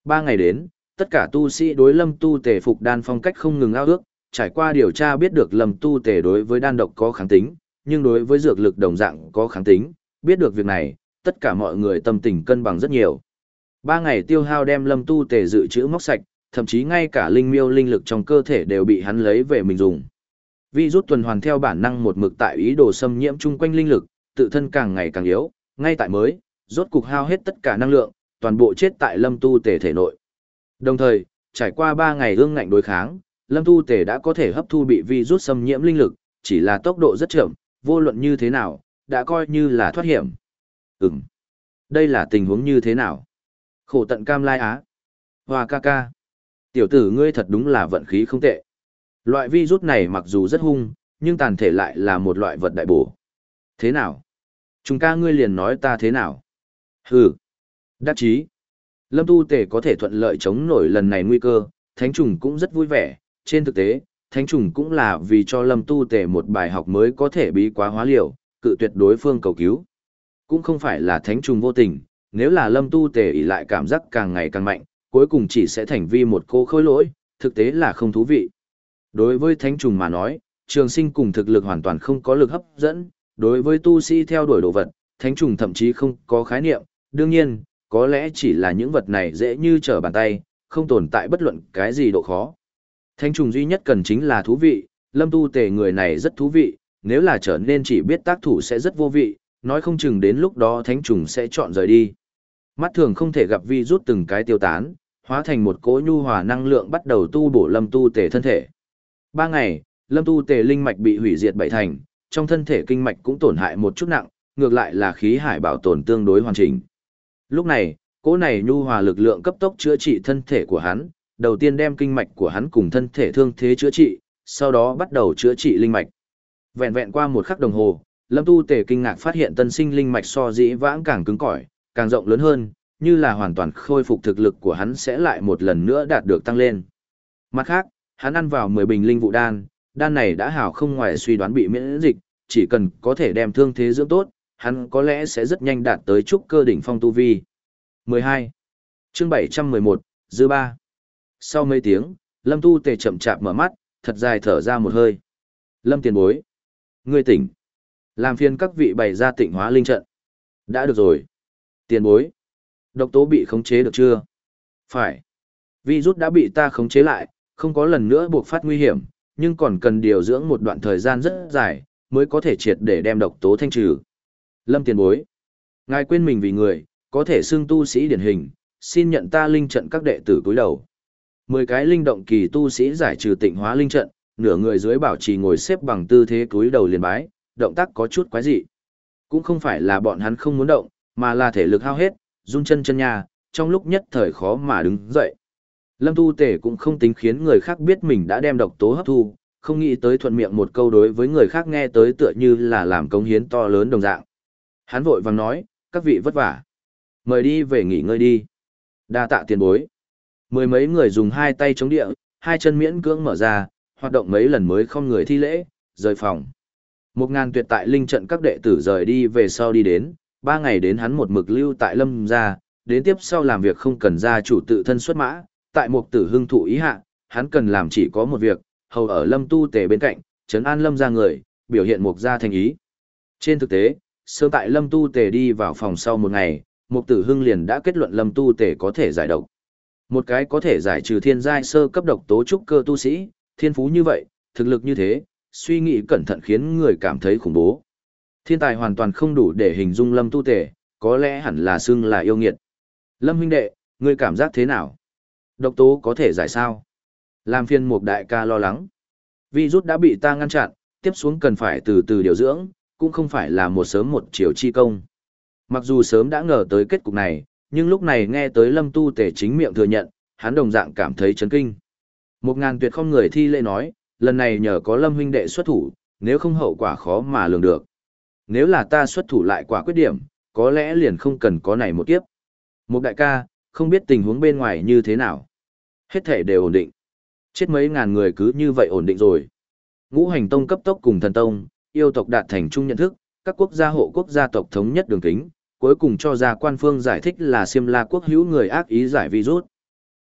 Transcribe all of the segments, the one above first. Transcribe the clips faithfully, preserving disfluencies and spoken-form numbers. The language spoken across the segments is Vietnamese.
Ba ngày đến, tất cả tu sĩ đối Lâm Tu Tề phục đan phong cách không ngừng ao ước, trải qua điều tra biết được Lâm Tu Tề đối với đan độc có kháng tính, nhưng đối với dược lực đồng dạng có kháng tính, biết được việc này, tất cả mọi người tâm tình cân bằng rất nhiều. Ba ngày tiêu hao đem Lâm Tu Tề dự trữ móc sạch, thậm chí ngay cả linh miêu linh lực trong cơ thể đều bị hắn lấy về mình dùng. Virus tuần hoàn theo bản năng một mực tại ý đồ xâm nhiễm chung quanh linh lực, tự thân càng ngày càng yếu, ngay tại mới, rốt cục hao hết tất cả năng lượng, toàn bộ chết tại Lâm Tu Tề thể nội. Đồng thời, trải qua ba ngày ương ngạnh đối kháng, Lâm Tu Tề đã có thể hấp thu bị virus xâm nhiễm linh lực, chỉ là tốc độ rất chậm, vô luận như thế nào, đã coi như là thoát hiểm. Ừm, đây là tình huống như thế nào? Khổ tận cam lai á. Hoa ca ca. Tiểu tử ngươi thật đúng là vận khí không tệ. Loại virus này mặc dù rất hung, nhưng tàn thể lại là một loại vật đại bổ. Thế nào? Chúng ca ngươi liền nói ta thế nào? Hừ. Đắc chí. Lâm Tu Tề có thể thuận lợi chống nổi lần này nguy cơ, Thánh Trùng cũng rất vui vẻ. Trên thực tế, Thánh Trùng cũng là vì cho Lâm Tu Tề một bài học mới có thể bí quá hóa liều, cự tuyệt đối phương cầu cứu. Cũng không phải là Thánh Trùng vô tình, nếu là Lâm Tu Tề ỷ lại cảm giác càng ngày càng mạnh, cuối cùng chỉ sẽ thành vi một cô khôi lỗi, thực tế là không thú vị. Đối với Thánh Trùng mà nói, Trường Sinh cùng thực lực hoàn toàn không có lực hấp dẫn, đối với tu sĩ theo đuổi đồ vật, Thánh Trùng thậm chí không có khái niệm, đương nhiên, có lẽ chỉ là những vật này dễ như trở bàn tay, không tồn tại bất luận cái gì độ khó. Thánh Trùng duy nhất cần chính là thú vị, Lâm Tu Tề người này rất thú vị, nếu là trở nên chỉ biết tác thủ sẽ rất vô vị, nói không chừng đến lúc đó Thánh Trùng sẽ chọn rời đi. Mắt thường không thể gặp vi rút từng cái tiêu tán, hóa thành một cỗ nhu hòa năng lượng bắt đầu tu bổ Lâm Tu Tề thân thể. Ba ngày, Lâm Tu Tề linh mạch bị hủy diệt bảy thành, trong thân thể kinh mạch cũng tổn hại một chút nặng, ngược lại là khí hải bảo tồn tương đối hoàn chỉnh. Lúc này, cỗ này nhu hòa lực lượng cấp tốc chữa trị thân thể của hắn, đầu tiên đem kinh mạch của hắn cùng thân thể thương thế chữa trị, sau đó bắt đầu chữa trị linh mạch. Vẹn vẹn qua một khắc đồng hồ, Lâm Tu Tề kinh ngạc phát hiện tân sinh linh mạch so dĩ vãng càng cứng cỏi, càng rộng lớn hơn, như là hoàn toàn khôi phục thực lực của hắn sẽ lại một lần nữa đạt được tăng lên. Mặt khác, hắn ăn vào mười bình linh vụ đan, đan này đã hảo không ngoài suy đoán bị miễn dịch, chỉ cần có thể đem thương thế dưỡng tốt, hắn có lẽ sẽ rất nhanh đạt tới trúc cơ đỉnh phong tu vi. mười hai. Chương bảy trăm mười một, dư ba. Sau mấy tiếng, Lâm Tu Tề chậm chạp mở mắt, thật dài thở ra một hơi. Lâm tiền bối. Ngươi tỉnh. Làm phiền các vị bày ra tịnh hóa linh trận. Đã được rồi. Tiền bối. Độc tố bị khống chế được chưa? Phải. Virus đã bị ta khống chế lại, không có lần nữa buộc phát nguy hiểm, nhưng còn cần điều dưỡng một đoạn thời gian rất dài, mới có thể triệt để đem độc tố thanh trừ. Lâm tiền bối. Ngài quên mình vì người, có thể xưng tu sĩ điển hình, xin nhận ta linh trận các đệ tử cúi đầu. Mười cái linh động kỳ tu sĩ giải trừ tịnh hóa linh trận, nửa người dưới bảo trì ngồi xếp bằng tư thế cúi đầu liền bái, động tác có chút quái dị. Cũng không phải là bọn hắn không muốn động, mà là thể lực hao hết, run chân chân nhà, trong lúc nhất thời khó mà đứng dậy. Lâm Tu Tề cũng không tính khiến người khác biết mình đã đem độc tố hấp thu, không nghĩ tới thuận miệng một câu đối với người khác nghe tới tựa như là làm cống hiến to lớn đồng dạng. Hắn vội vàng nói, các vị vất vả. Mời đi về nghỉ ngơi đi. Đa tạ tiền bối. Mười mấy người dùng hai tay chống địa, hai chân miễn cưỡng mở ra, hoạt động mấy lần mới không người thi lễ, rời phòng. Một ngàn tuyệt tại linh trận các đệ tử rời đi về sau đi đến, ba ngày đến hắn một mực lưu tại Lâm gia, đến tiếp sau làm việc không cần gia chủ tự thân xuất mã, tại Mục Tử Hưng thụ ý hạ, hắn cần làm chỉ có một việc, hầu ở Lâm Tu Tề bên cạnh, trấn an Lâm gia người, biểu hiện Mục gia thành ý. Trên thực tế, sớm tại Lâm Tu Tề đi vào phòng sau một ngày, Mục Tử Hưng liền đã kết luận Lâm Tu Tề có thể giải độc. Một cái có thể giải trừ thiên giai sơ cấp độc tố trúc cơ tu sĩ, thiên phú như vậy, thực lực như thế, suy nghĩ cẩn thận khiến người cảm thấy khủng bố. Thiên tài hoàn toàn không đủ để hình dung Lâm Tu Tề, có lẽ hẳn là xưng là yêu nghiệt. Lâm huynh đệ, ngươi cảm giác thế nào? Độc tố có thể giải sao? Làm phiền Mục đại ca lo lắng. Virus đã bị ta ngăn chặn, tiếp xuống cần phải từ từ điều dưỡng, cũng không phải là một sớm một chiều chi công. Mặc dù sớm đã ngờ tới kết cục này, nhưng lúc này nghe tới Lâm Tu Tề chính miệng thừa nhận, hắn đồng dạng cảm thấy chấn kinh. Một ngàn tuyệt không người thi lễ nói, lần này nhờ có Lâm huynh đệ xuất thủ, nếu không hậu quả khó mà lường được. Nếu là ta xuất thủ lại quả quyết điểm, có lẽ liền không cần có này một kiếp. Một đại ca, không biết tình huống bên ngoài như thế nào. Hết thể đều ổn định. Chết mấy ngàn người cứ như vậy ổn định rồi. Ngũ hành tông cấp tốc cùng thần tông, yêu tộc đạt thành chung nhận thức, các quốc gia hộ quốc gia tộc thống nhất đường kính, cuối cùng cho ra quan phương giải thích là Xiêm La quốc hữu người ác ý giải virus.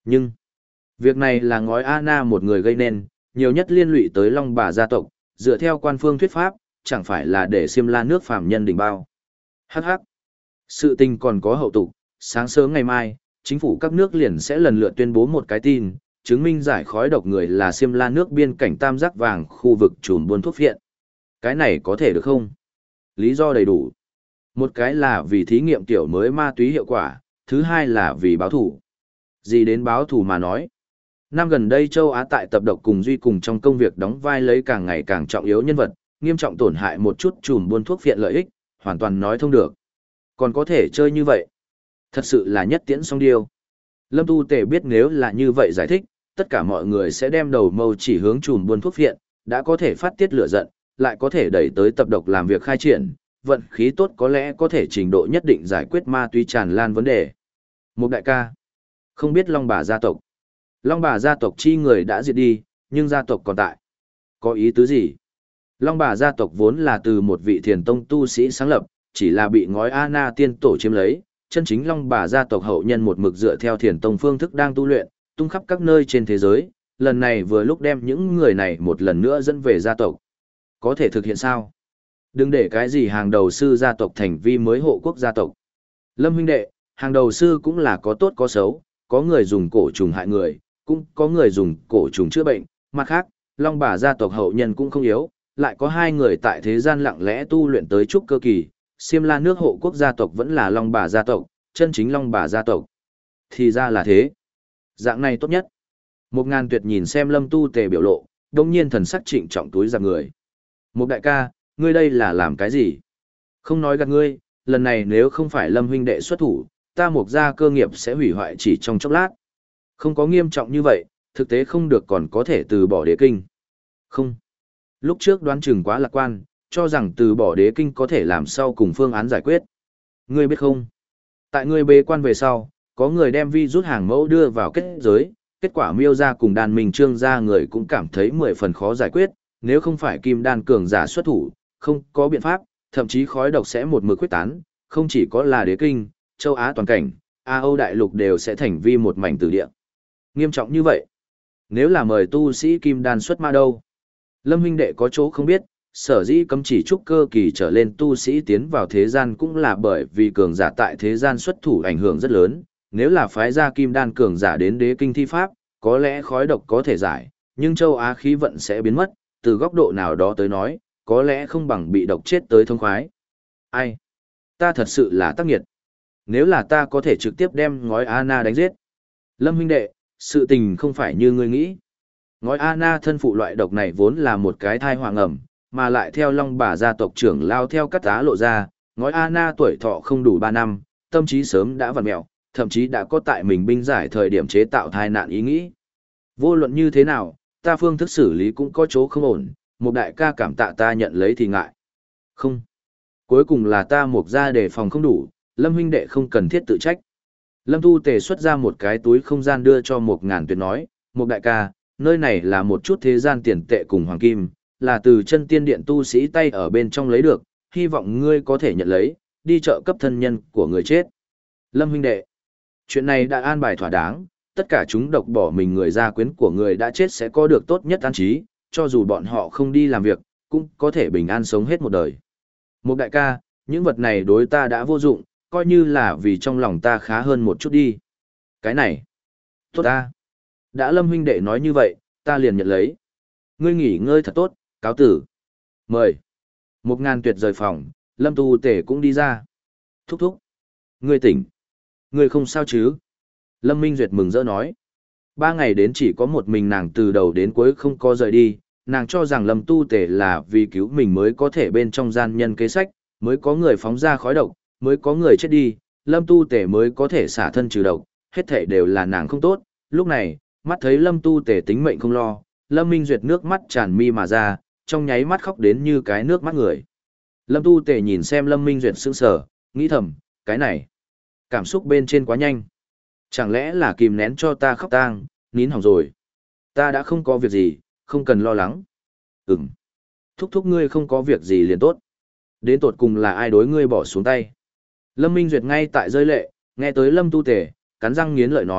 Nhưng, việc này là ngói Anna một người gây nên, nhiều nhất liên lụy tới Long Bà gia tộc, dựa theo quan phương thuyết pháp, chẳng phải là để Xiêm La nước phàm nhân đỉnh bao. Hắc hắc. Sự tình còn có hậu tục, sáng sớm ngày mai, chính phủ các nước liền sẽ lần lượt tuyên bố một cái tin, chứng minh giải khói độc người là Xiêm La nước biên cảnh tam giác vàng khu vực trùm buôn thuốc phiện. Cái này có thể được không? Lý do đầy đủ. Một cái là vì thí nghiệm tiểu mới ma túy hiệu quả, thứ hai là vì báo thủ. Gì đến báo thủ mà nói? Năm gần đây châu Á tại tập độc cùng Duy cùng trong công việc đóng vai lấy càng ngày càng trọng yếu nhân vật, nghiêm trọng tổn hại một chút chùm buôn thuốc phiện lợi ích, hoàn toàn nói thông được. Còn có thể chơi như vậy. Thật sự là nhất tiễn song điêu. Lâm Tu Tề biết nếu là như vậy giải thích, tất cả mọi người sẽ đem đầu mâu chỉ hướng chùm buôn thuốc phiện, đã có thể phát tiết lửa giận, lại có thể đẩy tới tập độc làm việc khai triển, vận khí tốt có lẽ có thể trình độ nhất định giải quyết ma túy tràn lan vấn đề. Một đại ca, không biết Long Bà gia tộc. Long Bà gia tộc chi người đã diệt đi, nhưng gia tộc còn tại. Có ý tứ gì? Long Bà gia tộc vốn là từ một vị thiền tông tu sĩ sáng lập, chỉ là bị ngói Anna tiên tổ chiếm lấy, chân chính Long Bà gia tộc hậu nhân một mực dựa theo thiền tông phương thức đang tu luyện, tung khắp các nơi trên thế giới, lần này vừa lúc đem những người này một lần nữa dẫn về gia tộc. Có thể thực hiện sao? Đừng để cái gì hàng đầu sư gia tộc thành vi mới hộ quốc gia tộc. Lâm huynh đệ, hàng đầu sư cũng là có tốt có xấu, có người dùng cổ trùng hại người, cũng có người dùng cổ trùng chữa bệnh, mặt khác, Long Bà gia tộc hậu nhân cũng không yếu, lại có hai người tại thế gian lặng lẽ tu luyện tới trúc cơ kỳ, Xiêm La nước hộ quốc gia tộc vẫn là Long Bà gia tộc, chân chính Long Bà gia tộc. Thì ra là thế. Dạng này tốt nhất. Một ngàn tuyệt nhìn xem Lâm Tu Tề biểu lộ, đồng nhiên thần sắc trịnh trọng túi ra người. Một đại ca, ngươi đây là làm cái gì? Không nói gạt ngươi, lần này nếu không phải Lâm huynh đệ xuất thủ, ta một gia cơ nghiệp sẽ hủy hoại chỉ trong chốc lát. Không có nghiêm trọng như vậy, thực tế không được còn có thể từ bỏ đế kinh. Không. Lúc trước đoán chừng quá lạc quan, cho rằng từ bỏ đế kinh có thể làm sau cùng phương án giải quyết. Ngươi biết không? Tại ngươi bế quan về sau, có người đem vi rút hàng mẫu đưa vào kết giới, kết quả miêu ra cùng đàn mình trương ra người cũng cảm thấy mười phần khó giải quyết, nếu không phải kim đan cường giả xuất thủ, không có biện pháp, thậm chí khói độc sẽ một mực quyết tán, không chỉ có là đế kinh, châu Á toàn cảnh, A Âu đại lục đều sẽ thành vi một mảnh tử địa. Nghiêm trọng như vậy, nếu là mời tu sĩ kim đan xuất ma đâu? Lâm huynh đệ có chỗ không biết, sở dĩ cấm chỉ trúc cơ kỳ trở lên tu sĩ tiến vào thế gian cũng là bởi vì cường giả tại thế gian xuất thủ ảnh hưởng rất lớn, nếu là phái gia kim đan cường giả đến đế kinh thi pháp, có lẽ khói độc có thể giải, nhưng châu Á khí vận sẽ biến mất, từ góc độ nào đó tới nói, có lẽ không bằng bị độc chết tới thông khoái. Ai? Ta thật sự là tác nghiệt. Nếu là ta có thể trực tiếp đem ngói Anna đánh giết. Lâm huynh đệ, sự tình không phải như ngươi nghĩ. Ngói Anna thân phụ loại độc này vốn là một cái thai hoàng ẩm, mà lại theo Long Bà gia tộc trưởng lao theo cắt tá lộ ra, ngói Anna tuổi thọ không đủ ba năm, tâm trí sớm đã vặn mẹo, thậm chí đã có tại mình binh giải thời điểm chế tạo thai nạn ý nghĩ. Vô luận như thế nào, ta phương thức xử lý cũng có chỗ không ổn, một đại ca cảm tạ ta nhận lấy thì ngại. Không. Cuối cùng là ta một gia đề phòng không đủ, Lâm huynh đệ không cần thiết tự trách. Lâm Tu Tề xuất ra một cái túi không gian đưa cho một ngàn tuyệt nói, một đại ca, nơi này là một chút thế gian tiền tệ cùng hoàng kim, là từ chân tiên điện tu sĩ tay ở bên trong lấy được, hy vọng ngươi có thể nhận lấy, đi chợ cấp thân nhân của người chết. Lâm huynh đệ, chuyện này đã an bài thỏa đáng, tất cả chúng độc bỏ mình người gia quyến của người đã chết sẽ có được tốt nhất an trí, cho dù bọn họ không đi làm việc, cũng có thể bình an sống hết một đời. Một đại ca, những vật này đối ta đã vô dụng, coi như là vì trong lòng ta khá hơn một chút đi. Cái này, tốt ta. Đã Lâm huynh đệ nói như vậy, ta liền nhận lấy. Ngươi nghỉ ngơi thật tốt, cáo tử. Mời. Một ngàn tuyệt rời phòng, Lâm Tu Tể cũng đi ra. Thúc thúc. Ngươi tỉnh. Ngươi không sao chứ? Lâm Minh Duyệt mừng rỡ nói. Ba ngày đến chỉ có một mình nàng từ đầu đến cuối không có rời đi, nàng cho rằng Lâm Tu Tể là vì cứu mình mới có thể bên trong gian nhân kế sách, mới có người phóng ra khói độc, mới có người chết đi, Lâm Tu Tể mới có thể xả thân trừ độc, hết thảy đều là nàng không tốt. Lúc này, mắt thấy Lâm Tu Tể tính mệnh không lo, Lâm Minh Duyệt nước mắt tràn mi mà ra, trong nháy mắt khóc đến như cái nước mắt người. Lâm Tu Tể nhìn xem Lâm Minh Duyệt sững sờ, nghĩ thầm, cái này, cảm xúc bên trên quá nhanh. Chẳng lẽ là kìm nén cho ta khóc tang, nín hỏng rồi. Ta đã không có việc gì, không cần lo lắng. Ừm. Thúc thúc ngươi không có việc gì liền tốt. Đến tột cùng là ai đối ngươi bỏ xuống tay. Lâm Minh Duyệt ngay tại rơi lệ, nghe tới Lâm Tu Tể, cắn răng nghiến lợi nói,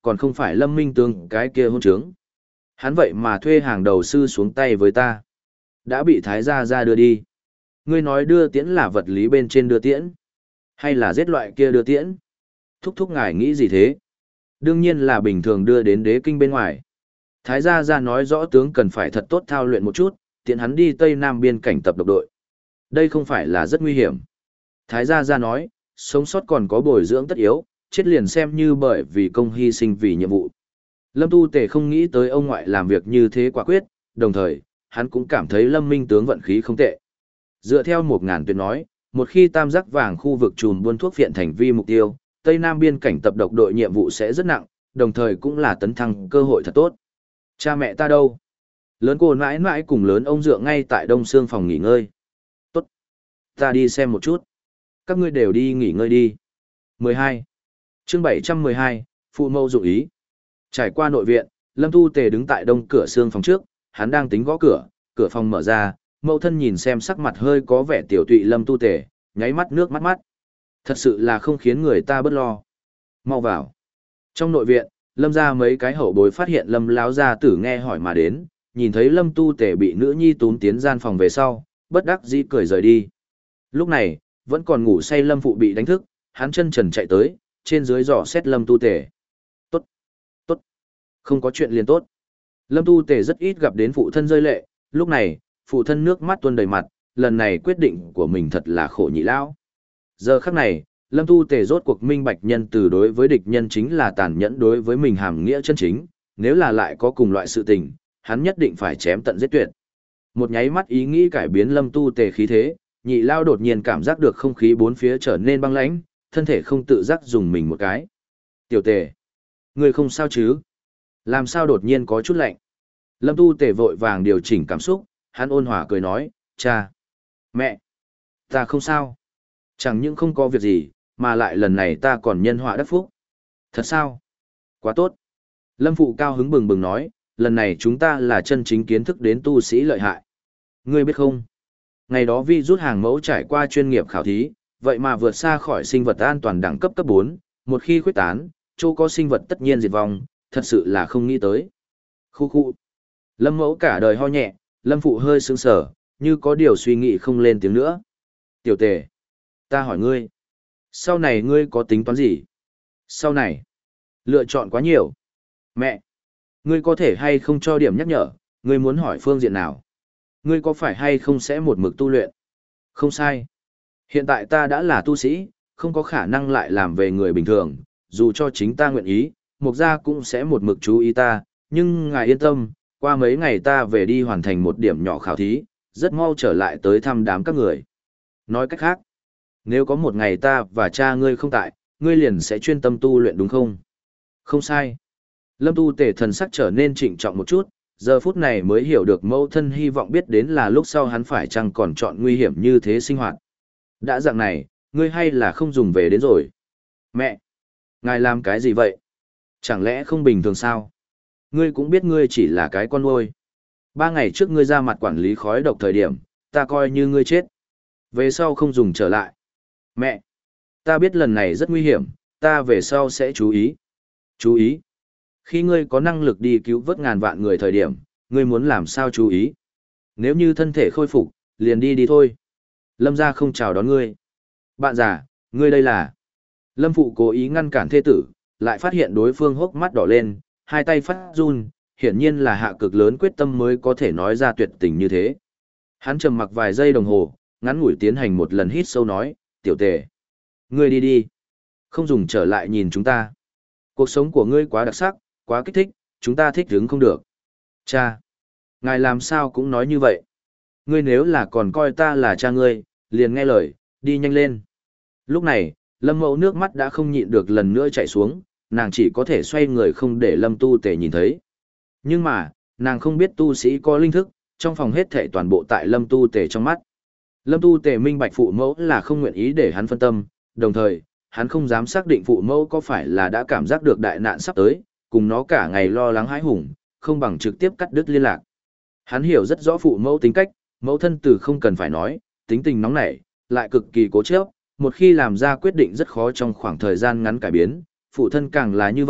còn không phải Lâm Minh Tướng cái kia hôn trướng. Hắn vậy mà thuê hàng đầu sư xuống tay với ta. Đã bị Thái gia ra đưa đi. Ngươi nói đưa tiễn là vật lý bên trên đưa tiễn, hay là giết loại kia đưa tiễn? Thúc thúc ngài nghĩ gì thế? Đương nhiên là bình thường đưa đến đế kinh bên ngoài. Thái gia ra nói rõ tướng cần phải thật tốt thao luyện một chút, tiện hắn đi Tây Nam biên cảnh tập độc đội. Đây không phải là rất nguy hiểm. Thái gia ra nói, sống sót còn có bồi dưỡng tất yếu, chết liền xem như bởi vì công hy sinh vì nhiệm vụ. Lâm Tu Tề không nghĩ tới ông ngoại làm việc như thế quả quyết, đồng thời, hắn cũng cảm thấy Lâm Minh tướng vận khí không tệ. Dựa theo một ngàn tuyệt nói, một khi tam giác vàng khu vực trùm buôn thuốc phiện thành vi mục tiêu, Tây Nam biên cảnh tập độc đội nhiệm vụ sẽ rất nặng, đồng thời cũng là tấn thăng cơ hội thật tốt. Cha mẹ ta đâu? Lớn cô mãi mãi cùng lớn ông dựa ngay tại Đông Sương phòng nghỉ ngơi. Tốt. Ta đi xem một chút. Các ngươi đều đi nghỉ ngơi đi. mười hai. Chương bảy trăm mười hai, Phụ mâu dụng ý. Trải qua nội viện, Lâm Tu Tề đứng tại đông cửa xương phòng trước, hắn đang tính gõ cửa, cửa phòng mở ra, mẫu thân nhìn xem sắc mặt hơi có vẻ tiểu tụy Lâm Tu Tề, nháy mắt nước mắt mắt. Thật sự là không khiến người ta bớt lo. Mau vào. Trong nội viện, Lâm ra mấy cái hậu bối phát hiện Lâm láo gia tử nghe hỏi mà đến, nhìn thấy Lâm Tu Tề bị nữ nhi túm tiến gian phòng về sau, bất đắc dĩ cười rời đi. Lúc này, vẫn còn ngủ say Lâm phụ bị đánh thức, hắn chân trần chạy tới, trên dưới dò xét Lâm Tu Tề. Tốt, tốt, không có chuyện liền tốt. Lâm Tu Tề rất ít gặp đến phụ thân rơi lệ, lúc này, phụ thân nước mắt tuôn đầy mặt, lần này quyết định của mình thật là khổ nhị lão. Giờ khắc này, Lâm Tu Tề rốt cuộc minh bạch nhân từ đối với địch nhân chính là tàn nhẫn đối với mình hàm nghĩa chân chính, nếu là lại có cùng loại sự tình, hắn nhất định phải chém tận giết tuyệt. Một nháy mắt ý nghĩ cải biến Lâm Tu Tề khí thế, nhị lao đột nhiên cảm giác được không khí bốn phía trở nên băng lãnh, thân thể không tự giác dùng mình một cái. Tiểu Tề, ngươi không sao chứ? Làm sao đột nhiên có chút lạnh? Lâm Tu Tề vội vàng điều chỉnh cảm xúc, hắn ôn hòa cười nói, cha, mẹ, ta không sao. Chẳng những không có việc gì, mà lại lần này ta còn nhân họa đắc phúc. Thật sao? Quá tốt. Lâm Phụ cao hứng bừng bừng nói, lần này chúng ta là chân chính kiến thức đến tu sĩ lợi hại. Ngươi biết không? Ngày đó vi rút hàng mẫu trải qua chuyên nghiệp khảo thí, vậy mà vượt xa khỏi sinh vật an toàn đẳng cấp cấp bốn, một khi khuyết tán, chỗ có sinh vật tất nhiên diệt vong, thật sự là không nghĩ tới. Khu khu. Lâm mẫu cả đời ho nhẹ, Lâm Phụ hơi sững sờ, như có điều suy nghĩ không lên tiếng nữa. Tiểu Tề, ta hỏi ngươi, sau này ngươi có tính toán gì? Sau này, lựa chọn quá nhiều. Mẹ, ngươi có thể hay không cho điểm nhắc nhở, ngươi muốn hỏi phương diện nào? Ngươi có phải hay không sẽ một mực tu luyện? Không sai. Hiện tại ta đã là tu sĩ, không có khả năng lại làm về người bình thường, dù cho chính ta nguyện ý, Mục gia cũng sẽ một mực chú ý ta, nhưng ngài yên tâm, qua mấy ngày ta về đi hoàn thành một điểm nhỏ khảo thí, rất mau trở lại tới thăm đám các người. Nói cách khác, nếu có một ngày ta và cha ngươi không tại, ngươi liền sẽ chuyên tâm tu luyện đúng không? Không sai. Lâm Tu Tề thần sắc trở nên trịnh trọng một chút, giờ phút này mới hiểu được mẫu thân hy vọng biết đến là lúc sau hắn phải chăng còn chọn nguy hiểm như thế sinh hoạt. Đã dạng này, ngươi hay là không dùng về đến rồi. Mẹ! Ngài làm cái gì vậy? Chẳng lẽ không bình thường sao? Ngươi cũng biết ngươi chỉ là cái con nuôi. Ba ngày trước ngươi ra mặt quản lý khói độc thời điểm, ta coi như ngươi chết. Về sau không dùng trở lại. Mẹ! Ta biết lần này rất nguy hiểm, ta về sau sẽ chú ý. Chú ý! Khi ngươi có năng lực đi cứu vớt ngàn vạn người thời điểm, ngươi muốn làm sao chú ý? Nếu như thân thể khôi phục, liền đi đi thôi. Lâm gia không chào đón ngươi. Bạn già, ngươi đây là... Lâm Phụ cố ý ngăn cản thê tử, lại phát hiện đối phương hốc mắt đỏ lên, hai tay phát run, hiển nhiên là hạ cực lớn quyết tâm mới có thể nói ra tuyệt tình như thế. Hắn trầm mặc vài giây đồng hồ, ngắn ngủi tiến hành một lần hít sâu nói, Tiểu Tề, ngươi đi đi. Không dùng trở lại nhìn chúng ta. Cuộc sống của ngươi quá đặc sắc, quá kích thích, chúng ta thích hứng không được. Cha, ngài làm sao cũng nói như vậy. Ngươi nếu là còn coi ta là cha ngươi, liền nghe lời, đi nhanh lên. Lúc này, Lâm Mẫu nước mắt đã không nhịn được lần nữa chảy xuống, nàng chỉ có thể xoay người không để Lâm Tu Tề nhìn thấy. Nhưng mà, nàng không biết tu sĩ có linh thức, trong phòng hết thảy toàn bộ tại Lâm Tu Tề trong mắt. Lâm Tu Tề minh bạch phụ mẫu là không nguyện ý để hắn phân tâm, đồng thời, hắn không dám xác định phụ mẫu có phải là đã cảm giác được đại nạn sắp tới, cùng nó cả ngày lo lắng hãi hùng, không bằng trực tiếp cắt đứt liên lạc. Hắn hiểu rất rõ phụ mẫu tính cách, mẫu thân từ không cần phải nói, tính tình nóng nảy, lại cực kỳ cố chấp, một khi làm ra quyết định rất khó trong khoảng thời gian ngắn cải biến, phụ thân càng là như vậy,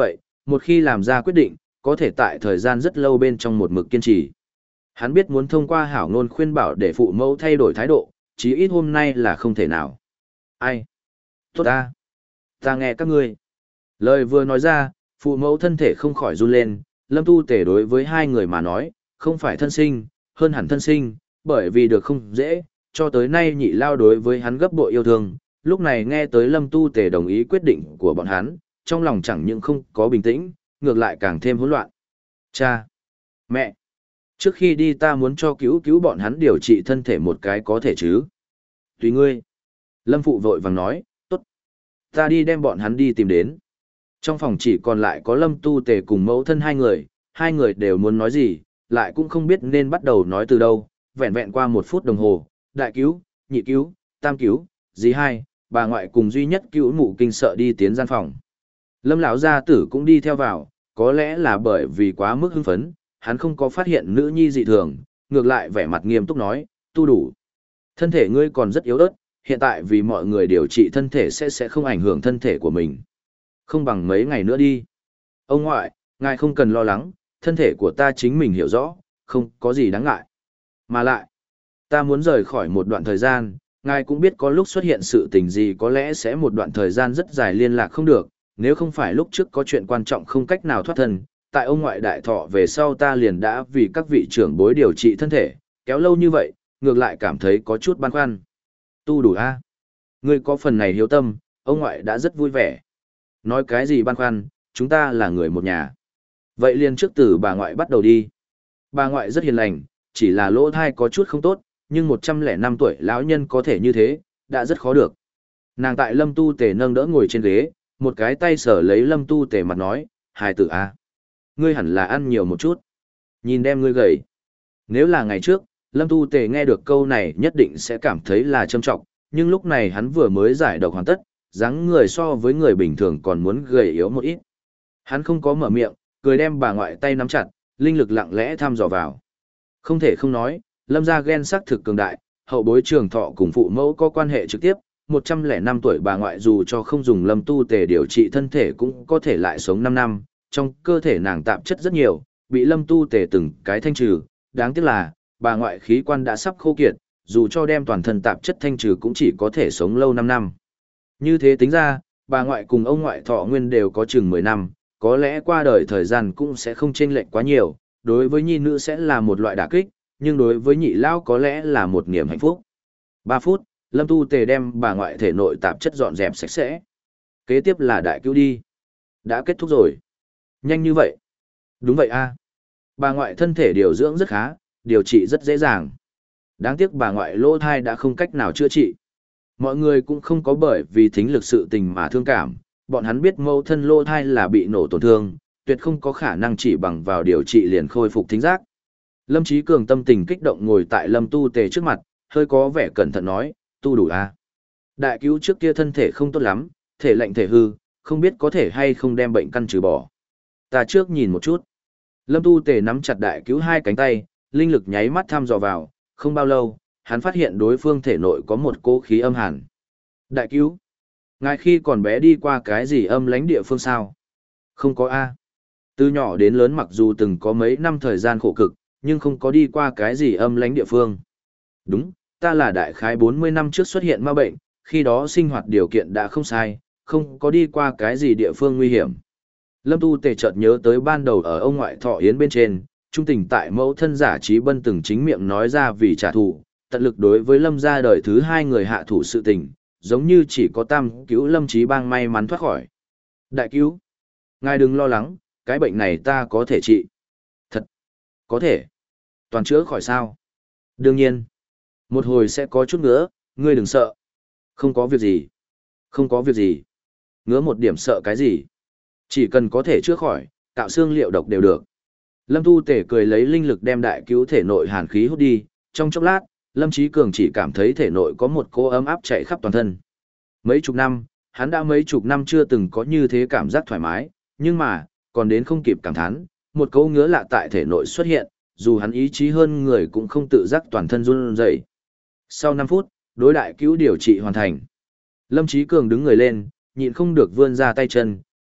một khi làm ra quyết định, có thể tại thời gian rất lâu bên trong một mực kiên trì. Hắn biết muốn thông qua hảo ngôn khuyên bảo để phụ mẫu thay đổi thái độ, chí ít hôm nay là không thể nào. Ai? Tốt ta. Ta nghe các ngươi. Lời vừa nói ra, phụ mẫu thân thể không khỏi run lên, Lâm Tu Tể đối với hai người mà nói, không phải thân sinh, hơn hẳn thân sinh, bởi vì được không dễ, cho tới nay nhị lao đối với hắn gấp bội yêu thương, lúc này nghe tới Lâm Tu Tể đồng ý quyết định của bọn hắn, trong lòng chẳng những không có bình tĩnh, ngược lại càng thêm hỗn loạn. Cha! Mẹ! Trước khi đi ta muốn cho cứu cứu bọn hắn điều trị thân thể một cái có thể chứ? Tùy ngươi! Lâm Phụ vội vàng nói, tốt! Ta đi đem bọn hắn đi tìm đến. Trong phòng chỉ còn lại có Lâm Tu Tề cùng mẫu thân hai người, hai người đều muốn nói gì, lại cũng không biết nên bắt đầu nói từ đâu, vẹn vẹn qua một phút đồng hồ, đại cứu, nhị cứu, tam cứu, dì hai, bà ngoại cùng duy nhất cứu mụ kinh sợ đi tiến gian phòng. Lâm lão gia tử cũng đi theo vào, có lẽ là bởi vì quá mức hưng phấn, hắn không có phát hiện nữ nhi dị thường, ngược lại vẻ mặt nghiêm túc nói, tu đủ. Thân thể ngươi còn rất yếu ớt, hiện tại vì mọi người điều trị thân thể sẽ sẽ không ảnh hưởng thân thể của mình. Không bằng mấy ngày nữa đi. Ông ngoại, ngài không cần lo lắng, thân thể của ta chính mình hiểu rõ, không có gì đáng ngại. Mà lại, ta muốn rời khỏi một đoạn thời gian, ngài cũng biết có lúc xuất hiện sự tình gì có lẽ sẽ một đoạn thời gian rất dài liên lạc không được, nếu không phải lúc trước có chuyện quan trọng không cách nào thoát thân, tại ông ngoại đại thọ về sau ta liền đã vì các vị trưởng bối điều trị thân thể, kéo lâu như vậy, ngược lại cảm thấy có chút băn khoăn. Tu đủ a, ngươi có phần này hiếu tâm, ông ngoại đã rất vui vẻ. Nói cái gì băn khoăn, chúng ta là người một nhà. Vậy liền trước từ bà ngoại bắt đầu đi. Bà ngoại rất hiền lành, chỉ là lỗ thai có chút không tốt, nhưng một trăm lẻ năm tuổi lão nhân có thể như thế, đã rất khó được. Nàng tại Lâm Tu Tề nâng đỡ ngồi trên ghế, một cái tay sở lấy Lâm Tu Tề mặt nói, hài tử a, ngươi hẳn là ăn nhiều một chút. Nhìn đem ngươi gầy. Nếu là ngày trước, Lâm Tu Tề nghe được câu này nhất định sẽ cảm thấy là trâm trọng, nhưng lúc này hắn vừa mới giải độc hoàn tất, dáng người so với người bình thường còn muốn gầy yếu một ít. Hắn không có mở miệng, cười đem bà ngoại tay nắm chặt, linh lực lặng lẽ thăm dò vào. Không thể không nói, Lâm gia ghen sắc thực cường đại, hậu bối trường thọ cùng phụ mẫu có quan hệ trực tiếp, một trăm lẻ năm tuổi bà ngoại dù cho không dùng Lâm Tu Tề điều trị thân thể cũng có thể lại sống năm năm, trong cơ thể nàng tạp chất rất nhiều, bị Lâm Tu Tề từng cái thanh trừ, đáng tiếc là, bà ngoại khí quan đã sắp khô kiệt, dù cho đem toàn thân tạp chất thanh trừ cũng chỉ có thể sống lâu năm năm. Như thế tính ra, bà ngoại cùng ông ngoại thọ nguyên đều có chừng mười năm, có lẽ qua đời thời gian cũng sẽ không chênh lệch quá nhiều, đối với nhi nữ sẽ là một loại đả kích, nhưng đối với nhị lao có lẽ là một niềm hạnh phúc. Ba phút, Lâm Tu Tề đem bà ngoại thể nội tạp chất dọn dẹp sạch sẽ. Kế tiếp là đại cứu đi. Đã kết thúc rồi. Nhanh như vậy. Đúng vậy a. Bà ngoại thân thể điều dưỡng rất khá, điều trị rất dễ dàng. Đáng tiếc bà ngoại lỗ thai đã không cách nào chữa trị. Mọi người cũng không có bởi vì thính lực sự tình mà thương cảm, bọn hắn biết mẫu thân lỗ thai là bị nổ tổn thương, tuyệt không có khả năng chỉ bằng vào điều trị liền khôi phục thính giác. Lâm Chí Cường tâm tình kích động ngồi tại Lâm Tu Tề trước mặt, hơi có vẻ cẩn thận nói, tu đủ à. Đại cứu trước kia thân thể không tốt lắm, thể lạnh thể hư, không biết có thể hay không đem bệnh căn trừ bỏ. Ta trước nhìn một chút. Lâm Tu Tề nắm chặt đại cứu hai cánh tay, linh lực nháy mắt thăm dò vào, không bao lâu, hắn phát hiện đối phương thể nội có một cỗ khí âm hàn. Đại cứu, ngài khi còn bé đi qua cái gì âm lãnh địa phương sao? Không có A. Từ nhỏ đến lớn mặc dù từng có mấy năm thời gian khổ cực, nhưng không có đi qua cái gì âm lãnh địa phương. Đúng, ta là đại khái bốn mươi năm trước xuất hiện ma bệnh, khi đó sinh hoạt điều kiện đã không sai, không có đi qua cái gì địa phương nguy hiểm. Lâm Tu Tề chợt nhớ tới ban đầu ở ông ngoại thọ yến bên trên, trung tình tại mẫu thân giả trí bân từng chính miệng nói ra vì trả thù, tận lực đối với Lâm gia đời thứ hai người hạ thủ sự tình, giống như chỉ có tam cứu Lâm Chí Bang may mắn thoát khỏi. Đại cứu, ngài đừng lo lắng, cái bệnh này ta có thể trị. Thật, có thể. Toàn chữa khỏi sao? Đương nhiên. Một hồi sẽ có chút ngứa, ngươi đừng sợ. Không có việc gì. Không có việc gì. Ngứa một điểm sợ cái gì? Chỉ cần có thể chữa khỏi, cạo xương liệu độc đều được. Lâm Tu Tể cười lấy linh lực đem đại cứu thể nội hàn khí hút đi, trong chốc lát, Lâm Chí Cường chỉ cảm thấy thể nội có một cỗ ấm áp chạy khắp toàn thân. Mấy chục năm, hắn đã mấy chục năm chưa từng có như thế cảm giác thoải mái, nhưng mà, còn đến không kịp cảm thán, một cỗ ngứa lạ tại thể nội xuất hiện, dù hắn ý chí hơn người cũng không tự giác toàn thân run rẩy. Sau năm phút, đối đại cứu điều trị hoàn thành. Lâm Chí Cường đứng người lên, nhịn không được vươn ra tay chân,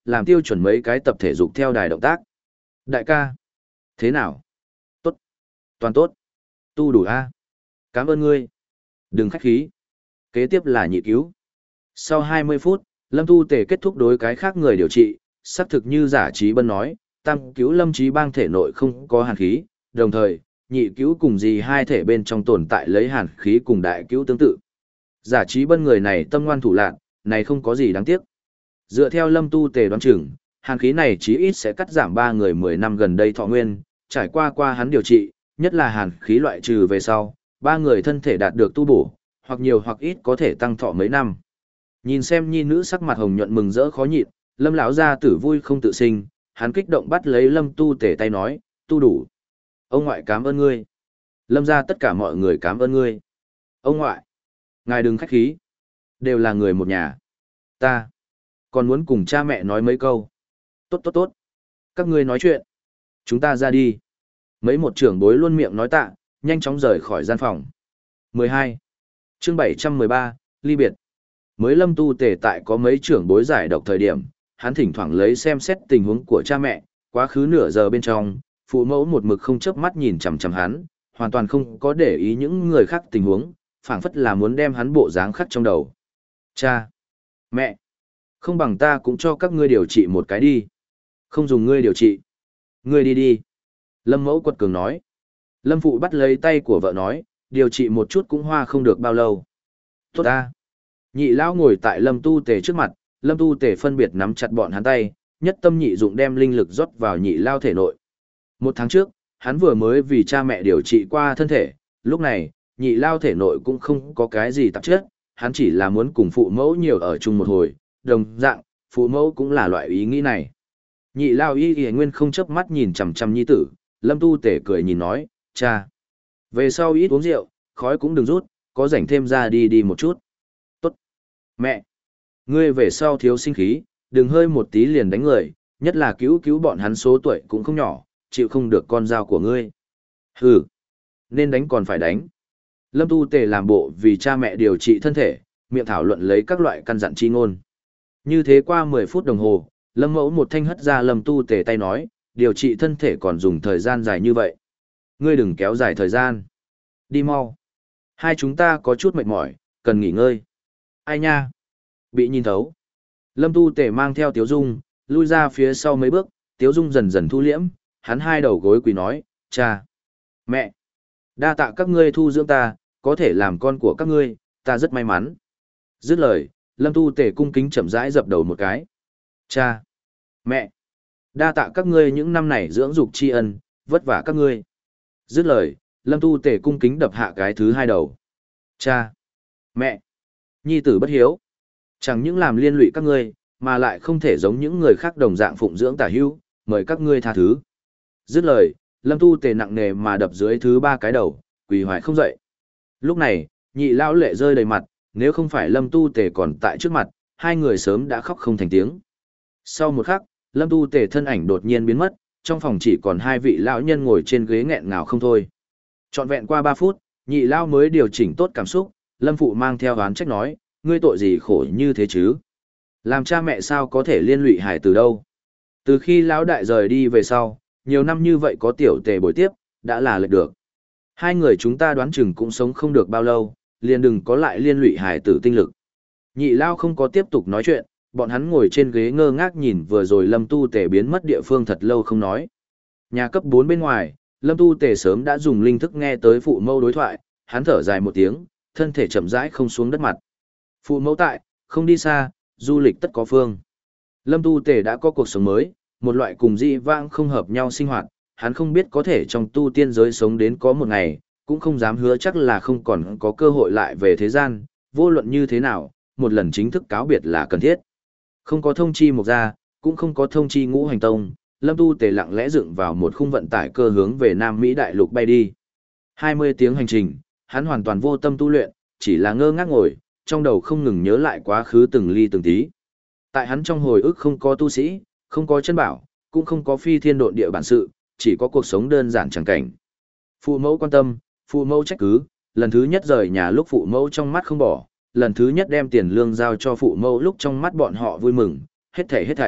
làm tiêu chuẩn mấy cái tập thể dục theo đài động tác. Đại ca, thế nào? Tốt, toàn tốt. Tu đủ a. Cảm ơn ngươi. Đừng khách khí. Kế tiếp là nhị cứu. Sau hai mươi phút, Lâm Tu Tề kết thúc đối cái khác người điều trị, xác thực như giả trí bân nói, tam cứu Lâm Trí Bang thể nội không có hàn khí, đồng thời, nhị cứu cùng gì hai thể bên trong tồn tại lấy hàn khí cùng đại cứu tương tự. Giả trí bân người này tâm ngoan thủ lạn, này không có gì đáng tiếc. Dựa theo Lâm Tu Tề đoán chừng, hàn khí này chí ít sẽ cắt giảm ba người mười năm gần đây thọ nguyên, trải qua qua hắn điều trị, nhất là hàn khí loại trừ về sau, ba người thân thể đạt được tu bổ, hoặc nhiều hoặc ít có thể tăng thọ mấy năm. Nhìn xem nhi nữ sắc mặt hồng nhuận mừng rỡ khó nhịn, Lâm lão gia tử vui không tự sinh, hắn kích động bắt lấy Lâm Tu Tề tay nói, tu đủ. Ông ngoại cảm ơn ngươi. Lâm gia tất cả mọi người cảm ơn ngươi. Ông ngoại, ngài đừng khách khí, đều là người một nhà. Ta còn muốn cùng cha mẹ nói mấy câu. Tốt tốt tốt. Các ngươi nói chuyện. Chúng ta ra đi. Mấy một trưởng bối luôn miệng nói tạ, nhanh chóng rời khỏi gian phòng. mười hai. Chương bảy trăm mười ba, ly biệt. Mới Lâm Tu Tề tại có mấy trưởng bối giải độc thời điểm, hắn thỉnh thoảng lấy xem xét tình huống của cha mẹ, quá khứ nửa giờ bên trong, phụ mẫu một mực không chớp mắt nhìn chằm chằm hắn, hoàn toàn không có để ý những người khác tình huống, phảng phất là muốn đem hắn bộ dáng khắc trong đầu. Cha, mẹ, không bằng ta cũng cho các ngươi điều trị một cái đi. Không dùng ngươi điều trị. Ngươi đi đi. Lâm mẫu quật cường nói. Lâm phụ bắt lấy tay của vợ nói, điều trị một chút cũng hoa không được bao lâu. Tốt ta. Nhị lão ngồi tại Lâm Tu Tề trước mặt, Lâm Tu Tề phân biệt nắm chặt bọn hắn tay, nhất tâm nhị dụng đem linh lực rót vào nhị lao thể nội. Một tháng trước, hắn vừa mới vì cha mẹ điều trị qua thân thể, lúc này, nhị lao thể nội cũng không có cái gì tạp chất, hắn chỉ là muốn cùng phụ mẫu nhiều ở chung một hồi, đồng dạng, phụ mẫu cũng là loại ý nghĩ này. Nhị lao y y nguyên không chớp mắt nhìn chằm chằm nhi tử, Lâm Tu Tề cười nhìn nói, cha, về sau ít uống rượu, khói cũng đừng rút, có rảnh thêm ra đi đi một chút. Tốt. Mẹ, ngươi về sau thiếu sinh khí, đừng hơi một tí liền đánh người, nhất là cứu cứu bọn hắn số tuổi cũng không nhỏ, chịu không được con dao của ngươi. Hừ, nên đánh còn phải đánh. Lâm Tu Tề làm bộ vì cha mẹ điều trị thân thể, miệng thảo luận lấy các loại căn dặn chi ngôn. Như thế qua mười phút đồng hồ, Lâm Mẫu một thanh hất ra Lâm Tu Tề tay nói, điều trị thân thể còn dùng thời gian dài như vậy. Ngươi đừng kéo dài thời gian. Đi mau. Hai chúng ta có chút mệt mỏi, cần nghỉ ngơi. Ai nha? Bị nhìn thấu. Lâm Tu Tề mang theo Tiếu Dung, lui ra phía sau mấy bước, Tiếu Dung dần dần thu liễm, hắn hai đầu gối quỳ nói, cha, mẹ, đa tạ các ngươi thu dưỡng ta, có thể làm con của các ngươi, ta rất may mắn. Dứt lời, Lâm Tu Tề cung kính chậm rãi dập đầu một cái. Cha, mẹ, đa tạ các ngươi những năm này dưỡng dục tri ân, vất vả các ngươi. Dứt lời, Lâm Tu Tề cung kính đập hạ cái thứ hai đầu. Cha, mẹ, nhi tử bất hiếu, chẳng những làm liên lụy các ngươi, mà lại không thể giống những người khác đồng dạng phụng dưỡng tả hữu, mời các ngươi tha thứ. Dứt lời, Lâm Tu Tề nặng nề mà đập dưới thứ ba cái đầu, quỳ hoài không dậy. Lúc này, nhị lão lệ rơi đầy mặt, nếu không phải Lâm Tu Tề còn tại trước mặt, hai người sớm đã khóc không thành tiếng. Sau một khắc, Lâm Tu Tề thân ảnh đột nhiên biến mất, trong phòng chỉ còn hai vị lão nhân ngồi trên ghế nghẹn ngào không thôi. Trọn vẹn qua ba phút, nhị lão mới điều chỉnh tốt cảm xúc, Lâm phụ mang theo oán trách nói, ngươi tội gì khổ như thế chứ? Làm cha mẹ sao có thể liên lụy hải từ đâu? Từ khi lão đại rời đi về sau, nhiều năm như vậy có tiểu Tề bồi tiếp, đã là lệch được. Hai người chúng ta đoán chừng cũng sống không được bao lâu, liền đừng có lại liên lụy hải tử tinh lực. Nhị lao không có tiếp tục nói chuyện, bọn hắn ngồi trên ghế ngơ ngác nhìn vừa rồi Lâm Tu Tề biến mất địa phương thật lâu không nói. Nhà cấp bốn bên ngoài, Lâm Tu Tề sớm đã dùng linh thức nghe tới phụ mẫu đối thoại, hắn thở dài một tiếng, thân thể chậm rãi không xuống đất mặt. Phụ mẫu tại, không đi xa, du lịch tất có phương. Lâm Tu Tề đã có cuộc sống mới, một loại cùng dị vãng không hợp nhau sinh hoạt, hắn không biết có thể trong tu tiên giới sống đến có một ngày, cũng không dám hứa chắc là không còn có cơ hội lại về thế gian, vô luận như thế nào, một lần chính thức cáo biệt là cần thiết. Không có thông chi một gia, cũng không có thông chi ngũ hành tông, Lâm Tu Tề lặng lẽ dựng vào một khung vận tải cơ hướng về Nam Mỹ đại lục bay đi. hai mươi tiếng hành trình, hắn hoàn toàn vô tâm tu luyện, chỉ là ngơ ngác ngồi, trong đầu không ngừng nhớ lại quá khứ từng ly từng tí. Tại hắn trong hồi ức không có tu sĩ, không có chân bảo, cũng không có phi thiên độn địa bản sự, chỉ có cuộc sống đơn giản chẳng cảnh. Phụ mẫu quan tâm, phụ mẫu trách cứ, lần thứ nhất rời nhà lúc phụ mẫu trong mắt không bỏ, lần thứ nhất đem tiền lương giao cho phụ mẫu lúc trong mắt bọn họ vui mừng, hết thảy hết thảy,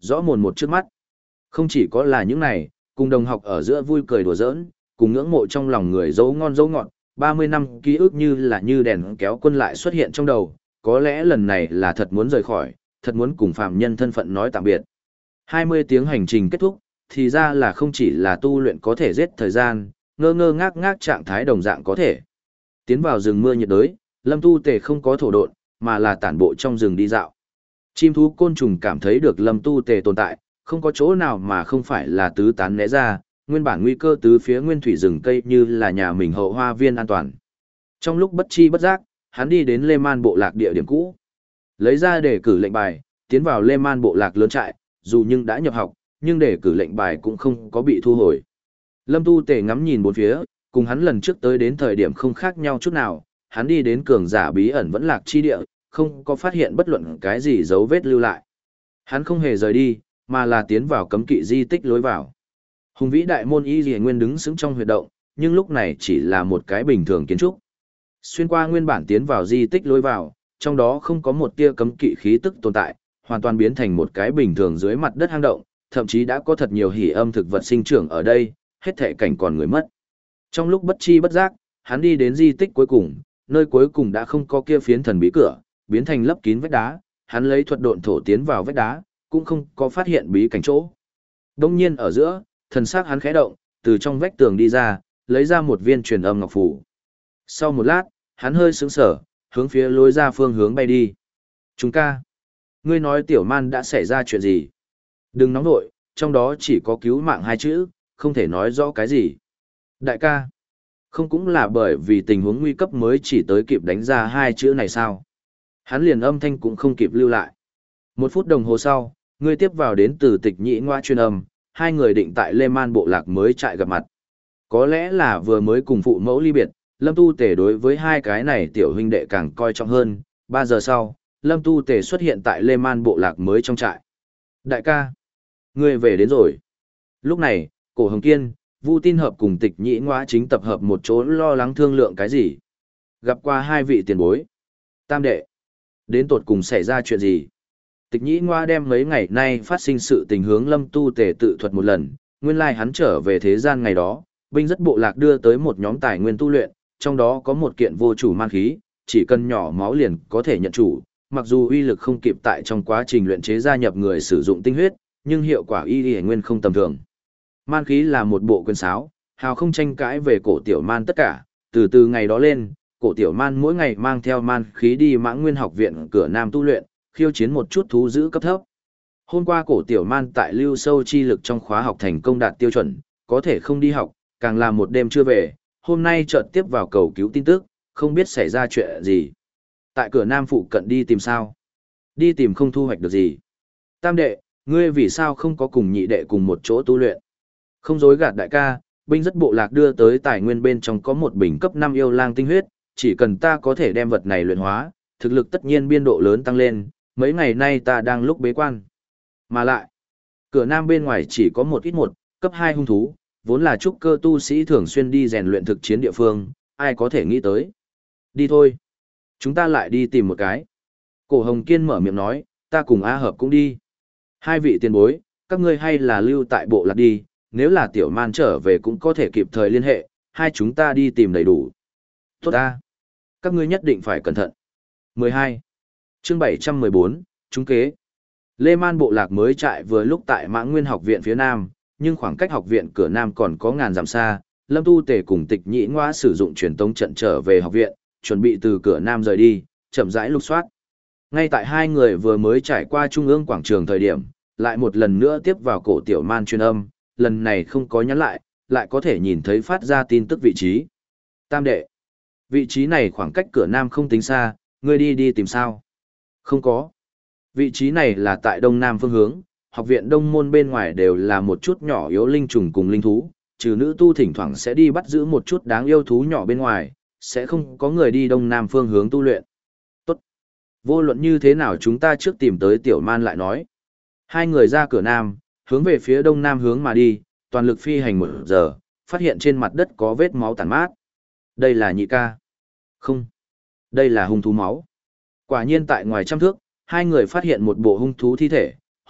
rõ mồn một trước mắt. Không chỉ có là những này, cùng đồng học ở giữa vui cười đùa giỡn, cùng ngưỡng mộ trong lòng người dấu ngon dấu ngọt, ba mươi năm ký ức như là như đèn kéo quân lại xuất hiện trong đầu, có lẽ lần này là thật muốn rời khỏi, thật muốn cùng phạm nhân thân phận nói tạm biệt. hai mươi tiếng hành trình kết thúc, thì ra là không chỉ là tu luyện có thể giết thời gian, ngơ ngơ ngác ngác trạng thái đồng dạng có thể. Tiến vào rừng mưa nhiệt đới, Lâm Tu Tề không có thổ độn, mà là tản bộ trong rừng đi dạo. Chim thú côn trùng cảm thấy được Lâm Tu Tề tồn tại, không có chỗ nào mà không phải là tứ tán né ra, nguyên bản nguy cơ tứ phía nguyên thủy rừng cây như là nhà mình hậu hoa viên an toàn. Trong lúc bất chi bất giác, hắn đi đến Lê Man bộ lạc địa điểm cũ. Lấy ra để cử lệnh bài, tiến vào Lê Man bộ lạc lớn trại, dù nhưng đã nhập học, nhưng để cử lệnh bài cũng không có bị thu hồi. Lâm Tu Tề ngắm nhìn bốn phía, cùng hắn lần trước tới đến thời điểm không khác nhau chút nào, hắn đi đến cường giả bí ẩn vẫn lạc chi địa, không có phát hiện bất luận cái gì dấu vết lưu lại. Hắn không hề rời đi, mà là tiến vào cấm kỵ di tích lối vào. Hùng vĩ đại môn Y Liễu Nguyên đứng sững trong huyệt động, nhưng lúc này chỉ là một cái bình thường kiến trúc. Xuyên qua nguyên bản tiến vào di tích lối vào, trong đó không có một tia cấm kỵ khí tức tồn tại, hoàn toàn biến thành một cái bình thường dưới mặt đất hang động, thậm chí đã có thật nhiều hỉ âm thực vật sinh trưởng ở đây, hết thảy cảnh còn người mất. Trong lúc bất chi bất giác, hắn đi đến di tích cuối cùng, nơi cuối cùng đã không có kia phiến thần bí cửa, biến thành lấp kín vách đá, hắn lấy thuật độn thổ tiến vào vách đá, cũng không có phát hiện bí cảnh chỗ. Đông nhiên ở giữa, thần sắc hắn khẽ động, từ trong vách tường đi ra, lấy ra một viên truyền âm ngọc phù. Sau một lát, hắn hơi sững sờ, hướng phía lối ra phương hướng bay đi. Chúng ca, ngươi nói tiểu man đã xảy ra chuyện gì? Đừng nóng nội, trong đó chỉ có cứu mạng hai chữ, không thể nói rõ cái gì. Đại ca, không cũng là bởi vì tình huống nguy cấp mới chỉ tới kịp đánh ra hai chữ này sao? Hắn liền âm thanh cũng không kịp lưu lại. Một phút đồng hồ sau, ngươi tiếp vào đến từ tịch nhĩ ngoa truyền âm, hai người định tại Lê Man bộ lạc mới chạy gặp mặt. Có lẽ là vừa mới cùng phụ mẫu ly biệt, Lâm Tu Tề đối với hai cái này tiểu huynh đệ càng coi trọng hơn. Ba giờ sau, Lâm Tu Tề xuất hiện tại Lê Man bộ lạc mới trong trại. Đại ca, ngươi về đến rồi. Lúc này, Cổ Hồng Kiên, Vu Tin Hợp cùng tịch nhĩ ngoa chính tập hợp một chỗ lo lắng thương lượng cái gì. Gặp qua hai vị tiền bối. Tam đệ, đến tột cùng xảy ra chuyện gì? Tịch nhĩ ngoa đem mấy ngày nay phát sinh sự tình hướng Lâm Tu Tề tự thuật một lần, nguyên lai hắn trở về thế gian ngày đó, binh rất bộ lạc đưa tới một nhóm tài nguyên tu luyện, trong đó có một kiện vô chủ man khí, chỉ cần nhỏ máu liền có thể nhận chủ, mặc dù uy lực không kịp tại trong quá trình luyện chế gia nhập người sử dụng tinh huyết, nhưng hiệu quả y y nguyên không tầm thường. Man khí là một bộ quyền sáo, hào không tranh cãi về cổ tiểu man tất cả, từ từ ngày đó lên, cổ tiểu man mỗi ngày mang theo man khí đi Mãng Nguyên học viện cửa Nam tu luyện, khiêu chiến một chút thú giữ cấp thấp. Hôm qua cổ tiểu man tại lưu sâu chi lực trong khóa học thành công đạt tiêu chuẩn, có thể không đi học, càng là một đêm chưa về, hôm nay chợt tiếp vào cầu cứu tin tức, không biết xảy ra chuyện gì. Tại cửa Nam phụ cận đi tìm sao? Đi tìm không thu hoạch được gì. Tam đệ, ngươi vì sao không có cùng nhị đệ cùng một chỗ tu luyện? Không dối gạt đại ca, binh rất bộ lạc đưa tới tài nguyên bên trong có một bình cấp năm yêu lang tinh huyết, chỉ cần ta có thể đem vật này luyện hóa, thực lực tất nhiên biên độ lớn tăng lên, mấy ngày nay ta đang lúc bế quan. Mà lại, cửa Nam bên ngoài chỉ có một ít một, cấp hai hung thú, vốn là trúc cơ tu sĩ thường xuyên đi rèn luyện thực chiến địa phương, ai có thể nghĩ tới. Đi thôi. Chúng ta lại đi tìm một cái. Cổ Hồng Kiên mở miệng nói, ta cùng A Hợp cũng đi. Hai vị tiền bối, các ngươi hay là lưu tại bộ lạc đi, nếu là tiểu man trở về cũng có thể kịp thời liên hệ, hai chúng ta đi tìm đầy đủ. Tốt ta. Các ngươi nhất định phải cẩn thận. mười hai. Chương bảy trăm mười bốn, trúng kế. Lê Man bộ lạc mới trại vừa lúc tại Mãng Nguyên học viện phía Nam, nhưng khoảng cách học viện cửa Nam còn có ngàn dặm xa, Lâm Tu Tề cùng tịch nhĩ ngoa sử dụng truyền tống trận trở về học viện, chuẩn bị từ cửa Nam rời đi, chậm rãi lục soát. Ngay tại hai người vừa mới trải qua trung ương quảng trường thời điểm, lại một lần nữa tiếp vào cổ tiểu man truyền âm, lần này không có nhắn lại, lại có thể nhìn thấy phát ra tin tức vị trí. Tam đệ, vị trí này khoảng cách cửa Nam không tính xa, ngươi đi đi tìm sao? Không có. Vị trí này là tại đông nam phương hướng, học viện đông môn bên ngoài đều là một chút nhỏ yếu linh trùng cùng linh thú, trừ nữ tu thỉnh thoảng sẽ đi bắt giữ một chút đáng yêu thú nhỏ bên ngoài, sẽ không có người đi đông nam phương hướng tu luyện. Tốt. Vô luận như thế nào chúng ta trước tìm tới tiểu man lại nói. Hai người ra cửa Nam, hướng về phía đông nam hướng mà đi, toàn lực phi hành một giờ, phát hiện trên mặt đất có vết máu tàn mát. Đây là nhị ca. Không. Đây là hung thú máu. Quả nhiên tại ngoài trăm thước, hai người phát hiện một bộ hung thú thi thể,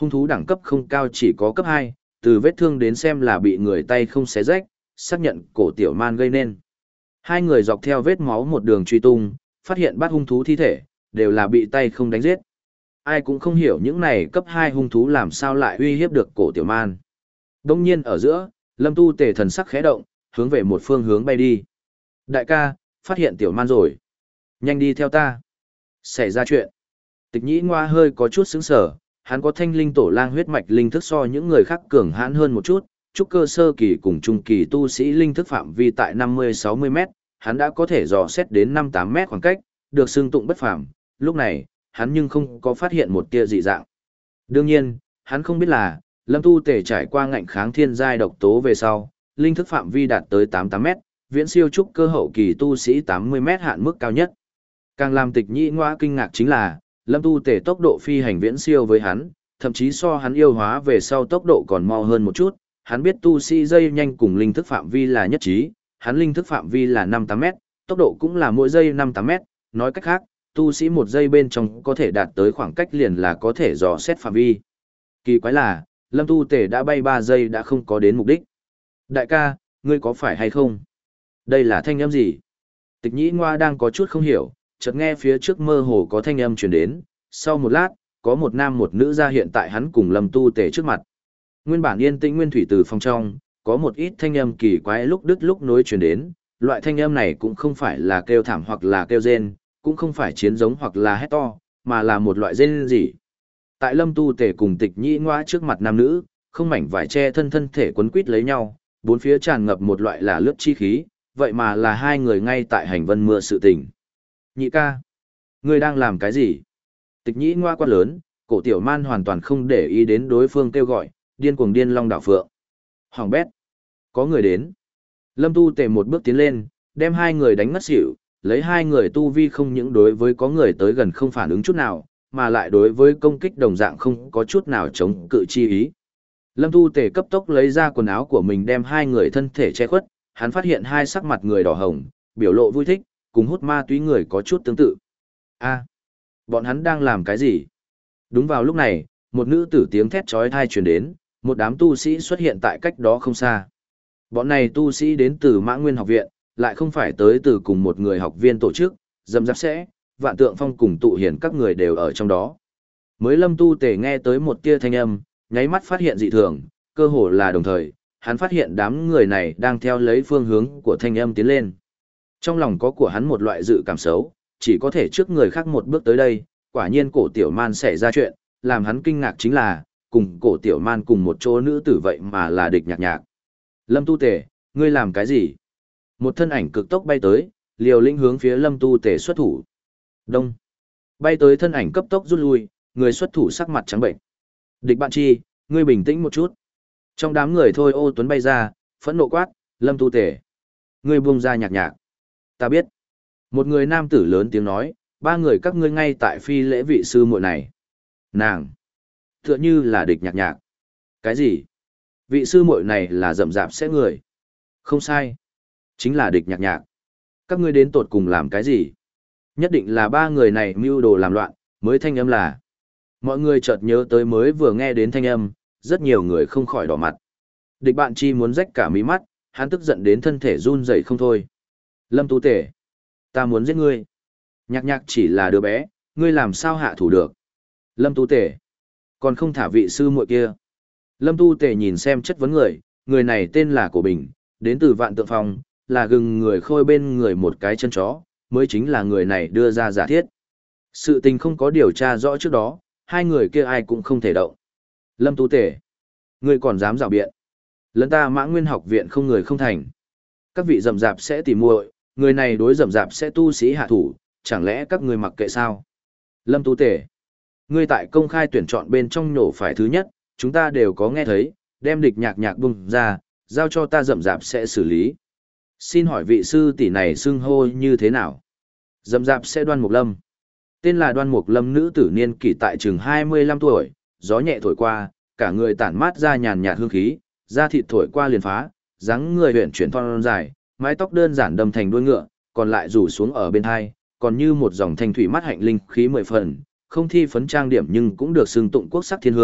hung thú đẳng cấp không cao chỉ có cấp hai, từ vết thương đến xem là bị người tay không xé rách, xác nhận cổ tiểu man gây nên. Hai người dọc theo vết máu một đường truy tung, phát hiện bắt hung thú thi thể, đều là bị tay không đánh giết. Ai cũng không hiểu những này cấp hai hung thú làm sao lại uy hiếp được cổ tiểu man. Đông nhiên ở giữa, Lâm Tu Tề thần sắc khẽ động, hướng về một phương hướng bay đi. Đại ca, phát hiện tiểu man rồi. Nhanh đi theo ta. Xảy ra chuyện. Tịch nhĩ ngoa hơi có chút sững sờ, hắn có thanh linh tổ lang huyết mạch linh thức so những người khác cường hãn hơn một chút, trúc cơ sơ kỳ cùng trung kỳ tu sĩ linh thức phạm vi tại năm mươi sáu mươi mét, hắn đã có thể dò xét đến năm tám mét khoảng cách, được xưng tụng bất phàm. Lúc này, hắn nhưng không có phát hiện một tia dị dạng. Đương nhiên, hắn không biết là, Lâm Tu Tề trải qua ngạnh kháng thiên giai độc tố về sau, linh thức phạm vi đạt tới tám mươi tám mét, viễn siêu trúc cơ hậu kỳ tu sĩ tám mươi mét hạn mức cao nhất. Càng làm tịch nhĩ ngoa kinh ngạc chính là, Lâm Tu Tề tốc độ phi hành viễn siêu với hắn, thậm chí so hắn yêu hóa về sau tốc độ còn mau hơn một chút. Hắn biết tu sĩ dây nhanh cùng linh thức phạm vi là nhất trí, hắn linh thức phạm vi là năm mươi tám mét, tốc độ cũng là mỗi giây năm mươi tám mét, nói cách khác, tu sĩ một giây bên trong có thể đạt tới khoảng cách liền là có thể dò xét phạm vi. Kỳ quái là, Lâm Tu Tề đã bay ba giây đã không có đến mục đích. Đại ca, ngươi có phải hay không? Đây là thanh âm gì? Tịch nhĩ ngoa đang có chút không hiểu, chợt nghe phía trước mơ hồ có thanh âm truyền đến, sau một lát, có một nam một nữ ra hiện tại hắn cùng Lâm Tu Tề trước mặt. Nguyên bản yên tĩnh nguyên thủy từ phòng trong, có một ít thanh âm kỳ quái lúc đứt lúc nối truyền đến, loại thanh âm này cũng không phải là kêu thảm hoặc là kêu rên, cũng không phải chiến giống hoặc là hét to, mà là một loại rên rỉ. Tại Lâm Tu Tề cùng Tịch nhĩ ngoa trước mặt nam nữ, không mảnh vải che thân thân thể quấn quít lấy nhau, bốn phía tràn ngập một loại là lướt chi khí, vậy mà là hai người ngay tại hành vân mưa sự tình. Nhị ca, ngươi đang làm cái gì? Tịch nhĩ ngoa quát lớn, cổ tiểu man hoàn toàn không để ý đến đối phương kêu gọi, điên cuồng điên long đảo phượng. Hoàng bét, có người đến. Lâm Tu Tề một bước tiến lên, đem hai người đánh ngất xỉu, lấy hai người tu vi không những đối với có người tới gần không phản ứng chút nào, mà lại đối với công kích đồng dạng không có chút nào chống cự chi ý. Lâm Tu Tề cấp tốc lấy ra quần áo của mình đem hai người thân thể che khuất, hắn phát hiện hai sắc mặt người đỏ hồng, biểu lộ vui thích, cùng hút ma túy người có chút tương tự. A, bọn hắn đang làm cái gì? Đúng vào lúc này, một nữ tử tiếng thét chói tai truyền đến, một đám tu sĩ xuất hiện tại cách đó không xa. Bọn này tu sĩ đến từ Mã Nguyên học viện, lại không phải tới từ cùng một người học viên tổ chức, dầm dạp sẽ, Vạn Tượng Phong cùng tụ hiển các người đều ở trong đó. Mới Lâm Tu Tề nghe tới một tia thanh âm, nháy mắt phát hiện dị thường, cơ hồ là đồng thời, hắn phát hiện đám người này đang theo lấy phương hướng của thanh âm tiến lên. Trong lòng có của hắn một loại dự cảm xấu, chỉ có thể trước người khác một bước tới đây, quả nhiên cổ tiểu man xảy ra chuyện, làm hắn kinh ngạc chính là, cùng cổ tiểu man cùng một chỗ nữ tử vậy mà là địch nhạc nhạc. Lâm Tu Tề, ngươi làm cái gì? Một thân ảnh cực tốc bay tới, liều lĩnh hướng phía Lâm Tu Tề xuất thủ. Đông. Bay tới thân ảnh cấp tốc rút lui, người xuất thủ sắc mặt trắng bệnh. Địch bạn chi, ngươi bình tĩnh một chút. Trong đám người thôi ô tuấn bay ra, phẫn nộ quát, Lâm Tu Tề. Ngươi buông ra nhạc nhạc. Ta biết. Một người nam tử lớn tiếng nói, ba người các ngươi ngay tại phi lễ vị sư muội này. Nàng. Tựa như là địch nhạc nhạc. Cái gì? Vị sư muội này là rậm rạp sẽ người. Không sai. Chính là địch nhạc nhạc. Các ngươi đến tột cùng làm cái gì? Nhất định là ba người này mưu đồ làm loạn, mới thanh âm là. Mọi người chợt nhớ tới mới vừa nghe đến thanh âm, rất nhiều người không khỏi đỏ mặt. Địch bạn chi muốn rách cả mí mắt, hắn tức giận đến thân thể run rẩy không thôi. Lâm Tu Tề, ta muốn giết ngươi. Nhạc nhạc chỉ là đứa bé, ngươi làm sao hạ thủ được. Lâm Tu Tề, còn không thả vị sư muội kia. Lâm Tu Tề nhìn xem chất vấn người, người này tên là Cổ Bình, đến từ Vạn Tượng Phong, là gừng người khôi bên người một cái chân chó, mới chính là người này đưa ra giả thiết. Sự tình không có điều tra rõ trước đó, hai người kia ai cũng không thể động. Lâm Tu Tề, ngươi còn dám rào biện. Lẫn ta Mã Nguyên học viện không người không thành. Các vị rầm rạp sẽ tỉ muội, người này đối rầm rạp sẽ tu sĩ hạ thủ, chẳng lẽ các ngươi mặc kệ sao? Lâm Tu Tề, ngươi tại công khai tuyển chọn bên trong nhổ phải thứ nhất, chúng ta đều có nghe thấy, đem địch nhạc nhạc bung ra, giao cho ta rầm rạp sẽ xử lý. Xin hỏi vị sư tỷ này xưng hô như thế nào? Rầm rạp sẽ Đoan Mục Lâm. Tên là Đoan Mục Lâm, nữ tử niên kỷ tại chừng hai mươi lăm tuổi, gió nhẹ thổi qua, cả người tản mát ra nhàn nhạt hương khí, da thịt thổi qua liền phá, dáng người huyền chuyển thon dài, mái tóc đơn giản đâm thành đuôi ngựa, còn lại rủ xuống ở bên hai, còn như một dòng thanh thủy mắt hạnh linh khí mười phần, không thi phấn trang điểm nhưng cũng được xưng tụng quốc sắc thiên hương,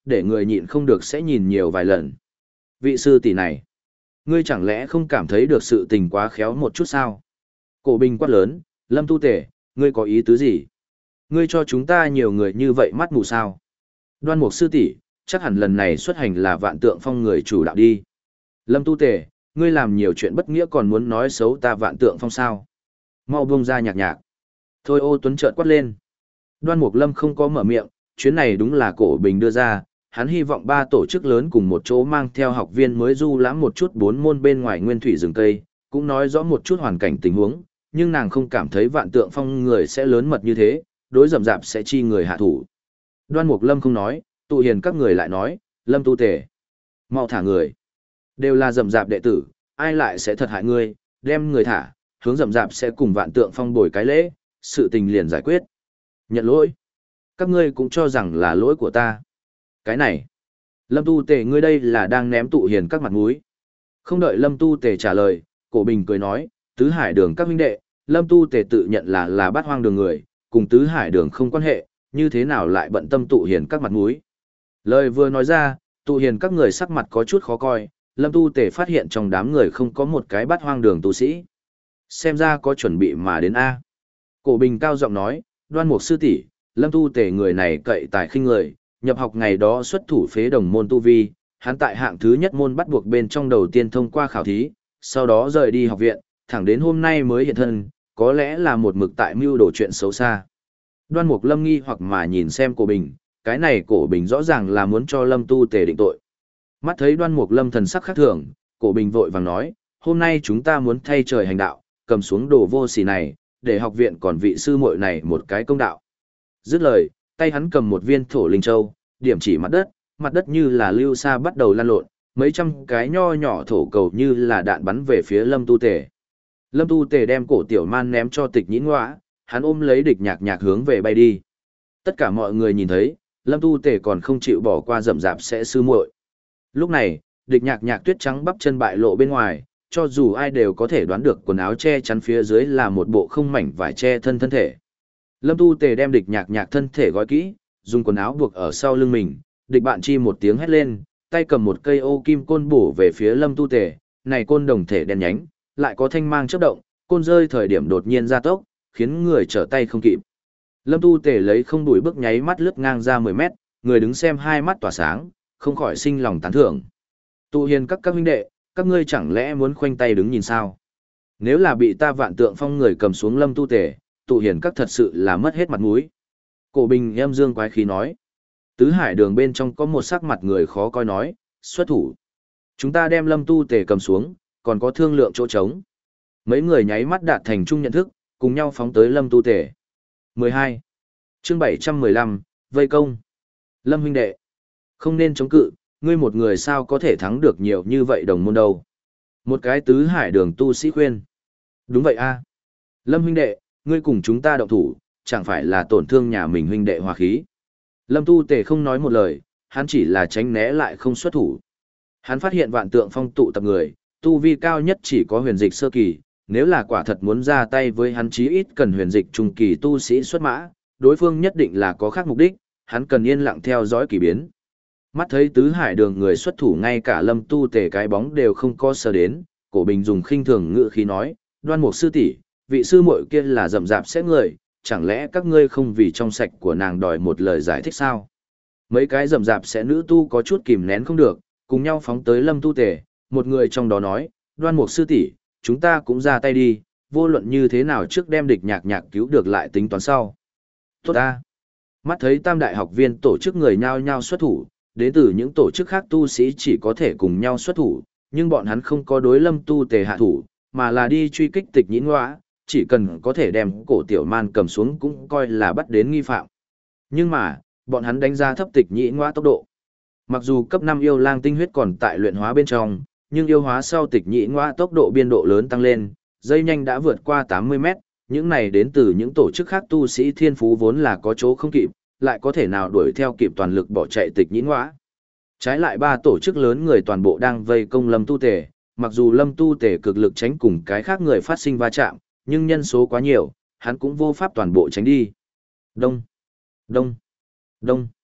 để người nhịn không được sẽ nhìn nhiều vài lần. Vị sư tỷ này, ngươi chẳng lẽ không cảm thấy được sự tình quá khéo một chút sao? Cổ Bình quát lớn, Lâm Tu Tể, ngươi có ý tứ gì? Ngươi cho chúng ta nhiều người như vậy mắt mù sao? Đoan Mục sư tỷ, chắc hẳn lần này xuất hành là Vạn Tượng Phong người chủ đạo đi. Lâm Tu Tể, ngươi làm nhiều chuyện bất nghĩa còn muốn nói xấu ta Vạn Tượng Phong sao? Mau buông ra Nhạc Nhạc. Thôi Ô Tuấn chợt quát lên. Đoan Mục Lâm không có mở miệng, chuyến này đúng là Cổ Bình đưa ra, hắn hy vọng ba tổ chức lớn cùng một chỗ mang theo học viên mới du lãm một chút bốn môn bên ngoài nguyên thủy rừng cây, cũng nói rõ một chút hoàn cảnh tình huống, nhưng nàng không cảm thấy Vạn Tượng Phong người sẽ lớn mật như thế, đối rậm rạp sẽ chi người hạ thủ. Đoan Mục Lâm không nói, tụ hiền các người lại nói, Lâm Tu Tể, mau thả người. Đều là rậm rạp đệ tử, ai lại sẽ thật hại ngươi, đem người thả, hướng rậm rạp sẽ cùng Vạn Tượng Phong bồi cái lễ, sự tình liền giải quyết. Nhận lỗi. Các ngươi cũng cho rằng là lỗi của ta. Cái này, Lâm Tu Tể ngươi đây là đang ném tụ hiền các mặt mũi. Không đợi Lâm Tu Tể trả lời, Cổ Bình cười nói, Tứ Hải Đường các huynh đệ, Lâm Tu Tể tự nhận là là bát hoang đường người, cùng Tứ Hải Đường không quan hệ, như thế nào lại bận tâm tụ hiền các mặt mũi. Lời vừa nói ra, tụ hiền các người sắc mặt có chút khó coi, Lâm Tu Tể phát hiện trong đám người không có một cái bát hoang đường tu sĩ. Xem ra có chuẩn bị mà đến A. Cổ Bình cao giọng nói, Đoan Mục sư tỷ, Lâm Tu Tể người này cậy tài khinh người, nhập học ngày đó xuất thủ phế đồng môn tu vi, hắn tại hạng thứ nhất môn bắt buộc bên trong đầu tiên thông qua khảo thí, sau đó rời đi học viện, thẳng đến hôm nay mới hiện thân, có lẽ là một mực tại mưu đồ chuyện xấu xa. Đoan Mục Lâm nghi hoặc mà nhìn xem Cổ Bình, cái này Cổ Bình rõ ràng là muốn cho Lâm Tu Tể định tội. Mắt thấy Đoan Mục Lâm thần sắc khác thường, Cổ Bình vội vàng nói, hôm nay chúng ta muốn thay trời hành đạo, cầm xuống đồ vô sỉ này, để học viện còn vị sư muội này một cái công đạo. Dứt lời, tay hắn cầm một viên thổ linh châu, điểm chỉ mặt đất, mặt đất như là lưu sa bắt đầu lan lộn, mấy trăm cái nho nhỏ thổ cầu như là đạn bắn về phía Lâm Tu Tể. Lâm Tu Tể đem Cổ Tiểu Man ném cho Tịch Nhĩ Ngõa, hắn ôm lấy Địch Nhạc Nhạc hướng về bay đi. Tất cả mọi người nhìn thấy, Lâm Tu Tể còn không chịu bỏ qua rậm rạp sẽ sư muội. Lúc này, Địch Nhạc Nhạc tuyết trắng bắp chân bại lộ bên ngoài, cho dù ai đều có thể đoán được quần áo che chắn phía dưới là một bộ không mảnh vải che thân thân thể. Lâm Tu Tể đem Địch Nhạc Nhạc thân thể gói kỹ, dùng quần áo buộc ở sau lưng mình, Địch Bạn Chi một tiếng hét lên, tay cầm một cây ô kim côn bổ về phía Lâm Tu Tể, này côn đồng thể đen nhánh, lại có thanh mang chớp động, côn rơi thời điểm đột nhiên gia tốc, khiến người trở tay không kịp. Lâm Tu Tể lấy không đuổi bước nháy mắt lướt ngang ra mười mét, người đứng xem hai mắt tỏa sáng, không khỏi sinh lòng tán thưởng. Tụ hiền các các huynh đệ, các ngươi chẳng lẽ muốn khoanh tay đứng nhìn sao? Nếu là bị ta Vạn Tượng Phong người cầm xuống Lâm Tu Tể, tụ hiền các thật sự là mất hết mặt mũi. Cổ Bình em dương quái khí nói. Tứ Hải Đường bên trong có một sắc mặt người khó coi nói, xuất thủ. Chúng ta đem Lâm Tu Tể cầm xuống, còn có thương lượng chỗ trống. Mấy người nháy mắt đạt thành chung nhận thức, cùng nhau phóng tới Lâm Tu Tể. mười hai. Chương bảy trăm mười lăm, vây công. Lâm huynh đệ, không nên chống cự, ngươi một người sao có thể thắng được nhiều như vậy đồng môn đâu. Một cái Tứ Hải Đường tu sĩ khuyên. Đúng vậy a. Lâm huynh đệ, ngươi cùng chúng ta động thủ, chẳng phải là tổn thương nhà mình huynh đệ hòa khí. Lâm Tu Tể không nói một lời, hắn chỉ là tránh né lại không xuất thủ. Hắn phát hiện Vạn Tượng Phong tụ tập người, tu vi cao nhất chỉ có huyền dịch sơ kỳ, nếu là quả thật muốn ra tay với hắn chí ít cần huyền dịch trung kỳ tu sĩ xuất mã, đối phương nhất định là có khác mục đích, hắn cần yên lặng theo dõi kỳ biến. Mắt thấy Tứ Hải Đường người xuất thủ ngay cả Lâm Tu Tể cái bóng đều không có sờ đến, Cổ Bình dùng khinh thường ngữ khí nói, Đoan Mục sư tỷ, vị sư muội kia là rậm rạp sẽ người, chẳng lẽ các ngươi không vì trong sạch của nàng đòi một lời giải thích sao? Mấy cái rậm rạp sẽ nữ tu có chút kìm nén không được, cùng nhau phóng tới Lâm Tu Tể, một người trong đó nói, Đoan Mục sư tỷ, chúng ta cũng ra tay đi, vô luận như thế nào trước đem Địch Nhạc Nhạc cứu được lại tính toán sau. Tốt ta. Mắt thấy tam đại học viên tổ chức người nhao nhao xuất thủ, đến từ những tổ chức khác tu sĩ chỉ có thể cùng nhau xuất thủ, nhưng bọn hắn không có đối Lâm Tu Tể hạ thủ, mà là đi truy kích Tịch Nhĩ Ngõa, chỉ cần có thể đem Cổ Tiểu Man cầm xuống cũng coi là bắt đến nghi phạm. Nhưng mà, bọn hắn đánh giá thấp Tịch Nhĩ Ngõa tốc độ. Mặc dù cấp năm yêu lang tinh huyết còn tại luyện hóa bên trong, nhưng yêu hóa sau Tịch Nhĩ Ngõa tốc độ biên độ lớn tăng lên, dây nhanh đã vượt qua tám mươi mét, những này đến từ những tổ chức khác tu sĩ thiên phú vốn là có chỗ không kịp, lại có thể nào đuổi theo kịp toàn lực bỏ chạy Tịch Nhĩ Ngõa. Trái lại ba tổ chức lớn người toàn bộ đang vây công Lâm Tu Tể, mặc dù Lâm Tu Tể cực lực tránh cùng cái khác người phát sinh va chạm, nhưng nhân số quá nhiều, hắn cũng vô pháp toàn bộ tránh đi. Đông, đông, đông.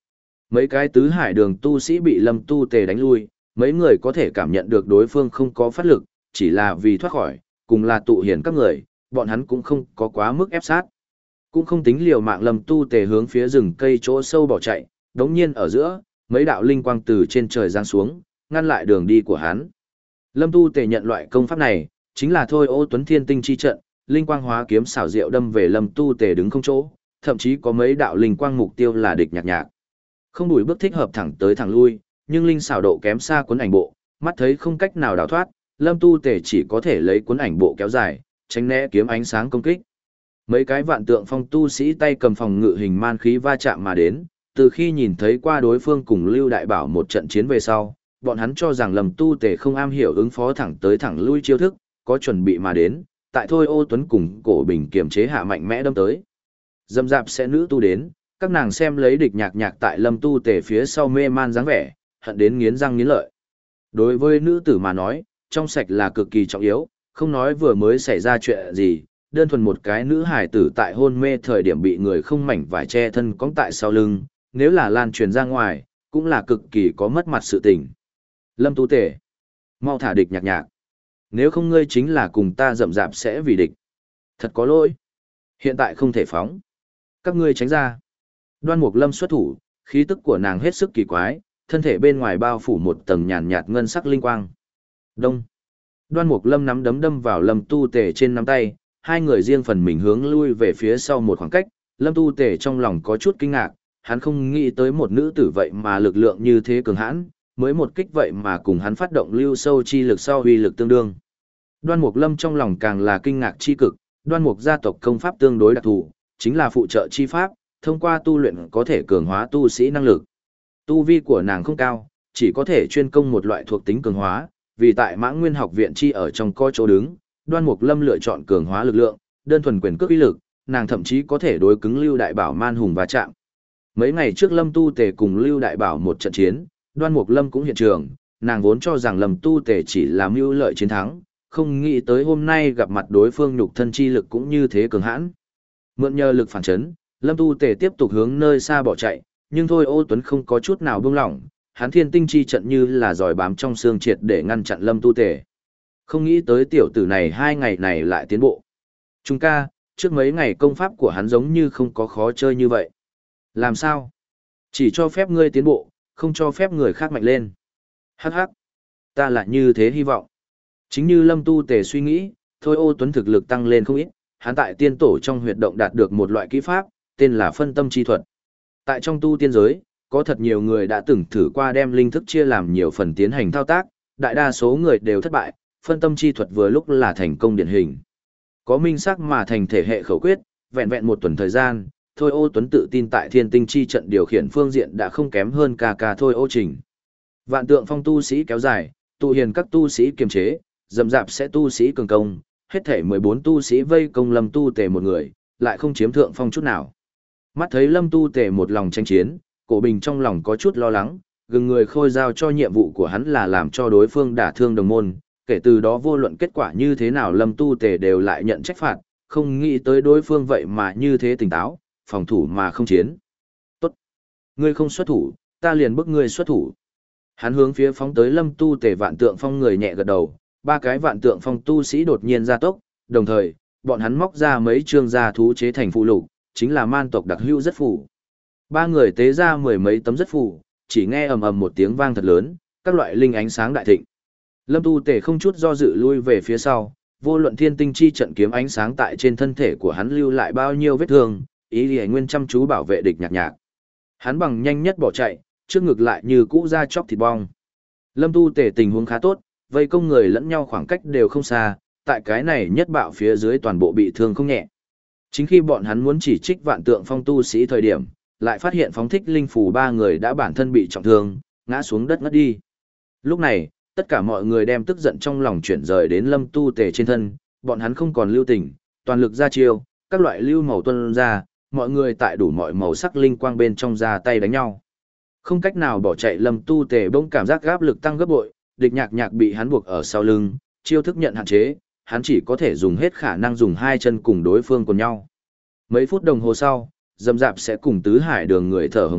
Mấy cái tứ hải đường tu sĩ bị Lâm Tu Tề đánh lui, mấy người có thể cảm nhận được đối phương không có phát lực, chỉ là vì thoát khỏi, cùng là tụ hiền các người, bọn hắn cũng không có quá mức ép sát. Cũng không tính liều mạng Lâm Tu Tề hướng phía rừng cây chỗ sâu bỏ chạy, đống nhiên ở giữa, mấy đạo linh quang từ trên trời giáng xuống, ngăn lại đường đi của hắn. Lâm Tu Tề nhận loại công pháp này, chính là Thôi Ô Tuấn Thiên Tinh chi trận, linh quang hóa kiếm xảo diệu đâm về Lâm Tu Tề đứng không chỗ, thậm chí có mấy đạo linh quang mục tiêu là địch nhạc nhạc. Không đuổi bước thích hợp thẳng tới thẳng lui, nhưng linh xảo độ kém xa cuốn ảnh bộ, mắt thấy không cách nào đào thoát, Lâm Tu Tề chỉ có thể lấy cuốn ảnh bộ kéo dài, tránh né kiếm ánh sáng công kích. Mấy cái vạn tượng phong tu sĩ tay cầm phòng ngự hình man khí va chạm mà đến, từ khi nhìn thấy qua đối phương cùng Lưu Đại Bảo một trận chiến về sau, bọn hắn cho rằng Lâm Tu Tề không am hiểu ứng phó thẳng tới thẳng lui chiêu thức, có chuẩn bị mà đến, tại Thôi Ô Tuấn cùng Cổ Bình kiềm chế hạ mạnh mẽ đâm tới. Dâm dạp sẽ nữ tu đến, các nàng xem lấy địch nhạc nhạc tại Lâm Tu Tề phía sau mê man dáng vẻ, hận đến nghiến răng nghiến lợi. Đối với nữ tử mà nói, trong sạch là cực kỳ trọng yếu, không nói vừa mới xảy ra chuyện gì, đơn thuần một cái nữ hài tử tại hôn mê thời điểm bị người không mảnh vải che thân cong tại sau lưng, nếu là lan truyền ra ngoài, cũng là cực kỳ có mất mặt sự tình. Lâm Tu Tề, mau thả địch nhạc nhạc. Nếu không ngươi chính là cùng ta rậm rạp sẽ vì địch. Thật có lỗi. Hiện tại không thể phóng. Các ngươi tránh ra. Đoan Mục Lâm xuất thủ, khí tức của nàng hết sức kỳ quái, thân thể bên ngoài bao phủ một tầng nhàn nhạt ngân sắc linh quang. Đông. Đoan Mục Lâm nắm đấm đâm vào Lâm Tu Tề trên nắm tay, hai người riêng phần mình hướng lui về phía sau một khoảng cách, Lâm Tu Tề trong lòng có chút kinh ngạc, hắn không nghĩ tới một nữ tử vậy mà lực lượng như thế cường hãn, mới một kích vậy mà cùng hắn phát động lưu sâu chi lực sau uy lực tương đương. Đoan Mục Lâm trong lòng càng là kinh ngạc chi cực, Đoan Mục gia tộc công pháp tương đối đặc thù, chính là phụ trợ chi pháp, thông qua tu luyện có thể cường hóa tu sĩ năng lực. Tu vi của nàng không cao, chỉ có thể chuyên công một loại thuộc tính cường hóa, vì tại Mãng Nguyên học viện chi ở trong co chỗ đứng, Đoan Mục Lâm lựa chọn cường hóa lực lượng, đơn thuần quyền cước uy lực, nàng thậm chí có thể đối cứng Lưu Đại Bảo man hùng va chạm. Mấy ngày trước Lâm Tu Tề cùng Lưu Đại Bảo một trận chiến, Đoan Mục Lâm cũng hiện trường, nàng vốn cho rằng Lâm Tu Tề chỉ là mưu lợi chiến thắng, không nghĩ tới hôm nay gặp mặt đối phương nhục thân chi lực cũng như thế cường hãn. Mượn nhờ lực phản chấn, Lâm Tu Tề tiếp tục hướng nơi xa bỏ chạy, nhưng Thôi Ô Tuấn không có chút nào buông lỏng, hắn Thiên Tinh chi trận như là giỏi bám trong xương triệt để ngăn chặn Lâm Tu Tề. Không nghĩ tới tiểu tử này hai ngày này lại tiến bộ. Trung ca, trước mấy ngày công pháp của hắn giống như không có khó chơi như vậy. Làm sao? Chỉ cho phép ngươi tiến bộ, không cho phép người khác mạnh lên. Hắc hắc. Ta lại như thế hy vọng. Chính như Lâm Tu Tề suy nghĩ, Thôi Ô Tuấn thực lực tăng lên không ít, hắn tại tiên tổ trong huyệt động đạt được một loại kỹ pháp, tên là phân tâm chi thuật. Tại trong tu tiên giới, có thật nhiều người đã từng thử qua đem linh thức chia làm nhiều phần tiến hành thao tác, đại đa số người đều thất bại, phân tâm chi thuật vừa lúc là thành công điển hình. Có minh sắc mà thành thể hệ khẩu quyết, vẹn vẹn một tuần thời gian, Thôi Ô Tuấn tự tin tại Thiên Tinh chi trận điều khiển phương diện đã không kém hơn cả cả Thôi Ô Trình. Vạn tượng phong tu sĩ kéo dài, tụ hiền các tu sĩ kiềm chế, dầm dạp sẽ tu sĩ cường công, hết thể mười bốn tu sĩ vây công Lâm Tu Tề một người, lại không chiếm thượng phong chút nào. Mắt thấy Lâm Tu Tề một lòng tranh chiến, Cổ Bình trong lòng có chút lo lắng, gừng người khôi giao cho nhiệm vụ của hắn là làm cho đối phương đả thương đồng môn, kể từ đó vô luận kết quả như thế nào Lâm Tu Tề đều lại nhận trách phạt, không nghĩ tới đối phương vậy mà như thế tỉnh táo, phòng thủ mà không chiến. Tốt. Ngươi không xuất thủ, ta liền bức ngươi xuất thủ. Hắn hướng phía phóng tới Lâm Tu Tề vạn tượng phong người nhẹ gật đầu, ba cái vạn tượng phong tu sĩ đột nhiên ra tốc, đồng thời, bọn hắn móc ra mấy trương gia thú chế thành phụ lục, chính là man tộc đặc hữu rất phù. Ba người tế ra mười mấy tấm rất phù, chỉ nghe ầm ầm một tiếng vang thật lớn, các loại linh ánh sáng đại thịnh. Lâm Tu Tề không chút do dự lui về phía sau, vô luận Thiên Tinh chi trận kiếm ánh sáng tại trên thân thể của hắn lưu lại bao nhiêu vết thương, ý liễu nguyên chăm chú bảo vệ địch nhạc nhạc. Hắn bằng nhanh nhất bỏ chạy, trước ngực lại như cũ ra chóc thịt bong. Lâm Tu Tề tình huống khá tốt, vây công người lẫn nhau khoảng cách đều không xa, tại cái này nhất bạo phía dưới toàn bộ bị thương không nhẹ. Chính khi bọn hắn muốn chỉ trích vạn tượng phong tu sĩ thời điểm, lại phát hiện phóng thích linh phù ba người đã bản thân bị trọng thương, ngã xuống đất ngất đi. Lúc này, tất cả mọi người đem tức giận trong lòng chuyển rời đến Lâm Tu Tề trên thân, bọn hắn không còn lưu tình, toàn lực ra chiêu, các loại lưu màu tuân ra, mọi người tại đủ mọi màu sắc linh quang bên trong ra tay đánh nhau. Không cách nào bỏ chạy Lâm Tu Tề bỗng cảm giác áp lực tăng gấp bội, địch nhạc nhạc bị hắn buộc ở sau lưng, chiêu thức nhận hạn chế, hắn chỉ có thể dùng hết khả năng dùng hai chân cùng đối phương cùng nhau. Mấy phút đồng hồ sau, dầm dạp sẽ cùng tứ hải đường người thở hừng hực,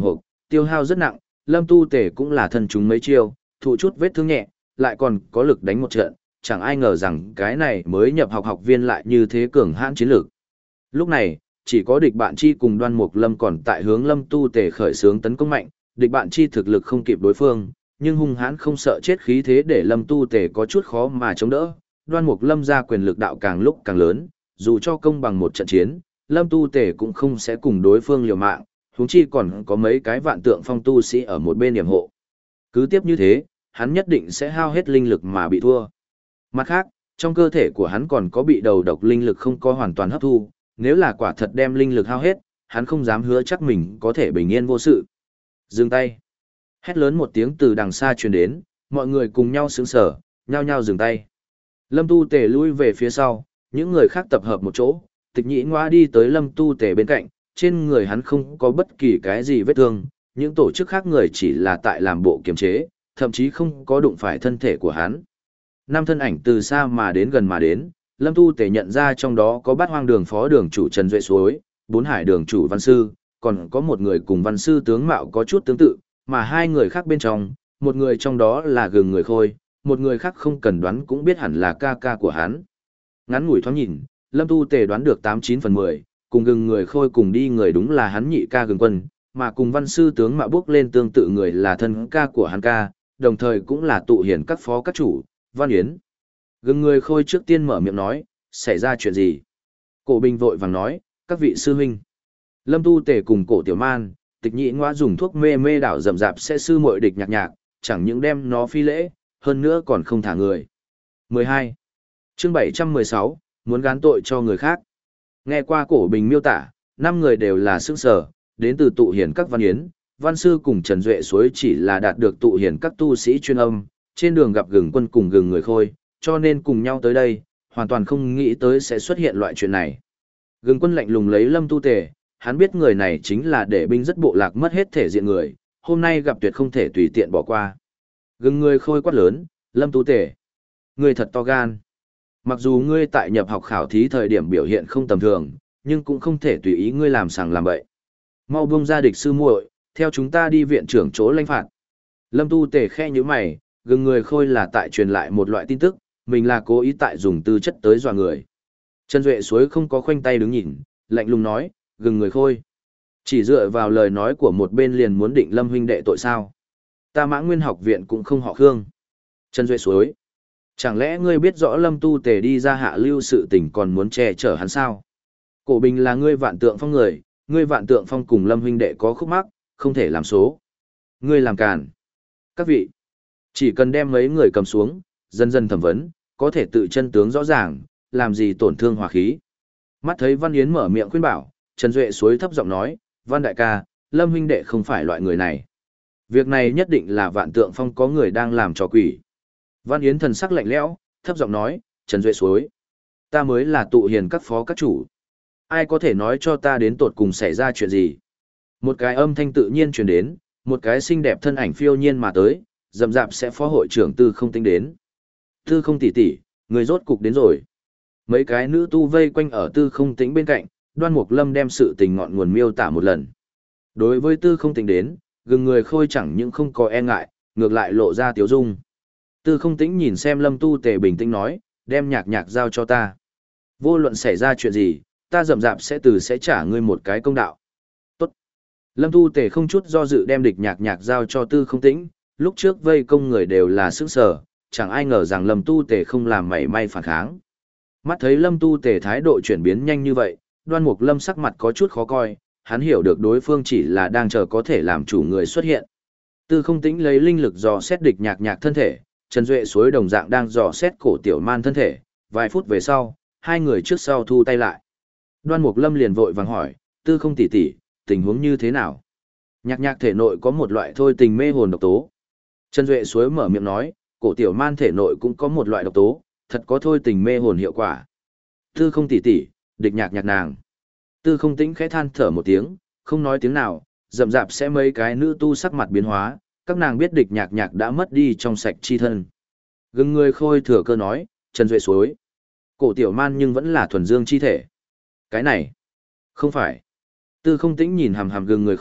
tiêu hao rất nặng, Lâm Tu Tề cũng là thân chúng mấy chiêu, thụ chút vết thương nhẹ, lại còn có lực đánh một trận, chẳng ai ngờ rằng cái này mới nhập học học viên lại như thế cường hãn chiến lược. Lúc này, chỉ có địch bạn chi cùng Đoan Mục Lâm còn tại hướng Lâm Tu Tề khởi xướng tấn công mạnh, địch bạn chi thực lực không kịp đối phương, nhưng hung hãn không sợ chết khí thế để Lâm Tu Tề có chút khó mà chống đỡ. Đoan Mục Lâm ra quyền lực đạo càng lúc càng lớn, dù cho công bằng một trận chiến, Lâm Tu Tề cũng không sẽ cùng đối phương liều mạng, huống chi còn có mấy cái vạn tượng phong tu sĩ ở một bên điểm hộ. Cứ tiếp như thế, hắn nhất định sẽ hao hết linh lực mà bị thua. Mặt khác, trong cơ thể của hắn còn có bị đầu độc linh lực không có hoàn toàn hấp thu, nếu là quả thật đem linh lực hao hết, hắn không dám hứa chắc mình có thể bình yên vô sự. Dừng tay. Hét lớn một tiếng từ đằng xa truyền đến, mọi người cùng nhau sững sờ, nhao nhao dừng tay. Lâm Tu Tề lui về phía sau, những người khác tập hợp một chỗ, Tịch Nhĩ Ngoa đi tới Lâm Tu Tề bên cạnh, trên người hắn không có bất kỳ cái gì vết thương, những tổ chức khác người chỉ là tại làm bộ kiềm chế, thậm chí không có đụng phải thân thể của hắn. Năm thân ảnh từ xa mà đến gần mà đến, Lâm Tu Tề nhận ra trong đó có Bát Hoang Đường phó đường chủ Trần Duệ Suối, Bốn Hải đường chủ Văn Sư, còn có một người cùng Văn Sư tướng mạo có chút tương tự, mà hai người khác bên trong, một người trong đó là Gừng Người Khôi, một người khác không cần đoán cũng biết hẳn là ca ca của hắn. Ngắn ngủi thoáng nhìn, Lâm Tu Tề đoán được tám chín phần mười, cùng Gừng Người Khôi cùng đi người đúng là hắn nhị ca Gừng Quân, mà cùng Văn Sư tướng mạo bước lên tương tự người là thân ca của hắn ca, đồng thời cũng là tụ hiển các phó các chủ, Văn Yến. Gừng Người Khôi trước tiên mở miệng nói, xảy ra chuyện gì? Cổ Bình vội vàng nói, các vị sư huynh. Lâm Tu Tề cùng Cổ Tiểu Man, Tịch Nhĩ Ngoa dùng thuốc mê mê đảo rậm rạp sẽ sư muội địch nhạc nhạc, chẳng những đem nó phi lễ, hơn nữa còn không thả người. mười hai. Chương bảy trăm mười sáu, muốn gán tội cho người khác. Nghe qua Cổ Bình miêu tả, năm người đều là sức sở, đến từ tụ hiển các Văn Yến, Văn Sư cùng Trần Duệ Suối chỉ là đạt được tụ hiển các tu sĩ chuyên âm, trên đường gặp Gừng Quân cùng Gừng Người Khôi, cho nên cùng nhau tới đây, hoàn toàn không nghĩ tới sẽ xuất hiện loại chuyện này. Gừng Quân lạnh lùng lấy Lâm Tu Tề, hắn biết người này chính là để binh rất bộ lạc mất hết thể diện người, hôm nay gặp tuyệt không thể tùy tiện bỏ qua. Gừng Người Khôi quát lớn, Lâm Tu Tề, ngươi thật to gan. Mặc dù ngươi tại nhập học khảo thí thời điểm biểu hiện không tầm thường, nhưng cũng không thể tùy ý ngươi làm sằng làm bậy. Mau buông ra địch sư muội, theo chúng ta đi viện trưởng chỗ lãnh phạt. Lâm Tu Tề khe nhíu mày, Gừng Người Khôi là tại truyền lại một loại tin tức, mình là cố ý tại dùng tư chất tới dọa người. Trần Duệ Suối không có khoanh tay đứng nhìn, lạnh lùng nói, Gừng Người Khôi. Chỉ dựa vào lời nói của một bên liền muốn định Lâm huynh đệ tội sao? Ta Mã Nguyên học viện cũng không họ Khương. Trần Duệ Suối. Chẳng lẽ ngươi biết rõ Lâm Tu Tề đi ra hạ lưu sự tình còn muốn che chở hắn sao? Cổ Bình là ngươi Vạn Tượng Phong người, ngươi Vạn Tượng Phong cùng Lâm huynh đệ có khúc mắc, không thể làm số. Ngươi làm càn. Các vị, chỉ cần đem mấy người cầm xuống, dần dần thẩm vấn, có thể tự chân tướng rõ ràng, làm gì tổn thương hòa khí. Mắt thấy Văn Yến mở miệng khuyên bảo, Trần Duệ Suối thấp giọng nói, Văn đại ca, Lâm huynh đệ không phải loại người này. Việc này nhất định là Vạn Tượng Phong có người đang làm trò quỷ. Văn Yến thần sắc lạnh lẽo, thấp giọng nói, Trần Duệ Suối, ta mới là tụ hiền các phó các chủ. Ai có thể nói cho ta đến tột cùng xảy ra chuyện gì? Một cái âm thanh tự nhiên truyền đến, một cái xinh đẹp thân ảnh phiêu nhiên mà tới, rậm rạp sẽ phó hội trưởng Tư Không Tĩnh đến. Tư Không tỷ tỷ, người rốt cục đến rồi. Mấy cái nữ tu vây quanh ở Tư Không Tĩnh bên cạnh, Đoan Mục Lâm đem sự tình ngọn nguồn miêu tả một lần. Đối với Tư Không Tĩnh đến, Gừng Người Khôi chẳng những không có e ngại, ngược lại lộ ra tiếu dung. Tư Không Tĩnh nhìn xem Lâm Tu Tề bình tĩnh nói, đem nhạc nhạc giao cho ta. Vô luận xảy ra chuyện gì, ta rậm rạp sẽ từ sẽ trả ngươi một cái công đạo. Tốt. Lâm Tu Tề không chút do dự đem địch nhạc nhạc giao cho Tư Không Tĩnh, lúc trước vây công người đều là sức sở, chẳng ai ngờ rằng Lâm Tu Tề không làm mảy may phản kháng. Mắt thấy Lâm Tu Tề thái độ chuyển biến nhanh như vậy, Đoan Mục Lâm sắc mặt có chút khó coi, hắn hiểu được đối phương chỉ là đang chờ có thể làm chủ người xuất hiện. Tư Không Tĩnh lấy linh lực dò xét địch nhạc nhạc thân thể, Trần Duệ Suối đồng dạng đang dò xét Cổ Tiểu Man thân thể, vài phút về sau, hai người trước sau thu tay lại. Đoan Mục Lâm liền vội vàng hỏi, Tư Không tỷ tỷ, tình huống như thế nào? Nhạc nhạc thể nội có một loại thôi tình mê hồn độc tố. Trần Duệ Suối mở miệng nói, Cổ Tiểu Man thể nội cũng có một loại độc tố, thật có thôi tình mê hồn hiệu quả. Tư Không tỷ tỷ, địch nhạc nhạc nàng. Tư Không Tĩnh khẽ than thở một tiếng, không nói tiếng nào, rậm rạp sẽ mấy cái nữ tu sắc mặt biến hóa, các nàng biết địch nhạc nhạc đã mất đi trong sạch chi thân. Gừng Người Khôi thừa cơ nói, Trần Duệ Suối. Cổ Tiểu Man nhưng vẫn là thuần dương chi thể. Cái này, không phải. Tư Không Tĩnh nhìn hằm hằm Gừng Người Khôi,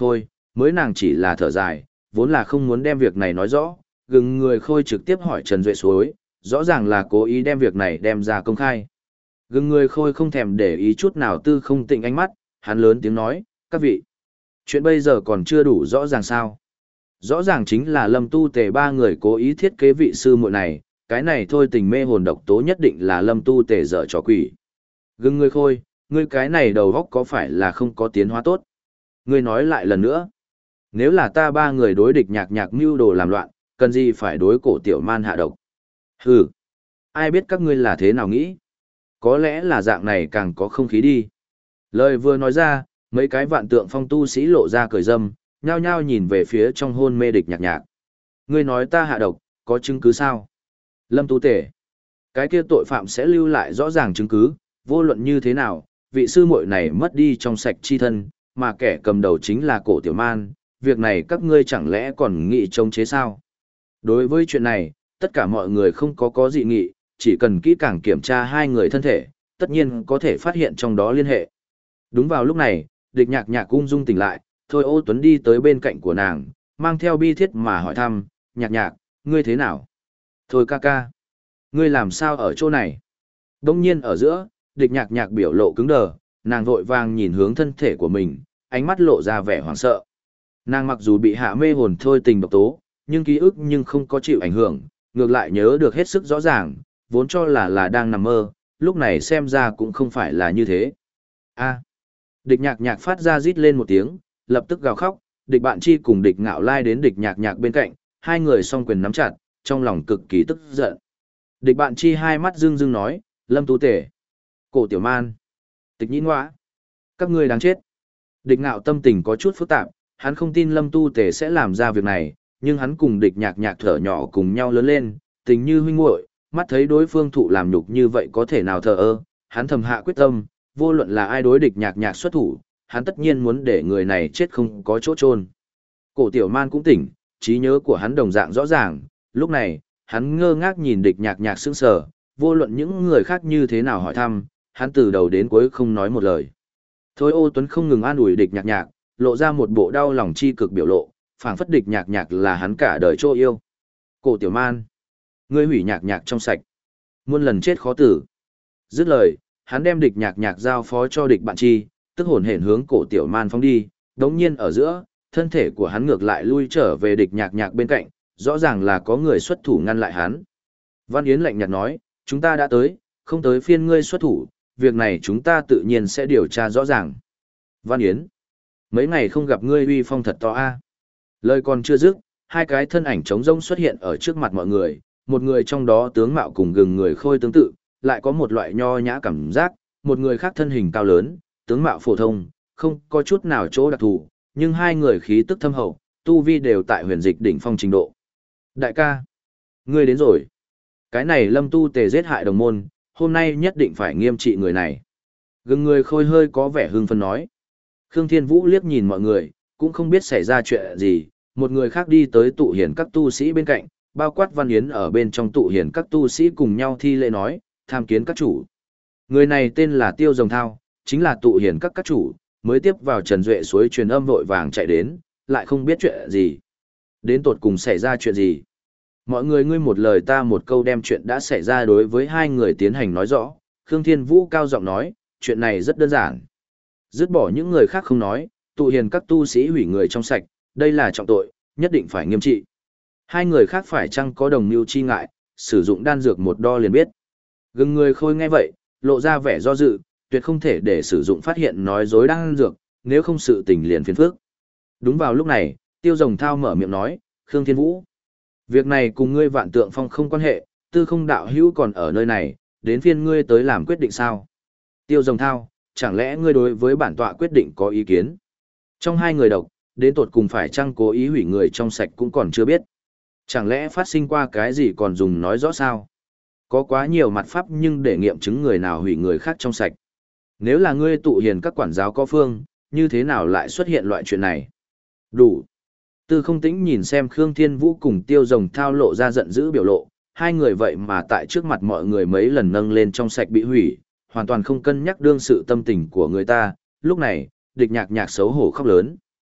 mới nàng chỉ là thở dài, vốn là không muốn đem việc này nói rõ, gừng người khôi trực tiếp hỏi Trần Duệ suối, rõ ràng là cố ý đem việc này đem ra công khai. Gừng người khôi không thèm để ý chút nào Tư Không Tịnh ánh mắt, hắn lớn tiếng nói, các vị, chuyện bây giờ còn chưa đủ rõ ràng sao. Rõ ràng chính là Lâm Tu Tề ba người cố ý thiết kế vị sư muội này, cái này thôi tình mê hồn độc tố nhất định là Lâm Tu Tề dở trò quỷ. Gừng người khôi, ngươi cái này đầu góc có phải là không có tiến hóa tốt? Ngươi nói lại lần nữa. Nếu là ta ba người đối địch nhạc nhạc mưu đồ làm loạn, cần gì phải đối cổ tiểu man hạ độc? Hừ, ai biết các ngươi là thế nào nghĩ? Có lẽ là dạng này càng có không khí đi. Lời vừa nói ra, mấy cái vạn tượng phong tu sĩ lộ ra cười dâm, nhao nhao nhìn về phía trong hôn mê địch nhạc nhạc. Ngươi nói ta hạ độc, có chứng cứ sao? Lâm Tu Tề, cái kia tội phạm sẽ lưu lại rõ ràng chứng cứ, vô luận như thế nào, vị sư muội này mất đi trong sạch chi thân, mà kẻ cầm đầu chính là cổ tiểu man, việc này các ngươi chẳng lẽ còn nghị chống chế sao? Đối với chuyện này, tất cả mọi người không có có dị nghị, chỉ cần kỹ càng kiểm tra hai người thân thể, tất nhiên có thể phát hiện trong đó liên hệ. Đúng vào lúc này, địch nhạc nhạc ung dung tỉnh lại, Thôi Ô Tuấn đi tới bên cạnh của nàng, mang theo bi thiết mà hỏi thăm, nhạc nhạc, ngươi thế nào? Thôi ca ca, ngươi làm sao ở chỗ này? Đông nhiên ở giữa, địch nhạc nhạc biểu lộ cứng đờ, nàng vội vàng nhìn hướng thân thể của mình, ánh mắt lộ ra vẻ hoảng sợ. Nàng mặc dù bị hạ mê hồn thôi tình độc tố, nhưng ký ức nhưng không có chịu ảnh hưởng, ngược lại nhớ được hết sức rõ ràng, vốn cho là là đang nằm mơ, lúc này xem ra cũng không phải là như thế. A. Địch nhạc nhạc phát ra rít lên một tiếng, lập tức gào khóc, địch bạn chi cùng địch ngạo lai đến địch nhạc nhạc bên cạnh, hai người song quyền nắm chặt, trong lòng cực kỳ tức giận. Địch bạn chi hai mắt rưng rưng nói, Lâm Tu Tề, cổ tiểu man, tịch nhĩ ngoã, các ngươi đáng chết. Địch ngạo tâm tình có chút phức tạp, hắn không tin Lâm Tu Tề sẽ làm ra việc này, nhưng hắn cùng địch nhạc nhạc thở nhỏ cùng nhau lớn lên, tình như huynh muội, mắt thấy đối phương thụ làm nhục như vậy có thể nào thờ ơ, hắn thầm hạ quyết tâm, vô luận là ai đối địch nhạc nhạc xuất thủ, hắn tất nhiên muốn để người này chết không có chỗ chôn. Cổ tiểu man cũng tỉnh, trí nhớ của hắn đồng dạng rõ ràng, lúc này, hắn ngơ ngác nhìn địch nhạc nhạc sững sờ, vô luận những người khác như thế nào hỏi thăm, hắn từ đầu đến cuối không nói một lời. Thôi Ô Tuấn không ngừng an ủi địch nhạc nhạc, lộ ra một bộ đau lòng chi cực biểu lộ, phảng phất địch nhạc nhạc là hắn cả đời chỗ yêu. Cổ tiểu man, ngươi hủy nhạc nhạc trong sạch, muôn lần chết khó tử. Dứt lời, hắn đem địch nhạc nhạc giao phó cho địch bạn chi, tức hồn hển hướng cổ tiểu man phóng đi, đống nhiên ở giữa, thân thể của hắn ngược lại lui trở về địch nhạc nhạc bên cạnh, rõ ràng là có người xuất thủ ngăn lại hắn. Văn Yến lạnh nhạt nói, chúng ta đã tới, không tới phiên ngươi xuất thủ, việc này chúng ta tự nhiên sẽ điều tra rõ ràng. Văn Yến, mấy ngày không gặp ngươi uy phong thật to a. Lời còn chưa dứt, hai cái thân ảnh trống rỗng xuất hiện ở trước mặt mọi người, một người trong đó tướng mạo cùng gừng người khôi tương tự, lại có một loại nho nhã cảm giác, một người khác thân hình cao lớn, tướng mạo phổ thông, không có chút nào chỗ đặc thù, nhưng hai người khí tức thâm hậu, tu vi đều tại huyền dịch đỉnh phong trình độ. Đại ca, ngươi đến rồi. Cái này Lâm Tu Tề giết hại đồng môn, hôm nay nhất định phải nghiêm trị người này. Gừng người khôi hơi có vẻ hưng phấn nói. Khương Thiên Vũ liếc nhìn mọi người, cũng không biết xảy ra chuyện gì, một người khác đi tới tụ hiền các tu sĩ bên cạnh, bao quát Văn Yến ở bên trong tụ hiền các tu sĩ cùng nhau thi lễ nói, tham kiến các chủ. Người này tên là Tiêu Rồng Thao, chính là tụ hiền các các chủ, mới tiếp vào Trần Duệ suối truyền âm vội vàng chạy đến, lại không biết chuyện gì. Đến tột cùng xảy ra chuyện gì? Mọi người ngươi một lời ta một câu đem chuyện đã xảy ra đối với hai người tiến hành nói rõ, Khương Thiên Vũ cao giọng nói, chuyện này rất đơn giản. Dứt bỏ những người khác không nói, tụ hiền các tu sĩ hủy người trong sạch, đây là trọng tội, nhất định phải nghiêm trị. Hai người khác phải chăng có đồng mưu chi ngại, sử dụng đan dược một đo liền biết. Gừng người khôi nghe vậy, lộ ra vẻ do dự, tuyệt không thể để sử dụng phát hiện nói dối đan dược, nếu không sự tình liền phiền phức. Đúng vào lúc này, Tiêu Rồng Thao mở miệng nói, Khương Thiên Vũ, việc này cùng ngươi Vạn Tượng Phong không quan hệ, Tư Không đạo hữu còn ở nơi này, đến phiên ngươi tới làm quyết định sao? Tiêu Rồng Thao, chẳng lẽ ngươi đối với bản tọa quyết định có ý kiến? Trong hai người độc, đến tột cùng phải chăng cố ý hủy người trong sạch cũng còn chưa biết. Chẳng lẽ phát sinh qua cái gì còn dùng nói rõ sao? Có quá nhiều mặt pháp nhưng để nghiệm chứng người nào hủy người khác trong sạch. Nếu là ngươi tụ hiền các quản giáo có phương, như thế nào lại xuất hiện loại chuyện này? Đủ. Tư Không Tĩnh nhìn xem Khương Thiên Vũ cùng Tiêu Rồng Thao lộ ra giận dữ biểu lộ, hai người vậy mà tại trước mặt mọi người mấy lần nâng lên trong sạch bị hủy, hoàn toàn không cân nhắc đương sự tâm tình của người ta, lúc này, địch nhạc nhạc xấu hổ khóc lớn.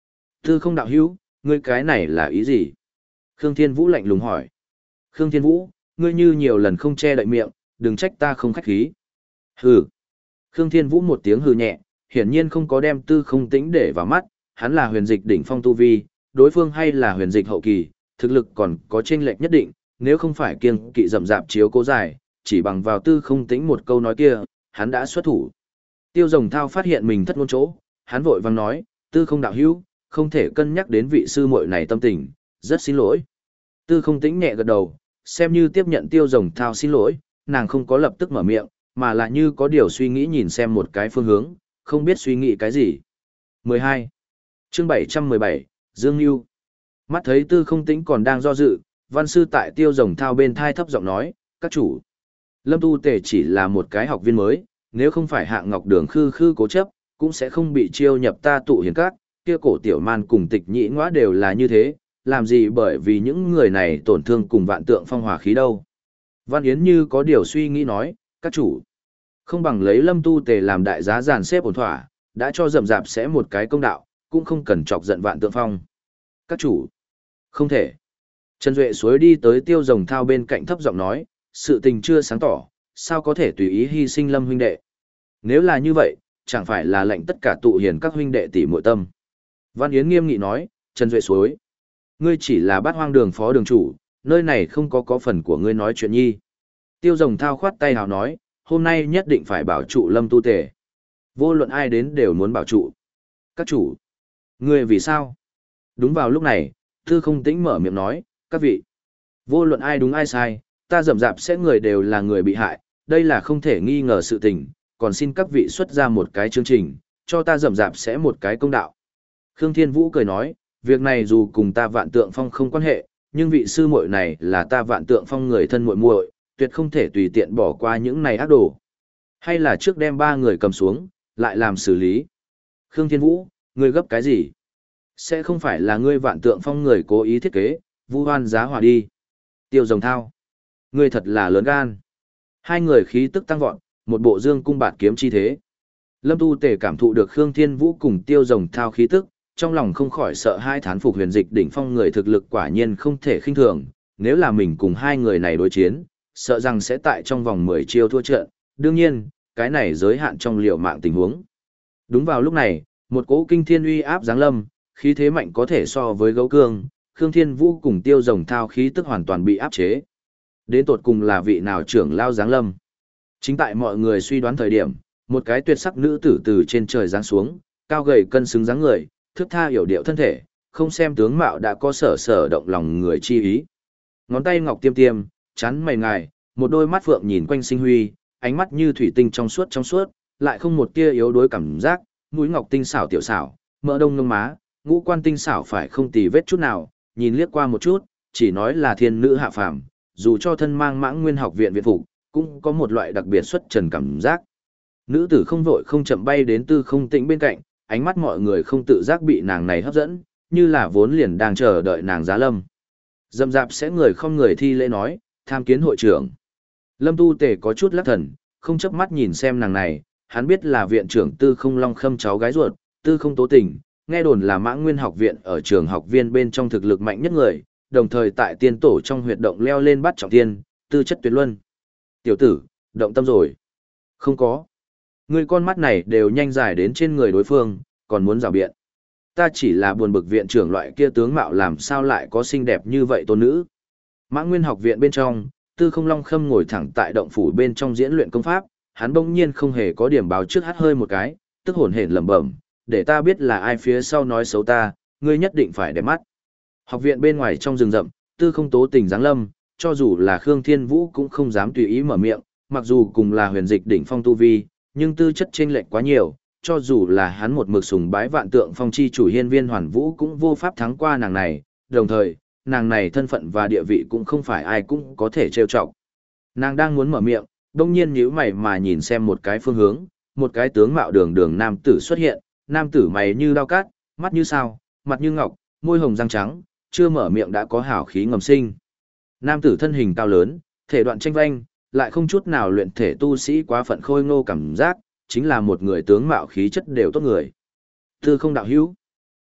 Tư không đạo hữu, ngươi cái này là ý gì? Khương Thiên Vũ lạnh lùng hỏi. Khương Thiên Vũ, ngươi như nhiều lần không che đậy miệng, đừng trách ta không khách khí. Hừ. Khương Thiên Vũ một tiếng hừ nhẹ, hiển nhiên không có đem tư không tĩnh để vào mắt, hắn là huyền dịch đỉnh phong tu vi, đối phương hay là huyền dịch hậu kỳ, thực lực còn có chênh lệch nhất định, nếu không phải kiêng kỵ rậm rạp chiếu cố dài, chỉ bằng vào tư không tĩnh một câu nói kia, hắn đã xuất thủ. Tiêu Rồng Thao phát hiện mình thất ngôn chỗ, hắn vội vàng nói, tư không đạo hữu, không thể cân nhắc đến vị sư muội này tâm tình, rất xin lỗi. Tư không tĩnh nhẹ gật đầu, xem như tiếp nhận Tiêu Rồng Thao xin lỗi, nàng không có lập tức mở miệng, mà là như có điều suy nghĩ nhìn xem một cái phương hướng, không biết suy nghĩ cái gì. mười hai. Chương bảy trăm mười bảy, Dương Nhu. Mắt thấy tư không tĩnh còn đang do dự, văn sư tại Tiêu Rồng Thao bên thai thấp giọng nói, các chủ. Lâm Tu Tề chỉ là một cái học viên mới, nếu không phải hạng ngọc đường khư khư cố chấp, cũng sẽ không bị chiêu nhập ta tụ hiền các, kia cổ tiểu man cùng tịch nhĩ ngõa đều là như thế, làm gì bởi vì những người này tổn thương cùng vạn tượng phong hỏa khí đâu. Văn Yến như có điều suy nghĩ nói, các chủ, không bằng lấy Lâm Tu Tề làm đại giá dàn xếp ổn thỏa, đã cho rậm rạp sẽ một cái công đạo, cũng không cần chọc giận vạn tượng phong. Các chủ, không thể. Trần Duệ suối đi tới Tiêu Rồng Thao bên cạnh thấp giọng nói, sự tình chưa sáng tỏ, sao có thể tùy ý hy sinh Lâm huynh đệ. Nếu là như vậy, chẳng phải là lệnh tất cả tụ hiền các huynh đệ tỷ muội tâm. Văn Yến nghiêm nghị nói, Trần Duệ suối, ngươi chỉ là bát hoang đường phó đường chủ, nơi này không có có phần của ngươi nói chuyện nhi. Tiêu Rồng Thao khoát tay hào nói, hôm nay nhất định phải bảo trụ Lâm Tu Tề. Vô luận ai đến đều muốn bảo trụ. Các chủ, ngươi vì sao? Đúng vào lúc này, Tư Không Tĩnh mở miệng nói, các vị, vô luận ai đúng ai sai, ta rậm rạp sẽ người đều là người bị hại, đây là không thể nghi ngờ sự tình, còn xin các vị xuất ra một cái chương trình, cho ta rậm rạp sẽ một cái công đạo. Khương Thiên Vũ cười nói, việc này dù cùng ta vạn tượng phong không quan hệ, nhưng vị sư muội này là ta vạn tượng phong người thân muội muội, tuyệt không thể tùy tiện bỏ qua những này ác đồ. Hay là trước đem ba người cầm xuống, lại làm xử lý. Khương Thiên Vũ, ngươi gấp cái gì? Sẽ không phải là ngươi vạn tượng phong người cố ý thiết kế, vu hoan giá hỏa đi. Tiêu Rồng Thao, ngươi thật là lớn gan. Hai người khí tức tăng vọt, một bộ dương cung bạt kiếm chi thế. Lâm Tu Tề cảm thụ được Khương Thiên Vũ cùng Tiêu Rồng Thao khí tức, trong lòng không khỏi sợ hai thán phục huyền dịch đỉnh phong người thực lực quả nhiên không thể khinh thường, nếu là mình cùng hai người này đối chiến, sợ rằng sẽ tại trong vòng mười chiêu thua trận, đương nhiên, cái này giới hạn trong liều mạng tình huống. Đúng vào lúc này, một cỗ kinh thiên uy áp giáng lâm, khí thế mạnh có thể so với gấu cương, Khương Thiên Vũ cùng Tiêu Rồng Thao khí tức hoàn toàn bị áp chế. Đến tột cùng là vị nào trưởng lao giáng lâm? Chính tại mọi người suy đoán thời điểm, một cái tuyệt sắc nữ tử từ trên trời giáng xuống, cao gầy cân xứng dáng người, thước tha hiểu điệu thân thể, không xem tướng mạo đã có sở sở động lòng người chi ý. Ngón tay ngọc tiêm tiêm, chắn mày ngài, một đôi mắt phượng nhìn quanh sinh huy, ánh mắt như thủy tinh trong suốt trong suốt, lại không một tia yếu đuối cảm giác, mũi ngọc tinh xảo tiểu xảo, mỡ đông ngông má, ngũ quan tinh xảo phải không tì vết chút nào, nhìn liếc qua một chút, chỉ nói là thiên nữ hạ phàm, dù cho thân mang Mãng Nguyên học viện viện phục, cũng có một loại đặc biệt xuất trần cảm giác. Nữ tử không vội không chậm bay đến Tư Không Tĩnh bên cạnh, ánh mắt mọi người không tự giác bị nàng này hấp dẫn, như là vốn liền đang chờ đợi nàng giá lâm. Dâm dạp sẽ người không người thi lễ nói, tham kiến hội trưởng. Lâm Tu Tề có chút lắc thần, không chớp mắt nhìn xem nàng này, hắn biết là viện trưởng Tư Không Long Khâm cháu gái ruột, Tư Không Tố Tình, nghe đồn là Mãng Nguyên học viện ở trường học viên bên trong thực lực mạnh nhất người, đồng thời tại tiên tổ trong huyệt động leo lên bắt trọng thiên, tư chất tuyệt luân. Tiểu tử, động tâm rồi. Không có. Người con mắt này đều nhanh dài đến trên người đối phương, còn muốn rào biện. Ta chỉ là buồn bực viện trưởng loại kia tướng mạo làm sao lại có xinh đẹp như vậy tôn nữ. Mãng Nguyên học viện bên trong, Tư Không Long Khâm ngồi thẳng tại động phủ bên trong diễn luyện công pháp, hắn bỗng nhiên không hề có điểm báo trước hát hơi một cái, tức hồn hển lẩm bẩm, để ta biết là ai phía sau nói xấu ta, ngươi nhất định phải để mắt. Học viện bên ngoài trong rừng rậm, Tư Không Tố Tình giáng lâm, cho dù là Khương Thiên Vũ cũng không dám tùy ý mở miệng, mặc dù cùng là huyền dịch đỉnh phong tu vi, nhưng tư chất chênh lệch quá nhiều, cho dù là hắn một mực sùng bái vạn tượng phong chi chủ Hiên Viên Hoàn Vũ cũng vô pháp thắng qua nàng này, đồng thời, nàng này thân phận và địa vị cũng không phải ai cũng có thể trêu chọc. Nàng đang muốn mở miệng, đông nhiên nhíu mày mà nhìn xem một cái phương hướng, một cái tướng mạo đường đường nam tử xuất hiện, nam tử mày như đao cát, mắt như sao, mặt như ngọc, môi hồng răng trắng, chưa mở miệng đã có hào khí ngầm sinh. Nam tử thân hình cao lớn, thể đoạn tranh vanh, lại không chút nào luyện thể tu sĩ quá phận khôi ngô cảm giác, chính là một người tướng mạo khí chất đều tốt người. Tư Không đạo hữu.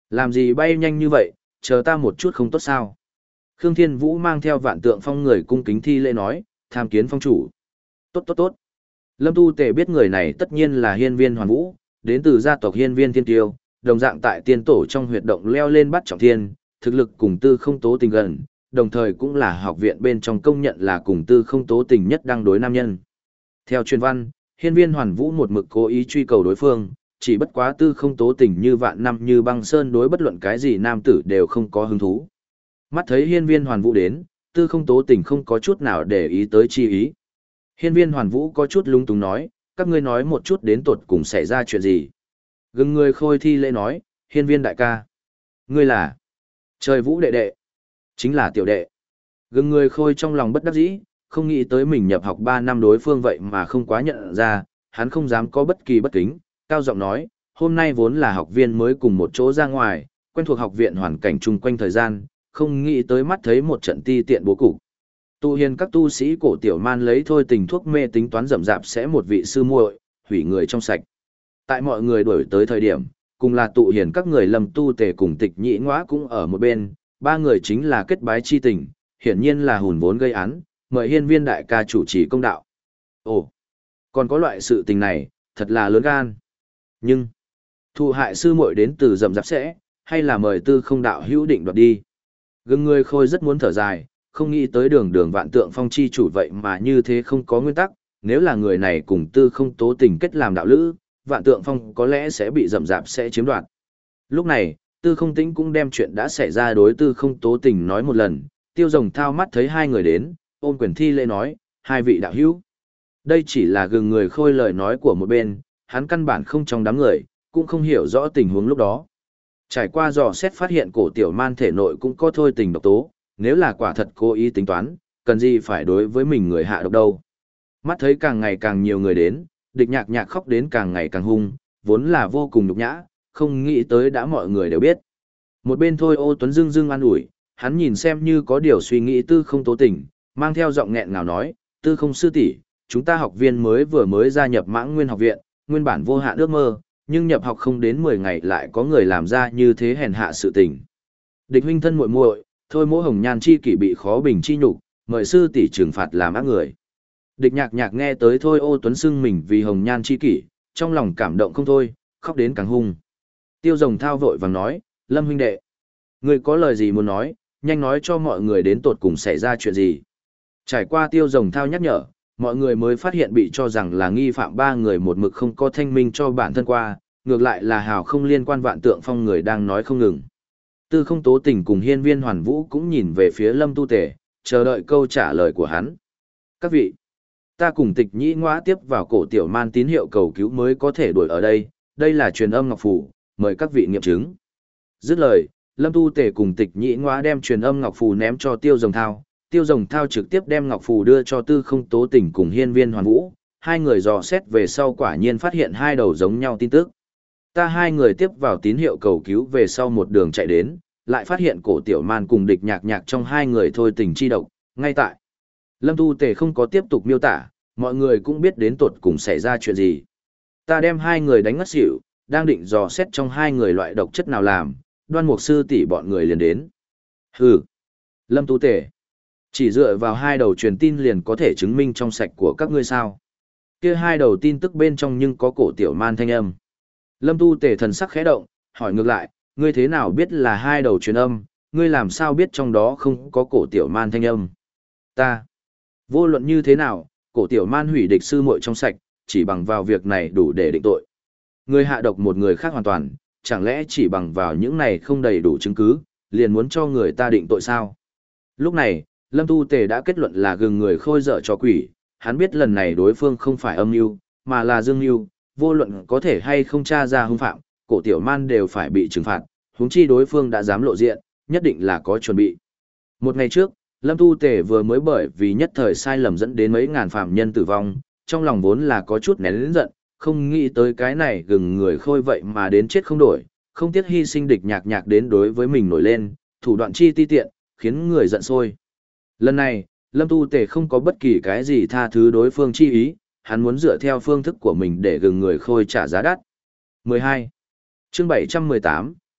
Làm gì bay nhanh như vậy, chờ ta một chút không tốt sao? Khương Thiên Vũ mang theo Vạn Tượng Phong người cung kính thi lễ nói, tham kiến phong chủ. Tốt tốt tốt. Lâm Tu Tề biết người này tất nhiên là Hiên Viên Hoàn Vũ, đến từ gia tộc Hiên Viên Thiên Tiêu, đồng dạng tại tiên tổ trong huyệt động leo lên bắt trọng thiên, thực lực cùng Tư Không Tố Tình gần, đồng thời cũng là học viện bên trong công nhận là cùng Tư Không Tố Tình nhất đang đối nam nhân. Theo truyền văn, Hiên Viên Hoàn Vũ một mực cố ý truy cầu đối phương, chỉ bất quá Tư Không Tố Tình như vạn năm như băng sơn đối bất luận cái gì nam tử đều không có hứng thú. Mắt thấy Hiên Viên Hoàn Vũ đến, Tư Không Tố Tình không có chút nào để ý tới chi ý. Hiên Viên Hoàn Vũ có chút lung túng nói, các ngươi nói một chút đến tột cùng xảy ra chuyện gì. Gừng người khôi thi lễ nói, Hiên Viên đại ca. Ngươi là Trời Vũ đệ đệ. Chính là tiểu đệ. Gừng người khôi trong lòng bất đắc dĩ, không nghĩ tới mình nhập học ba năm đối phương vậy mà không quá nhận ra, hắn không dám có bất kỳ bất kính, cao giọng nói, hôm nay vốn là học viên mới cùng một chỗ ra ngoài, quen thuộc học viện hoàn cảnh chung quanh thời gian, không nghĩ tới mắt thấy một trận ti tiện bố cục. Tu hiền các tu sĩ cổ tiểu man lấy thôi tình thuốc mê tính toán rậm rạp sẽ một vị sư muội, hủy người trong sạch. Tại mọi người đuổi tới thời điểm, cùng là tụ hiền các người Lâm Tu Tề cùng Tịch Nhĩ Ngõa cũng ở một bên, ba người chính là kết bái chi tình, hiển nhiên là hùn vốn gây án, mời Hiên Viên đại ca chủ trì công đạo. Ồ, còn có loại sự tình này, thật là lớn gan. Nhưng, thụ hại sư muội đến từ rậm rạp sẽ, hay là mời Tư Không đạo hữu định đoạt đi. Gừng người khôi rất muốn thở dài, không nghĩ tới đường đường Vạn Tượng Phong chi chủ vậy mà như thế không có nguyên tắc, nếu là người này cùng Tư Không Tố Tình kết làm đạo lữ, Vạn Tượng Phong có lẽ sẽ bị rậm rạp sẽ chiếm đoạt. Lúc này, Tư Không Tĩnh cũng đem chuyện đã xảy ra đối Tư Không Tố Tình nói một lần, Tiêu Rồng Thao mắt thấy hai người đến, ôn quyền thi lễ nói, hai vị đạo hữu. Đây chỉ là gừng người khôi lời nói của một bên, hắn căn bản không trong đám người, cũng không hiểu rõ tình huống lúc đó. Trải qua dò xét phát hiện cổ tiểu man thể nội cũng có thôi tình độc tố, nếu là quả thật cố ý tính toán, cần gì phải đối với mình người hạ độc đâu. Mắt thấy càng ngày càng nhiều người đến, địch nhạc nhạc khóc đến càng ngày càng hung, vốn là vô cùng nhục nhã, không nghĩ tới đã mọi người đều biết. Một bên thôi Ô Tuấn dưng dưng an ủi, hắn nhìn xem như có điều suy nghĩ Tư Không Tố Tình, mang theo giọng nghẹn ngào nói, Tư Không sư tỷ, chúng ta học viên mới vừa mới gia nhập Mãng Nguyên học viện, nguyên bản vô hạn ước mơ, nhưng nhập học không đến mười ngày lại có người làm ra như thế hèn hạ sự tình. Địch huynh thân muội muội, thôi Mỗ Hồng Nhan chi kỷ bị khó bình chi nhục, mời sư tỷ trừng phạt làm ác người. Địch nhạc nhạc nghe tới thôi Ô Tuấn xưng mình vì Hồng Nhan chi kỷ, trong lòng cảm động không thôi, khóc đến càng hung. Tiêu Rồng Thao vội vàng nói, Lâm huynh đệ, người có lời gì muốn nói, nhanh nói cho mọi người đến tột cùng xảy ra chuyện gì. Trải qua Tiêu Rồng Thao nhắc nhở, mọi người mới phát hiện bị cho rằng là nghi phạm ba người một mực không có thanh minh cho bản thân qua, ngược lại là hào không liên quan Vạn Tượng Phong người đang nói không ngừng. Tư Không Tố Tình cùng Hiên Viên Hoàn Vũ cũng nhìn về phía Lâm Tu Tề, chờ đợi câu trả lời của hắn. Các vị, ta cùng Tịch Nhĩ Ngõa tiếp vào cổ tiểu man tín hiệu cầu cứu mới có thể đuổi ở đây, đây là truyền âm ngọc phù, mời các vị nghiệm chứng. Dứt lời, Lâm Tu Tề cùng Tịch Nhĩ Ngõa đem truyền âm ngọc phù ném cho Tiêu Rồng Thao, Tiêu Rồng Thao trực tiếp đem ngọc phù đưa cho Tư Không Tố Tình cùng Hiên Viên Hoàn Vũ, hai người dò xét về sau quả nhiên phát hiện hai đầu giống nhau tin tức. Ta hai người tiếp vào tín hiệu cầu cứu về sau một đường chạy đến, lại phát hiện cổ tiểu man cùng địch nhạc nhạc trong hai người thôi tình chi độc, ngay tại. Lâm Tu Tề không có tiếp tục miêu tả, mọi người cũng biết đến tột cùng xảy ra chuyện gì. Ta đem hai người đánh ngất xỉu, đang định dò xét trong hai người loại độc chất nào làm, Đoan Mục sư tỷ bọn người liền đến. Hừ. Lâm Tu Tề, chỉ dựa vào hai đầu truyền tin liền có thể chứng minh trong sạch của các ngươi sao? Kia hai đầu tin tức bên trong nhưng có cổ tiểu man thanh âm. Lâm Tu Tề thần sắc khẽ động, hỏi ngược lại, ngươi thế nào biết là hai đầu truyền âm, ngươi làm sao biết trong đó không có cổ tiểu man thanh âm? Ta, vô luận như thế nào, cổ tiểu man hủy địch sư muội trong sạch, chỉ bằng vào việc này đủ để định tội. Ngươi hạ độc một người khác hoàn toàn, chẳng lẽ chỉ bằng vào những này không đầy đủ chứng cứ, liền muốn cho người ta định tội sao? Lúc này, Lâm Tu Tề đã kết luận là gừng người khôi dở cho quỷ, hắn biết lần này đối phương không phải âm mưu, mà là dương mưu, vô luận có thể hay không tra ra hung phạm, cổ tiểu man đều phải bị trừng phạt, huống chi đối phương đã dám lộ diện, nhất định là có chuẩn bị. Một ngày trước, Lâm Tu Tề vừa mới bởi vì nhất thời sai lầm dẫn đến mấy ngàn phạm nhân tử vong, trong lòng vốn là có chút nén lớn giận, không nghĩ tới cái này gừng người khôi vậy mà đến chết không đổi, không tiếc hy sinh địch nhạc nhạc đến đối với mình nổi lên, thủ đoạn chi ti tiện, khiến người giận sôi. Lần này, Lâm Tu Tề không có bất kỳ cái gì tha thứ đối phương chi ý, hắn muốn dựa theo phương thức của mình để gừng người khôi trả giá đắt. mười hai. Chương bảy trăm mười tám,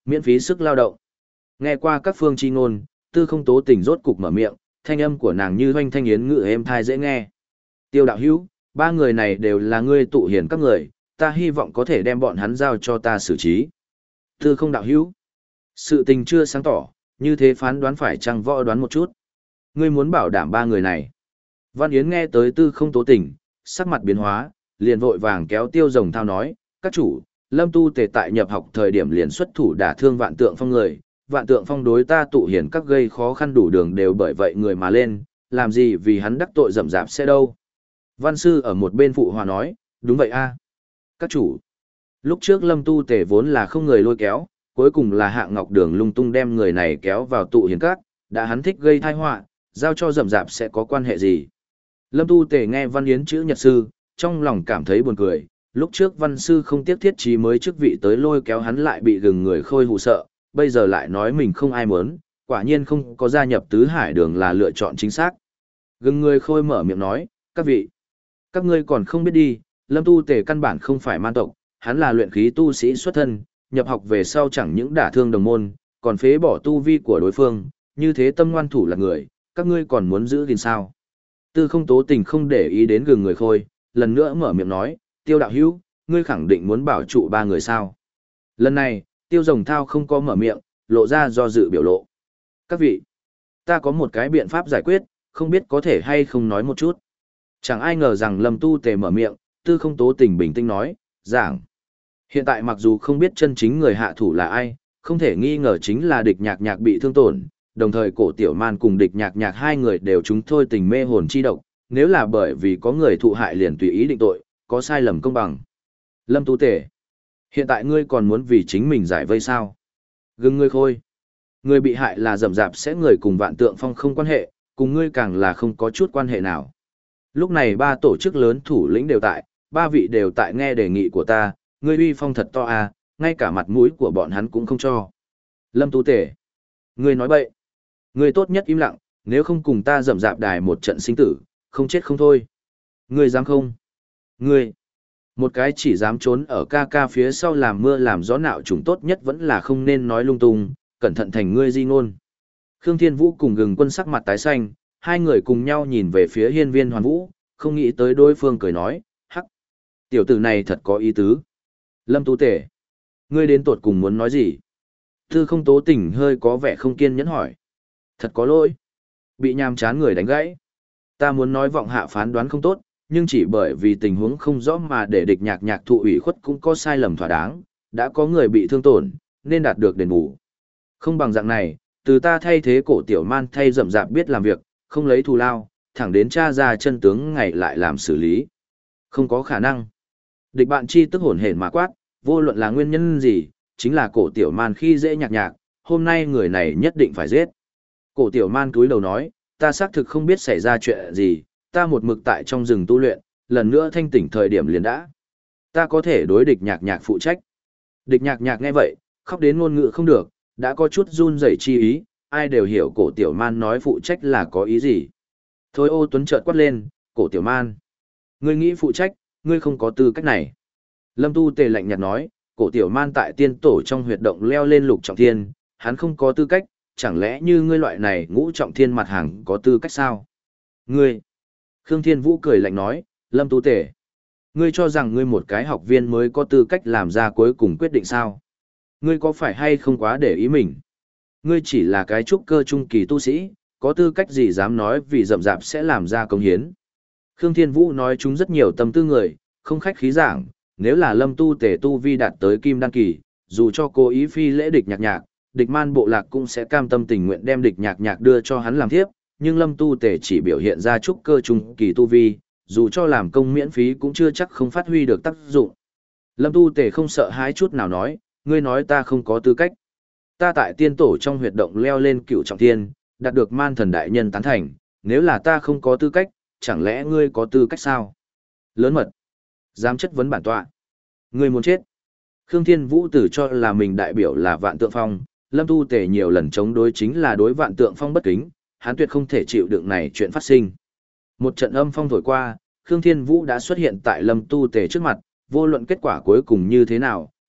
Miễn phí sức lao động. Nghe qua các phương chi ngôn, Tư Không Tố Tình rốt cục mở miệng, thanh âm của nàng như hoanh thanh yến ngự êm thai dễ nghe. Tiêu đạo hữu, ba người này đều là ngươi tụ hiền các người, ta hy vọng có thể đem bọn hắn giao cho ta xử trí. Tư Không đạo hữu, sự tình chưa sáng tỏ, như thế phán đoán phải chăng võ đoán một chút. Ngươi muốn bảo đảm ba người này. Văn Yến nghe tới Tư Không Tố Tình, sắc mặt biến hóa, liền vội vàng kéo Tiêu Rồng Thao nói, các chủ, Lâm Tu Tề tại nhập học thời điểm liền xuất thủ đả thương Vạn Tượng Phong người, Vạn Tượng Phong đối ta tụ hiền các gây khó khăn đủ đường đều bởi vậy người mà lên, làm gì vì hắn đắc tội rậm rạp sẽ đâu. Văn sư ở một bên phụ hòa nói, đúng vậy a, các chủ. Lúc trước Lâm Tu Tề vốn là không người lôi kéo, cuối cùng là Hạ Ngọc Đường lung tung đem người này kéo vào tụ hiền các, đã hắn thích gây tai họa, giao cho rậm rạp sẽ có quan hệ gì. Lâm Tu Tề nghe Văn Yến chữ nhật sư, trong lòng cảm thấy buồn cười, lúc trước văn sư không tiếc thiết trí mới chức vị tới lôi kéo hắn lại bị gừng người khôi hù sợ, bây giờ lại nói mình không ai muốn, quả nhiên không có gia nhập tứ hải đường là lựa chọn chính xác. Gừng người khôi mở miệng nói, các vị, các ngươi còn không biết đi, Lâm Tu Tề căn bản không phải man tộc, hắn là luyện khí tu sĩ xuất thân, nhập học về sau chẳng những đả thương đồng môn, còn phế bỏ tu vi của đối phương, như thế tâm ngoan thủ là người, các ngươi còn muốn giữ gìn sao. Tư Không Tố Tình không để ý đến gừng người khôi, lần nữa mở miệng nói, Tiêu đạo hữu, ngươi khẳng định muốn bảo trụ ba người sao. Lần này, Tiêu Rồng Thao không có mở miệng, lộ ra do dự biểu lộ. Các vị, ta có một cái biện pháp giải quyết, không biết có thể hay không nói một chút. Chẳng ai ngờ rằng Lâm Tu Tề mở miệng, Tư Không Tố Tình bình tĩnh nói, giảng. Hiện tại mặc dù không biết chân chính người hạ thủ là ai, không thể nghi ngờ chính là địch nhạc nhạc bị thương tổn, đồng thời cổ tiểu man cùng địch nhạc nhạc hai người đều chúng thôi tình mê hồn chi độc, nếu là bởi vì có người thụ hại liền tùy ý định tội, có sai lầm công bằng. Lâm Tu Tề, hiện tại ngươi còn muốn vì chính mình giải vây sao? Gừng ngươi khôi. Người bị hại là rậm rạp sẽ người cùng Vạn Tượng Phong không quan hệ, cùng ngươi càng là không có chút quan hệ nào. Lúc này ba tổ chức lớn thủ lĩnh đều tại, ba vị đều tại nghe đề nghị của ta, ngươi uy phong thật to à, ngay cả mặt mũi của bọn hắn cũng không cho. Lâm Tu Tề, ngươi nói bậy. Ngươi tốt nhất im lặng, nếu không cùng ta rậm rạp đài một trận sinh tử, không chết không thôi. Ngươi dám không? Ngươi, một cái chỉ dám trốn ở ca ca phía sau làm mưa làm gió nạo trùng tốt nhất vẫn là không nên nói lung tung, cẩn thận thành ngươi di ngôn. Khương Thiên Vũ cùng Gừng Quân sắc mặt tái xanh, hai người cùng nhau nhìn về phía Hiên Viên Hoàn Vũ, không nghĩ tới đối phương cười nói, hắc, tiểu tử này thật có ý tứ. Lâm Tu Tề, ngươi đến tột cùng muốn nói gì? Tư Không Tố Tình hơi có vẻ không kiên nhẫn hỏi. Thật có lỗi. Bị nhàm chán người đánh gãy. Ta muốn nói vọng hạ phán đoán không tốt, nhưng chỉ bởi vì tình huống không rõ mà để địch nhạc nhạc thụ ủy khuất cũng có sai lầm thỏa đáng, đã có người bị thương tổn, nên đạt được đền bù. Không bằng dạng này, từ ta thay thế cổ tiểu man thay rậm rạp biết làm việc, không lấy thù lao, thẳng đến tra ra chân tướng ngày lại làm xử lý. Không có khả năng. Địch bạn chi tức hồn hển mà quát, vô luận là nguyên nhân gì, chính là cổ tiểu man khi dễ nhạc nhạc, hôm nay người này nhất định phải giết. Cổ tiểu man cúi đầu nói, ta xác thực không biết xảy ra chuyện gì, ta một mực tại trong rừng tu luyện, lần nữa thanh tỉnh thời điểm liền đã. Ta có thể đối địch nhạc nhạc phụ trách. Địch nhạc nhạc nghe vậy, khóc đến ngôn ngữ không được, đã có chút run rẩy chi ý, ai đều hiểu cổ tiểu man nói phụ trách là có ý gì. Thôi Ô Tuấn chợt quát lên, cổ tiểu man. Ngươi nghĩ phụ trách, ngươi không có tư cách này. Lâm Tu Tề lạnh nhạt nói, cổ tiểu man tại tiên tổ trong huyệt động leo lên lục trọng thiên, hắn không có tư cách, chẳng lẽ như ngươi loại này ngũ trọng thiên mặt hàng có tư cách sao? Ngươi! Khương Thiên Vũ cười lạnh nói, Lâm Tu Tề. Ngươi cho rằng ngươi một cái học viên mới có tư cách làm ra cuối cùng quyết định sao? Ngươi có phải hay không quá để ý mình? Ngươi chỉ là cái trúc cơ trung kỳ tu sĩ, có tư cách gì dám nói vì rậm rạp sẽ làm ra công hiến? Khương Thiên Vũ nói chúng rất nhiều tâm tư người, không khách khí giảng, nếu là Lâm Tu Tề tu vi đạt tới kim đan kỳ, dù cho cố ý phi lễ địch nhạc nhạc, địch man bộ lạc cũng sẽ cam tâm tình nguyện đem địch nhạc nhạc đưa cho hắn làm thiếp, nhưng Lâm Tu Tề chỉ biểu hiện ra trúc cơ trung kỳ tu vi, dù cho làm công miễn phí cũng chưa chắc không phát huy được tác dụng. Lâm Tu Tề không sợ hãi chút nào nói, ngươi nói ta không có tư cách. Ta tại tiên tổ trong huyệt động leo lên cựu trọng thiên, đạt được man thần đại nhân tán thành, nếu là ta không có tư cách, chẳng lẽ ngươi có tư cách sao? Lớn mật. Dám chất vấn bản tọa. Ngươi muốn chết. Khương Thiên Vũ tử cho là mình đại biểu là Vạn Tượng Phong, Lâm Tu Tề nhiều lần chống đối chính là đối Vạn Tượng Phong bất kính, hắn tuyệt không thể chịu đựng này chuyện phát sinh. Một trận âm phong thổi qua, Khương Thiên Vũ đã xuất hiện tại Lâm Tu Tề trước mặt, vô luận kết quả cuối cùng như thế nào,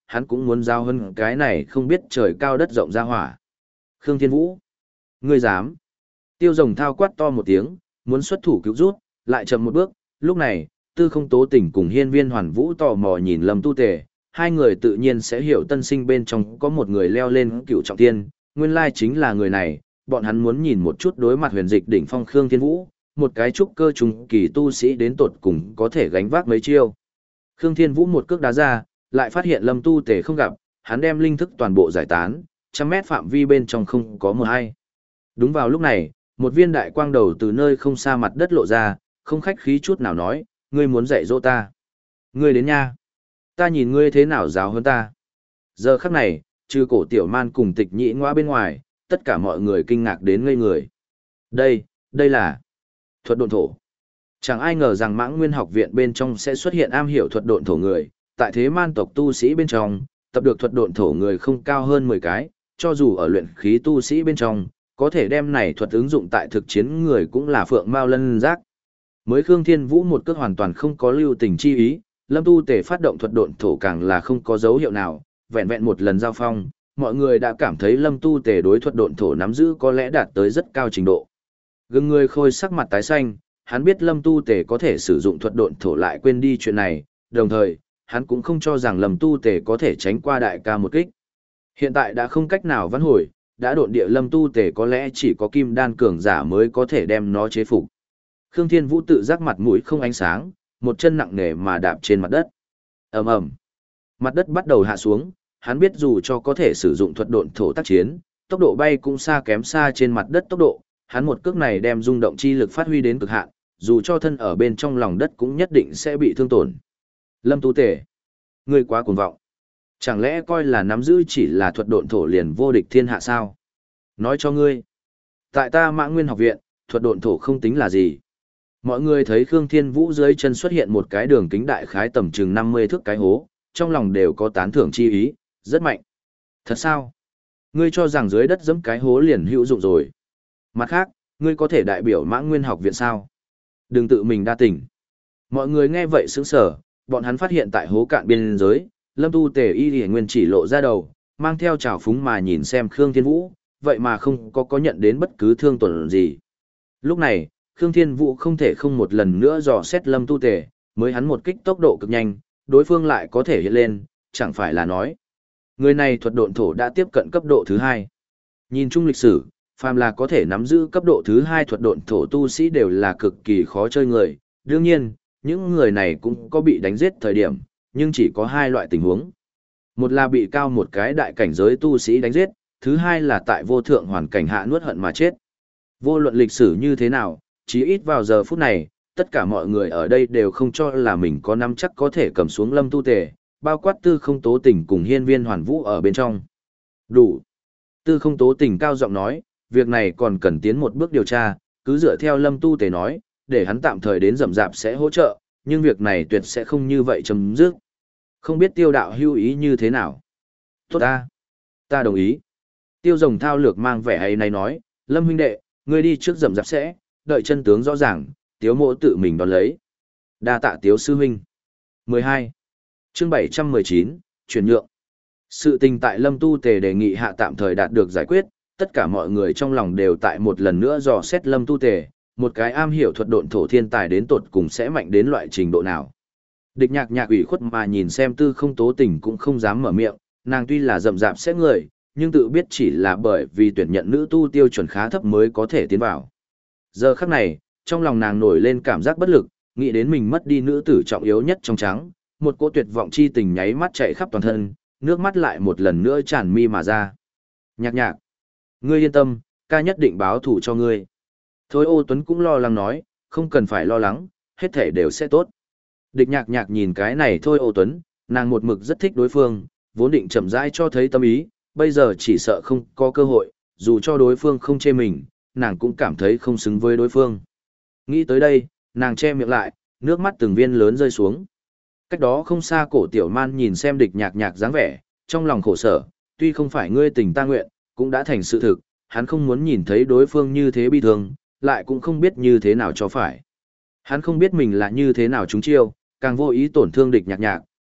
hắn cũng muốn giao hơn cái này không biết trời cao đất rộng ra hỏa. Khương Thiên Vũ, ngươi dám? Tiêu Rồng Thao quát to một tiếng, muốn xuất thủ cứu rút, lại chậm một bước, lúc này, Tư Không Tố Tỉnh cùng Hiên Viên Hoàn Vũ tò mò nhìn Lâm Tu Tề, hai người tự nhiên sẽ hiểu tân sinh bên trong có một người leo lên cựu trọng thiên, nguyên lai chính là người này, bọn hắn muốn nhìn một chút đối mặt huyền dịch đỉnh phong Khương Thiên Vũ, một cái trúc cơ trùng kỳ tu sĩ đến tột cùng có thể gánh vác mấy chiêu. Khương Thiên Vũ một cước đá ra, lại phát hiện Lâm Tu Tề không gặp, hắn đem linh thức toàn bộ giải tán, trăm mét phạm vi bên trong không có một ai. Đúng vào lúc này, một viên đại quang đầu từ nơi không xa mặt đất lộ ra, không khách khí chút nào nói, ngươi muốn dạy dỗ ta. Ngươi đến nha. Ta nhìn ngươi thế nào giáo hơn ta. Giờ khắc này, trừ cổ tiểu man cùng tịch nhĩ ngoa bên ngoài, tất cả mọi người kinh ngạc đến ngây người. Đây, đây là thuật độn thổ. Chẳng ai ngờ rằng Mãng Nguyên học viện bên trong sẽ xuất hiện am hiểu thuật độn thổ người, tại thế man tộc tu sĩ bên trong, tập được thuật độn thổ người không cao hơn mười cái, cho dù ở luyện khí tu sĩ bên trong, có thể đem này thuật ứng dụng tại thực chiến người cũng là phượng mao lân giác. Mới Khương Thiên Vũ một cước hoàn toàn không có lưu tình chi ý, Lâm Tu Tề phát động thuật độn thổ càng là không có dấu hiệu nào, vẹn vẹn một lần giao phong, mọi người đã cảm thấy Lâm Tu Tề đối thuật độn thổ nắm giữ có lẽ đạt tới rất cao trình độ. Gương người khôi sắc mặt tái xanh, hắn biết Lâm Tu Tề có thể sử dụng thuật độn thổ lại quên đi chuyện này, đồng thời, hắn cũng không cho rằng Lâm Tu Tề có thể tránh qua đại ca một kích. Hiện tại đã không cách nào vãn hồi, đã độn địa Lâm Tu Tề có lẽ chỉ có kim đan cường giả mới có thể đem nó chế phục. Khương Thiên Vũ tự giác mặt mũi không ánh sáng, một chân nặng nề mà đạp trên mặt đất. Ầm ầm. Mặt đất bắt đầu hạ xuống, hắn biết dù cho có thể sử dụng thuật độn thổ tác chiến, tốc độ bay cũng xa kém xa trên mặt đất tốc độ, hắn một cước này đem rung động chi lực phát huy đến cực hạn, dù cho thân ở bên trong lòng đất cũng nhất định sẽ bị thương tổn. Lâm Tu Tề, ngươi quá cuồng vọng. Chẳng lẽ coi là nắm giữ chỉ là thuật độn thổ liền vô địch thiên hạ sao? Nói cho ngươi, tại ta Mãng Nguyên học viện, thuật độn thổ không tính là gì. Mọi người thấy Khương Thiên Vũ dưới chân xuất hiện một cái đường kính đại khái tầm chừng năm mươi thước cái hố, trong lòng đều có tán thưởng chi ý, rất mạnh. Thật sao? Ngươi cho rằng dưới đất giẫm cái hố liền hữu dụng rồi. Mặt khác, ngươi có thể đại biểu Mãng Nguyên học viện sao? Đừng tự mình đa tình. Mọi người nghe vậy sững sờ, bọn hắn phát hiện tại hố cạn biên giới, Lâm Tu Tề y liễu nguyên chỉ lộ ra đầu, mang theo trào phúng mà nhìn xem Khương Thiên Vũ, vậy mà không có có nhận đến bất cứ thương tổn gì. Lúc này, Khương Thiên Vũ không thể không một lần nữa dò xét Lâm Tu Tề, mới hắn một kích tốc độ cực nhanh, đối phương lại có thể hiện lên, chẳng phải là nói. Người này thuật độn thổ đã tiếp cận cấp độ thứ hai. Nhìn chung lịch sử, phàm là có thể nắm giữ cấp độ thứ hai thuật độn thổ tu sĩ đều là cực kỳ khó chơi người. Đương nhiên, những người này cũng có bị đánh giết thời điểm, nhưng chỉ có hai loại tình huống. Một là bị cao một cái đại cảnh giới tu sĩ đánh giết, thứ hai là tại vô thượng hoàn cảnh hạ nuốt hận mà chết. Vô luận lịch sử như thế nào, chí ít vào giờ phút này, tất cả mọi người ở đây đều không cho là mình có nắm chắc có thể cầm xuống Lâm Tu Tề, bao quát Tư Không Tố Tình cùng Hiên Viên Hoàn Vũ ở bên trong. Đủ. Tư Không Tố Tình cao giọng nói, việc này còn cần tiến một bước điều tra, cứ dựa theo Lâm Tu Tề nói, để hắn tạm thời đến rậm rạp sẽ hỗ trợ, nhưng việc này tuyệt sẽ không như vậy chấm dứt. Không biết Tiêu đạo hưu ý như thế nào? Tốt ta. Ta đồng ý. Tiêu Rồng Thao lược mang vẻ hay này nói, Lâm huynh đệ, ngươi đi trước rậm rạp sẽ, đợi chân tướng rõ ràng, Tiếu mộ tự mình đón lấy. Đa tạ Tiếu sư huynh. mười hai. Chương bảy trăm mười chín, chuyển nhượng. Sự tình tại Lâm Tu Tề đề nghị hạ tạm thời đạt được giải quyết, tất cả mọi người trong lòng đều tại một lần nữa dò xét Lâm Tu Tề, một cái am hiểu thuật độn thổ thiên tài đến tột cùng sẽ mạnh đến loại trình độ nào. Địch Nhạc Nhạc ủy khuất mà nhìn xem Tư Không Tố Tình cũng không dám mở miệng, nàng tuy là rậm rạp sẽ người, nhưng tự biết chỉ là bởi vì tuyển nhận nữ tu tiêu chuẩn khá thấp mới có thể tiến vào. Giờ khắc này, trong lòng nàng nổi lên cảm giác bất lực, nghĩ đến mình mất đi nữ tử trọng yếu nhất trong trắng, một cỗ tuyệt vọng chi tình nháy mắt chạy khắp toàn thân, nước mắt lại một lần nữa tràn mi mà ra. Nhạc Nhạc, ngươi yên tâm, ca nhất định báo thù cho ngươi. Thôi Ô Tuấn cũng lo lắng nói, không cần phải lo lắng, hết thể đều sẽ tốt. Địch Nhạc Nhạc nhìn cái này Thôi Ô Tuấn, nàng một mực rất thích đối phương, vốn định chậm rãi cho thấy tâm ý, bây giờ chỉ sợ không có cơ hội, dù cho đối phương không chê mình, nàng cũng cảm thấy không xứng với đối phương. Nghĩ tới đây, nàng che miệng lại, nước mắt từng viên lớn rơi xuống. Cách đó không xa Cổ Tiểu Man nhìn xem Địch Nhạc Nhạc dáng vẻ, trong lòng khổ sở, tuy không phải ngươi tình ta nguyện, cũng đã thành sự thực, hắn không muốn nhìn thấy đối phương như thế bi thương, lại cũng không biết như thế nào cho phải. Hắn không biết mình là như thế nào trúng chiêu, càng vô ý tổn thương Địch Nhạc Nhạc,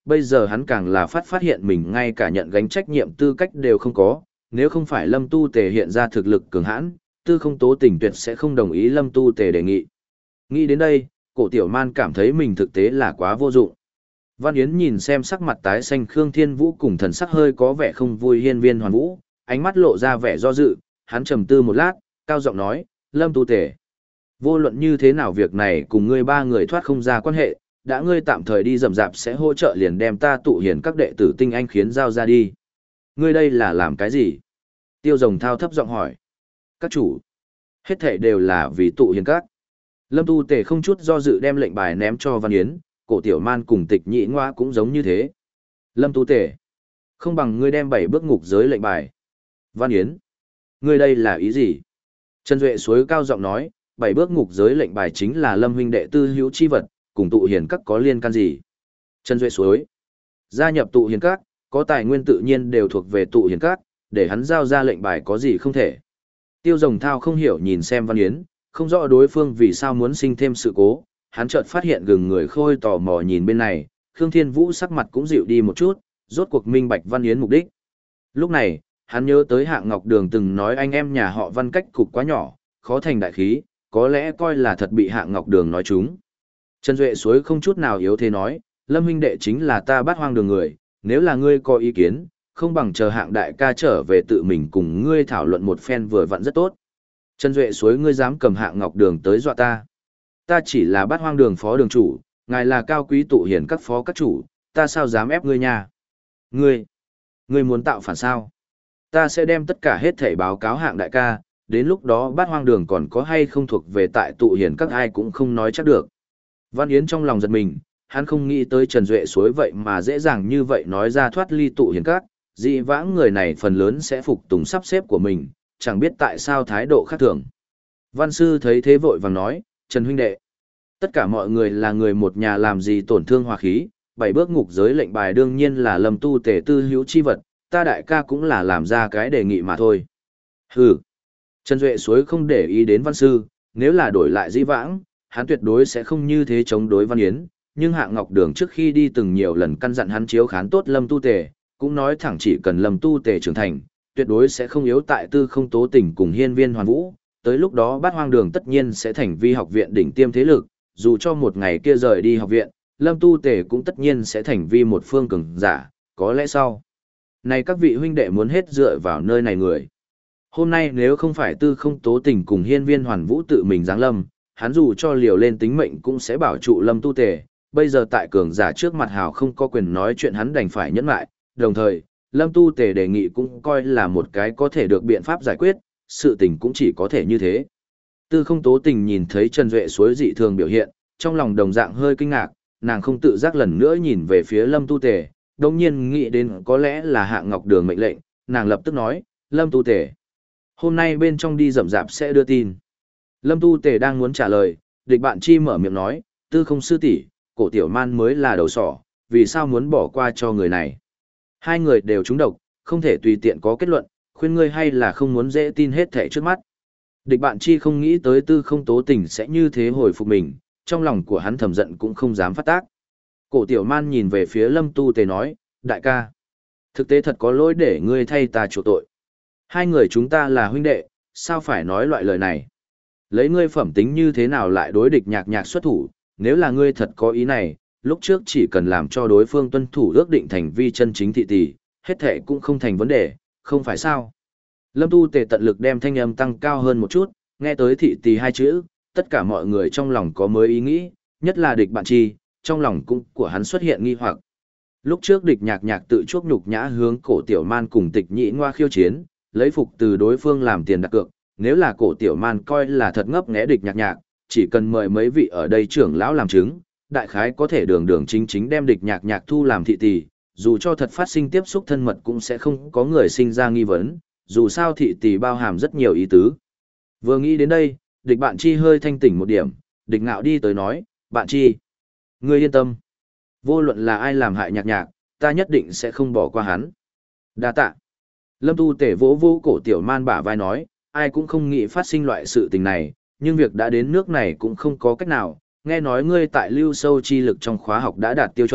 bây giờ hắn càng là phát phát hiện mình ngay cả nhận gánh trách nhiệm tư cách đều không có, nếu không phải Lâm Tu Tề hiện ra thực lực cường hãn, Tư Không Tố Tình tuyệt sẽ không đồng ý Lâm Tu Tề đề nghị. Nghĩ đến đây, Cổ Tiểu Man cảm thấy mình thực tế là quá vô dụng. Văn Yến nhìn xem sắc mặt tái xanh Khương Thiên Vũ cùng thần sắc hơi có vẻ không vui Hiên Viên Hoàn Vũ, ánh mắt lộ ra vẻ do dự, hắn trầm tư một lát, cao giọng nói, Lâm Tu Tề, vô luận như thế nào việc này cùng ngươi ba người thoát không ra quan hệ, đã ngươi tạm thời đi rầm rạp sẽ hỗ trợ liền đem ta tụ hiền các đệ tử tinh anh khiến giao ra đi. Ngươi đây là làm cái gì? Tiêu Rồng Thao thấp giọng hỏi. Các chủ, hết thảy đều là vì tụ hiền các. Lâm Tu Tề không chút do dự đem lệnh bài ném cho Văn Yến, Cổ Tiểu Man cùng Tịch Nhĩ Ngoa cũng giống như thế. Lâm Tu Tề, không bằng ngươi đem bảy bước ngục giới lệnh bài. Văn Yến, ngươi đây là ý gì? Trần Duệ Suối cao giọng nói, bảy bước ngục giới lệnh bài chính là Lâm huynh đệ tư hữu chi vật, cùng tụ hiền các có liên can gì? Trần Duệ Suối, gia nhập tụ hiền các, có tài nguyên tự nhiên đều thuộc về tụ hiền các, để hắn giao ra lệnh bài có gì không thể. Tiêu Rồng Thao không hiểu nhìn xem Văn Yến, không rõ đối phương vì sao muốn sinh thêm sự cố, hắn chợt phát hiện gừng người khôi tò mò nhìn bên này, Khương Thiên Vũ sắc mặt cũng dịu đi một chút, rốt cuộc minh bạch Văn Yến mục đích. Lúc này, hắn nhớ tới Hạng Ngọc Đường từng nói anh em nhà họ Văn cách cục quá nhỏ, khó thành đại khí, có lẽ coi là thật bị Hạng Ngọc Đường nói chúng. Trần Duệ Suối không chút nào yếu thế nói, Lâm huynh đệ chính là ta Bát Hoang Đường người, nếu là ngươi có ý kiến, không bằng chờ Hạng đại ca trở về tự mình cùng ngươi thảo luận một phen vừa vặn rất tốt. Trần Duệ Suối, ngươi dám cầm Hạng Ngọc Đường tới dọa ta? Ta chỉ là Bát Hoang Đường phó đường chủ, ngài là cao quý tụ hiền các phó các chủ, ta sao dám ép ngươi nha? Ngươi, ngươi muốn tạo phản sao? Ta sẽ đem tất cả hết thảy báo cáo Hạng đại ca, đến lúc đó Bát Hoang Đường còn có hay không thuộc về tại tụ hiền các ai cũng không nói chắc được. Văn Yến trong lòng giật mình, hắn không nghĩ tới Trần Duệ Suối vậy mà dễ dàng như vậy nói ra thoát ly tụ hiền các, dị vãng người này phần lớn sẽ phục tùng sắp xếp của mình, chẳng biết tại sao thái độ khác thường. Văn sư thấy thế vội vàng nói, Trần huynh đệ, tất cả mọi người là người một nhà làm gì tổn thương hòa khí, bảy bước ngục giới lệnh bài đương nhiên là Lâm Tu Tề tư hữu chi vật, ta đại ca cũng là làm ra cái đề nghị mà thôi. Hừ. Trần Duệ Suối không để ý đến văn sư, nếu là đổi lại dĩ vãng, hắn tuyệt đối sẽ không như thế chống đối Văn Yến, nhưng Hạng Ngọc Đường trước khi đi từng nhiều lần căn dặn hắn chiếu khán tốt Lâm Tu Tề, cũng nói thẳng chỉ cần Lâm Tu Tề trưởng thành, tuyệt đối sẽ không yếu tại Tư Không Tố Tình cùng Hiên Viên Hoàn Vũ, tới lúc đó Bát Hoang Đường tất nhiên sẽ thành vi học viện đỉnh tiêm thế lực, dù cho một ngày kia rời đi học viện, Lâm Tu Tề cũng tất nhiên sẽ thành vi một phương cường giả, có lẽ sau này các vị huynh đệ muốn hết dựa vào nơi này người. Hôm nay nếu không phải Tư Không Tố Tình cùng Hiên Viên Hoàn Vũ tự mình giáng lâm, hắn dù cho liều lên tính mệnh cũng sẽ bảo trụ Lâm Tu Tề, bây giờ tại cường giả trước mặt hào không có quyền nói chuyện, hắn đành phải nhẫn lại, đồng thời, Lâm Tu Tề đề nghị cũng coi là một cái có thể được biện pháp giải quyết, sự tình cũng chỉ có thể như thế. Tư Không Tố Tình nhìn thấy Trần Duệ Suối dị thường biểu hiện, trong lòng đồng dạng hơi kinh ngạc, nàng không tự giác lần nữa nhìn về phía Lâm Tu Tề, đồng nhiên nghĩ đến có lẽ là Hạng Ngọc Đường mệnh lệnh, nàng lập tức nói, Lâm Tu Tề, hôm nay bên trong đi rậm rạp sẽ đưa tin. Lâm Tu Tề đang muốn trả lời, địch bạn chi mở miệng nói, Tư Không sư tỷ, Cổ Tiểu Man mới là đầu sỏ, vì sao muốn bỏ qua cho người này? Hai người đều trúng độc, không thể tùy tiện có kết luận, khuyên ngươi hay là không muốn dễ tin hết thảy trước mắt. Địch bạn chi không nghĩ tới Tư Không Tố Tình sẽ như thế hồi phục mình, trong lòng của hắn thầm giận cũng không dám phát tác. Cổ Tiểu Man nhìn về phía Lâm Tu Tề nói, đại ca, thực tế thật có lỗi để ngươi thay ta chịu tội. Hai người chúng ta là huynh đệ, sao phải nói loại lời này? Lấy ngươi phẩm tính như thế nào lại đối địch nhạc nhạc xuất thủ, nếu là ngươi thật có ý này, lúc trước chỉ cần làm cho đối phương tuân thủ ước định thành vi chân chính thị tỷ, hết thệ cũng không thành vấn đề, không phải sao? Lâm Tu Tề tận lực đem thanh âm tăng cao hơn một chút, nghe tới thị tỷ hai chữ, tất cả mọi người trong lòng có mới ý nghĩ, nhất là địch bạn chi, trong lòng cũng của hắn xuất hiện nghi hoặc. Lúc trước địch nhạc nhạc tự chuốc nhục nhã hướng Cổ Tiểu Man cùng Tịch Nhĩ Ngoa khiêu chiến, lấy phục từ đối phương làm tiền đặt cược, nếu là Cổ Tiểu Man coi là thật ngấp nghé địch nhạc nhạc, chỉ cần mời mấy vị ở đây trưởng lão làm chứng, đại khái có thể đường đường chính chính đem địch nhạc nhạc thu làm thị tỷ, dù cho thật phát sinh tiếp xúc thân mật cũng sẽ không có người sinh ra nghi vấn, dù sao thị tỷ bao hàm rất nhiều ý tứ. Vừa nghĩ đến đây, địch bạn chi hơi thanh tỉnh một điểm, địch ngạo đi tới nói, bạn chi, ngươi yên tâm, vô luận là ai làm hại nhạc nhạc, ta nhất định sẽ không bỏ qua hắn. Đa tạ. Lâm Tu Tề vỗ vỗ Cổ Tiểu Man bả vai nói, ai cũng không nghĩ phát sinh loại sự tình này, nhưng việc đã đến nước này cũng không có cách nào, nghe nói ngươi tại lưu sâu chi lực trong khóa học đã đạt tiêu chuẩn,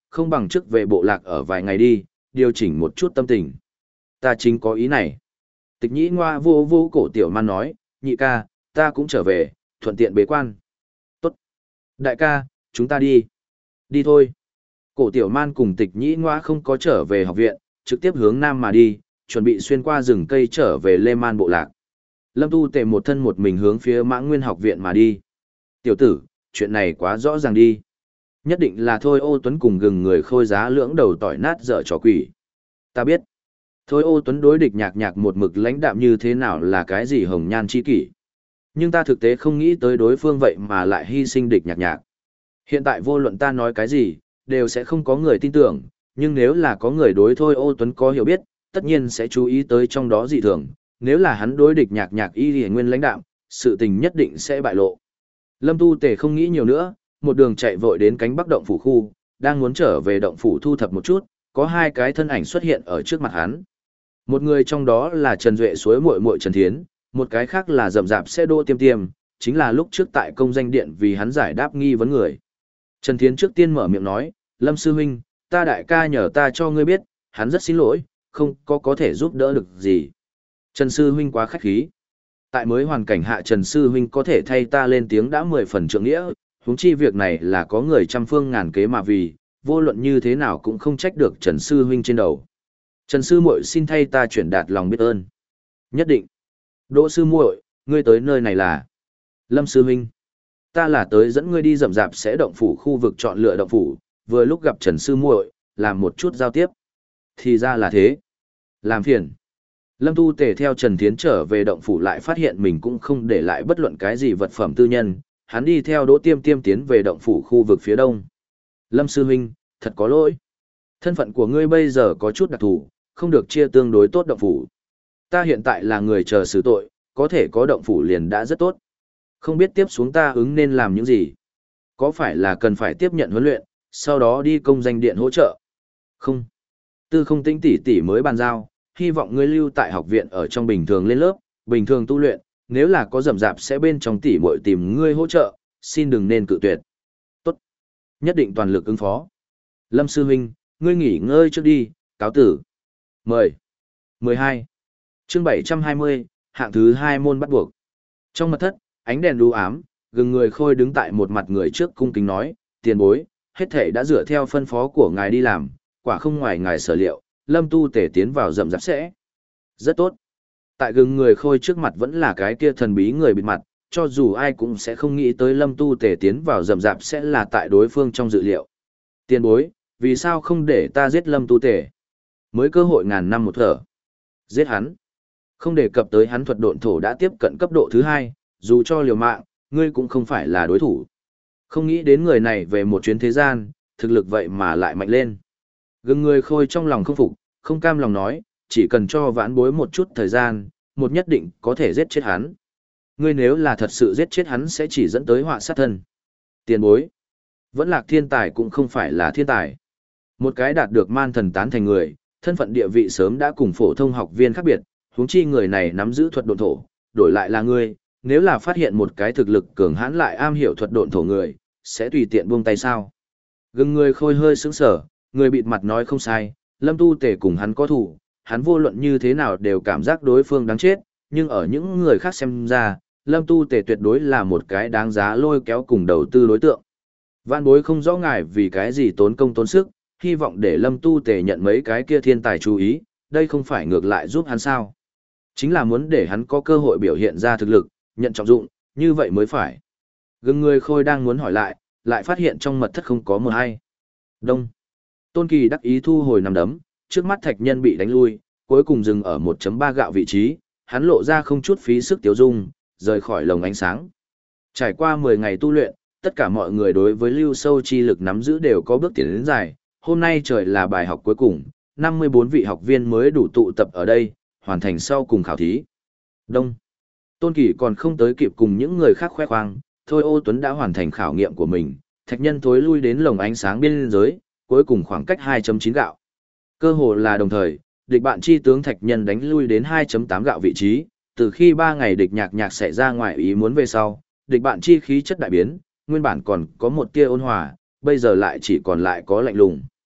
không bằng trước về bộ lạc ở vài ngày đi, điều chỉnh một chút tâm tình. Ta chính có ý này. Tịch nhĩ ngoa vô vô cổ tiểu man nói, nhị ca, ta cũng trở về, thuận tiện bế quan. Tốt. Đại ca, chúng ta đi. Đi thôi. Cổ tiểu man cùng tịch nhĩ ngoa không có trở về học viện, trực tiếp hướng nam mà đi, chuẩn bị xuyên qua rừng cây trở về Lê Man bộ lạc. Lâm Tu Tề một thân một mình hướng phía Mã Nguyên học viện mà đi. Tiểu tử, chuyện này quá rõ ràng đi. Nhất định là Thôi Ô Tuấn cùng gừng người khôi giá lưỡng đầu tỏi nát dở trò quỷ. Ta biết. Thôi Ô Tuấn đối địch nhạc nhạc một mực lãnh đạm như thế nào là cái gì hồng nhan chi kỷ. Nhưng ta thực tế không nghĩ tới đối phương vậy mà lại hy sinh địch nhạc nhạc. Hiện tại vô luận ta nói cái gì, đều sẽ không có người tin tưởng, nhưng nếu là có người đối Thôi Ô Tuấn có hiểu biết, tất nhiên sẽ chú ý tới trong đó dị thường, nếu là hắn đối địch nhạc nhạc y lìa nguyên lãnh đạm, sự tình nhất định sẽ bại lộ. Lâm Tu Tề không nghĩ nhiều nữa, một đường chạy vội đến cánh bắc động phủ khu, đang muốn trở về động phủ thu thập một chút, có hai cái thân ảnh xuất hiện ở trước mặt hắn. Một người trong đó là Trần Duệ suối muội muội Trần Thiến, một cái khác là rậm rạp xe đô tiêm tiêm, chính là lúc trước tại công danh điện vì hắn giải đáp nghi vấn người. Trần Thiến trước tiên mở miệng nói, Lâm Sư Huynh, ta đại ca nhờ ta cho ngươi biết, hắn rất xin lỗi, không có có thể giúp đỡ được gì. Trần Sư Huynh quá khách khí. Tại mới hoàn cảnh hạ Trần Sư Huynh có thể thay ta lên tiếng đã mười phần trượng nghĩa, huống chi việc này là có người trăm phương ngàn kế mà vì, vô luận như thế nào cũng không trách được Trần Sư Huynh trên đầu. Trần Sư muội xin thay ta chuyển đạt lòng biết ơn. Nhất định. Đỗ Sư muội, ngươi tới nơi này là? Lâm Sư Huynh, ta là tới dẫn ngươi đi rậm rạp sẽ động phủ khu vực chọn lựa động phủ, vừa lúc gặp Trần Sư muội, làm một chút giao tiếp. Thì ra là thế. Làm phiền. Lâm Tu Tề theo Trần Thiến trở về động phủ lại phát hiện mình cũng không để lại bất luận cái gì vật phẩm tư nhân, hắn đi theo Đỗ Tiêm Tiêm tiến về động phủ khu vực phía đông. Lâm Sư Huynh, thật có lỗi. Thân phận của ngươi bây giờ có chút đặc thù, không được chia tương đối tốt động phủ. Ta hiện tại là người chờ xử tội, có thể có động phủ liền đã rất tốt. Không biết tiếp xuống ta ứng nên làm những gì. Có phải là cần phải tiếp nhận huấn luyện, sau đó đi công danh điện hỗ trợ? Không. Tư Không Tĩnh tỷ tỷ mới bàn giao, hy vọng ngươi lưu tại học viện ở trong bình thường lên lớp, bình thường tu luyện, nếu là có rầm rạp sẽ bên trong tỷ muội tìm ngươi hỗ trợ, xin đừng nên cự tuyệt. Tốt. Nhất định toàn lực ứng phó. Lâm Sư Huynh, ngươi nghỉ ngơi trước đi, cáo tử. Mời. mười hai. Chương bảy trăm hai mươi, hạng thứ hai môn bắt buộc. Trong mật thất, ánh đèn đu ám, gừng người khôi đứng tại một mặt người trước cung kính nói, tiền bối, hết thể đã dựa theo phân phó của ngài đi làm, quả không ngoài ngài sở liệu, Lâm Tu Tề tiến vào rậm rạp sẽ. Rất tốt. Tại gừng người khôi trước mặt vẫn là cái kia thần bí người bịt mặt, cho dù ai cũng sẽ không nghĩ tới Lâm Tu Tề tiến vào rậm rạp sẽ là tại đối phương trong dự liệu. Tiền bối, vì sao không để ta giết Lâm Tu Tề? Mới cơ hội ngàn năm một thở. Giết hắn. Không đề cập tới hắn thuật độn thổ đã tiếp cận cấp độ thứ hai, dù cho liều mạng, ngươi cũng không phải là đối thủ. Không nghĩ đến người này về một chuyến thế gian, thực lực vậy mà lại mạnh lên. Gừng người khôi trong lòng không phục, không cam lòng nói, chỉ cần cho vãn bối một chút thời gian, một nhất định có thể giết chết hắn. Ngươi nếu là thật sự giết chết hắn sẽ chỉ dẫn tới họa sát thân. Tiền bối. Vẫn lạc thiên tài cũng không phải là thiên tài. Một cái đạt được man thần tán thành người, thân phận địa vị sớm đã cùng phổ thông học viên khác biệt, huống chi người này nắm giữ thuật độn thổ, đổi lại là ngươi, nếu là phát hiện một cái thực lực cường hãn lại am hiểu thuật độn thổ người, sẽ tùy tiện buông tay sao? Gừng người khôi hơi sững sờ, người bịt mặt nói không sai, Lâm Tu Tề cùng hắn có thủ, hắn vô luận như thế nào đều cảm giác đối phương đáng chết, nhưng ở những người khác xem ra, Lâm Tu Tề tuyệt đối là một cái đáng giá lôi kéo cùng đầu tư đối tượng. Vạn bối không rõ ngài vì cái gì tốn công tốn sức, hy vọng để Lâm Tu Tề nhận mấy cái kia thiên tài chú ý, đây không phải ngược lại giúp hắn sao? Chính là muốn để hắn có cơ hội biểu hiện ra thực lực, nhận trọng dụng, như vậy mới phải. Gừng người khôi đang muốn hỏi lại, lại phát hiện trong mật thất không có một ai. Đông. Tôn Kỳ đắc ý thu hồi nằm đấm, trước mắt thạch nhân bị đánh lui, cuối cùng dừng ở một chấm ba gạo vị trí, hắn lộ ra không chút phí sức tiêu dung, rời khỏi lồng ánh sáng. Trải qua mười ngày tu luyện, tất cả mọi người đối với lưu sâu chi lực nắm giữ đều có bước tiến đến dài, hôm nay trời là bài học cuối cùng, năm mươi bốn vị học viên mới đủ tụ tập ở đây, hoàn thành sau cùng khảo thí. Đông. Tôn Kỳ còn không tới kịp cùng những người khác khoe khoang, Thôi Ô Tuấn đã hoàn thành khảo nghiệm của mình, thạch nhân thối lui đến lồng ánh sáng biên giới, cuối cùng khoảng cách hai chấm chín gạo. Cơ hồ là đồng thời, địch bạn chi tướng thạch nhân đánh lui đến hai chấm tám gạo vị trí, từ khi ba ngày địch nhạc nhạc xảy ra ngoài ý muốn về sau, địch bạn chi khí chất đại biến, nguyên bản còn có một tia ôn hòa, bây giờ lại chỉ còn lại có lạnh lùng.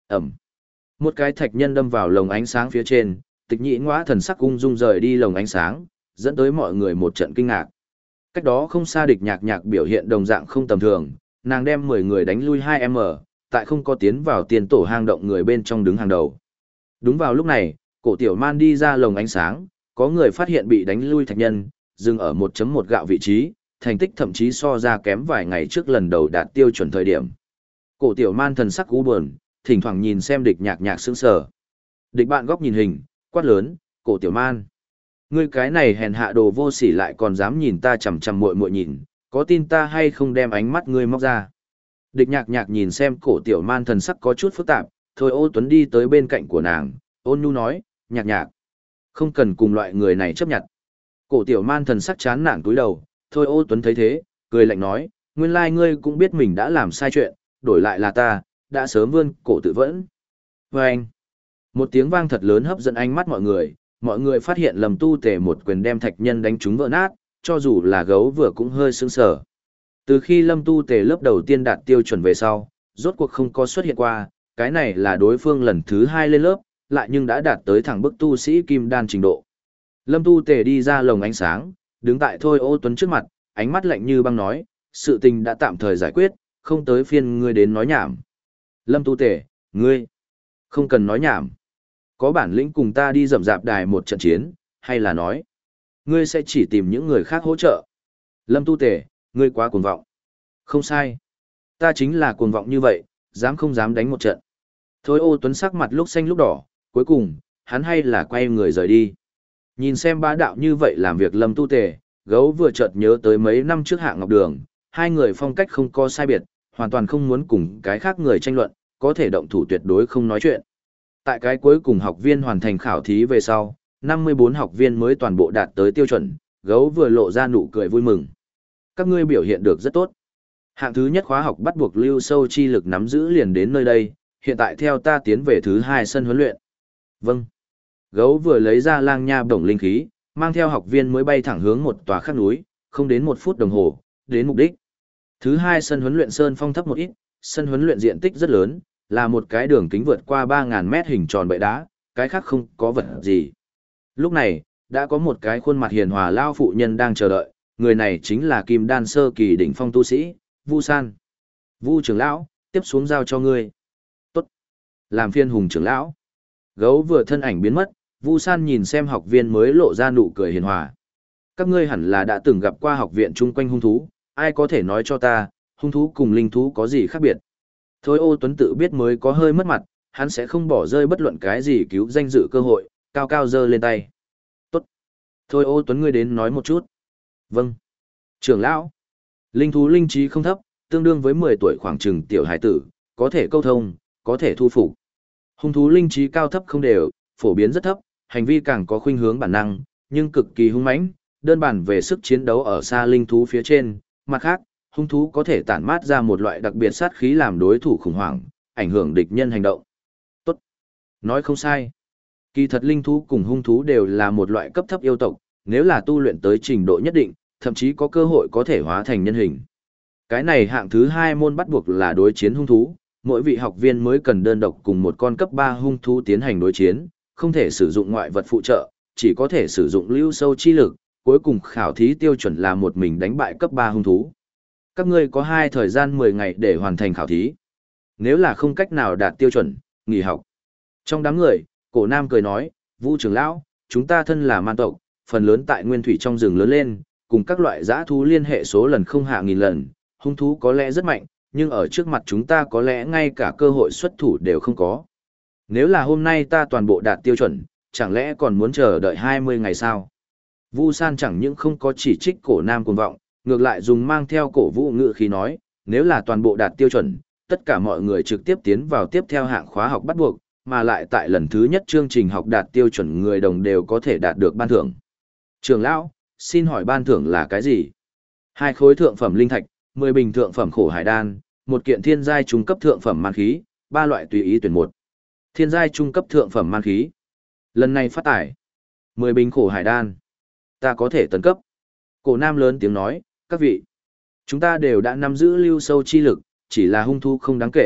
Ẩm. Một cái thạch nhân đâm vào lồng ánh sáng phía trên, tịch nhĩ ngõa thần sắc ung dung rời đi lồng ánh sáng, dẫn tới mọi người một trận kinh ngạc. Cách đó không xa địch nhạc nhạc biểu hiện đồng dạng không tầm thường, nàng đem mười người đánh lui hai m, tại không có tiến vào tiền tổ hang động người bên trong đứng hàng đầu. Đúng vào lúc này, cổ tiểu man đi ra lồng ánh sáng, có người phát hiện bị đánh lui thạch nhân, dừng ở một chấm một gạo vị trí, thành tích thậm chí so ra kém vài ngày trước lần đầu đạt tiêu chuẩn thời điểm. Cổ tiểu man thần sắc u buồn, thỉnh thoảng nhìn xem địch nhạc nhạc sững sờ. Địch bạn góc nhìn hình, quát lớn, cổ tiểu man. Ngươi cái này hèn hạ đồ vô sỉ lại còn dám nhìn ta chằm chằm muội muội nhìn, có tin ta hay không đem ánh mắt ngươi móc ra. Địch nhạc nhạc nhìn xem cổ tiểu man thần sắc có chút phức tạp, thôi Ô Tuấn đi tới bên cạnh của nàng, ôn nhu nói, nhạc nhạc. Không cần cùng loại người này chấp nhận. Cổ tiểu man thần sắc chán nản cúi đầu, thôi Ô Tuấn thấy thế, cười lạnh nói, nguyên lai ngươi cũng biết mình đã làm sai chuyện, đổi lại là ta, đã sớm vươn cổ tự vẫn. Và anh, một tiếng vang thật lớn hấp dẫn ánh mắt mọi người, mọi người phát hiện lầm tu tề một quyền đem thạch nhân đánh trúng vỡ nát, cho dù là gấu vừa cũng hơi sững sờ. Từ khi lâm tu tề lớp đầu tiên đạt tiêu chuẩn về sau, rốt cuộc không có xuất hiện qua, cái này là đối phương lần thứ hai lên lớp, lại nhưng đã đạt tới thẳng bức tu sĩ kim đan trình độ. Lâm tu tề đi ra lồng ánh sáng, đứng tại thôi Ô Tuấn trước mặt, ánh mắt lạnh như băng nói, sự tình đã tạm thời giải quyết, không tới phiên ngươi đến nói nhảm. Lâm tu tề, ngươi, không cần nói nhảm. Có bản lĩnh cùng ta đi rậm rạp đài một trận chiến, hay là nói, ngươi sẽ chỉ tìm những người khác hỗ trợ. Lâm tu tề, ngươi quá cuồng vọng. Không sai. Ta chính là cuồng vọng như vậy, dám không dám đánh một trận. Thôi Ô Tuấn sắc mặt lúc xanh lúc đỏ, cuối cùng, hắn hay là quay người rời đi. Nhìn xem bá đạo như vậy làm việc Lâm tu tề, gấu vừa chợt nhớ tới mấy năm trước Hạ Ngọc Đường, hai người phong cách không có sai biệt, hoàn toàn không muốn cùng cái khác người tranh luận, có thể động thủ tuyệt đối không nói chuyện. Tại cái cuối cùng học viên hoàn thành khảo thí về sau, năm mươi bốn học viên mới toàn bộ đạt tới tiêu chuẩn, gấu vừa lộ ra nụ cười vui mừng. Các ngươi biểu hiện được rất tốt. Hạng thứ nhất khóa học bắt buộc lưu sâu chi lực nắm giữ liền đến nơi đây, hiện tại theo ta tiến về thứ hai sân huấn luyện. Vâng. Gấu vừa lấy ra lang nha bổng linh khí, mang theo học viên mới bay thẳng hướng một tòa khác núi, không đến một phút đồng hồ, đến mục đích. Thứ hai sân huấn luyện sơn phong thấp một ít, sân huấn luyện diện tích rất lớn, là một cái đường kính vượt qua ba nghìn mét hình tròn bệ đá, cái khác không có vật gì. Lúc này, đã có một cái khuôn mặt hiền hòa lao phụ nhân đang chờ đợi, người này chính là Kim Đan sơ kỳ đỉnh phong tu sĩ, Vu San. Vu trưởng lão, tiếp xuống giao cho ngươi. Tốt. Làm phiên hùng trưởng lão. Gấu vừa thân ảnh biến mất, Vu San nhìn xem học viên mới lộ ra nụ cười hiền hòa. Các ngươi hẳn là đã từng gặp qua học viện chung quanh hung thú, ai có thể nói cho ta, hung thú cùng linh thú có gì khác biệt? Thôi Ô Tuấn tự biết mới có hơi mất mặt, hắn sẽ không bỏ rơi bất luận cái gì cứu danh dự cơ hội, cao cao giơ lên tay. Tốt. Thôi Ô Tuấn ngươi đến nói một chút. Vâng. Trưởng lão. Linh thú linh trí không thấp, tương đương với mười tuổi khoảng chừng tiểu hải tử, có thể câu thông, có thể thu phục. Hung thú linh trí cao thấp không đều, phổ biến rất thấp, hành vi càng có khuynh hướng bản năng, nhưng cực kỳ hung mãnh, đơn bản về sức chiến đấu ở xa linh thú phía trên, mặt khác, hung thú có thể tản mát ra một loại đặc biệt sát khí làm đối thủ khủng hoảng, ảnh hưởng địch nhân hành động. Tốt. Nói không sai. Kỳ thật linh thú cùng hung thú đều là một loại cấp thấp yêu tộc, nếu là tu luyện tới trình độ nhất định, thậm chí có cơ hội có thể hóa thành nhân hình. Cái này hạng thứ hai môn bắt buộc là đối chiến hung thú, mỗi vị học viên mới cần đơn độc cùng một con cấp ba hung thú tiến hành đối chiến, không thể sử dụng ngoại vật phụ trợ, chỉ có thể sử dụng lưu sâu chi lực, cuối cùng khảo thí tiêu chuẩn là một mình đánh bại cấp ba hung thú. Các ngươi có hai thời gian mười ngày để hoàn thành khảo thí. Nếu là không cách nào đạt tiêu chuẩn, nghỉ học. Trong đám người, Cổ Nam cười nói, Vu trưởng lão, chúng ta thân là man tộc, phần lớn tại nguyên thủy trong rừng lớn lên, cùng các loại dã thú liên hệ số lần không hạ nghìn lần, hung thú có lẽ rất mạnh, nhưng ở trước mặt chúng ta có lẽ ngay cả cơ hội xuất thủ đều không có. Nếu là hôm nay ta toàn bộ đạt tiêu chuẩn, chẳng lẽ còn muốn chờ đợi hai mươi ngày sao? Vu San chẳng những không có chỉ trích Cổ Nam cuồng vọng, ngược lại dùng mang theo cổ vũ ngữ khí nói, nếu là toàn bộ đạt tiêu chuẩn, tất cả mọi người trực tiếp tiến vào tiếp theo hạng khóa học bắt buộc, mà lại tại lần thứ nhất chương trình học đạt tiêu chuẩn người đồng đều có thể đạt được ban thưởng. Trường lão, xin hỏi ban thưởng là cái gì? Hai khối thượng phẩm linh thạch, mười bình thượng phẩm khổ hải đan, một kiện thiên giai trung cấp thượng phẩm man khí, ba loại tùy ý tuyển một. Thiên giai trung cấp thượng phẩm man khí. Lần này phát tải. mười bình khổ hải đan. Ta có thể tấn cấp. Cổ Nam lớn tiếng nói, các vị. Chúng ta đều đã nắm giữ lưu sâu chi lực, chỉ là hung thú không đáng kể,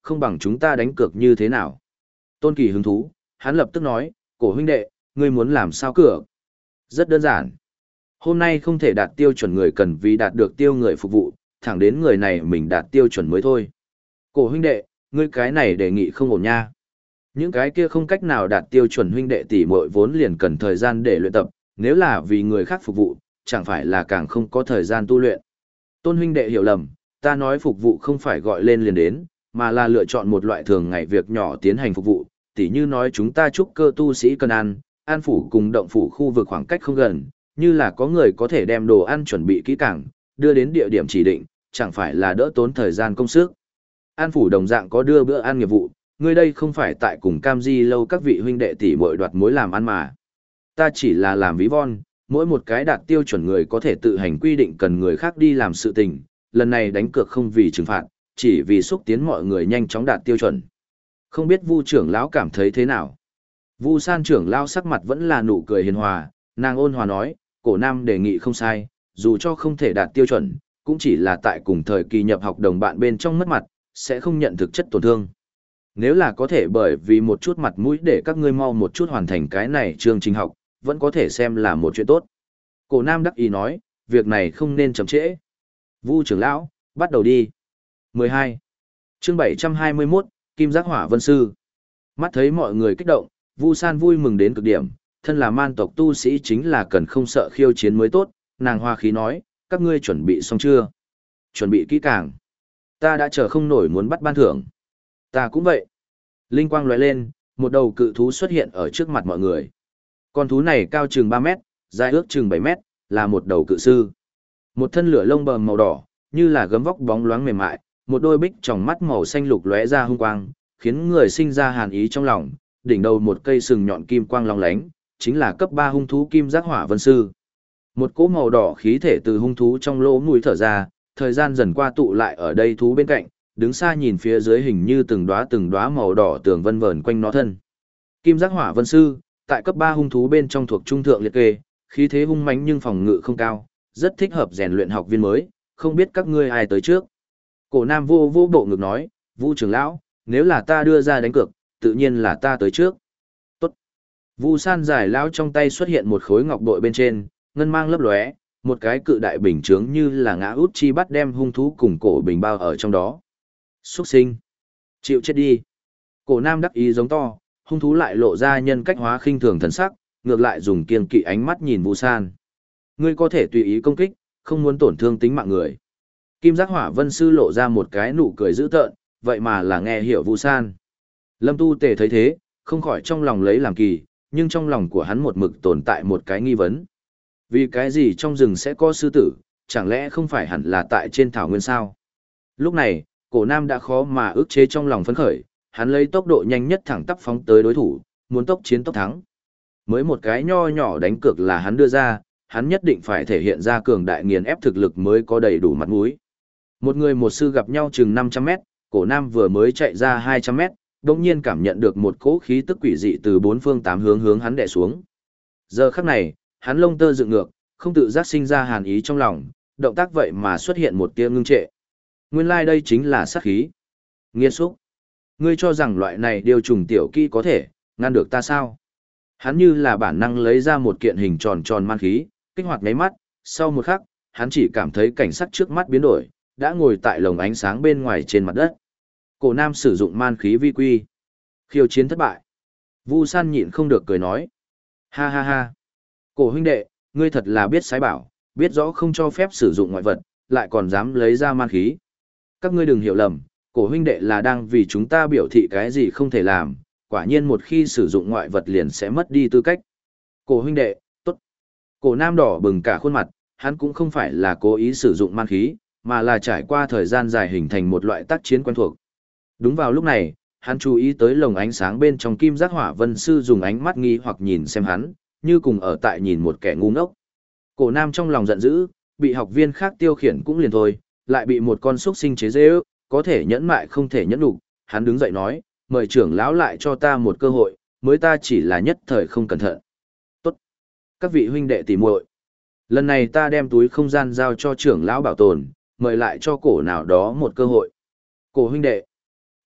không bằng chúng ta đánh cược như thế nào. Tôn Kỳ hứng thú, hắn lập tức nói, cổ huynh đệ, ngươi muốn làm sao cược? Rất đơn giản. Hôm nay không thể đạt tiêu chuẩn người cần vì đạt được tiêu người phục vụ, thẳng đến người này mình đạt tiêu chuẩn mới thôi. Cổ huynh đệ, ngươi cái này đề nghị không ổn nha. Những cái kia không cách nào đạt tiêu chuẩn huynh đệ tỷ muội vốn liền cần thời gian để luyện tập, nếu là vì người khác phục vụ, chẳng phải là càng không có thời gian tu luyện. Tôn huynh đệ hiểu lầm, ta nói phục vụ không phải gọi lên liền đến, mà là lựa chọn một loại thường ngày việc nhỏ tiến hành phục vụ, tỉ như nói chúng ta trúc cơ tu sĩ cần ăn, an phủ cùng động phủ khu vực khoảng cách không gần, như là có người có thể đem đồ ăn chuẩn bị kỹ càng, đưa đến địa điểm chỉ định, chẳng phải là đỡ tốn thời gian công sức. An phủ đồng dạng có đưa bữa ăn nghiệp vụ, ngươi đây không phải tại cùng Cam Di lâu các vị huynh đệ tỷ muội đoạt mối làm ăn mà. Ta chỉ là làm ví von, mỗi một cái đạt tiêu chuẩn người có thể tự hành quy định cần người khác đi làm sự tình, lần này đánh cược không vì trừng phạt, chỉ vì xúc tiến mọi người nhanh chóng đạt tiêu chuẩn. Không biết Vu trưởng lão cảm thấy thế nào? Vu San trưởng lão sắc mặt vẫn là nụ cười hiền hòa, nàng ôn hòa nói, cổ nam đề nghị không sai, dù cho không thể đạt tiêu chuẩn, cũng chỉ là tại cùng thời kỳ nhập học đồng bạn bên trong mất mặt, sẽ không nhận thực chất tổn thương. Nếu là có thể bởi vì một chút mặt mũi để các ngươi mau một chút hoàn thành cái này chương trình học, vẫn có thể xem là một chuyện tốt. Cổ nam đắc ý nói, việc này không nên chậm trễ. Vu trưởng lão, bắt đầu đi. mười hai. Chương bảy trăm hai mươi mốt, Kim Giác Hỏa Vân Sư. Mắt thấy mọi người kích động, Vu San vui mừng đến cực điểm, thân là man tộc tu sĩ chính là cần không sợ khiêu chiến mới tốt, nàng hoa khí nói, các ngươi chuẩn bị xong chưa? Chuẩn bị kỹ càng. Ta đã chờ không nổi muốn bắt ban thưởng. Ta cũng vậy. Linh quang lóe lên, một đầu cự thú xuất hiện ở trước mặt mọi người. Con thú này cao chừng ba mét, dài ước chừng bảy mét, là một đầu cự sư. Một thân lửa lông bờm màu đỏ, như là gấm vóc bóng loáng mềm mại, một đôi bích tròng mắt màu xanh lục lóe ra hung quang, khiến người sinh ra hàn ý trong lòng, đỉnh đầu một cây sừng nhọn kim quang long lánh, chính là cấp ba hung thú Kim Giác Hỏa Vân Sư. Một cỗ màu đỏ khí thể từ hung thú trong lỗ mũi thở ra, thời gian dần qua tụ lại ở đây thú bên cạnh, đứng xa nhìn phía dưới hình như từng đóa từng đóa màu đỏ tường vân vờn quanh nó thân. Kim Giác Hỏa Vân Sư, tại cấp ba hung thú bên trong thuộc trung thượng liệt kê, khí thế hung mãnh nhưng phòng ngự không cao, rất thích hợp rèn luyện học viên mới, không biết các ngươi ai tới trước. Cổ Nam vô vô bộ ngực nói, Vu trưởng lão, nếu là ta đưa ra đánh cược, tự nhiên là ta tới trước. Tốt. Vu San giải lão trong tay xuất hiện một khối ngọc bội bên trên, ngân mang lấp lóe, một cái cự đại bình chướng như là ngã út chi bắt đem hung thú cùng cổ bình bao ở trong đó. Xuất sinh. Chịu chết đi. Cổ Nam đắc ý giống to, hung thú lại lộ ra nhân cách hóa khinh thường thần sắc, ngược lại dùng kiên kỵ ánh mắt nhìn Vu San. Ngươi có thể tùy ý công kích, không muốn tổn thương tính mạng người. Kim Giác Hỏa Vân Sư lộ ra một cái nụ cười dữ tợn, vậy mà là nghe hiểu Vu San. Lâm Tu Tề thấy thế, không khỏi trong lòng lấy làm kỳ, nhưng trong lòng của hắn một mực tồn tại một cái nghi vấn. Vì cái gì trong rừng sẽ có sư tử, chẳng lẽ không phải hẳn là tại trên thảo nguyên sao? Lúc này, Cổ Nam đã khó mà ức chế trong lòng phấn khởi, hắn lấy tốc độ nhanh nhất thẳng tắp phóng tới đối thủ, muốn tốc chiến tốc thắng. Mới một cái nho nhỏ đánh cược là hắn đưa ra, hắn nhất định phải thể hiện ra cường đại nghiền ép thực lực mới có đầy đủ mặt mũi. Một người một sư gặp nhau chừng năm trăm mét, Cổ Nam vừa mới chạy ra hai trăm mét, đột nhiên cảm nhận được một cỗ khí tức quỷ dị từ bốn phương tám hướng hướng hắn đè xuống. Giờ khắc này, hắn lông tơ dựng ngược, không tự giác sinh ra hàn ý trong lòng, động tác vậy mà xuất hiện một tia ngưng trệ. Nguyên lai like đây chính là sát khí. Nghiên xúc. Ngươi cho rằng loại này điều trùng tiểu kỹ có thể ngăn được ta sao? Hắn như là bản năng lấy ra một kiện hình tròn tròn man khí, kích hoạt mấy mắt, sau một khắc, hắn chỉ cảm thấy cảnh sắc trước mắt biến đổi, đã ngồi tại lồng ánh sáng bên ngoài trên mặt đất. Cổ Nam sử dụng man khí vi quy. Khiêu chiến thất bại. Vu San nhịn không được cười nói. Ha ha ha. Cổ huynh đệ, ngươi thật là biết sái bảo, biết rõ không cho phép sử dụng ngoại vật, lại còn dám lấy ra man khí. Các ngươi đừng hiểu lầm, cổ huynh đệ là đang vì chúng ta biểu thị cái gì không thể làm, quả nhiên một khi sử dụng ngoại vật liền sẽ mất đi tư cách. Cổ huynh đệ, tốt. Cổ Nam đỏ bừng cả khuôn mặt, hắn cũng không phải là cố ý sử dụng man khí, mà là trải qua thời gian dài hình thành một loại tác chiến quen thuộc. Đúng vào lúc này, hắn chú ý tới lồng ánh sáng bên trong Kim Giác Hỏa Vân Sư dùng ánh mắt nghi hoặc nhìn xem hắn, như cùng ở tại nhìn một kẻ ngu ngốc. Cổ Nam trong lòng giận dữ, bị học viên khác tiêu khiển cũng liền thôi, lại bị một con xúc sinh chế giễu, có thể nhẫn mại không thể nhẫn đủ. Hắn đứng dậy nói, mời trưởng lão lại cho ta một cơ hội, mới ta chỉ là nhất thời không cẩn thận. Tốt. Các vị huynh đệ tỉ muội, lần này ta đem túi không gian giao cho trưởng lão bảo tồn, mời lại cho cổ nào đó một cơ hội. Cổ huynh đệ.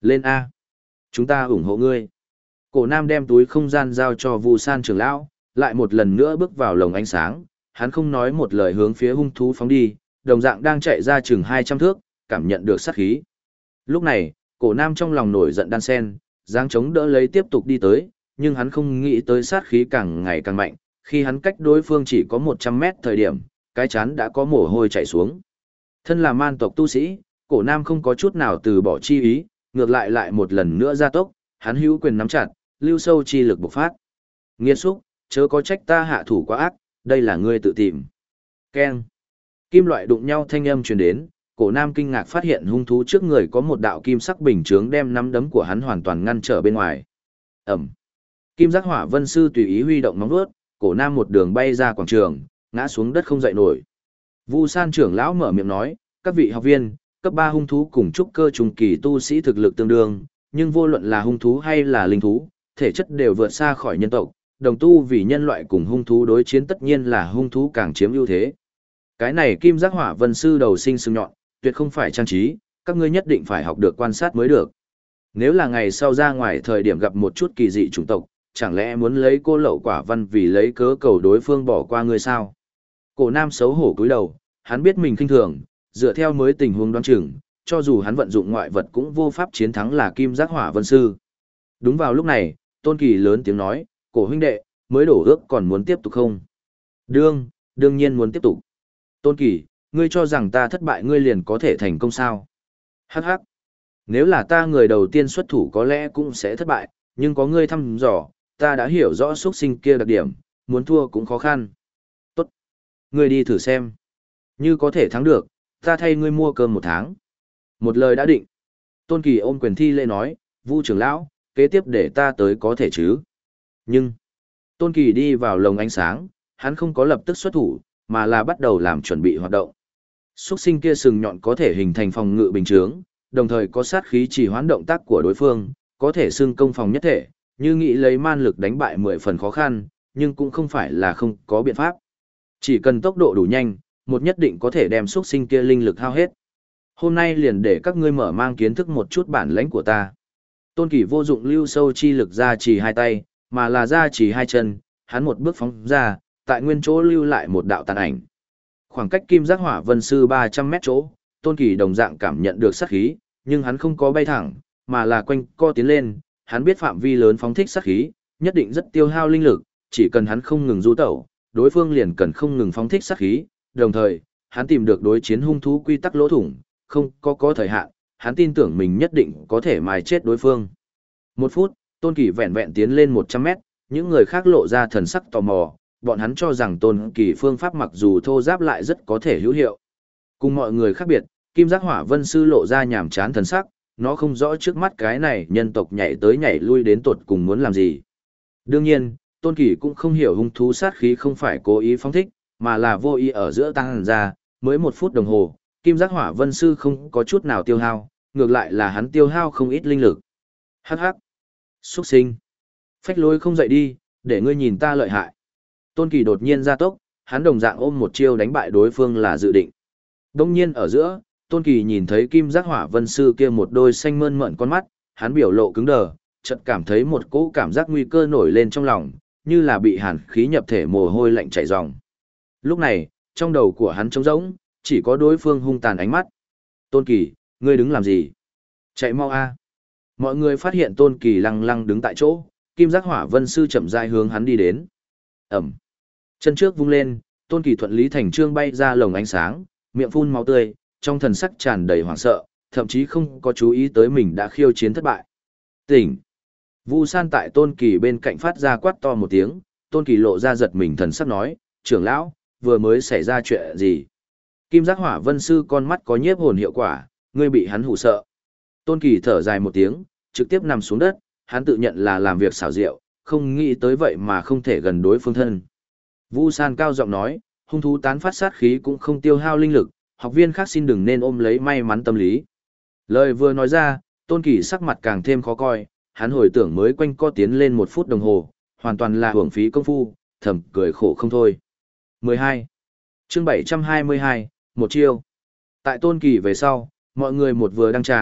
Lên A. Chúng ta ủng hộ ngươi. Cổ nam đem túi không gian giao cho Vu San trưởng lão, lại một lần nữa bước vào lồng ánh sáng, hắn không nói một lời hướng phía hung thú phóng đi, đồng dạng đang chạy ra chừng hai trăm thước, cảm nhận được sát khí. Lúc này, cổ nam trong lòng nổi giận đan sen, giáng chống đỡ lấy tiếp tục đi tới, nhưng hắn không nghĩ tới sát khí càng ngày càng mạnh, khi hắn cách đối phương chỉ có một trăm mét thời điểm, cái chán đã có mồ hôi chảy xuống. Thân là man tộc tu sĩ, cổ nam không có chút nào từ bỏ chi ý, ngược lại lại một lần nữa gia tốc, hắn hữu quyền nắm chặt, lưu sâu chi lực bộc phát. Nghiệt xúc, chớ có trách ta hạ thủ quá ác, đây là ngươi tự tìm. Keng. Kim loại đụng nhau thanh âm truyền đến, cổ nam kinh ngạc phát hiện hung thú trước người có một đạo kim sắc bình chướng đem nắm đấm của hắn hoàn toàn ngăn trở bên ngoài. Ẩm. Kim giác hỏa vân sư tùy ý huy động móng vuốt, cổ nam một đường bay ra quảng trường, ngã xuống đất không dậy nổi. Vu San trưởng lão mở miệng nói, các vị học viên, cấp ba hung thú cùng trúc cơ trùng kỳ tu sĩ thực lực tương đương, nhưng vô luận là hung thú hay là linh thú, thể chất đều vượt xa khỏi nhân tộc, đồng tu vì nhân loại cùng hung thú đối chiến tất nhiên là hung thú càng chiếm ưu thế. Cái này kim giác hỏa vân sư đầu sinh sừng nhọn, tuyệt không phải trang trí, các ngươi nhất định phải học được quan sát mới được. Nếu là ngày sau ra ngoài thời điểm gặp một chút kỳ dị chủng tộc, chẳng lẽ muốn lấy cô lậu quả văn vì lấy cớ cầu đối phương bỏ qua ngươi sao? Cổ nam xấu hổ cúi đầu, hắn biết mình khinh thường, dựa theo mới tình huống đoán chừng, cho dù hắn vận dụng ngoại vật cũng vô pháp chiến thắng là kim giác hỏa vân sư. Đúng vào lúc này, Tôn Kỳ lớn tiếng nói, cổ huynh đệ, mới đổ ước còn muốn tiếp tục không? Đương, đương nhiên muốn tiếp tục. Tôn Kỳ, ngươi cho rằng ta thất bại ngươi liền có thể thành công sao? Hắc hắc. Nếu là ta người đầu tiên xuất thủ có lẽ cũng sẽ thất bại, nhưng có ngươi thăm dò, ta đã hiểu rõ xuất sinh kia đặc điểm, muốn thua cũng khó khăn. Tốt. Ngươi đi thử xem. Như có thể thắng được, ta thay ngươi mua cơm một tháng. Một lời đã định. Tôn Kỳ ôm quyền thi lễ nói, Vu trưởng lão, kế tiếp để ta tới có thể chứ. Nhưng, Tôn Kỳ đi vào lồng ánh sáng, hắn không có lập tức xuất thủ, mà là bắt đầu làm chuẩn bị hoạt động. Xuất sinh kia sừng nhọn có thể hình thành phòng ngự bình chướng, đồng thời có sát khí chỉ hoãn động tác của đối phương, có thể xưng công phòng nhất thể, như nghĩ lấy man lực đánh bại mười phần khó khăn, nhưng cũng không phải là không có biện pháp. Chỉ cần tốc độ đủ nhanh, một nhất định có thể đem xuất sinh kia linh lực hao hết. Hôm nay liền để các ngươi mở mang kiến thức một chút bản lãnh của ta. Tôn Kỳ vô dụng lưu sâu chi lực ra chỉ hai tay, mà là ra chỉ hai chân, hắn một bước phóng ra, tại nguyên chỗ lưu lại một đạo tàn ảnh. Khoảng cách kim giác hỏa vân sư ba trăm mét chỗ, Tôn Kỳ đồng dạng cảm nhận được sát khí, nhưng hắn không có bay thẳng, mà là quanh co tiến lên, hắn biết phạm vi lớn phóng thích sát khí, nhất định rất tiêu hao linh lực, chỉ cần hắn không ngừng du tẩu, đối phương liền cần không ngừng phóng thích sát khí, đồng thời, hắn tìm được đối chiến hung thú quy tắc lỗ thủng, không có có thời hạn, hắn tin tưởng mình nhất định có thể mài chết đối phương. Một phút, Tôn Kỳ vẹn vẹn tiến lên một trăm mét, những người khác lộ ra thần sắc tò mò, bọn hắn cho rằng Tôn Kỳ phương pháp mặc dù thô giáp lại rất có thể hữu hiệu. Cùng mọi người khác biệt, Kim Giác Hỏa Vân Sư lộ ra nhàm chán thần sắc, nó không rõ trước mắt cái này nhân tộc nhảy tới nhảy lui đến tột cùng muốn làm gì. Đương nhiên, Tôn Kỳ cũng không hiểu hung thú sát khí không phải cố ý phóng thích, mà là vô ý ở giữa tăng ra, mới một phút đồng hồ, Kim Giác Hỏa Vân Sư không có chút nào tiêu hao, ngược lại là hắn tiêu hao không ít linh lực. Hắc hắc. Xuất sinh. Phách lối không dậy đi, để ngươi nhìn ta lợi hại. Tôn Kỳ đột nhiên ra tốc, hắn đồng dạng ôm một chiêu đánh bại đối phương là dự định. Đông nhiên ở giữa, Tôn Kỳ nhìn thấy Kim Giác Hỏa Vân Sư kia một đôi xanh mơn mởn con mắt, hắn biểu lộ cứng đờ, chợt cảm thấy một cỗ cảm giác nguy cơ nổi lên trong lòng, như là bị hàn khí nhập thể mồ hôi lạnh chảy ròng. Lúc này, trong đầu của hắn trống rỗng, chỉ có đối phương hung tàn ánh mắt. Tôn Kỳ, ngươi đứng làm gì? Chạy mau a! Mọi người phát hiện Tôn Kỳ lăng lăng đứng tại chỗ, Kim Giác Hỏa Vân Sư chậm rãi hướng hắn đi đến. Ẩm. Chân trước vung lên, Tôn Kỳ thuận lý thành trương bay ra lồng ánh sáng, miệng phun máu tươi, trong thần sắc tràn đầy hoảng sợ, thậm chí không có chú ý tới mình đã khiêu chiến thất bại. Tỉnh. Vu San tại Tôn Kỳ bên cạnh phát ra quát to một tiếng, Tôn Kỳ lộ ra giật mình thần sắc nói, trưởng lão, vừa mới xảy ra chuyện gì? Kim Giác Hỏa Vân Sư con mắt có nhiếp hồn hiệu quả, ngươi bị hắn hù sợ. Tôn Kỳ thở dài một tiếng, trực tiếp nằm xuống đất, hắn tự nhận là làm việc xảo diệu, không nghĩ tới vậy mà không thể gần đối phương thân. Vu San cao giọng nói, hung thú tán phát sát khí cũng không tiêu hao linh lực, học viên khác xin đừng nên ôm lấy may mắn tâm lý. Lời vừa nói ra, Tôn Kỳ sắc mặt càng thêm khó coi, hắn hồi tưởng mới quanh co tiến lên một phút đồng hồ, hoàn toàn là hưởng phí công phu, thầm cười khổ không thôi. mười hai. Chương bảy trăm hai mươi hai, một chiêu. Tại Tôn Kỳ về sau, mọi người một vừa đăng tràng,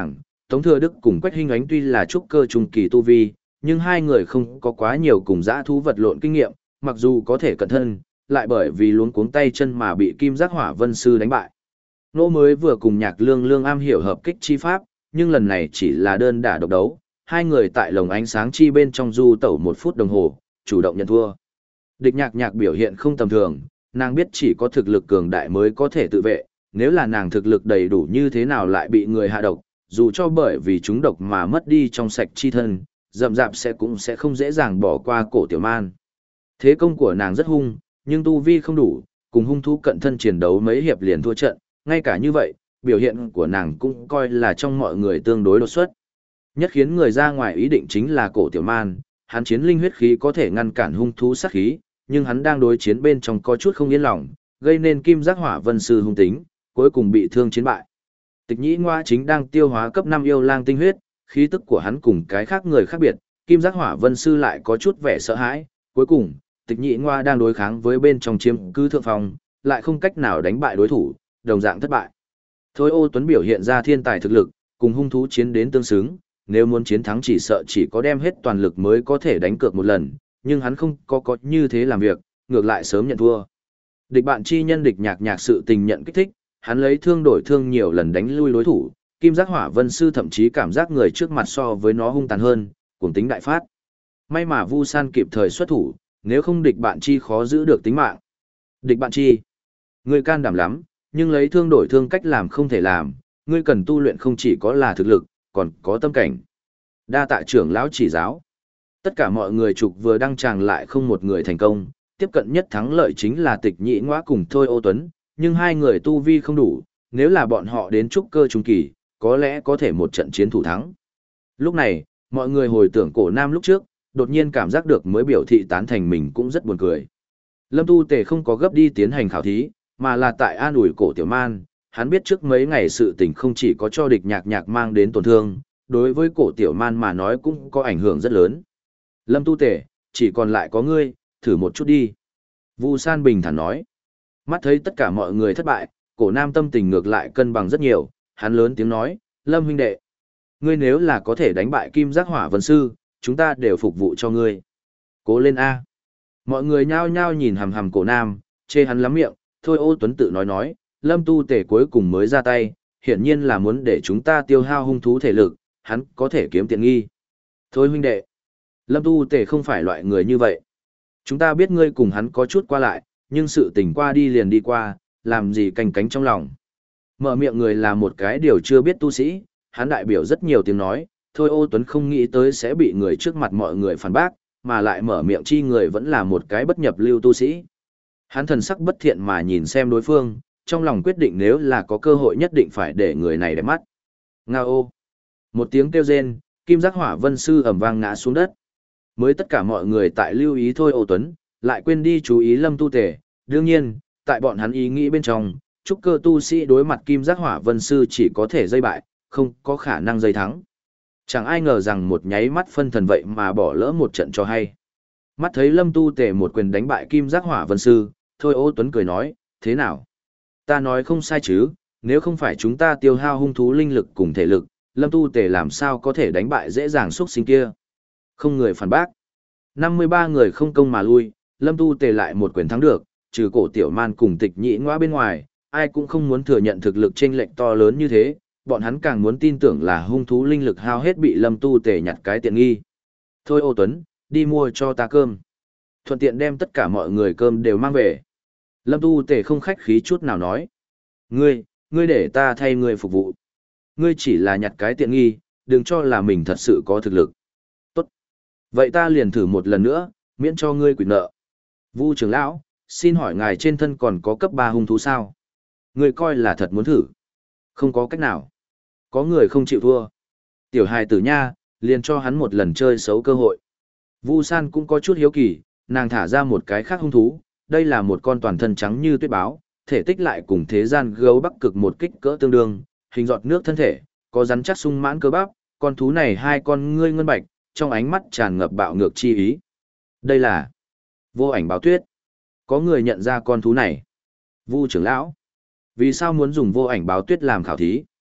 Tống Thừa Đức cùng Quách Hinh Ánh tuy là trúc cơ trung kỳ tu vi, nhưng hai người không có quá nhiều cùng dã thú vật lộn kinh nghiệm, mặc dù có thể cẩn thân, lại bởi vì luống cuống tay chân mà bị Kim Giác Hỏa Vân Sư đánh bại. Nô mới vừa cùng Nhạc Lương Lương am hiểu hợp kích chi pháp, nhưng lần này chỉ là đơn đả độc đấu, hai người tại lồng ánh sáng chi bên trong du tẩu một phút đồng hồ, chủ động nhận thua. Địch Nhạc Nhạc biểu hiện không tầm thường, nàng biết chỉ có thực lực cường đại mới có thể tự vệ, nếu là nàng thực lực đầy đủ như thế nào lại bị người hạ độc, dù cho bởi vì chúng độc mà mất đi trong sạch chi thân, rậm rạp sẽ cũng sẽ không dễ dàng bỏ qua cổ tiểu man. Thế công của nàng rất hung, nhưng tu vi không đủ, cùng hung thú cận thân chiến đấu mấy hiệp liền thua trận, ngay cả như vậy, biểu hiện của nàng cũng coi là trong mọi người tương đối đột xuất. Nhất khiến người ra ngoài ý định chính là cổ tiểu man, hắn chiến linh huyết khí có thể ngăn cản hung thú sát khí, nhưng hắn đang đối chiến bên trong có chút không yên lòng, gây nên Kim Giác Hỏa Vân Sư hung tính, cuối cùng bị thương chiến bại. Tịch Nhĩ Ngoa chính đang tiêu hóa cấp năm yêu lang tinh huyết, khí tức của hắn cùng cái khác người khác biệt, Kim Giác Hỏa Vân Sư lại có chút vẻ sợ hãi, cuối cùng, Tịch Nhĩ Ngoa đang đối kháng với bên trong chiếm cứ thượng phòng, lại không cách nào đánh bại đối thủ, đồng dạng thất bại. Thôi Ô Tuấn biểu hiện ra thiên tài thực lực, cùng hung thú chiến đến tương xứng, nếu muốn chiến thắng chỉ sợ chỉ có đem hết toàn lực mới có thể đánh cược một lần, nhưng hắn không có có như thế làm việc, ngược lại sớm nhận thua. Địch bạn chi nhân Địch Nhạc Nhạc sự tình nhận kích thích, hắn lấy thương đổi thương nhiều lần đánh lui đối thủ, Kim Giác Hỏa Vân Sư thậm chí cảm giác người trước mặt so với nó hung tàn hơn, cuồng tính đại phát. May mà Vu San kịp thời xuất thủ, nếu không địch bạn chi khó giữ được tính mạng. Địch bạn chi, ngươi can đảm lắm, nhưng lấy thương đổi thương cách làm không thể làm, ngươi cần tu luyện không chỉ có là thực lực, còn có tâm cảnh. Đa tạ trưởng lão chỉ giáo. Tất cả mọi người trục vừa đăng tràng lại không một người thành công, tiếp cận nhất thắng lợi chính là Tịch Nhĩ Ngoa cùng Thôi Ô Tuấn, nhưng hai người tu vi không đủ, nếu là bọn họ đến trúc cơ trung kỳ, có lẽ có thể một trận chiến thủ thắng. Lúc này, mọi người hồi tưởng cổ nam lúc trước, đột nhiên cảm giác được mới biểu thị tán thành mình cũng rất buồn cười. Lâm Tu Tề không có gấp đi tiến hành khảo thí, mà là tại an ủi cổ tiểu man, hắn biết trước mấy ngày sự tình không chỉ có cho Địch Nhạc Nhạc mang đến tổn thương, đối với cổ tiểu man mà nói cũng có ảnh hưởng rất lớn. Lâm Tu Tề, chỉ còn lại có ngươi, thử một chút đi. Vu San bình thản nói. Mắt thấy tất cả mọi người thất bại, cổ nam tâm tình ngược lại cân bằng rất nhiều, hắn lớn tiếng nói, Lâm huynh đệ, ngươi nếu là có thể đánh bại Kim Giác Hỏa Vân Sư, chúng ta đều phục vụ cho ngươi. Cố lên A. Mọi người nhao nhao nhìn hằm hằm cổ nam, chê hắn lắm miệng, Thôi Ô Tuấn tự nói nói, Lâm Tu Tề cuối cùng mới ra tay, hiển nhiên là muốn để chúng ta tiêu hao hung thú thể lực, hắn có thể kiếm tiện nghi. Thôi huynh đệ, Lâm Tu Tề không phải loại người như vậy. Chúng ta biết ngươi cùng hắn có chút qua lại, nhưng sự tình qua đi liền đi qua, làm gì canh cánh trong lòng. Mở miệng người là một cái điều chưa biết tu sĩ, hắn đại biểu rất nhiều tiếng nói, Thôi Ô Tuấn không nghĩ tới sẽ bị người trước mặt mọi người phản bác, mà lại mở miệng chi người vẫn là một cái bất nhập lưu tu sĩ. Hắn thần sắc bất thiện mà nhìn xem đối phương, trong lòng quyết định nếu là có cơ hội nhất định phải để người này đẹp mắt. Nga ô! Một tiếng kêu rên, Kim Giác Hỏa Vân Sư ầm vang ngã xuống đất. Mới tất cả mọi người tại lưu ý Thôi Ô Tuấn, lại quên đi chú ý Lâm Tu Tề. Đương nhiên, tại bọn hắn ý nghĩ bên trong, trúc cơ tu sĩ đối mặt Kim Giác Hỏa Vân Sư chỉ có thể dây bại, không có khả năng dây thắng. Chẳng ai ngờ rằng một nháy mắt phân thần vậy mà bỏ lỡ một trận cho hay. Mắt thấy Lâm Tu Tề một quyền đánh bại Kim Giác Hỏa Vân Sư, Thôi Ô Tuấn cười nói, thế nào? Ta nói không sai chứ, nếu không phải chúng ta tiêu hao hung thú linh lực cùng thể lực, Lâm Tu Tề làm sao có thể đánh bại dễ dàng xuất sinh kia? Không người phản bác. năm mươi ba người không công mà lui, Lâm Tu Tề lại một quyền thắng được, trừ cổ tiểu man cùng Tịch Nhĩ Ngoa bên ngoài, ai cũng không muốn thừa nhận thực lực chênh lệch to lớn như thế, bọn hắn càng muốn tin tưởng là hung thú linh lực hao hết bị Lâm Tu Tề nhặt cái tiện nghi. Thôi Ô Tuấn, đi mua cho ta cơm. Thuận tiện đem tất cả mọi người cơm đều mang về. Lâm Tu Tề không khách khí chút nào nói. Ngươi, ngươi để ta thay ngươi phục vụ. Ngươi chỉ là nhặt cái tiện nghi, đừng cho là mình thật sự có thực lực. Tốt. Vậy ta liền thử một lần nữa, miễn cho ngươi quỵt nợ. Vu trưởng lão, xin hỏi ngài trên thân còn có cấp ba hung thú sao? Ngươi coi là thật muốn thử. Không có cách nào. Có người không chịu thua. Tiểu hài tử nha, liền cho hắn một lần chơi xấu cơ hội. Vu San cũng có chút hiếu kỳ, nàng thả ra một cái khác hung thú, đây là một con toàn thân trắng như tuyết báo, thể tích lại cùng thế gian gấu bắc cực một kích cỡ tương đương, hình giọt nước thân thể, có rắn chắc sung mãn cơ bắp, con thú này hai con ngươi ngân bạch, trong ánh mắt tràn ngập bạo ngược chi ý. Đây là Vô Ảnh Báo Tuyết. Có người nhận ra con thú này. Vu trưởng lão, vì sao muốn dùng Vô Ảnh Báo Tuyết làm khảo thí?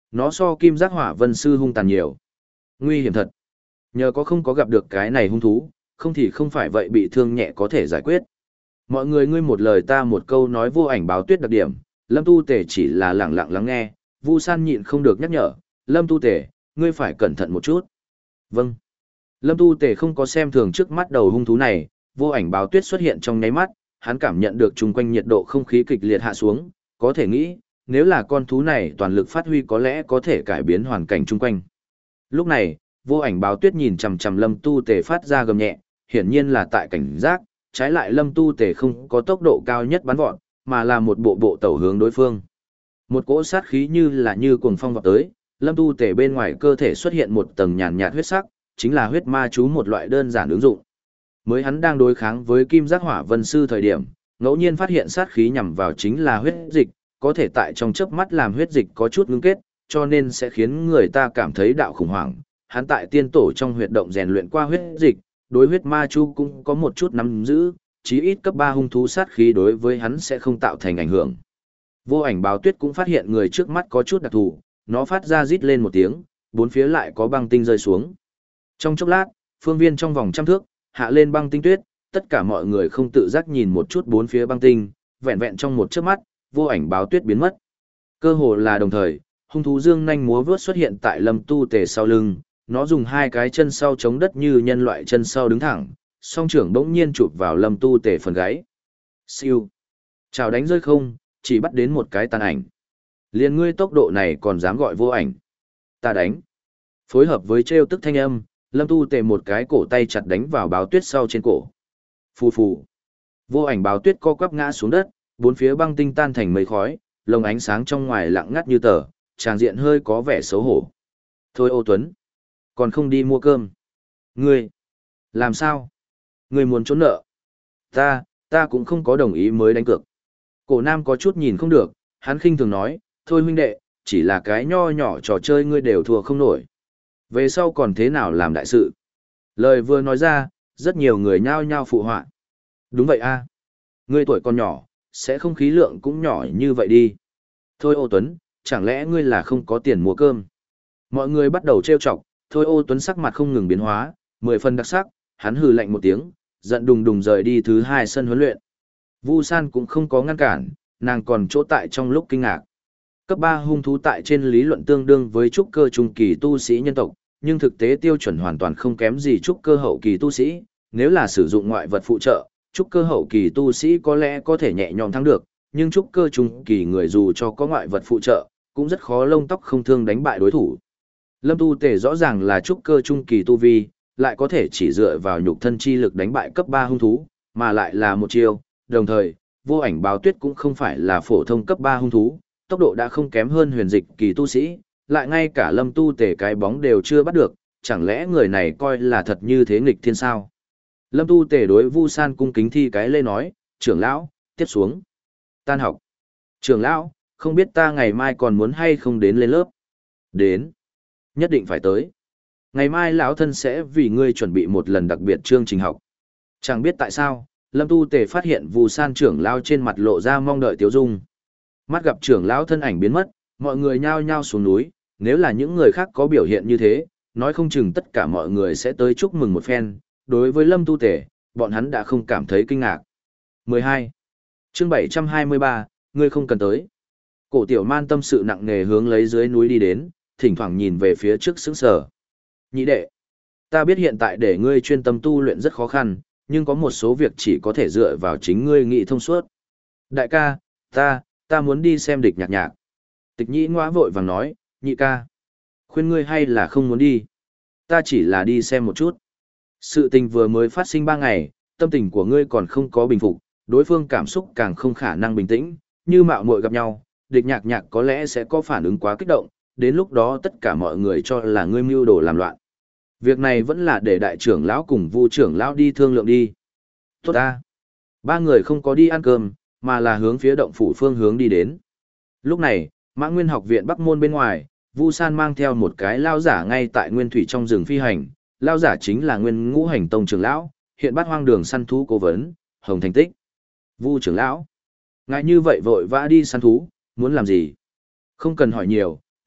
nó so kim giác hỏa vân sư hung tàn nhiều. Nguy hiểm thật. Nhờ có không có gặp được cái này hung thú, không thì không phải vậy bị thương nhẹ có thể giải quyết. Mọi người ngươi một lời ta một câu nói Vô Ảnh Báo Tuyết đặc điểm, Lâm Tu Tề chỉ là lặng lặng lắng nghe, Vu San nhịn không được nhắc nhở, Lâm Tu Tề, ngươi phải cẩn thận một chút. Vâng. Lâm Tu Tề không có xem thường trước mắt đầu hung thú này, Vô Ảnh Báo Tuyết xuất hiện trong nháy mắt, hắn cảm nhận được chung quanh nhiệt độ không khí kịch liệt hạ xuống, có thể nghĩ, nếu là con thú này toàn lực phát huy có lẽ có thể cải biến hoàn cảnh chung quanh. Lúc này, Vô Ảnh Báo Tuyết nhìn chằm chằm Lâm Tu Tề phát ra gầm nhẹ, hiển nhiên là tại cảnh giác, trái lại Lâm Tu Tề không có tốc độ cao nhất bắn vọt, mà là một bộ bộ tẩu hướng đối phương. Một cỗ sát khí như là như cuồng phong vọt tới, Lâm Tu Tề bên ngoài cơ thể xuất hiện một tầng nhàn nhạt huyết sắc, chính là huyết ma chú một loại đơn giản ứng dụng. Mới hắn đang đối kháng với Kim Giác Hỏa Vân Sư thời điểm, ngẫu nhiên phát hiện sát khí nhằm vào chính là huyết dịch, có thể tại trong chớp mắt làm huyết dịch có chút ngưng kết, cho nên sẽ khiến người ta cảm thấy đạo khủng hoảng. Hắn tại tiên tổ trong huyệt động rèn luyện qua huyết dịch, đối huyết ma chu cũng có một chút nắm giữ, chí ít cấp ba hung thú sát khí đối với hắn sẽ không tạo thành ảnh hưởng. Vô Ảnh Báo Tuyết cũng phát hiện người trước mắt có chút đặc thù, nó phát ra rít lên một tiếng, bốn phía lại có băng tinh rơi xuống. Trong chốc lát, phương viên trong vòng trăm thước, hạ lên băng tinh tuyết, tất cả mọi người không tự giác nhìn một chút bốn phía băng tinh, vẹn vẹn trong một chớp mắt, Vô Ảnh Báo Tuyết biến mất. Cơ hồ là đồng thời, hung thú dương nhanh múa vớt xuất hiện tại Lâm Tu Tề sau lưng, nó dùng hai cái chân sau chống đất như nhân loại chân sau đứng thẳng, song trưởng bỗng nhiên chụp vào Lâm Tu Tề phần gáy. Siêu. Chào đánh rơi không, chỉ bắt đến một cái tàn ảnh. Liền ngươi tốc độ này còn dám gọi Vô Ảnh. Ta đánh. Phối hợp với trêu tức thanh âm, Lâm Tu Tề một cái cổ tay chặt đánh vào Báo Tuyết sau trên cổ. Phù phù. Vô Ảnh Báo Tuyết co quắp ngã xuống đất, bốn phía băng tinh tan thành mây khói, lồng ánh sáng trong ngoài lặng ngắt như tờ, tràng diện hơi có vẻ xấu hổ. Thôi Ô Tuấn, còn không đi mua cơm. Ngươi, làm sao? Ngươi muốn trốn nợ. Ta, ta cũng không có đồng ý mới đánh cược. Cổ nam có chút nhìn không được, hắn khinh thường nói, thôi huynh đệ, chỉ là cái nho nhỏ trò chơi ngươi đều thua không nổi. Về sau còn thế nào làm đại sự? Lời vừa nói ra, rất nhiều người nhao nhao phụ họa. Đúng vậy a, ngươi tuổi còn nhỏ, sẽ không khí lượng cũng nhỏ như vậy đi. Thôi Ô Tuấn, chẳng lẽ ngươi là không có tiền mua cơm? Mọi người bắt đầu trêu chọc, Thôi Ô Tuấn sắc mặt không ngừng biến hóa, mười phần đặc sắc, hắn hừ lạnh một tiếng, giận đùng đùng rời đi thứ hai sân huấn luyện. Vu San cũng không có ngăn cản, nàng còn chỗ tại trong lúc kinh ngạc. Cấp ba hung thú tại trên lý luận tương đương với trúc cơ trung kỳ tu sĩ nhân tộc, nhưng thực tế tiêu chuẩn hoàn toàn không kém gì trúc cơ hậu kỳ tu sĩ, nếu là sử dụng ngoại vật phụ trợ, trúc cơ hậu kỳ tu sĩ có lẽ có thể nhẹ nhõm thắng được, nhưng trúc cơ trung kỳ người dù cho có ngoại vật phụ trợ, cũng rất khó lông tóc không thương đánh bại đối thủ. Lâm Tu Tề rõ ràng là trúc cơ trung kỳ tu vi, lại có thể chỉ dựa vào nhục thân chi lực đánh bại cấp ba hung thú, mà lại là một chiêu, đồng thời, Vô Ảnh Báo Tuyết cũng không phải là phổ thông cấp ba hung thú, tốc độ đã không kém hơn huyền dịch kỳ tu sĩ, lại ngay cả Lâm Tu Tề cái bóng đều chưa bắt được, chẳng lẽ người này coi là thật như thế nghịch thiên sao? Lâm Tu Tề đối Vu San cung kính thi cái lê nói, trưởng lão, tiếp xuống. Tan học. Trưởng lão, không biết ta ngày mai còn muốn hay không đến lên lớp? Đến. Nhất định phải tới. Ngày mai lão thân sẽ vì ngươi chuẩn bị một lần đặc biệt chương trình học. Chẳng biết tại sao, Lâm Tu Tề phát hiện Vu San trưởng lão trên mặt lộ ra mong đợi tiếu dung. Mắt gặp trưởng lão thân ảnh biến mất, mọi người nhao nhao xuống núi, nếu là những người khác có biểu hiện như thế, nói không chừng tất cả mọi người sẽ tới chúc mừng một phen. Đối với Lâm Tu Tề, bọn hắn đã không cảm thấy kinh ngạc. mười hai. Chương bảy trăm hai mươi ba, ngươi không cần tới. Cổ Tiểu Man tâm sự nặng nề hướng lấy dưới núi đi đến, thỉnh thoảng nhìn về phía trước sững sờ. Nhị đệ, ta biết hiện tại để ngươi chuyên tâm tu luyện rất khó khăn, nhưng có một số việc chỉ có thể dựa vào chính ngươi nghĩ thông suốt. Đại ca, ta, ta muốn đi xem địch nhạc nhạc. Tịch Nhĩ ngõa vội vàng nói, nhị ca, khuyên ngươi hay là không muốn đi. Ta chỉ là đi xem một chút. Sự tình vừa mới phát sinh ba ngày, tâm tình của ngươi còn không có bình phục, đối phương cảm xúc càng không khả năng bình tĩnh, như mạo muội gặp nhau, địch nhạc nhạc có lẽ sẽ có phản ứng quá kích động, đến lúc đó tất cả mọi người cho là ngươi mưu đồ làm loạn. Việc này vẫn là để đại trưởng lão cùng Vu trưởng lão đi thương lượng đi. Tốt ta. Ba người không có đi ăn cơm, mà là hướng phía động phủ phương hướng đi đến. Lúc này, Mã Nguyên học viện Bắc Môn bên ngoài, Vu San mang theo một cái lao giả ngay tại nguyên thủy trong rừng phi hành, lao giả chính là Nguyên Ngũ Hành Tông trưởng lão, hiện Bát Hoang Đường săn thú cố vấn, Hồng Thành Tích. Vu trưởng lão, ngài như vậy vội vã đi săn thú, muốn làm gì? Không cần hỏi nhiều,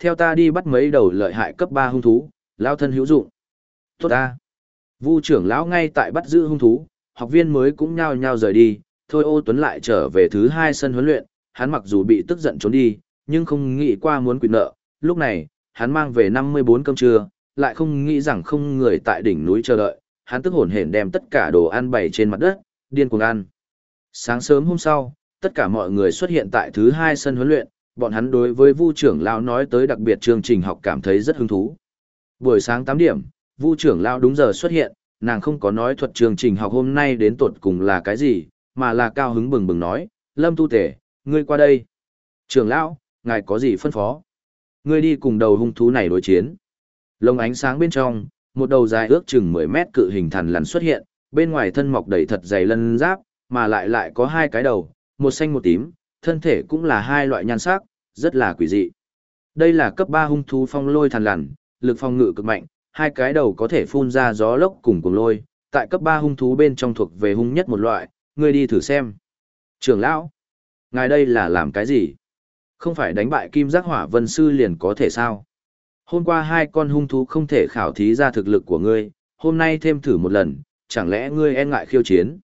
theo ta đi bắt mấy đầu lợi hại cấp ba hung thú, lao thân hữu dụng. Tốt ta. Vu trưởng lão ngay tại bắt giữ hung thú, học viên mới cũng nhao nhao rời đi, thôi Ô Tuấn lại trở về thứ hai sân huấn luyện, hắn mặc dù bị tức giận trốn đi, nhưng không nghĩ qua muốn quỵt nợ, lúc này, hắn mang về năm mươi bốn cơm trưa, lại không nghĩ rằng không người tại đỉnh núi chờ đợi, hắn tức hổn hển đem tất cả đồ ăn bày trên mặt đất, điên cuồng ăn. Sáng sớm hôm sau, tất cả mọi người xuất hiện tại thứ hai sân huấn luyện, bọn hắn đối với Vu trưởng lão nói tới đặc biệt chương trình học cảm thấy rất hứng thú. Buổi sáng tám điểm, Vu trưởng lão đúng giờ xuất hiện, nàng không có nói thuật chương trình học hôm nay đến tột cùng là cái gì, mà là cao hứng bừng bừng nói, Lâm Tu Tể, ngươi qua đây. Trưởng lão, ngài có gì phân phó? Ngươi đi cùng đầu hung thú này đối chiến. Lồng ánh sáng bên trong, một đầu dài ước chừng mười mét cự hình thằn lằn xuất hiện, bên ngoài thân mọc đầy thật dày lân giáp, mà lại lại có hai cái đầu, một xanh một tím, thân thể cũng là hai loại nhan sắc, rất là quỷ dị. Đây là cấp ba hung thú phong lôi thằn lằn, lực phòng ngự cực mạnh, hai cái đầu có thể phun ra gió lốc cùng cuồng lôi, tại cấp ba hung thú bên trong thuộc về hung nhất một loại, ngươi đi thử xem. Trưởng lão, ngài đây là làm cái gì? Không phải đánh bại kim giác hỏa vân sư liền có thể sao? Hôm qua hai con hung thú không thể khảo thí ra thực lực của ngươi, hôm nay thêm thử một lần, chẳng lẽ ngươi e ngại khiêu chiến?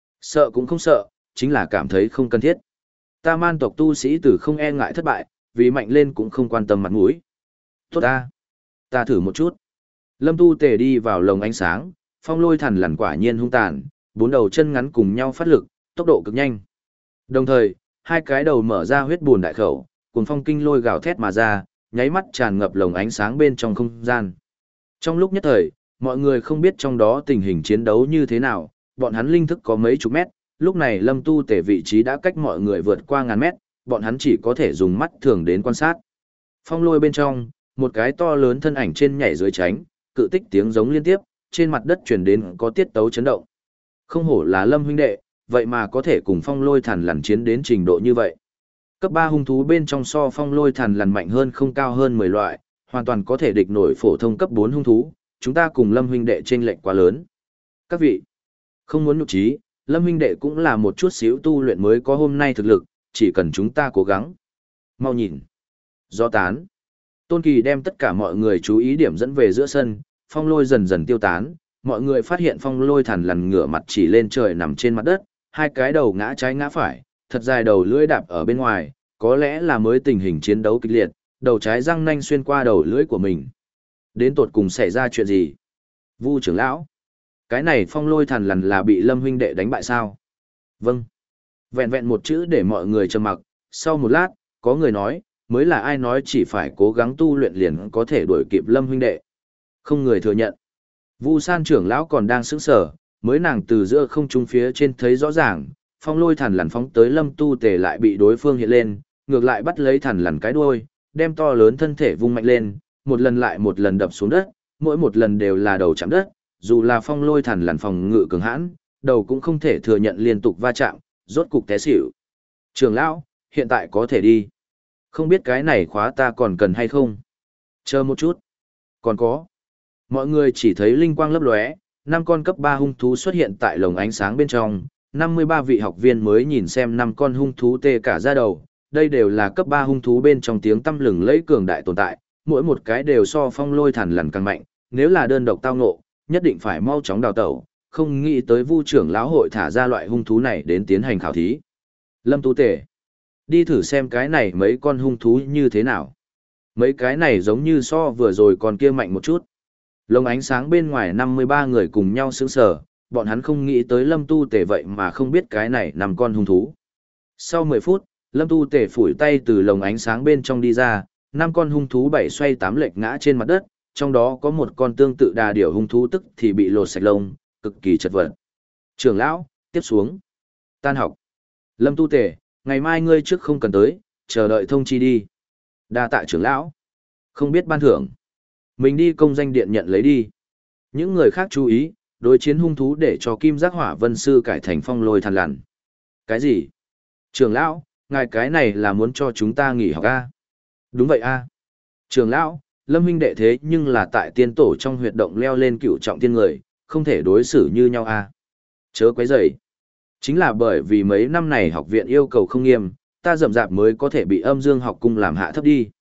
Sợ cũng không sợ, chính là cảm thấy không cần thiết. Ta man tộc tu sĩ tử không e ngại thất bại, vì mạnh lên cũng không quan tâm mặt mũi. Tốt ta, ta thử một chút. Lâm Tu Tề đi vào lồng ánh sáng, phong lôi thằn lằn quả nhiên hung tàn, bốn đầu chân ngắn cùng nhau phát lực, tốc độ cực nhanh. Đồng thời, hai cái đầu mở ra huyết buồn đại khẩu, cùng phong kinh lôi gào thét mà ra, nháy mắt tràn ngập lồng ánh sáng bên trong không gian. Trong lúc nhất thời, mọi người không biết trong đó tình hình chiến đấu như thế nào, bọn hắn linh thức có mấy chục mét, lúc này Lâm Tu Tể vị trí đã cách mọi người vượt qua ngàn mét, bọn hắn chỉ có thể dùng mắt thường đến quan sát. Phong lôi bên trong, một cái to lớn thân ảnh trên nhảy dưới tránh, cự tích tiếng giống liên tiếp, trên mặt đất truyền đến có tiết tấu chấn động. Không hổ là Lâm huynh đệ, vậy mà có thể cùng phong lôi thằn lằn chiến đến trình độ như vậy. Cấp ba hung thú bên trong so phong lôi thằn lằn mạnh hơn không cao hơn mười loại, hoàn toàn có thể địch nổi phổ thông cấp bốn hung thú, chúng ta cùng Lâm huynh đệ chênh lệch quá lớn. Các vị, không muốn nhục trí, Lâm huynh đệ cũng là một chút xíu tu luyện mới có hôm nay thực lực, chỉ cần chúng ta cố gắng. Mau nhìn. Gió tán. Tôn Kỳ đem tất cả mọi người chú ý điểm dẫn về giữa sân, phong lôi dần dần tiêu tán, mọi người phát hiện phong lôi thằn lằn ngửa mặt chỉ lên trời nằm trên mặt đất, hai cái đầu ngã trái ngã phải, thật dài đầu lưỡi đạp ở bên ngoài, có lẽ là mới tình hình chiến đấu kịch liệt, đầu trái răng nanh xuyên qua đầu lưỡi của mình. Đến tột cùng xảy ra chuyện gì? Vu trưởng lão, cái này phong lôi thằn lằn là bị Lâm huynh đệ đánh bại sao? Vâng. Vẹn vẹn một chữ để mọi người trầm mặc, sau một lát, có người nói, mới là ai nói chỉ phải cố gắng tu luyện liền có thể đuổi kịp Lâm huynh đệ. Không người thừa nhận. Vu San trưởng lão còn đang sững sờ, mới nàng từ giữa không trung phía trên thấy rõ ràng, phong lôi thằn lằn phóng tới Lâm Tu Tề lại bị đối phương hiện lên, ngược lại bắt lấy thằn lằn cái đuôi, đem to lớn thân thể vung mạnh lên, một lần lại một lần đập xuống đất, mỗi một lần đều là đầu chạm đất, dù là phong lôi thằn lằn phòng ngự cường hãn, đầu cũng không thể thừa nhận liên tục va chạm, rốt cục té xỉu. Trưởng lão, hiện tại có thể đi. Không biết cái này khóa ta còn cần hay không? Chờ một chút. Còn có. Mọi người chỉ thấy linh quang lấp lóe, năm con cấp ba hung thú xuất hiện tại lồng ánh sáng bên trong, năm mươi ba vị học viên mới nhìn xem năm con hung thú tê cả da đầu, đây đều là cấp ba hung thú bên trong tiếng tăm lừng lẫy cường đại tồn tại, mỗi một cái đều so phong lôi thằn lằn càng mạnh, nếu là đơn độc tao ngộ, nhất định phải mau chóng đào tẩu, không nghĩ tới Vu trưởng lão hội thả ra loại hung thú này đến tiến hành khảo thí. Lâm Tu Tể, đi thử xem cái này mấy con hung thú như thế nào. Mấy cái này giống như so vừa rồi còn kia mạnh một chút. Lồng ánh sáng bên ngoài năm mươi ba người cùng nhau sững sờ, bọn hắn không nghĩ tới Lâm Tu Tể vậy mà không biết cái này năm con hung thú. Sau mười phút, Lâm Tu Tể phủi tay từ lồng ánh sáng bên trong đi ra, năm con hung thú bảy xoay tám lệch ngã trên mặt đất, trong đó có một con tương tự đà điểu hung thú tức thì bị lột sạch lông, cực kỳ chật vật. Trưởng lão, tiếp xuống. Tan học. Lâm Tu Tể, ngày mai ngươi trước không cần tới, chờ đợi thông chi đi. Đa tạ trưởng lão. Không biết ban thưởng. Mình đi công danh điện nhận lấy đi. Những người khác chú ý, đối chiến hung thú để cho Kim Giác Hỏa Vân Sư cải thành phong lôi thằn lằn. Cái gì? Trưởng lão, ngài cái này là muốn cho chúng ta nghỉ học a? Đúng vậy a. Trưởng lão, Lâm huynh đệ thế nhưng là tại tiên tổ trong huyệt động leo lên cựu trọng tiên người, không thể đối xử như nhau a. Chớ quấy rầy. Chính là bởi vì mấy năm này học viện yêu cầu không nghiêm, ta rậm rạp mới có thể bị âm dương học cung làm hạ thấp đi.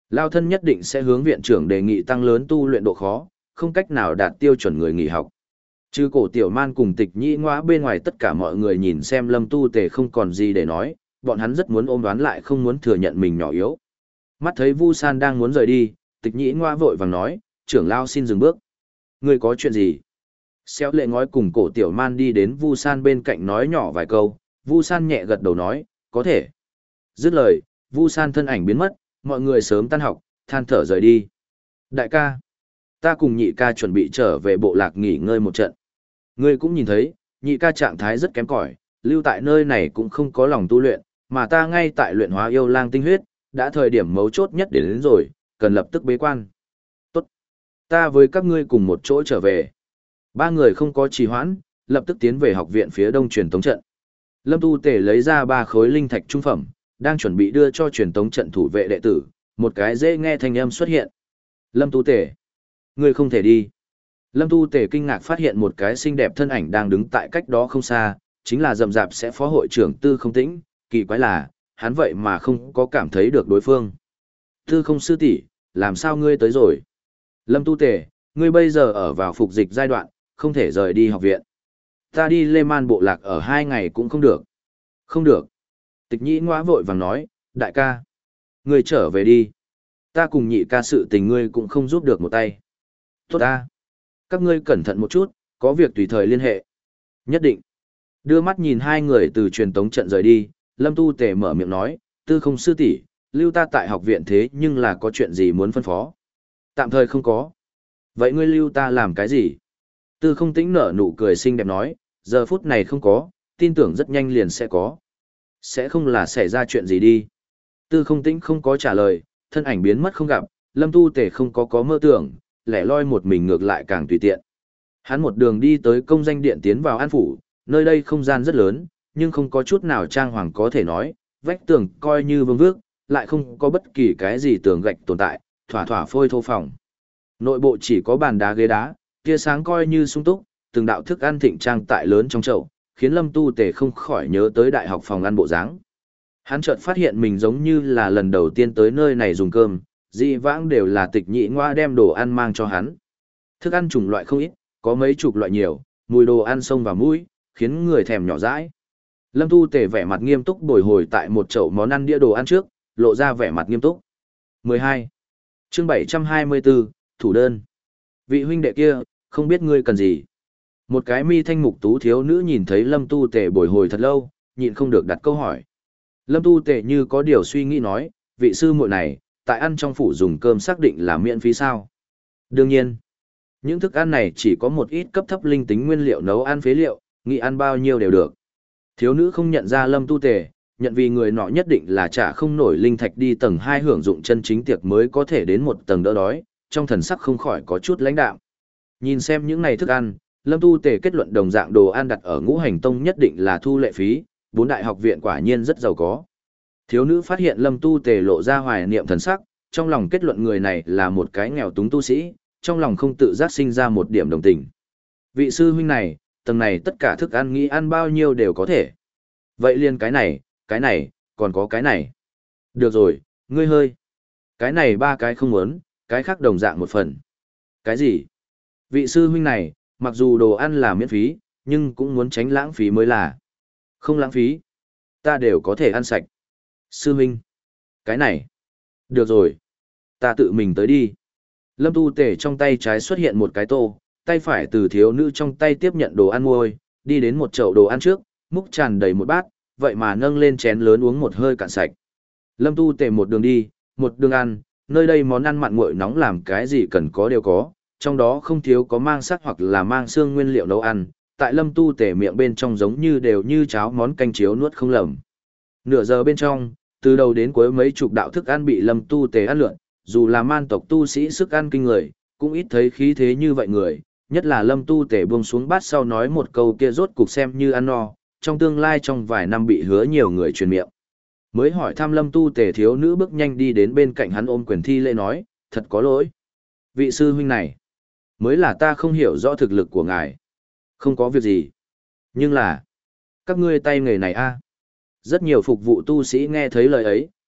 Lao thân nhất định sẽ hướng viện trưởng đề nghị tăng lớn tu luyện độ khó, không cách nào đạt tiêu chuẩn người nghỉ học. Trừ cổ tiểu man cùng tịch nhĩ ngõa bên ngoài, tất cả mọi người nhìn xem lâm tu tề không còn gì để nói, bọn hắn rất muốn ôm đoán lại không muốn thừa nhận mình nhỏ yếu. Mắt thấy Vu San đang muốn rời đi, tịch nhĩ ngõa vội vàng nói, trưởng lao xin dừng bước. Ngươi có chuyện gì? Xéo lệ ngói cùng cổ tiểu man đi đến Vu San bên cạnh nói nhỏ vài câu, Vu San nhẹ gật đầu nói, có thể. Dứt lời, Vu San thân ảnh biến mất, mọi người sớm tan học, than thở rời đi. Đại ca, ta cùng nhị ca chuẩn bị trở về bộ lạc nghỉ ngơi một trận. Ngươi cũng nhìn thấy, nhị ca trạng thái rất kém cỏi, lưu tại nơi này cũng không có lòng tu luyện, mà ta ngay tại luyện hóa yêu lang tinh huyết, đã thời điểm mấu chốt nhất đến, đến rồi, cần lập tức bế quan. Tốt. Ta với các ngươi cùng một chỗ trở về. Ba người không có trì hoãn, lập tức tiến về học viện phía đông truyền tống trận. Lâm Tu Tề lấy ra ba khối linh thạch trung phẩm, đang chuẩn bị đưa cho truyền tống trận thủ vệ đệ tử, một cái dễ nghe thanh âm xuất hiện. Lâm Tu Tề, ngươi không thể đi. Lâm Tu Tề kinh ngạc phát hiện một cái xinh đẹp thân ảnh đang đứng tại cách đó không xa, chính là rậm rạp sẽ phó hội trưởng Tư Không Tĩnh, kỳ quái là, hắn vậy mà không có cảm thấy được đối phương. Tư Không sư tỷ, làm sao ngươi tới rồi? Lâm Tu Tề, ngươi bây giờ ở vào phục dịch giai đoạn, không thể rời đi học viện. Ta đi Lê Man bộ lạc ở hai ngày cũng không được. Không được. Tịch nhĩ ngoã vội vàng nói, đại ca. Ngươi trở về đi. Ta cùng nhị ca sự tình ngươi cũng không giúp được một tay. Tốt ta. Các ngươi cẩn thận một chút, có việc tùy thời liên hệ. Nhất định. Đưa mắt nhìn hai người từ truyền tống trận rời đi, Lâm Tu Tề mở miệng nói, Tư Không sư tỷ, lưu ta tại học viện thế nhưng là có chuyện gì muốn phân phó. Tạm thời không có. Vậy ngươi lưu ta làm cái gì? Tư Không Tĩnh nở nụ cười xinh đẹp nói, giờ phút này không có, tin tưởng rất nhanh liền sẽ có. Sẽ không là xảy ra chuyện gì đi. Tư Không Tĩnh không có trả lời, thân ảnh biến mất không gặp, Lâm Tu Tề không có có mơ tưởng, lẻ loi một mình ngược lại càng tùy tiện. Hắn một đường đi tới công danh điện tiến vào An Phủ, nơi đây không gian rất lớn, nhưng không có chút nào trang hoàng có thể nói, vách tường coi như vương vước, lại không có bất kỳ cái gì tường gạch tồn tại, thỏa thỏa phôi thô phòng. Nội bộ chỉ có bàn đá ghế đá, tia sáng coi như sung túc, từng đạo thức ăn thịnh trang tại lớn trong chậu, khiến Lâm Tu Tề không khỏi nhớ tới đại học phòng ăn bộ dáng. Hắn chợt phát hiện mình giống như là lần đầu tiên tới nơi này dùng cơm, dị vãng đều là tịch nhị ngoa đem đồ ăn mang cho hắn. Thức ăn chủng loại không ít, có mấy chục loại nhiều, mùi đồ ăn xông vào mũi, khiến người thèm nhỏ dãi. Lâm Tu Tề vẻ mặt nghiêm túc bồi hồi tại một chậu món ăn đĩa đồ ăn trước, lộ ra vẻ mặt nghiêm túc. mười hai. Chương bảy trăm hai mươi bốn, thủ đơn. Vị huynh đệ kia, không biết ngươi cần gì. Một cái mi thanh mục tú thiếu nữ nhìn thấy Lâm Tu Tề bồi hồi thật lâu, nhịn không được đặt câu hỏi. Lâm Tu Tề như có điều suy nghĩ nói, vị sư muội này, tại ăn trong phủ dùng cơm xác định là miễn phí sao? Đương nhiên, những thức ăn này chỉ có một ít cấp thấp linh tính nguyên liệu nấu ăn phế liệu, nghĩ ăn bao nhiêu đều được. Thiếu nữ không nhận ra Lâm Tu Tề, nhận vì người nọ nhất định là trả không nổi linh thạch đi tầng hai hưởng dụng chân chính tiệc mới có thể đến một tầng đỡ đói, trong thần sắc không khỏi có chút lãnh đạm. Nhìn xem những này thức ăn, Lâm Tu Tề kết luận đồng dạng đồ ăn đặt ở Ngũ Hành Tông nhất định là thu lệ phí, bốn đại học viện quả nhiên rất giàu có. Thiếu nữ phát hiện Lâm Tu Tề lộ ra hoài niệm thần sắc, trong lòng kết luận người này là một cái nghèo túng tu sĩ, trong lòng không tự giác sinh ra một điểm đồng tình. Vị sư huynh này, tầng này tất cả thức ăn nghĩ ăn bao nhiêu đều có thể. Vậy liền cái này, cái này, còn có cái này. Được rồi, ngươi hơi. Cái này ba cái không muốn, cái khác đồng dạng một phần. Cái gì? Vị sư huynh này, mặc dù đồ ăn là miễn phí, nhưng cũng muốn tránh lãng phí mới là. Không lãng phí. Ta đều có thể ăn sạch. Sư huynh. Cái này. Được rồi. Ta tự mình tới đi. Lâm Tu Tề trong tay trái xuất hiện một cái tô, tay phải từ thiếu nữ trong tay tiếp nhận đồ ăn môi, đi đến một chậu đồ ăn trước, múc tràn đầy một bát, vậy mà nâng lên chén lớn uống một hơi cạn sạch. Lâm Tu Tề một đường đi, một đường ăn, nơi đây món ăn mặn nguội nóng làm cái gì cần có đều có, trong đó không thiếu có mang sắc hoặc là mang xương nguyên liệu nấu ăn, tại Lâm Tu Tề miệng bên trong giống như đều như cháo món canh chiếu nuốt không lầm. Nửa giờ bên trong, từ đầu đến cuối mấy chục đạo thức ăn bị Lâm Tu Tề ăn lượn, dù là man tộc tu sĩ sức ăn kinh người, cũng ít thấy khí thế như vậy người, nhất là Lâm Tu Tề buông xuống bát sau nói một câu kia rốt cục xem như ăn no, trong tương lai trong vài năm bị hứa nhiều người truyền miệng. Mới hỏi thăm Lâm Tu Tề thiếu nữ bước nhanh đi đến bên cạnh hắn ôm quyền thi lễ nói, thật có lỗi. Vị sư huynh này, mới là ta không hiểu rõ thực lực của ngài. Không có việc gì. Nhưng là, các ngươi tay nghề này a. Rất nhiều phục vụ tu sĩ nghe thấy lời ấy,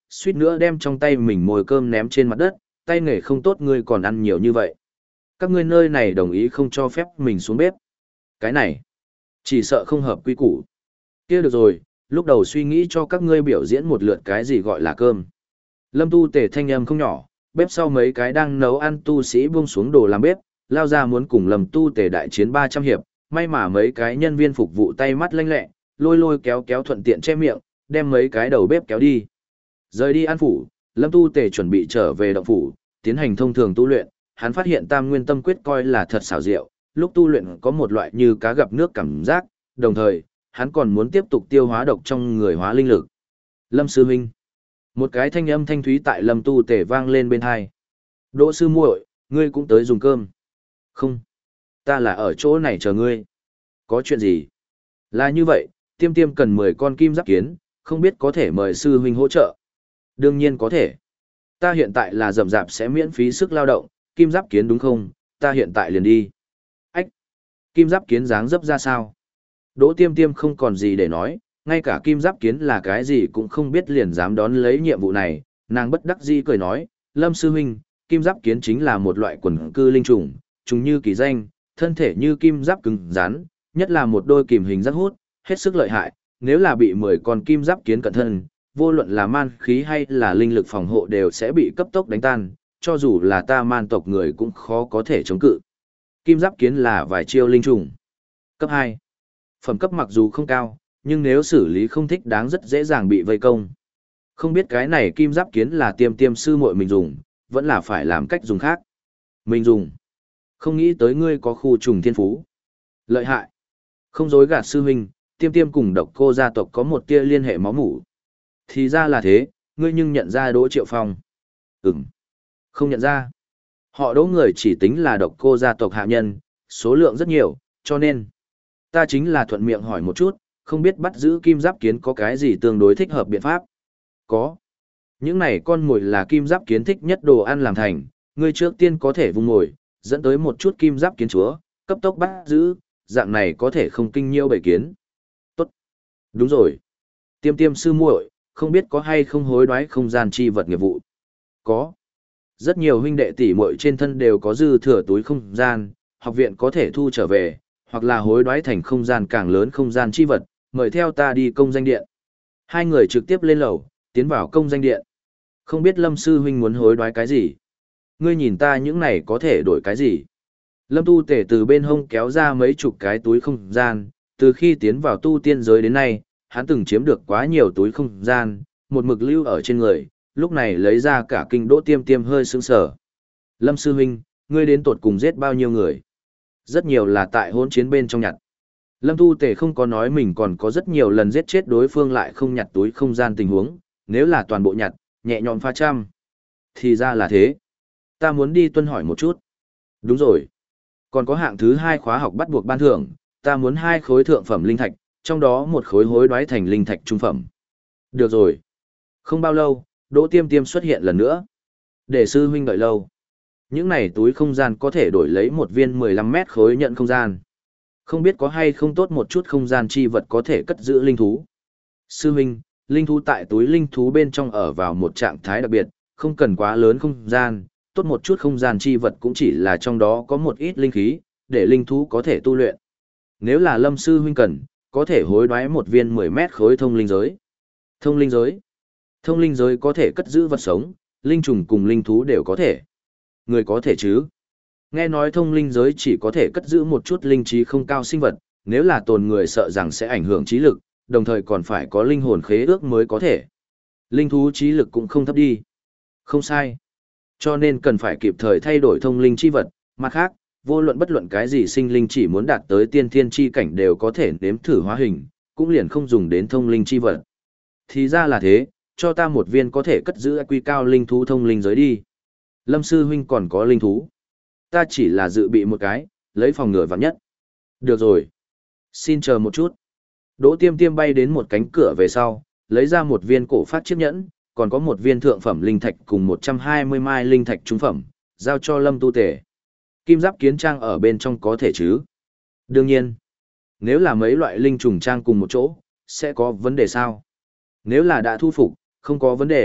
suýt nữa đem trong tay mình mồi cơm ném trên mặt đất, tay nghề không tốt ngươi còn ăn nhiều như vậy. Các ngươi nơi này đồng ý không cho phép mình xuống bếp. Cái này, chỉ sợ không hợp quy củ. Kia được rồi, lúc đầu suy nghĩ cho các ngươi biểu diễn một lượt cái gì gọi là cơm. Lâm Tu Tề thanh âm không nhỏ, bếp sau mấy cái đang nấu ăn tu sĩ buông xuống đồ làm bếp, lao ra muốn cùng Lâm Tu Tề đại chiến ba trăm hiệp, may mà mấy cái nhân viên phục vụ tay mắt lanh lẹ, lôi lôi kéo kéo thuận tiện che miệng, đem mấy cái đầu bếp kéo đi. Rời đi an phủ, Lâm Tu Tề chuẩn bị trở về động phủ, tiến hành thông thường tu luyện, hắn phát hiện Tam Nguyên Tâm Quyết coi là thật xảo diệu, lúc tu luyện có một loại như cá gặp nước cảm giác, đồng thời, hắn còn muốn tiếp tục tiêu hóa độc trong người hóa linh lực. Lâm sư huynh. Một cái thanh âm thanh thúy tại Lâm Tu Tề vang lên bên hai. Đỗ sư muội, ngươi cũng tới dùng cơm. Không, ta là ở chỗ này chờ ngươi. Có chuyện gì? Là như vậy, Tiêm Tiêm cần mười con kim giáp kiến, không biết có thể mời sư huynh hỗ trợ. Đương nhiên có thể. Ta hiện tại là rậm rạp sẽ miễn phí sức lao động, kim giáp kiến đúng không? Ta hiện tại liền đi. Ách! Kim giáp kiến dáng dấp ra sao? Đỗ Tiêm Tiêm không còn gì để nói, ngay cả kim giáp kiến là cái gì cũng không biết liền dám đón lấy nhiệm vụ này, nàng bất đắc dĩ cười nói, Lâm sư huynh, kim giáp kiến chính là một loại quần cư linh trùng, chúng như kỳ danh, thân thể như kim giáp cứng rắn, nhất là một đôi kìm hình rất hút, hết sức lợi hại, nếu là bị mười con kim giáp kiến cận thân, vô luận là man khí hay là linh lực phòng hộ đều sẽ bị cấp tốc đánh tan, cho dù là ta man tộc người cũng khó có thể chống cự. Kim giáp kiến là vài chiêu linh trùng. Cấp hai. Phẩm cấp mặc dù không cao, nhưng nếu xử lý không thích đáng rất dễ dàng bị vây công. Không biết cái này kim giáp kiến là Tiêm Tiêm sư muội mình dùng, vẫn là phải làm cách dùng khác. Mình dùng. Không nghĩ tới ngươi có khu trùng thiên phú. Lợi hại. Không dối gạt sư huynh, Tiêm Tiêm cùng Độc Cô gia tộc có một tia liên hệ máu mủ. Thì ra là thế, ngươi nhưng nhận ra Đỗ Triệu Phong. Ừm. Không nhận ra. Họ Đỗ người chỉ tính là Độc Cô gia tộc hạ nhân, số lượng rất nhiều, cho nên ta chính là thuận miệng hỏi một chút, không biết bắt giữ kim giáp kiến có cái gì tương đối thích hợp biện pháp. Có. Những này con mồi là kim giáp kiến thích nhất đồ ăn làm thành, ngươi trước tiên có thể vung mồi, dẫn tới một chút kim giáp kiến chúa, cấp tốc bắt giữ, dạng này có thể không kinh nhiêu bầy kiến. Tốt. Đúng rồi. Tiêm Tiêm sư muội, không biết có hay không hối đoái không gian chi vật nghiệp vụ. Có. Rất nhiều huynh đệ tỷ muội trên thân đều có dư thừa túi không gian, học viện có thể thu trở về, hoặc là hối đoái thành không gian càng lớn không gian chi vật, mời theo ta đi công danh điện. Hai người trực tiếp lên lầu, tiến vào công danh điện. Không biết Lâm sư huynh muốn hối đoái cái gì? Ngươi nhìn ta những này có thể đổi cái gì? Lâm Tu Tể từ bên hông kéo ra mấy chục cái túi không gian, từ khi tiến vào tu tiên giới đến nay, hắn từng chiếm được quá nhiều túi không gian, một mực lưu ở trên người, lúc này lấy ra cả kinh Đỗ Tiêm Tiêm hơi sững sờ. Lâm sư huynh, ngươi đến tột cùng giết bao nhiêu người? Rất nhiều là tại hỗn chiến bên trong nhặt. Lâm Tu Tể không có nói mình còn có rất nhiều lần giết chết đối phương lại không nhặt túi không gian tình huống, nếu là toàn bộ nhặt, nhẹ nhõm pha trăm. Thì ra là thế. Ta muốn đi tuân hỏi một chút. Đúng rồi. Còn có hạng thứ hai khóa học bắt buộc ban thưởng, ta muốn hai khối thượng phẩm linh thạch, trong đó một khối hối đoái thành linh thạch trung phẩm. Được rồi. Không bao lâu, Đỗ Tiêm Tiêm xuất hiện lần nữa. Để sư huynh đợi lâu. Những này túi không gian có thể đổi lấy một viên mười lăm mét khối nhận không gian. Không biết có hay không tốt một chút không gian chi vật có thể cất giữ linh thú. Sư huynh, linh thú tại túi linh thú bên trong ở vào một trạng thái đặc biệt, không cần quá lớn không gian, tốt một chút không gian chi vật cũng chỉ là trong đó có một ít linh khí, để linh thú có thể tu luyện. Nếu là Lâm sư huynh cần, có thể hối đoái một viên mười mét khối thông linh giới. Thông linh giới. Thông linh giới có thể cất giữ vật sống, linh trùng cùng linh thú đều có thể. Người có thể chứ. Nghe nói thông linh giới chỉ có thể cất giữ một chút linh trí không cao sinh vật, nếu là tồn người sợ rằng sẽ ảnh hưởng trí lực, đồng thời còn phải có linh hồn khế ước mới có thể. Linh thú trí lực cũng không thấp đi. Không sai. Cho nên cần phải kịp thời thay đổi thông linh chi vật, mặt khác, vô luận bất luận cái gì sinh linh chỉ muốn đạt tới tiên thiên chi cảnh đều có thể nếm thử hóa hình, cũng liền không dùng đến thông linh chi vật. Thì ra là thế, cho ta một viên có thể cất giữ quy cao linh thú thông linh giới đi. Lâm sư huynh còn có linh thú. Ta chỉ là dự bị một cái, lấy phòng ngừa vạn nhất. Được rồi. Xin chờ một chút. Đỗ Tiêm Tiêm bay đến một cánh cửa về sau, lấy ra một viên cổ phát chiếc nhẫn, còn có một viên thượng phẩm linh thạch cùng một trăm hai mươi mai linh thạch trung phẩm, giao cho Lâm Tu Tể. Kim giáp kiến trang ở bên trong có thể chứ? Đương nhiên. Nếu là mấy loại linh trùng trang cùng một chỗ, sẽ có vấn đề sao? Nếu là đã thu phục, không có vấn đề,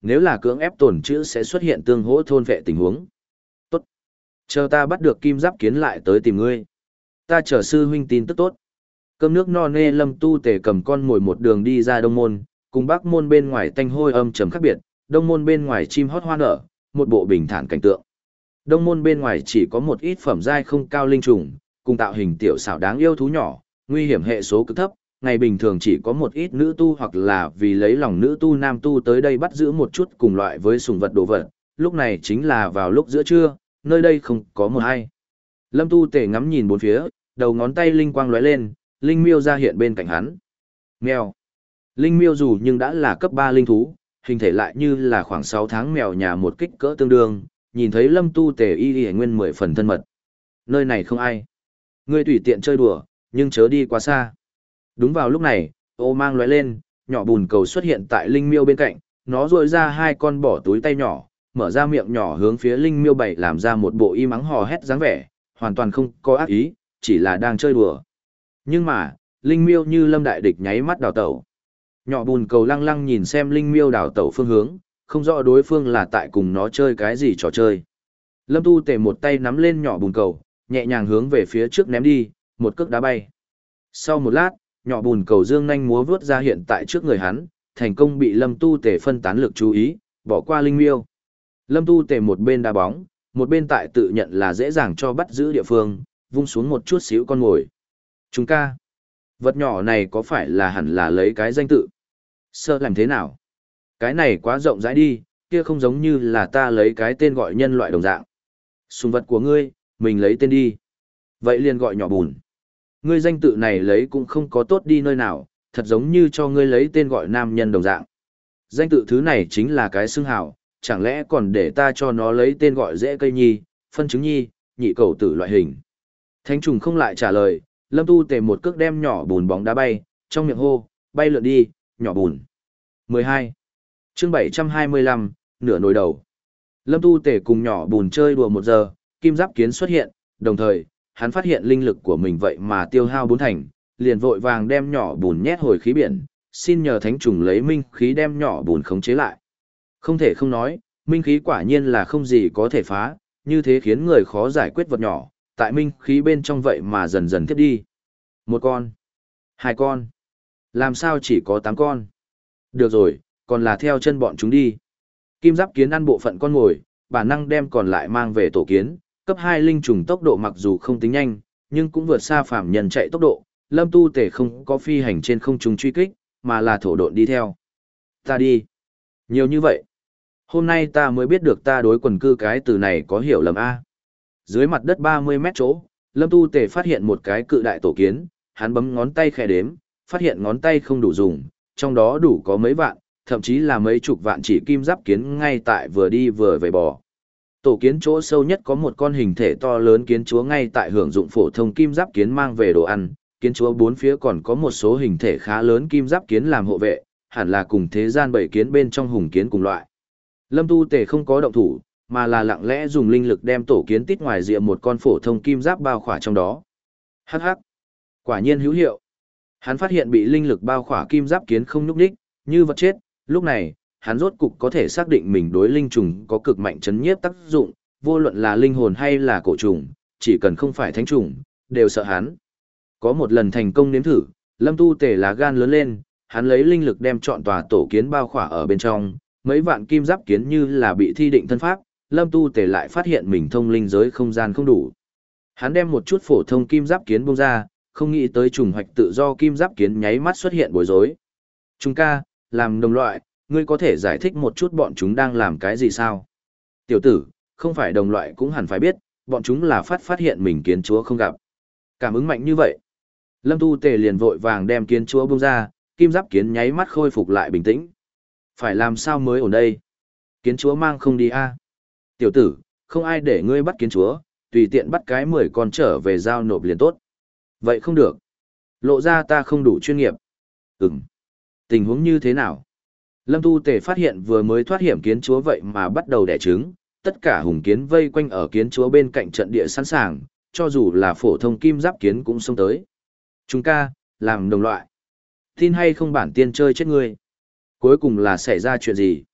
nếu là cưỡng ép tổn chữ sẽ xuất hiện tương hỗ thôn vệ tình huống. Tốt. Chờ ta bắt được kim giáp kiến lại tới tìm ngươi. Ta chờ sư huynh tin tức tốt. Cơm nước no nê Lâm Tu Tề cầm con ngồi một đường đi ra đông môn, cùng bắc môn bên ngoài tanh hôi âm trầm khác biệt, đông môn bên ngoài chim hót hoa nở, một bộ bình thản cảnh tượng. Đông môn bên ngoài chỉ có một ít phẩm giai không cao linh trùng, cùng tạo hình tiểu xảo đáng yêu thú nhỏ, nguy hiểm hệ số cực thấp, ngày bình thường chỉ có một ít nữ tu hoặc là vì lấy lòng nữ tu nam tu tới đây bắt giữ một chút cùng loại với sùng vật đồ vật, lúc này chính là vào lúc giữa trưa, nơi đây không có một ai. Lâm Tu Tề ngắm nhìn bốn phía, đầu ngón tay linh quang lóe lên, linh miêu ra hiện bên cạnh hắn. Mèo. Linh miêu dù nhưng đã là cấp ba linh thú, hình thể lại như là khoảng sáu tháng mèo nhà một kích cỡ tương đương, nhìn thấy Lâm Tu Tề y y nguyên mười phần thân mật. Nơi này không ai. Ngươi tùy tiện chơi đùa, nhưng chớ đi quá xa. Đúng vào lúc này, ô mang lóe lên, nhỏ bùn cầu xuất hiện tại linh miêu bên cạnh, nó rôi ra hai con bỏ túi tay nhỏ, mở ra miệng nhỏ hướng phía linh miêu bảy làm ra một bộ y mắng hò hét dáng vẻ, hoàn toàn không có ác ý, chỉ là đang chơi đùa. Nhưng mà, linh miêu như lâm đại địch nháy mắt đào tẩu. Nhỏ bùn cầu lăng lăng nhìn xem linh miêu đào tẩu phương hướng, không rõ đối phương là tại cùng nó chơi cái gì trò chơi. Lâm Tu Tề một tay nắm lên nhỏ bùn cầu, nhẹ nhàng hướng về phía trước ném đi, một cước đá bay. Sau một lát, nhỏ bùn cầu dương nhanh múa vướt ra hiện tại trước người hắn, thành công bị Lâm Tu Tề phân tán lực chú ý, bỏ qua linh miêu. Lâm Tu Tề một bên đá bóng, một bên tại tự nhận là dễ dàng cho bắt giữ địa phương, vung xuống một chút xíu con ngồi. Chúng ca, vật nhỏ này có phải là hẳn là lấy cái danh tự? Sơ làm thế nào? Cái này quá rộng rãi đi, kia không giống như là ta lấy cái tên gọi nhân loại đồng dạng. Sùng vật của ngươi, mình lấy tên đi. Vậy liền gọi nhỏ bùn. Ngươi danh tự này lấy cũng không có tốt đi nơi nào, thật giống như cho ngươi lấy tên gọi nam nhân đồng dạng. Danh tự thứ này chính là cái xưng hào, chẳng lẽ còn để ta cho nó lấy tên gọi dễ cây nhi, phân chứng nhi, nhị cầu tử loại hình. Thánh trùng không lại trả lời, Lâm Tu Tề một cước đem nhỏ bùn bóng đá bay, trong miệng hô, bay lượn đi, nhỏ bùn. mười hai. Chương bảy trăm hai mươi lăm, nửa nồi đầu. Lâm Tu Tề cùng nhỏ bùn chơi đùa một giờ, kim giáp kiến xuất hiện, đồng thời, hắn phát hiện linh lực của mình vậy mà tiêu hao bốn thành, liền vội vàng đem nhỏ bùn nhét hồi khí biển, xin nhờ thánh trùng lấy minh khí đem nhỏ bùn khống chế lại. Không thể không nói, minh khí quả nhiên là không gì có thể phá, như thế khiến người khó giải quyết vật nhỏ, tại minh khí bên trong vậy mà dần dần tiếp đi. Một con, hai con, làm sao chỉ có tám con? Được rồi, còn là theo chân bọn chúng đi. Kim giáp kiến ăn bộ phận con ngồi, bản năng đem còn lại mang về tổ kiến, cấp hai linh trùng tốc độ mặc dù không tính nhanh, nhưng cũng vượt xa phàm nhân chạy tốc độ, Lâm Tu Tề không có phi hành trên không trung truy kích, mà là thổ độn đi theo. Ta đi. Nhiều như vậy. Hôm nay ta mới biết được ta đối quần cư cái từ này có hiểu lầm A. Dưới mặt đất ba mươi mét chỗ, Lâm Tu Tề phát hiện một cái cự đại tổ kiến, hắn bấm ngón tay khẽ đếm, phát hiện ngón tay không đủ dùng, trong đó đủ có mấy vạn, thậm chí là mấy chục vạn chỉ kim giáp kiến ngay tại vừa đi vừa về bò. Tổ kiến chỗ sâu nhất có một con hình thể to lớn kiến chúa ngay tại hưởng dụng phổ thông kim giáp kiến mang về đồ ăn, kiến chúa bốn phía còn có một số hình thể khá lớn kim giáp kiến làm hộ vệ, hẳn là cùng thế gian bảy kiến bên trong hùng kiến cùng loại. Lâm Tu Tề không có động thủ, mà là lặng lẽ dùng linh lực đem tổ kiến tít ngoài rìa một con phổ thông kim giáp bao khỏa trong đó. Hắc hắc, quả nhiên hữu hiệu. Hắn phát hiện bị linh lực bao khỏa kim giáp kiến không nhúc nhích, như vật chết, lúc này, hắn rốt cục có thể xác định mình đối linh trùng có cực mạnh chấn nhiếp tác dụng, vô luận là linh hồn hay là cổ trùng, chỉ cần không phải thánh trùng, đều sợ hắn. Có một lần thành công nếm thử, Lâm Tu Tề lá gan lớn lên, hắn lấy linh lực đem trọn tòa tổ kiến bao khỏa ở bên trong, mấy vạn kim giáp kiến như là bị thi định thân pháp, Lâm Tu Tề lại phát hiện mình thông linh giới không gian không đủ. Hắn đem một chút phổ thông kim giáp kiến bung ra, không nghĩ tới trùng hoạch tự do kim giáp kiến nháy mắt xuất hiện bối rối. Chúng ca, làm đồng loại, ngươi có thể giải thích một chút bọn chúng đang làm cái gì sao? Tiểu tử, không phải đồng loại cũng hẳn phải biết, bọn chúng là phát phát hiện mình kiến chúa không gặp. Cảm ứng mạnh như vậy. Lâm Tu Tề liền vội vàng đem kiến chúa bung ra, kim giáp kiến nháy mắt khôi phục lại bình tĩnh. Phải làm sao mới ổn đây? Kiến chúa mang không đi a? Tiểu tử, không ai để ngươi bắt kiến chúa, tùy tiện bắt cái mười con trở về giao nộp liền tốt. Vậy không được. Lộ ra ta không đủ chuyên nghiệp. Ừm. Tình huống như thế nào? Lâm Tu Tề phát hiện vừa mới thoát hiểm kiến chúa vậy mà bắt đầu đẻ trứng, tất cả hùng kiến vây quanh ở kiến chúa bên cạnh trận địa sẵn sàng, cho dù là phổ thông kim giáp kiến cũng xông tới. Chúng ca, làm đồng loại. Tin hay không bản tiên chơi chết ngươi. Cuối cùng là xảy ra chuyện gì?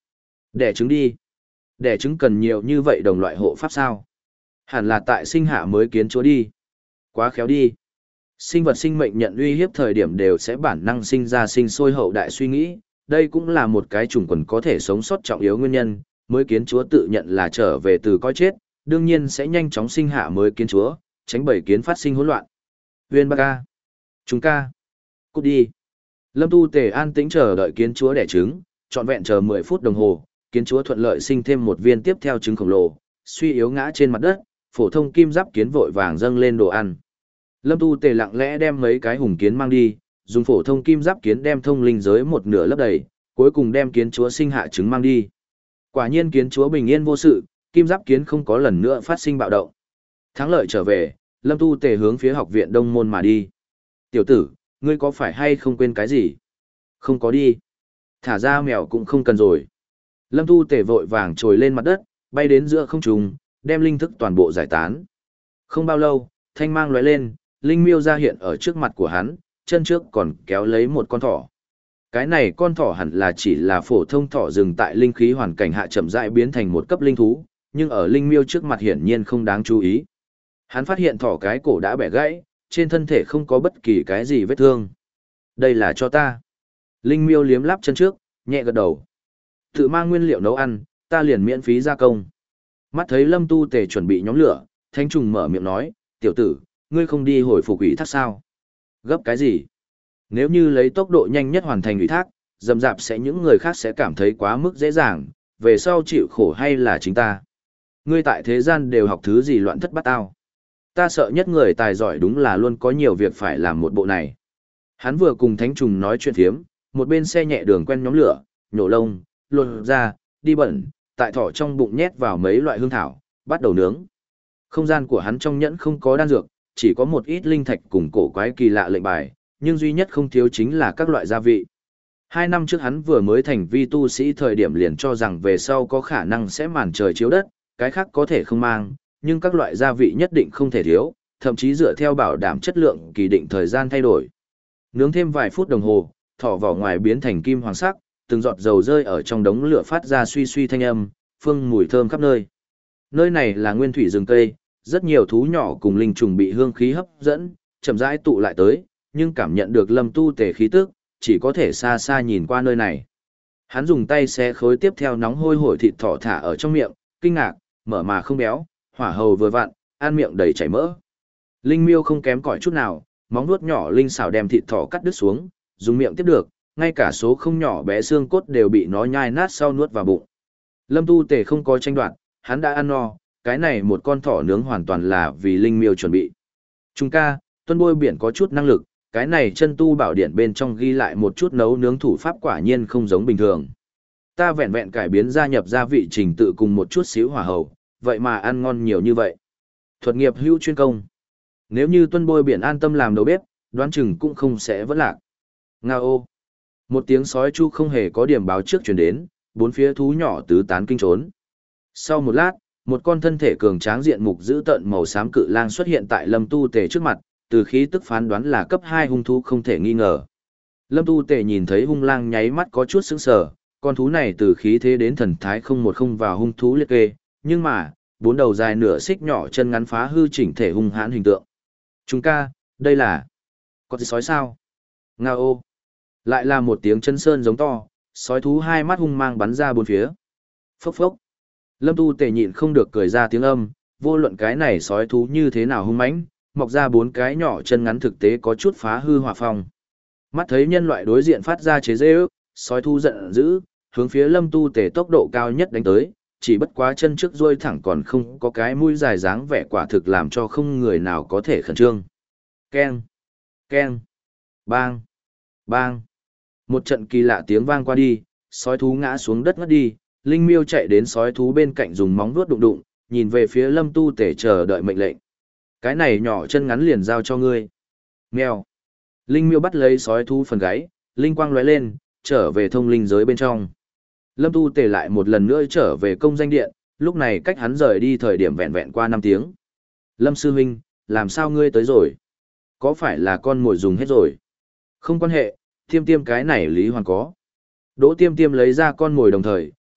Đẻ trứng đi. Đẻ trứng cần nhiều như vậy đồng loại hộ pháp sao? Hẳn là tại sinh hạ mới kiến chúa đi. Quá khéo đi. Sinh vật sinh mệnh nhận uy hiếp thời điểm đều sẽ bản năng sinh ra sinh sôi hậu đại suy nghĩ, đây cũng là một cái chủng quần có thể sống sót trọng yếu nguyên nhân, mới kiến chúa tự nhận là trở về từ coi chết, đương nhiên sẽ nhanh chóng sinh hạ mới kiến chúa, tránh bầy kiến phát sinh hỗn loạn. Viên ba ca. Chúng ca. Cút đi. Lâm Tu Tề an tĩnh chờ đợi kiến chúa đẻ trứng, trọn vẹn chờ mười phút đồng hồ, kiến chúa thuận lợi sinh thêm một viên tiếp theo trứng khổng lồ, suy yếu ngã trên mặt đất, phổ thông kim giáp kiến vội vàng dâng lên đồ ăn. Lâm Tu Tề lặng lẽ đem mấy cái hùng kiến mang đi, dùng phổ thông kim giáp kiến đem thông linh giới một nửa lấp đầy, cuối cùng đem kiến chúa sinh hạ trứng mang đi. Quả nhiên kiến chúa bình yên vô sự, kim giáp kiến không có lần nữa phát sinh bạo động. Thắng lợi trở về, Lâm Tu Tề hướng phía học viện Đông Môn mà đi. Tiểu tử, ngươi có phải hay không quên cái gì? Không có đi. Thả ra mèo cũng không cần rồi. Lâm Tu Tề vội vàng trồi lên mặt đất, bay đến giữa không trung, đem linh thức toàn bộ giải tán. Không bao lâu, thanh mang lóe lên, linh miêu ra hiện ở trước mặt của hắn, chân trước còn kéo lấy một con thỏ. Cái này con thỏ hẳn là chỉ là phổ thông thỏ rừng tại linh khí hoàn cảnh hạ chậm rãi biến thành một cấp linh thú, nhưng ở linh miêu trước mặt hiển nhiên không đáng chú ý. Hắn phát hiện thỏ cái cổ đã bẻ gãy, trên thân thể không có bất kỳ cái gì vết thương. Đây là cho ta. Linh miêu liếm láp chân trước, nhẹ gật đầu. Tự mang nguyên liệu nấu ăn, ta liền miễn phí gia công. Mắt thấy Lâm Tu Tề chuẩn bị nhóm lửa, Thánh Trùng mở miệng nói, tiểu tử, ngươi không đi hồi phục ủy thác sao? Gấp cái gì? Nếu như lấy tốc độ nhanh nhất hoàn thành ủy thác, dầm dạp sẽ những người khác sẽ cảm thấy quá mức dễ dàng, về sau chịu khổ hay là chính ta. Ngươi tại thế gian đều học thứ gì loạn thất bát tao. Ta sợ nhất người tài giỏi đúng là luôn có nhiều việc phải làm một bộ này. Hắn vừa cùng Thánh Trùng nói chuyện thiếm, một bên xe nhẹ đường quen nhóm lửa, nhổ lông, lột ra, đi bẩn, tại thỏ trong bụng nhét vào mấy loại hương thảo, bắt đầu nướng. Không gian của hắn trong nhẫn không có đan dược, chỉ có một ít linh thạch cùng cổ quái kỳ lạ lệnh bài, nhưng duy nhất không thiếu chính là các loại gia vị. Hai năm trước hắn vừa mới thành vi tu sĩ thời điểm liền cho rằng về sau có khả năng sẽ màn trời chiếu đất, cái khác có thể không mang, nhưng các loại gia vị nhất định không thể thiếu, thậm chí dựa theo bảo đảm chất lượng kỳ định thời gian thay đổi. Nướng thêm vài phút đồng hồ, thỏ vỏ ngoài biến thành kim hoàng sắc, từng giọt dầu rơi ở trong đống lửa phát ra suy suy thanh âm, phương mùi thơm khắp nơi. Nơi này là nguyên thủy rừng cây, rất nhiều thú nhỏ cùng linh trùng bị hương khí hấp dẫn, chậm rãi tụ lại tới, nhưng cảm nhận được Lâm Tu Tề khí tức, chỉ có thể xa xa nhìn qua nơi này. Hắn dùng tay xé khối tiếp theo nóng hôi hổi thịt thỏ thả ở trong miệng, kinh ngạc, mở mà không béo, hỏa hầu vừa vặn, ăn miệng đầy chảy mỡ. Linh miêu không kém cỏi chút nào, móng vuốt nhỏ linh xảo đem thịt thỏ cắt đứt xuống, dùng miệng tiếp được, ngay cả số không nhỏ bé xương cốt đều bị nó nhai nát sau nuốt vào bụng. Lâm Tu Tề không có tranh đoạt, hắn đã ăn no, cái này một con thỏ nướng hoàn toàn là vì linh miêu chuẩn bị. Trung ca, tuân bôi biển có chút năng lực, cái này chân tu bảo điển bên trong ghi lại một chút nấu nướng thủ pháp quả nhiên không giống bình thường. Ta vẹn vẹn cải biến gia nhập gia vị trình tự cùng một chút xíu hỏa hầu, vậy mà ăn ngon nhiều như vậy. Thuật nghiệp hữu chuyên công. Nếu như tuân bôi biển an tâm làm đầu bếp, đoán chừng cũng không sẽ vất lạc. Nga ô. Một tiếng sói chu không hề có điểm báo trước truyền đến, bốn phía thú nhỏ tứ tán kinh trốn. Sau một lát, một con thân thể cường tráng diện mục dữ tợn màu xám cự lang xuất hiện tại Lâm Tu Tề trước mặt, từ khí tức phán đoán là cấp hai hung thú không thể nghi ngờ. Lâm Tu Tề nhìn thấy hung lang nháy mắt có chút sững sờ, con thú này từ khí thế đến thần thái không một không vào hung thú liệt kê, nhưng mà, bốn đầu dài nửa xích nhỏ chân ngắn phá hư chỉnh thể hung hãn hình tượng. Chúng ca, đây là con sói sao? Nga ô. Lại là một tiếng chân sơn giống to, sói thú hai mắt hung mang bắn ra bốn phía. Phốc phốc. Lâm Tu Tề nhịn không được cười ra tiếng âm, vô luận cái này sói thú như thế nào hung mãnh, mọc ra bốn cái nhỏ chân ngắn thực tế có chút phá hư hòa phong. Mắt thấy nhân loại đối diện phát ra chế giễu, sói thú giận dữ, hướng phía Lâm Tu Tề tốc độ cao nhất đánh tới, chỉ bất quá chân trước duỗi thẳng còn không có cái mũi dài dáng vẻ quả thực làm cho không người nào có thể khẩn trương. Keng, keng, bang, bang. Một trận kỳ lạ tiếng vang qua đi, sói thú ngã xuống đất ngất đi, Linh Miêu chạy đến sói thú bên cạnh dùng móng vuốt đụng đụng, nhìn về phía Lâm Tu Tể chờ đợi mệnh lệnh. Cái này nhỏ chân ngắn liền giao cho ngươi. Mèo. Linh Miêu bắt lấy sói thú phần gáy, linh quang lóe lên, trở về thông linh giới bên trong. Lâm Tu Tể lại một lần nữa trở về công danh điện, lúc này cách hắn rời đi thời điểm vẹn vẹn qua năm tiếng. Lâm sư huynh, làm sao ngươi tới rồi? Có phải là con mồi dùng hết rồi? Không quan hệ, tiêm tiêm cái này Lý Hoàn có. Đỗ tiêm tiêm lấy ra con mồi đồng thời,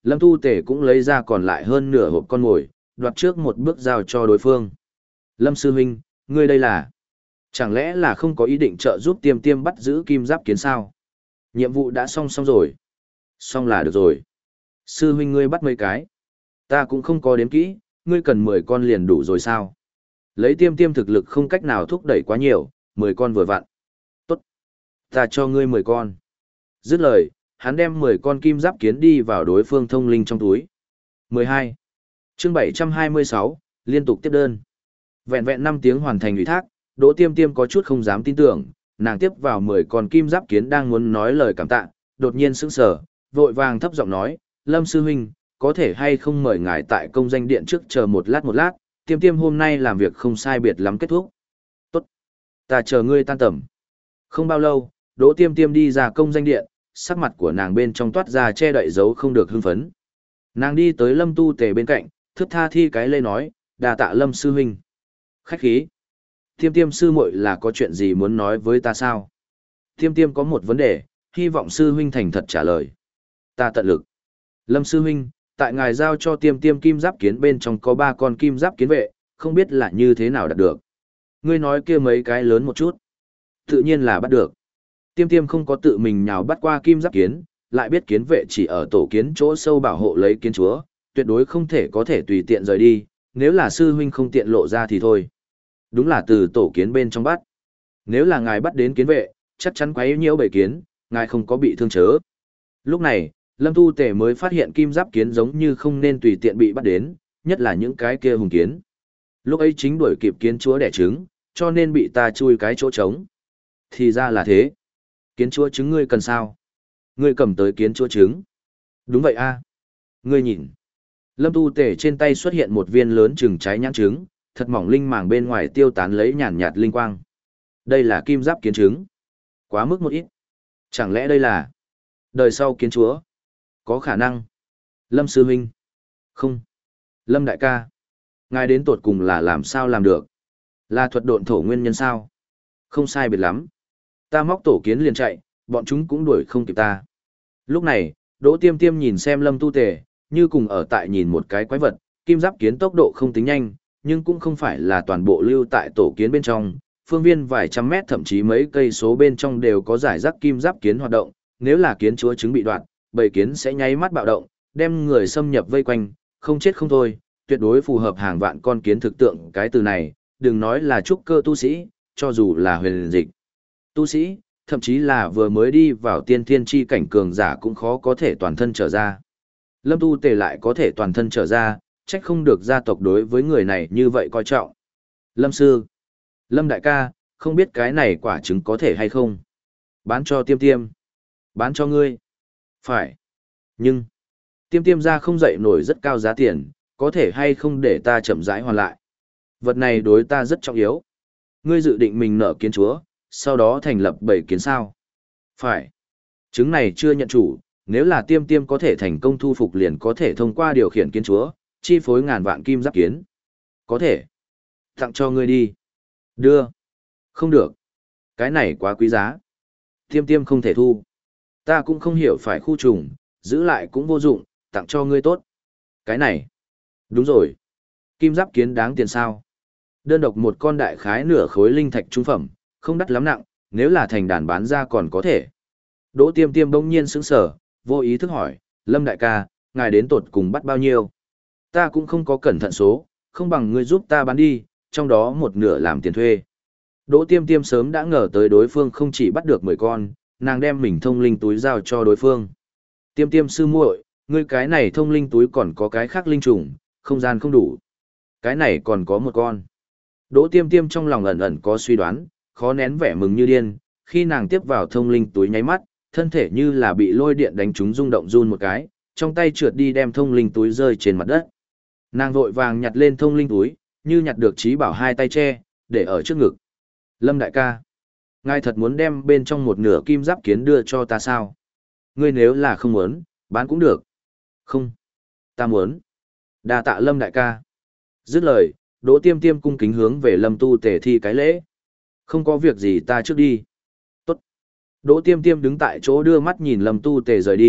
Lâm Tu Tề cũng lấy ra còn lại hơn nửa hộp con mồi, đoạt trước một bước giao cho đối phương. Lâm sư huynh, ngươi đây là... Chẳng lẽ là không có ý định trợ giúp tiêm tiêm bắt giữ kim giáp kiến sao? Nhiệm vụ đã xong xong rồi. Xong là được rồi. Sư huynh ngươi bắt mấy cái. Ta cũng không có đếm kỹ, ngươi cần mười con liền đủ rồi sao? Lấy tiêm tiêm thực lực không cách nào thúc đẩy quá nhiều, mười con vừa vặn. Tốt. Ta cho ngươi mười con. Dứt lời, hắn đem mười con kim giáp kiến đi vào đối phương thông linh trong túi. mười hai. Chương bảy trăm hai mươi sáu, liên tục tiếp đơn. Vẹn vẹn năm tiếng hoàn thành ủy thác, Đỗ Tiêm Tiêm có chút không dám tin tưởng, nàng tiếp vào mười con kim giáp kiến đang muốn nói lời cảm tạ, đột nhiên sững sờ, vội vàng thấp giọng nói, Lâm sư huynh, có thể hay không mời ngài tại công danh điện trước chờ một lát một lát, Tiêm Tiêm hôm nay làm việc không sai biệt lắm kết thúc. Tốt, ta chờ ngươi tan tầm. Không bao lâu, Đỗ Tiêm Tiêm đi ra công danh điện, sắc mặt của nàng bên trong toát ra che đậy dấu không được hưng phấn. Nàng đi tới Lâm Tu Tề bên cạnh, thướt tha thi cái lê nói, đà tạ Lâm sư huynh. Khách khí. Tiêm tiêm sư muội là có chuyện gì muốn nói với ta sao? Tiêm tiêm có một vấn đề, hy vọng sư huynh thành thật trả lời. Ta tận lực. Lâm sư huynh, tại ngài giao cho tiêm tiêm kim giáp kiến bên trong có ba con kim giáp kiến vệ, không biết là như thế nào đạt được. Ngươi nói kia mấy cái lớn một chút. Tự nhiên là bắt được. Tiêm tiêm không có tự mình nhào bắt qua kim giáp kiến, lại biết kiến vệ chỉ ở tổ kiến chỗ sâu bảo hộ lấy kiến chúa, tuyệt đối không thể có thể tùy tiện rời đi, nếu là sư huynh không tiện lộ ra thì thôi. Đúng là từ tổ kiến bên trong bắt. Nếu là ngài bắt đến kiến vệ, chắc chắn quấy nhiễu bầy kiến, ngài không có bị thương chớ. Lúc này, Lâm Tu Tề mới phát hiện kim giáp kiến giống như không nên tùy tiện bị bắt đến, nhất là những cái kia hùng kiến. Lúc ấy chính đuổi kịp kiến chúa đẻ trứng, cho nên bị ta chui cái chỗ trống. Thì ra là thế. Kiến chúa trứng ngươi cần sao? Ngươi cầm tới kiến chúa trứng. Đúng vậy a. Ngươi nhìn. Lâm Tu Tề trên tay xuất hiện một viên lớn chừng trái nhãn trứng, thật mỏng linh màng bên ngoài tiêu tán lấy nhàn nhạt linh quang. Đây là kim giáp kiến trứng. Quá mức một ít. Chẳng lẽ đây là đời sau kiến chúa? Có khả năng. Lâm sư huynh. Không. Lâm đại ca. Ngài đến tột cùng là làm sao làm được? Là thuật độn thổ nguyên nhân sao? Không sai biệt lắm. Ta móc tổ kiến liền chạy, bọn chúng cũng đuổi không kịp ta. Lúc này, Đỗ Tiêm Tiêm nhìn xem Lâm Tu Tề, như cùng ở tại nhìn một cái quái vật, kim giáp kiến tốc độ không tính nhanh, nhưng cũng không phải là toàn bộ lưu tại tổ kiến bên trong, phương viên vài trăm mét thậm chí mấy cây số bên trong đều có giải rác kim giáp kiến hoạt động, nếu là kiến chúa trứng bị đoạn, bầy kiến sẽ nháy mắt bạo động, đem người xâm nhập vây quanh, không chết không thôi, tuyệt đối phù hợp hàng vạn con kiến thực tượng cái từ này, đừng nói là trúc cơ tu sĩ, cho dù là huyền dịch tu sĩ, thậm chí là vừa mới đi vào tiên thiên chi cảnh cường giả cũng khó có thể toàn thân trở ra. Lâm Tu Tề lại có thể toàn thân trở ra, trách không được gia tộc đối với người này như vậy coi trọng. Lâm sư, Lâm đại ca, không biết cái này quả trứng có thể hay không? Bán cho Tiêm Tiêm. Bán cho ngươi. Phải. Nhưng, Tiêm Tiêm ra không dậy nổi rất cao giá tiền, có thể hay không để ta chậm rãi hoàn lại. Vật này đối ta rất trọng yếu. Ngươi dự định mình nợ kiến chúa, sau đó thành lập bảy kiến sao? Phải. Trứng này chưa nhận chủ, nếu là Tiêm Tiêm có thể thành công thu phục liền có thể thông qua điều khiển kiến chúa, chi phối ngàn vạn kim giáp kiến. Có thể. Tặng cho ngươi đi. Đưa. Không được. Cái này quá quý giá. Tiêm Tiêm không thể thu. Ta cũng không hiểu phải khu trùng, giữ lại cũng vô dụng, tặng cho ngươi tốt. Cái này. Đúng rồi. Kim giáp kiến đáng tiền sao? Đơn độc một con đại khái nửa khối linh thạch trung phẩm, không đắt lắm nặng, nếu là thành đàn bán ra còn có thể. Đỗ Tiêm Tiêm bỗng nhiên sững sờ, vô ý thức hỏi, Lâm đại ca, ngài đến tột cùng bắt bao nhiêu? Ta cũng không có cẩn thận số, không bằng ngươi giúp ta bán đi, trong đó một nửa làm tiền thuê. Đỗ Tiêm Tiêm sớm đã ngờ tới đối phương không chỉ bắt được mười con, nàng đem mình thông linh túi giao cho đối phương. Tiêm Tiêm sư muội, ngươi cái này thông linh túi còn có cái khác linh trùng, không gian không đủ. Cái này còn có một con. Đỗ Tiêm Tiêm trong lòng ẩn ẩn có suy đoán, khó nén vẻ mừng như điên, khi nàng tiếp vào thông linh túi nháy mắt, thân thể như là bị lôi điện đánh trúng rung động run một cái, trong tay trượt đi đem thông linh túi rơi trên mặt đất. Nàng vội vàng nhặt lên thông linh túi, như nhặt được trí bảo hai tay che, để ở trước ngực. Lâm đại ca, ngài thật muốn đem bên trong một nửa kim giáp kiến đưa cho ta sao? Ngươi nếu là không muốn, bán cũng được. Không, ta muốn. Đa tạ Lâm đại ca. Dứt lời, Đỗ Tiêm Tiêm cung kính hướng về Lâm Tu Tề thi cái lễ. Không có việc gì ta trước đi. Tốt. Đỗ Tiêm Tiêm đứng tại chỗ đưa mắt nhìn Lâm Tu Tề rời đi,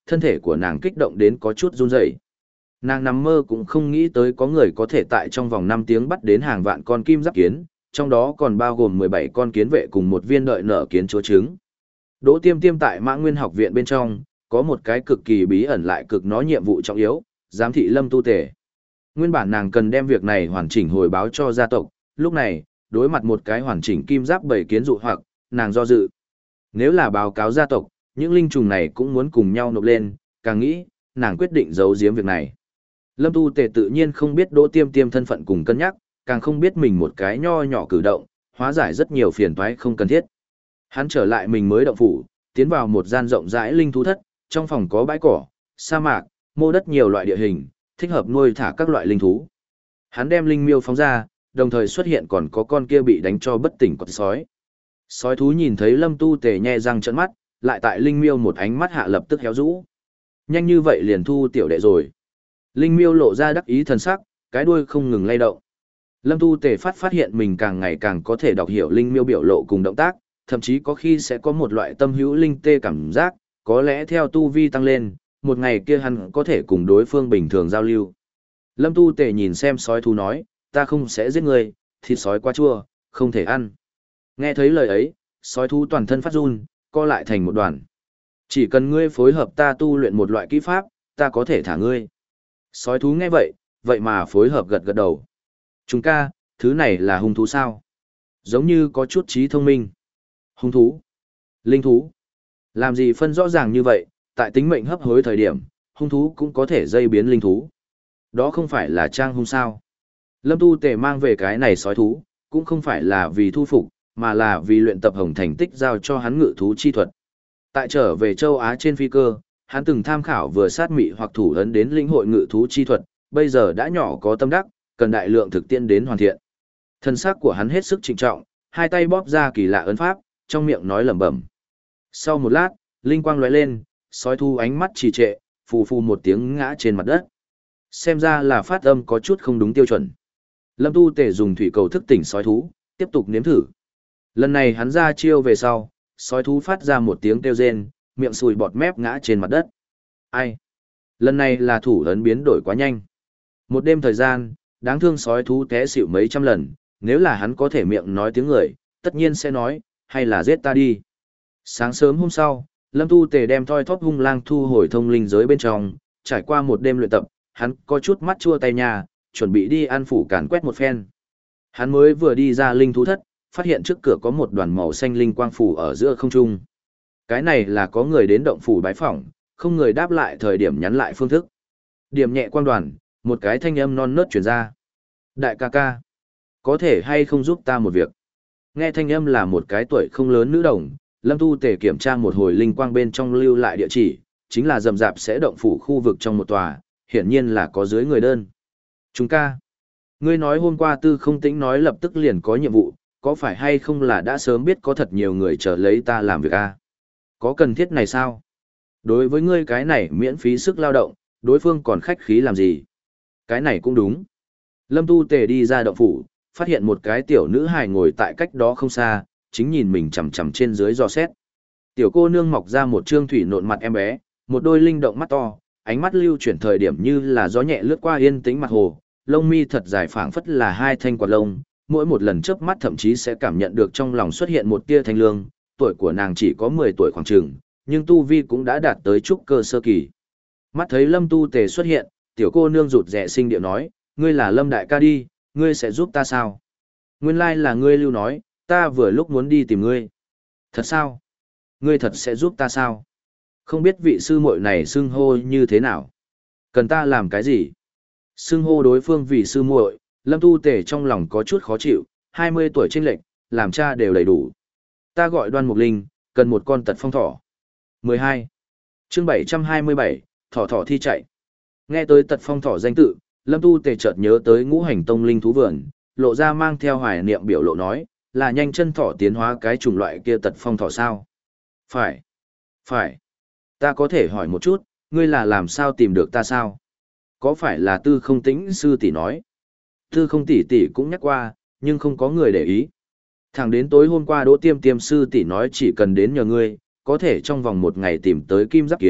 thân thể của nàng kích động đến có chút run rẩy. Nàng nằm mơ cũng không nghĩ tới có người có thể tại trong vòng năm tiếng bắt đến hàng vạn con kim giáp kiến, trong đó còn bao gồm mười bảy con kiến vệ cùng một viên đợi nở kiến chúa trứng. Đỗ Tiêm Tiêm tại Mã Nguyên học viện bên trong, có một cái cực kỳ bí ẩn lại cực nó nhiệm vụ trọng yếu, giám thị Lâm Tu Tề. Nguyên bản nàng cần đem việc này hoàn chỉnh hồi báo cho gia tộc, lúc này, đối mặt một cái hoàn chỉnh kim giáp bảy kiến dụ hoặc, nàng do dự. Nếu là báo cáo gia tộc, những linh trùng này cũng muốn cùng nhau nộp lên, càng nghĩ, nàng quyết định giấu giếm việc này. Lâm Tu Tề tự nhiên không biết Đỗ Tiêm Tiêm thân phận cùng cân nhắc, càng không biết mình một cái nho nhỏ cử động, hóa giải rất nhiều phiền toái không cần thiết. Hắn trở lại mình mới động phủ, tiến vào một gian rộng rãi linh thú thất, trong phòng có bãi cỏ, sa mạc, mô đất nhiều loại địa hình, thích hợp nuôi thả các loại linh thú. Hắn đem linh miêu phóng ra, đồng thời xuất hiện còn có con kia bị đánh cho bất tỉnh con sói. Sói thú nhìn thấy Lâm Tu Tề nhe răng trợn mắt, lại tại linh miêu một ánh mắt hạ lập tức héo rũ. Nhanh như vậy liền thu tiểu đệ rồi. Linh miêu lộ ra đắc ý thần sắc, cái đuôi không ngừng lay động. Lâm Tu Tề phát phát hiện mình càng ngày càng có thể đọc hiểu linh miêu biểu lộ cùng động tác, thậm chí có khi sẽ có một loại tâm hữu linh tê cảm giác, có lẽ theo tu vi tăng lên, một ngày kia hắn có thể cùng đối phương bình thường giao lưu. Lâm Tu Tề nhìn xem sói thú nói, ta không sẽ giết ngươi, thịt sói quá chua, không thể ăn. Nghe thấy lời ấy, sói thú toàn thân phát run, co lại thành một đoàn. Chỉ cần ngươi phối hợp ta tu luyện một loại kỹ pháp, ta có thể thả ngươi. Sói thú nghe vậy, vậy mà phối hợp gật gật đầu. Chúng ca, thứ này là hung thú sao? Giống như có chút trí thông minh. Hung thú? Linh thú? Làm gì phân rõ ràng như vậy, tại tính mệnh hấp hối thời điểm, hung thú cũng có thể dây biến linh thú. Đó không phải là trang hung sao? Lâm Tu Tề mang về cái này sói thú, cũng không phải là vì thu phục, mà là vì luyện tập hồng thành tích giao cho hắn ngự thú chi thuật. Tại trở về châu Á trên phi cơ, hắn từng tham khảo vừa sát mị hoặc thủ ấn đến lĩnh hội ngự thú chi thuật, bây giờ đã nhỏ có tâm đắc, cần đại lượng thực tiễn đến hoàn thiện. Thân xác của hắn hết sức trịnh trọng, hai tay bóp ra kỳ lạ ấn pháp, trong miệng nói lẩm bẩm. Sau một lát, linh quang lóe lên, sói thu ánh mắt trì trệ, phù phù một tiếng ngã trên mặt đất. Xem ra là phát âm có chút không đúng tiêu chuẩn. Lâm Tu Tề dùng thủy cầu thức tỉnh sói thú, tiếp tục nếm thử. Lần này hắn ra chiêu về sau, sói thú phát ra một tiếng kêu rên, miệng sùi bọt mép ngã trên mặt đất. Ai? Lần này là thủ ấn biến đổi quá nhanh. Một đêm thời gian, đáng thương sói thú té xỉu mấy trăm lần, nếu là hắn có thể miệng nói tiếng người, tất nhiên sẽ nói, hay là giết ta đi. Sáng sớm hôm sau, Lâm Tu Tề đem thoi thóp hung lang thu hồi thông linh giới bên trong, trải qua một đêm luyện tập, hắn có chút mắt chua tay nhà, chuẩn bị đi ăn phủ càn quét một phen. Hắn mới vừa đi ra linh thú thất, phát hiện trước cửa có một đoàn màu xanh linh quang phủ ở giữa không trung. Cái này là có người đến động phủ bái phỏng, không người đáp lại thời điểm nhắn lại phương thức. Điểm nhẹ quang đoàn, một cái thanh âm non nớt truyền ra. Đại ca ca, có thể hay không giúp ta một việc? Nghe thanh âm là một cái tuổi không lớn nữ đồng, Lâm Tu Tề kiểm tra một hồi linh quang bên trong lưu lại địa chỉ, chính là rầm rạp sẽ động phủ khu vực trong một tòa, hiển nhiên là có dưới người đơn. Chúng ca, ngươi nói hôm qua Tư Không Tĩnh nói lập tức liền có nhiệm vụ, có phải hay không là đã sớm biết có thật nhiều người chờ lấy ta làm việc a? Có cần thiết này sao? Đối với ngươi cái này miễn phí sức lao động, đối phương còn khách khí làm gì? Cái này cũng đúng. Lâm Tu Tề đi ra động phủ, phát hiện một cái tiểu nữ hài ngồi tại cách đó không xa, chính nhìn mình chằm chằm trên dưới dò xét. Tiểu cô nương mọc ra một trương thủy nộn mặt em bé, một đôi linh động mắt to, ánh mắt lưu chuyển thời điểm như là gió nhẹ lướt qua yên tĩnh mặt hồ, lông mi thật dài phảng phất là hai thanh quạt lông, mỗi một lần chớp mắt thậm chí sẽ cảm nhận được trong lòng xuất hiện một tia thanh lương. Tuổi của nàng chỉ có mười tuổi khoảng chừng, nhưng tu vi cũng đã đạt tới trúc cơ sơ kỳ. Mắt thấy Lâm Tu Tề xuất hiện, tiểu cô nương rụt rè sinh điệu nói, ngươi là Lâm đại ca đi, ngươi sẽ giúp ta sao? Nguyên lai là ngươi lưu nói, ta vừa lúc muốn đi tìm ngươi. Thật sao? Ngươi thật sẽ giúp ta sao? Không biết vị sư muội này xưng hô như thế nào? Cần ta làm cái gì? Xưng hô đối phương vì sư muội, Lâm Tu Tề trong lòng có chút khó chịu, hai mươi tuổi chênh lệch, làm cha đều đầy đủ. Ta gọi Đoan Mục Linh, cần một con tật phong thỏ. mười hai. Chương bảy trăm hai mươi bảy, thỏ thỏ thi chạy. Nghe tới tật phong thỏ danh tự, Lâm Tu Tề chợt nhớ tới Ngũ Hành Tông linh thú vườn, lộ ra mang theo hoài niệm biểu lộ nói, là nhanh chân thỏ tiến hóa cái chủng loại kia tật phong thỏ sao? Phải. Phải. Ta có thể hỏi một chút, ngươi là làm sao tìm được ta sao? Có phải là Tư Không Tĩnh sư tỷ nói? Tư Không tỷ tỷ cũng nhắc qua, nhưng không có người để ý. Thẳng đến tối hôm qua Đỗ Tiêm Tiêm sư tỷ nói chỉ cần đến nhờ ngươi, có thể trong vòng một ngày tìm tới kim giáp kiến,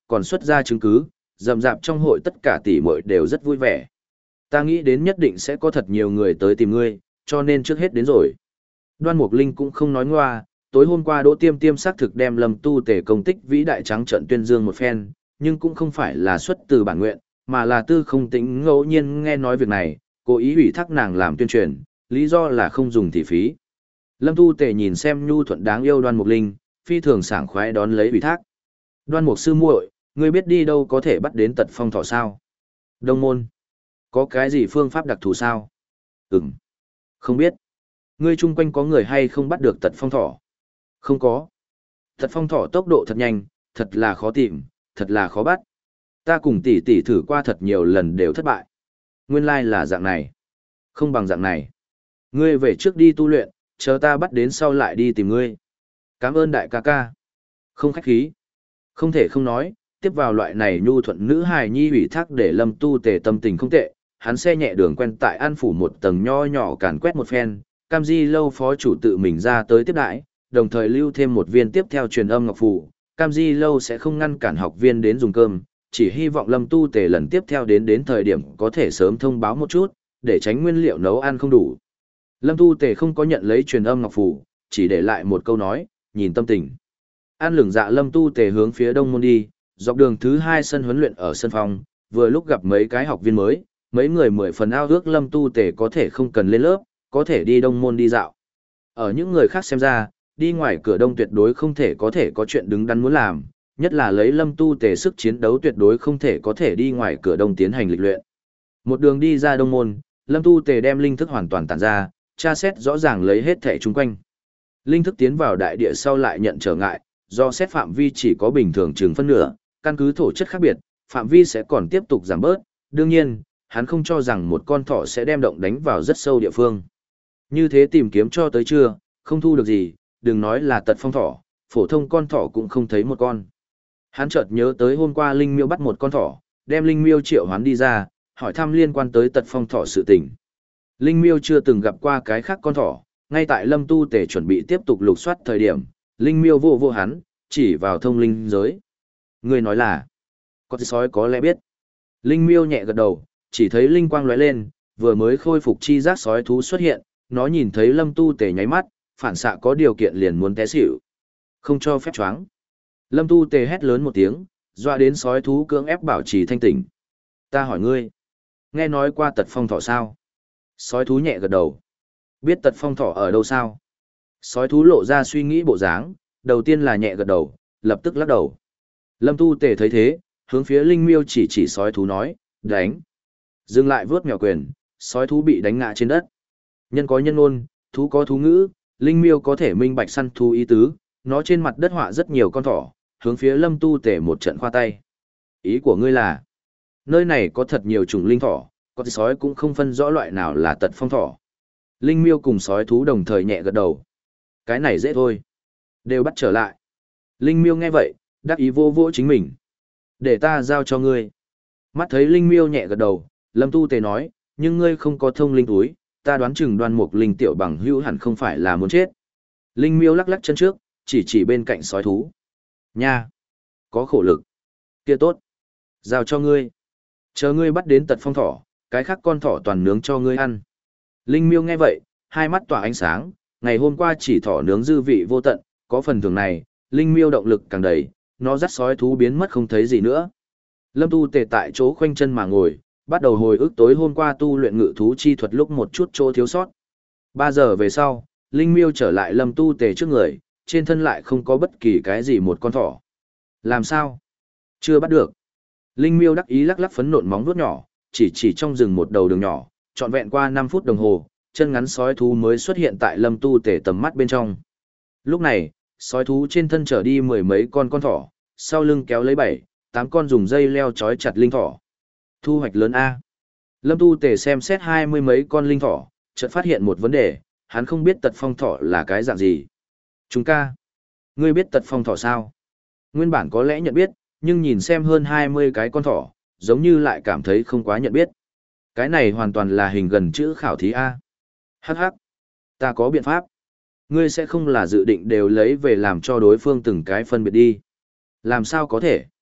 còn xuất ra chứng cứ, rầm rạp trong hội tất cả tỷ muội đều rất vui vẻ. Ta nghĩ đến nhất định sẽ có thật nhiều người tới tìm ngươi, cho nên trước hết đến rồi. Đoan Mục Linh cũng không nói ngoa, tối hôm qua Đỗ Tiêm Tiêm xác thực đem Lâm Tu Tề công tích vĩ đại trắng trận tuyên dương một phen, nhưng cũng không phải là xuất từ bản nguyện, mà là Tư Không Tĩnh ngẫu nhiên nghe nói việc này, cố ý ủy thác nàng làm tuyên truyền, lý do là không dùng thị phí. Lâm Tu Tề nhìn xem nhu thuận đáng yêu Đoan Mục Linh, phi thường sảng khoái đón lấy ủy thác. Đoan Mục sư muội, ngươi biết đi đâu có thể bắt đến Tật Phong Thỏ sao? Đông môn. Có cái gì phương pháp đặc thù sao? Ừm. Không biết. Ngươi chung quanh có người hay không bắt được Tật Phong Thỏ? Không có. Tật Phong Thỏ tốc độ thật nhanh, thật là khó tìm, thật là khó bắt. Ta cùng tỷ tỷ thử qua thật nhiều lần đều thất bại. Nguyên lai là dạng này. Không bằng dạng này. Ngươi về trước đi tu luyện, chờ ta bắt đến sau lại đi tìm ngươi. Cảm ơn đại ca ca. Không khách khí. Không thể không nói, tiếp vào loại này nhu thuận nữ hài nhi ủy thác để Lâm Tu Tề tâm tình không tệ, hắn xe nhẹ đường quen tại An phủ một tầng nho nhỏ càn quét một phen, Cam Di lâu phó chủ tự mình ra tới tiếp đãi, đồng thời lưu thêm một viên tiếp theo truyền âm ngọc phù, Cam Di lâu sẽ không ngăn cản học viên đến dùng cơm, chỉ hy vọng Lâm Tu Tề lần tiếp theo đến đến thời điểm có thể sớm thông báo một chút, để tránh nguyên liệu nấu ăn không đủ. Lâm Tu Tề không có nhận lấy truyền âm ngọc phù, chỉ để lại một câu nói, nhìn tâm tình. An lửng dạ Lâm Tu Tề hướng phía đông môn đi, dọc đường thứ hai sân huấn luyện ở sân phòng, vừa lúc gặp mấy cái học viên mới, mấy người mười phần ao ước Lâm Tu Tề có thể không cần lên lớp, có thể đi đông môn đi dạo. Ở những người khác xem ra, đi ngoài cửa đông tuyệt đối không thể có thể có chuyện đứng đắn muốn làm, nhất là lấy Lâm Tu Tề sức chiến đấu tuyệt đối không thể có thể đi ngoài cửa đông tiến hành lịch luyện. Một đường đi ra đông môn, Lâm Tu Tề đem linh thức hoàn toàn tản ra, tra xét rõ ràng lấy hết thể chung quanh. Linh thức tiến vào đại địa sau lại nhận trở ngại, do xét phạm vi chỉ có bình thường chừng phân nửa, căn cứ thổ chất khác biệt, phạm vi sẽ còn tiếp tục giảm bớt, đương nhiên, hắn không cho rằng một con thỏ sẽ đem động đánh vào rất sâu địa phương. Như thế tìm kiếm cho tới trưa, không thu được gì, đừng nói là Tật Phong thỏ, phổ thông con thỏ cũng không thấy một con. Hắn chợt nhớ tới hôm qua Linh Miêu bắt một con thỏ, đem Linh Miêu triệu hoán đi ra, hỏi thăm liên quan tới Tật Phong thỏ sự tình. Linh Miêu chưa từng gặp qua cái khác con thỏ, ngay tại Lâm Tu Tề chuẩn bị tiếp tục lục soát thời điểm, Linh Miêu vô vô hắn, chỉ vào thông linh giới. Người nói là, con sói có lẽ biết. Linh Miêu nhẹ gật đầu, chỉ thấy linh quang lóe lên, vừa mới khôi phục chi giác sói thú xuất hiện, nó nhìn thấy Lâm Tu Tề nháy mắt, phản xạ có điều kiện liền muốn té xỉu. Không cho phép choáng. Lâm Tu Tề hét lớn một tiếng, doa đến sói thú cưỡng ép bảo trì thanh tỉnh. Ta hỏi ngươi, nghe nói qua Tật Phong thỏ sao? Sói thú nhẹ gật đầu. Biết Tật Phong thỏ ở đâu sao? Sói thú lộ ra suy nghĩ bộ dáng, đầu tiên là nhẹ gật đầu, lập tức lắc đầu. Lâm Tu Tề thấy thế, hướng phía Linh Miêu chỉ chỉ sói thú nói, đánh. Dừng lại vướt mèo quyền, sói thú bị đánh ngã trên đất. Nhân có nhân ngôn, thú có thú ngữ, Linh Miêu có thể minh bạch săn thú ý tứ, nó trên mặt đất họa rất nhiều con thỏ, hướng phía Lâm Tu Tề một trận khoa tay. Ý của ngươi là, nơi này có thật nhiều chủng linh thỏ, con sói cũng không phân rõ loại nào là Tật Phong thỏ. Linh Miêu cùng sói thú đồng thời nhẹ gật đầu. Cái này dễ thôi. Đều bắt trở lại. Linh Miêu nghe vậy, đắc ý vô vô chính mình. Để ta giao cho ngươi. Mắt thấy Linh Miêu nhẹ gật đầu, Lâm Tu Tề nói, nhưng ngươi không có thông linh túi, ta đoán chừng Đoan Mục Linh tiểu bằng hữu hẳn không phải là muốn chết. Linh Miêu lắc lắc chân trước, chỉ chỉ bên cạnh sói thú. Nha! Có khổ lực. Kia tốt. Giao cho ngươi. Chờ ngươi bắt đến Tật Phong thỏ, cái khác con thỏ toàn nướng cho ngươi ăn. Linh Miêu nghe vậy, hai mắt tỏa ánh sáng, ngày hôm qua chỉ thỏ nướng dư vị vô tận, có phần thưởng này, Linh Miêu động lực càng đầy, nó dắt sói thú biến mất không thấy gì nữa. Lâm Tu Tề tại chỗ khoanh chân mà ngồi, bắt đầu hồi ức tối hôm qua tu luyện ngự thú chi thuật lúc một chút chỗ thiếu sót. Ba giờ về sau, Linh Miêu trở lại Lâm Tu Tề trước người, trên thân lại không có bất kỳ cái gì một con thỏ. Làm sao? Chưa bắt được. Linh Miêu đắc ý lắc lắc phấn nộn móng vuốt nhỏ, chỉ chỉ trong rừng một đầu đường nhỏ, trọn vẹn qua năm phút đồng hồ, chân ngắn sói thú mới xuất hiện tại Lâm Tu Tề tầm mắt bên trong. Lúc này, sói thú trên thân trở đi mười mấy con con thỏ, sau lưng kéo lấy bảy, tám con dùng dây leo trói chặt linh thỏ. Thu hoạch lớn A. Lâm Tu Tề xem xét hai mươi mấy con linh thỏ, chợt phát hiện một vấn đề, hắn không biết Tật Phong thỏ là cái dạng gì. Chúng ca. Ngươi biết Tật Phong thỏ sao? Nguyên bản có lẽ nhận biết, nhưng nhìn xem hơn hai mươi cái con thỏ, giống như lại cảm thấy không quá nhận biết. Cái này hoàn toàn là hình gần chữ khảo thí A. Hắc hắc. Ta có biện pháp. Ngươi sẽ không là dự định đều lấy về làm cho đối phương từng cái phân biệt đi. Làm sao có thể?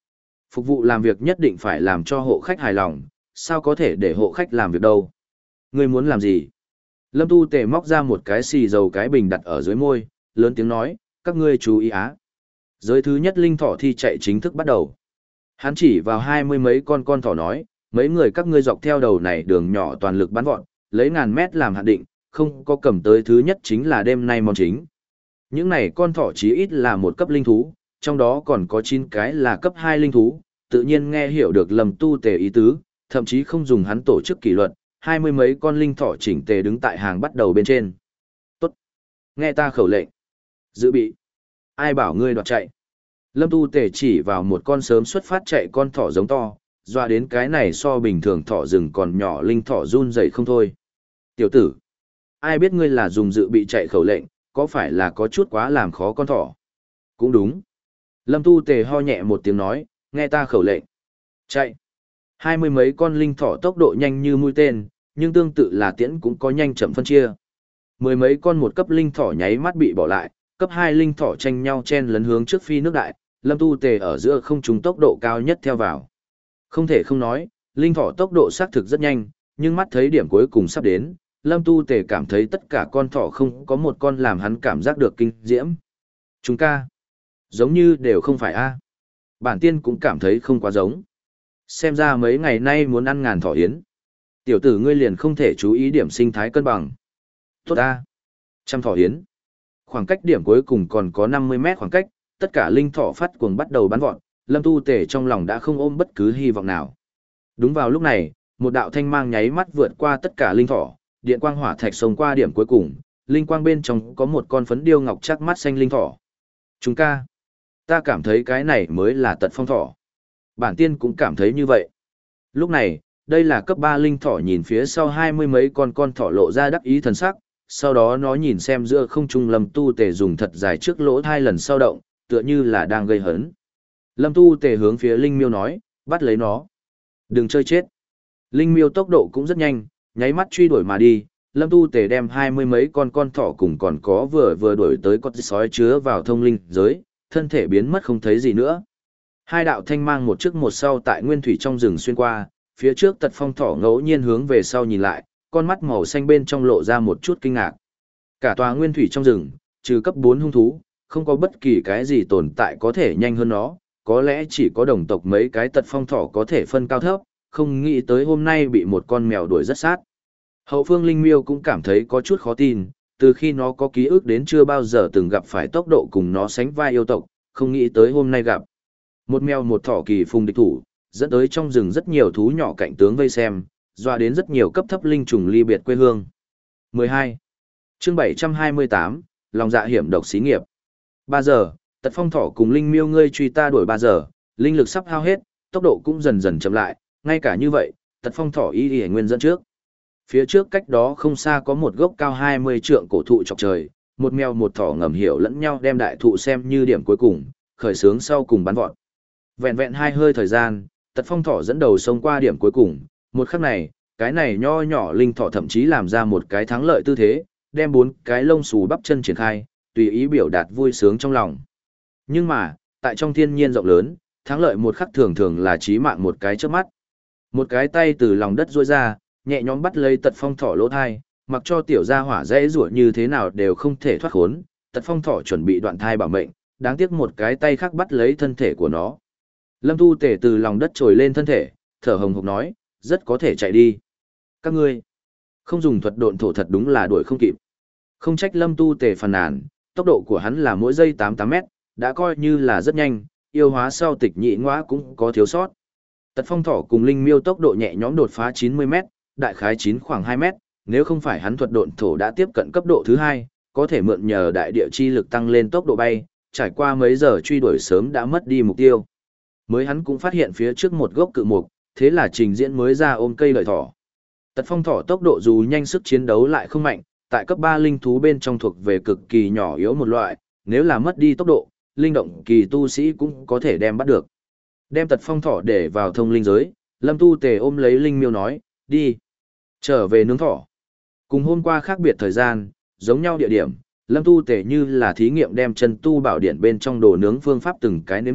Phục vụ làm việc nhất định phải làm cho hộ khách hài lòng, sao có thể để hộ khách làm việc đâu. Ngươi muốn làm gì? Lâm Tu Tề móc ra một cái xì dầu cái bình đặt ở dưới môi, lớn tiếng nói, các ngươi chú ý á. Giới thứ nhất linh thỏ thi chạy chính thức bắt đầu. Hắn chỉ vào hai mươi mấy con con thỏ nói, mấy người các ngươi dọc theo đầu này đường nhỏ toàn lực bắn vọt, lấy ngàn mét làm hạn định, không có cầm tới thứ nhất chính là đêm nay món chính. Những này con thỏ chí ít là một cấp linh thú, trong đó còn có chín cái là cấp hai linh thú, tự nhiên nghe hiểu được Lâm Tu Tề ý tứ, thậm chí không dùng hắn tổ chức kỷ luật, hai mươi mấy con linh thỏ chỉnh tề đứng tại hàng bắt đầu bên trên. Tốt. Nghe ta khẩu lệnh. Dự bị. Ai bảo ngươi đoạt chạy. Lâm Tu Tề chỉ vào một con sớm xuất phát chạy con thỏ giống to, doa đến cái này so bình thường thỏ rừng còn nhỏ linh thỏ run rẩy không thôi. Tiểu tử. Ai biết ngươi là dùng dự bị chạy khẩu lệnh, có phải là có chút quá làm khó con thỏ? Cũng đúng. Lâm Tu Tề ho nhẹ một tiếng nói, nghe ta khẩu lệnh. Chạy. Hai mươi mấy con linh thỏ tốc độ nhanh như mũi tên, nhưng tương tự là tiễn cũng có nhanh chậm phân chia. Mười mấy con một cấp linh thỏ nháy mắt bị bỏ lại, cấp hai linh thỏ tranh nhau chen lấn hướng trước phi nước đại, Lâm Tu Tề ở giữa không trung tốc độ cao nhất theo vào. Không thể không nói, linh thỏ tốc độ xác thực rất nhanh, nhưng mắt thấy điểm cuối cùng sắp đến, Lâm Tu Tề cảm thấy tất cả con thỏ không có một con làm hắn cảm giác được kinh diễm. Chúng ca, giống như đều không phải a. Bản tiên cũng cảm thấy không quá giống. Xem ra mấy ngày nay muốn ăn ngàn thỏ yến. Tiểu tử ngươi liền không thể chú ý điểm sinh thái cân bằng. Tốt a. Trăm thỏ yến. Khoảng cách điểm cuối cùng còn có năm mươi mét khoảng cách, tất cả linh thỏ phát cuồng bắt đầu bắn vọt, Lâm Tu Tề trong lòng đã không ôm bất cứ hy vọng nào. Đúng vào lúc này, một đạo thanh mang nháy mắt vượt qua tất cả linh thỏ, điện quang hỏa thạch xông qua điểm cuối cùng, linh quang bên trong có một con phấn điêu ngọc chắc mắt xanh linh thỏ. Chúng ca, ta cảm thấy cái này mới là tật phong thỏ. Bản tiên cũng cảm thấy như vậy. Lúc này, đây là cấp ba linh thỏ nhìn phía sau hai mươi mấy con con thỏ lộ ra đắc ý thần sắc, sau đó nó nhìn xem giữa không trung Lâm Tu Tề dùng thật dài trước lỗ hai lần sau động, tựa như là đang gây hấn. Lâm Tu Tề hướng phía Linh Miêu nói, bắt lấy nó. Đừng chơi chết. Linh Miêu tốc độ cũng rất nhanh, nháy mắt truy đuổi mà đi. Lâm Tu Tề đem hai mươi mấy con con thỏ cùng còn có vừa vừa đuổi tới con sói chứa vào thông linh giới, thân thể biến mất không thấy gì nữa. Hai đạo thanh mang một trước một sau tại nguyên thủy trong rừng xuyên qua, phía trước Tật Phong thỏ ngẫu nhiên hướng về sau nhìn lại, con mắt màu xanh bên trong lộ ra một chút kinh ngạc. Cả tòa nguyên thủy trong rừng, trừ cấp bốn hung thú, không có bất kỳ cái gì tồn tại có thể nhanh hơn nó, có lẽ chỉ có đồng tộc mấy cái Tật Phong thỏ có thể phân cao thấp, không nghĩ tới hôm nay bị một con mèo đuổi rất sát. Hậu phương Linh Miêu cũng cảm thấy có chút khó tin, từ khi nó có ký ức đến chưa bao giờ từng gặp phải tốc độ cùng nó sánh vai yêu tộc, không nghĩ tới hôm nay gặp. Một mèo một thỏ kỳ phùng địch thủ, dẫn tới trong rừng rất nhiều thú nhỏ cạnh tướng vây xem, dọa đến rất nhiều cấp thấp linh trùng ly biệt quê hương. mười hai. Chương bảy trăm hai mươi tám, lòng dạ hiểm độc xí nghiệp. ba giờ, Tật Phong thỏ cùng Linh Miêu ngươi truy ta đuổi ba giờ, linh lực sắp hao hết, tốc độ cũng dần dần chậm lại, ngay cả như vậy, Tật Phong thỏ y y nguyên dẫn trước. Phía trước cách đó không xa có một gốc cao hai mươi trượng cổ thụ chọc trời, một mèo một thỏ ngầm hiểu lẫn nhau đem đại thụ xem như điểm cuối cùng, khởi sướng sau cùng bắn vọt. Vẹn vẹn hai hơi thời gian, Tật Phong thỏ dẫn đầu xông qua điểm cuối cùng, một khắc này, cái này nho nhỏ linh thỏ thậm chí làm ra một cái thắng lợi tư thế, đem bốn cái lông xù bắp chân triển khai, tùy ý biểu đạt vui sướng trong lòng. Nhưng mà, tại trong thiên nhiên rộng lớn, thắng lợi một khắc thường thường là chí mạng một cái chớp mắt. Một cái tay từ lòng đất duỗi ra, nhẹ nhõm bắt lấy Tật Phong thỏ lỗ thai, mặc cho tiểu gia hỏa dễ rủa như thế nào đều không thể thoát khốn, Tật Phong thỏ chuẩn bị đoạn thai bảo mệnh, đáng tiếc một cái tay khác bắt lấy thân thể của nó. Lâm Tu Tề từ lòng đất trồi lên thân thể, thở hồng hộc nói, rất có thể chạy đi. Các ngươi, không dùng thuật độn thổ thật đúng là đuổi không kịp. Không trách Lâm Tu Tề phàn nàn, tốc độ của hắn là mỗi giây tám mươi tám mét, đã coi như là rất nhanh, yêu hóa sau tịch nhị ngõa cũng có thiếu sót. Tật Phong thỏ cùng Linh Miêu tốc độ nhẹ nhõm đột phá chín mươi mét, đại khái chín khoảng hai mét, nếu không phải hắn thuật độn thổ đã tiếp cận cấp độ thứ hai, có thể mượn nhờ đại địa chi lực tăng lên tốc độ bay, trải qua mấy giờ truy đuổi sớm đã mất đi mục tiêu. Mới hắn cũng phát hiện phía trước một gốc cự mục, thế là trình diễn mới ra ôm cây lợi thỏ. Tật Phong thỏ tốc độ dù nhanh sức chiến đấu lại không mạnh, tại cấp ba linh thú bên trong thuộc về cực kỳ nhỏ yếu một loại, nếu là mất đi tốc độ, linh động kỳ tu sĩ cũng có thể đem bắt được. Đem Tật Phong thỏ để vào thông linh giới, Lâm Tu Tề ôm lấy Linh Miêu nói, đi, trở về nướng thỏ. Cùng hôm qua khác biệt thời gian, giống nhau địa điểm, Lâm Tu Tề như là thí nghiệm đem chân tu bảo điện bên trong đồ nướng phương pháp từng cái nếm thử,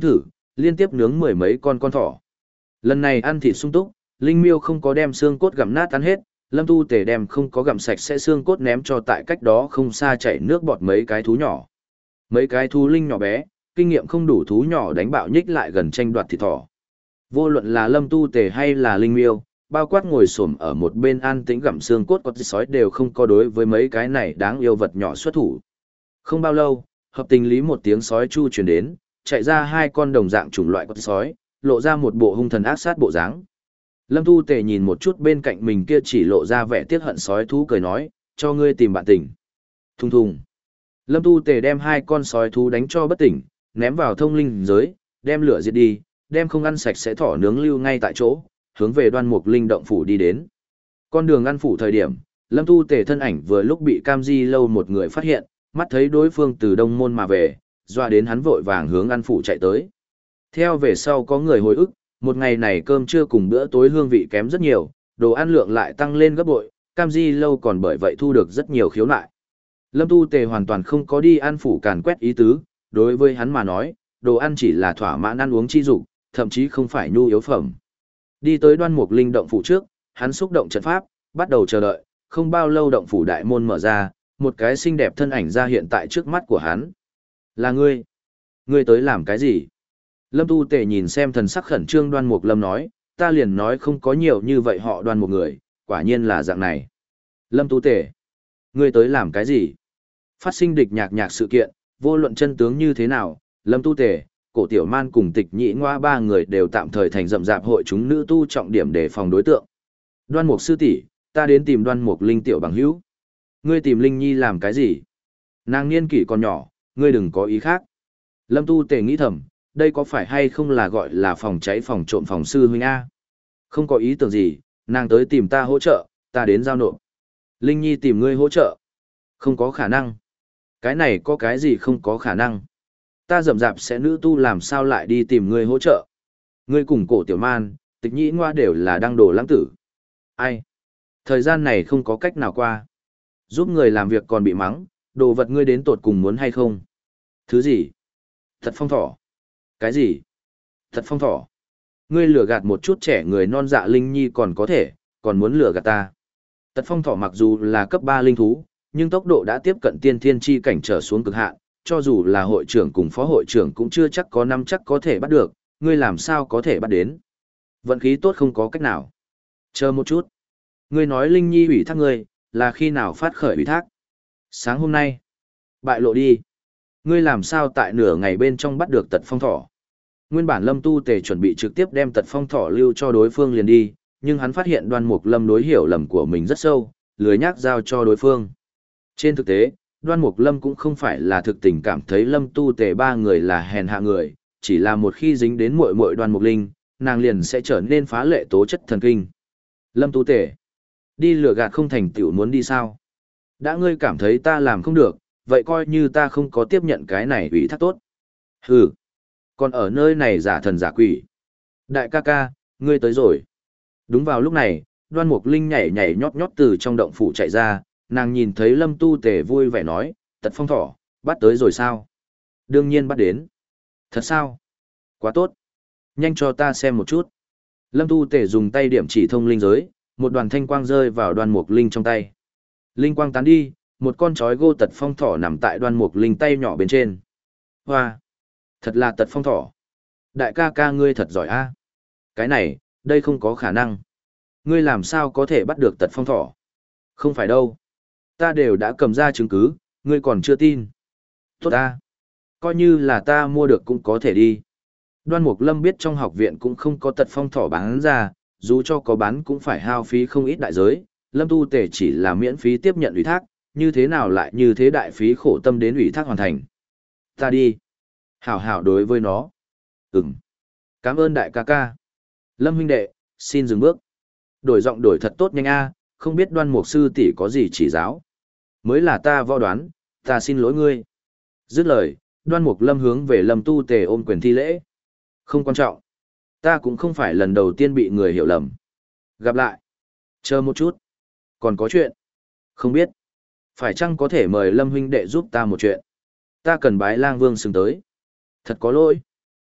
liên tiếp nướng mười mấy con con thỏ. Lần này ăn thịt sung túc, Linh Miêu không có đem xương cốt gặm nát ăn hết, Lâm Tu Tề đem không có gặm sạch sẽ xương cốt ném cho tại cách đó không xa chảy nước bọt mấy cái thú nhỏ. Mấy cái thú linh nhỏ bé, kinh nghiệm không đủ thú nhỏ đánh bạo nhích lại gần tranh đoạt thịt thỏ. Vô luận là Lâm Tu Tề hay là Linh Miêu, bao quát ngồi xổm ở một bên an tĩnh gặm xương cốt có sói đều không có đối với mấy cái này đáng yêu vật nhỏ xuất thủ. Không bao lâu, hợp tình lý một tiếng sói chu truyền đến, chạy ra hai con đồng dạng chủng loại con sói, lộ ra một bộ hung thần ác sát bộ dáng. Lâm Tu Tề nhìn một chút bên cạnh mình kia chỉ lộ ra vẻ tiếc hận sói thú cười nói, cho ngươi tìm bạn tình. Thùng thùng. Lâm Tu Tề đem hai con sói thú đánh cho bất tỉnh, ném vào thông linh giới, đem lửa diệt đi, đem không ăn sạch sẽ thỏ nướng lưu ngay tại chỗ, hướng về Đoan Mục Linh động phủ đi đến. Con đường ăn phủ thời điểm, Lâm Tu Tề thân ảnh vừa lúc bị Cam Di Lâu một người phát hiện, mắt thấy đối phương từ đông môn mà về, doa đến hắn vội vàng hướng ăn phủ chạy tới. Theo về sau có người hồi ức, một ngày này cơm trưa cùng bữa tối hương vị kém rất nhiều, đồ ăn lượng lại tăng lên gấp bội, Cam Di Lâu còn bởi vậy thu được rất nhiều khiếu nại. Lâm Tu Tề hoàn toàn không có đi ăn phủ càn quét ý tứ, đối với hắn mà nói, đồ ăn chỉ là thỏa mãn ăn uống chi dục, thậm chí không phải nhu yếu phẩm. Đi tới Đoan Mục Linh động phủ trước, hắn xúc động trận pháp, bắt đầu chờ đợi, không bao lâu động phủ đại môn mở ra, một cái xinh đẹp thân ảnh ra hiện tại trước mắt của hắn. Là ngươi? Ngươi tới làm cái gì? Lâm Tu Tề nhìn xem thần sắc khẩn trương Đoan Mục Lâm nói, ta liền nói không có nhiều như vậy họ Đoan một người, quả nhiên là dạng này. Lâm Tu Tề, ngươi tới làm cái gì? Phát sinh địch nhạc nhạc sự kiện, vô luận chân tướng như thế nào, Lâm Tu Tề, Cổ Tiểu Man cùng Tịch Nhĩ Ngoa ba người đều tạm thời thành rậm rạp hội chúng nữ tu trọng điểm để phòng đối tượng. Đoan Mục sư tỷ, ta đến tìm Đoan Mục Linh tiểu bằng hữu. Ngươi tìm Linh Nhi làm cái gì? Nàng niên kỷ còn nhỏ, ngươi đừng có ý khác. Lâm Tu Tề nghĩ thầm, đây có phải hay không là gọi là phòng cháy phòng trộm phòng sư huynh A? Không có ý tưởng gì, nàng tới tìm ta hỗ trợ, ta đến giao nộp. Linh Nhi tìm ngươi hỗ trợ. Không có khả năng. Cái này có cái gì không có khả năng. Ta rậm rạp sẽ nữ tu làm sao lại đi tìm ngươi hỗ trợ. Ngươi cùng Cổ Tiểu Man, Tịch Nhĩ Ngoa đều là đăng đồ lãng tử. Ai? Thời gian này không có cách nào qua. Giúp người làm việc còn bị mắng, đồ vật ngươi đến tột cùng muốn hay không? Thứ gì? Thật phong thỏ. Cái gì? Thật phong thỏ. Ngươi lừa gạt một chút trẻ người non dạ Linh Nhi còn có thể, còn muốn lừa gạt ta. Tật phong thỏ mặc dù là cấp ba linh thú, nhưng tốc độ đã tiếp cận tiên thiên chi cảnh trở xuống cực hạn, cho dù là hội trưởng cùng phó hội trưởng cũng chưa chắc có năm chắc có thể bắt được, ngươi làm sao có thể bắt đến. Vận khí tốt không có cách nào. Chờ một chút. Ngươi nói Linh Nhi ủy thác ngươi, là khi nào phát khởi ủy thác? Sáng hôm nay. Bại lộ đi. Ngươi làm sao tại nửa ngày bên trong bắt được tật phong thỏ? Nguyên bản Lâm Tu Tề chuẩn bị trực tiếp đem tật phong thỏ lưu cho đối phương liền đi, nhưng hắn phát hiện Đoan Mục Lâm đối hiểu lầm của mình rất sâu, lười nhác giao cho đối phương. Trên thực tế, Đoan Mục Lâm cũng không phải là thực tình cảm thấy Lâm Tu Tề ba người là hèn hạ người, chỉ là một khi dính đến muội muội Đoan Mục Linh, nàng liền sẽ trở nên phá lệ tố chất thần kinh. Lâm Tu Tề, đi lừa gạt không thành tựu muốn đi sao? Đã ngươi cảm thấy ta làm không được, vậy coi như ta không có tiếp nhận cái này ủy thác tốt. Hừ, còn ở nơi này giả thần giả quỷ. Đại ca ca, ngươi tới rồi. Đúng vào lúc này, Đoan Mục Linh nhảy nhảy nhót nhót từ trong động phủ chạy ra, nàng nhìn thấy Lâm Tu Tề vui vẻ nói, tật phong thỏ, bắt tới rồi sao? Đương nhiên bắt đến. Thật sao? Quá tốt. Nhanh cho ta xem một chút. Lâm Tu Tề dùng tay điểm chỉ thông linh giới, một đoàn thanh quang rơi vào Đoan Mục Linh trong tay. Linh quang tán đi, một con chói gô tật phong thỏ nằm tại Đoan Mục Linh tay nhỏ bên trên. Hoa! Thật là tật phong thỏ. Đại ca ca ngươi thật giỏi a. Cái này, đây không có khả năng. Ngươi làm sao có thể bắt được tật phong thỏ? Không phải đâu. Ta đều đã cầm ra chứng cứ, ngươi còn chưa tin. Tốt ta. Coi như là ta mua được cũng có thể đi. Đoan Mục Lâm biết trong học viện cũng không có tật phong thỏ bán ra, dù cho có bán cũng phải hao phí không ít đại giới. Lâm Tu Tề chỉ là miễn phí tiếp nhận ủy thác, như thế nào lại như thế đại phí khổ tâm đến ủy thác hoàn thành. Ta đi. Hảo hảo đối với nó. Ừm. Cảm ơn đại ca ca. Lâm huynh đệ, xin dừng bước. Đổi giọng đổi thật tốt nhanh a, không biết Đoan Mục sư tỷ có gì chỉ giáo. Mới là ta võ đoán, ta xin lỗi ngươi. Dứt lời, Đoan Mục Lâm hướng về Lâm Tu Tề ôm quyền thi lễ. Không quan trọng. Ta cũng không phải lần đầu tiên bị người hiểu lầm. Gặp lại. Chờ một chút. Còn có chuyện. Không biết. Phải chăng có thể mời Lâm huynh đệ giúp ta một chuyện. Ta cần bái lang vương xứng tới. Thật có lỗi.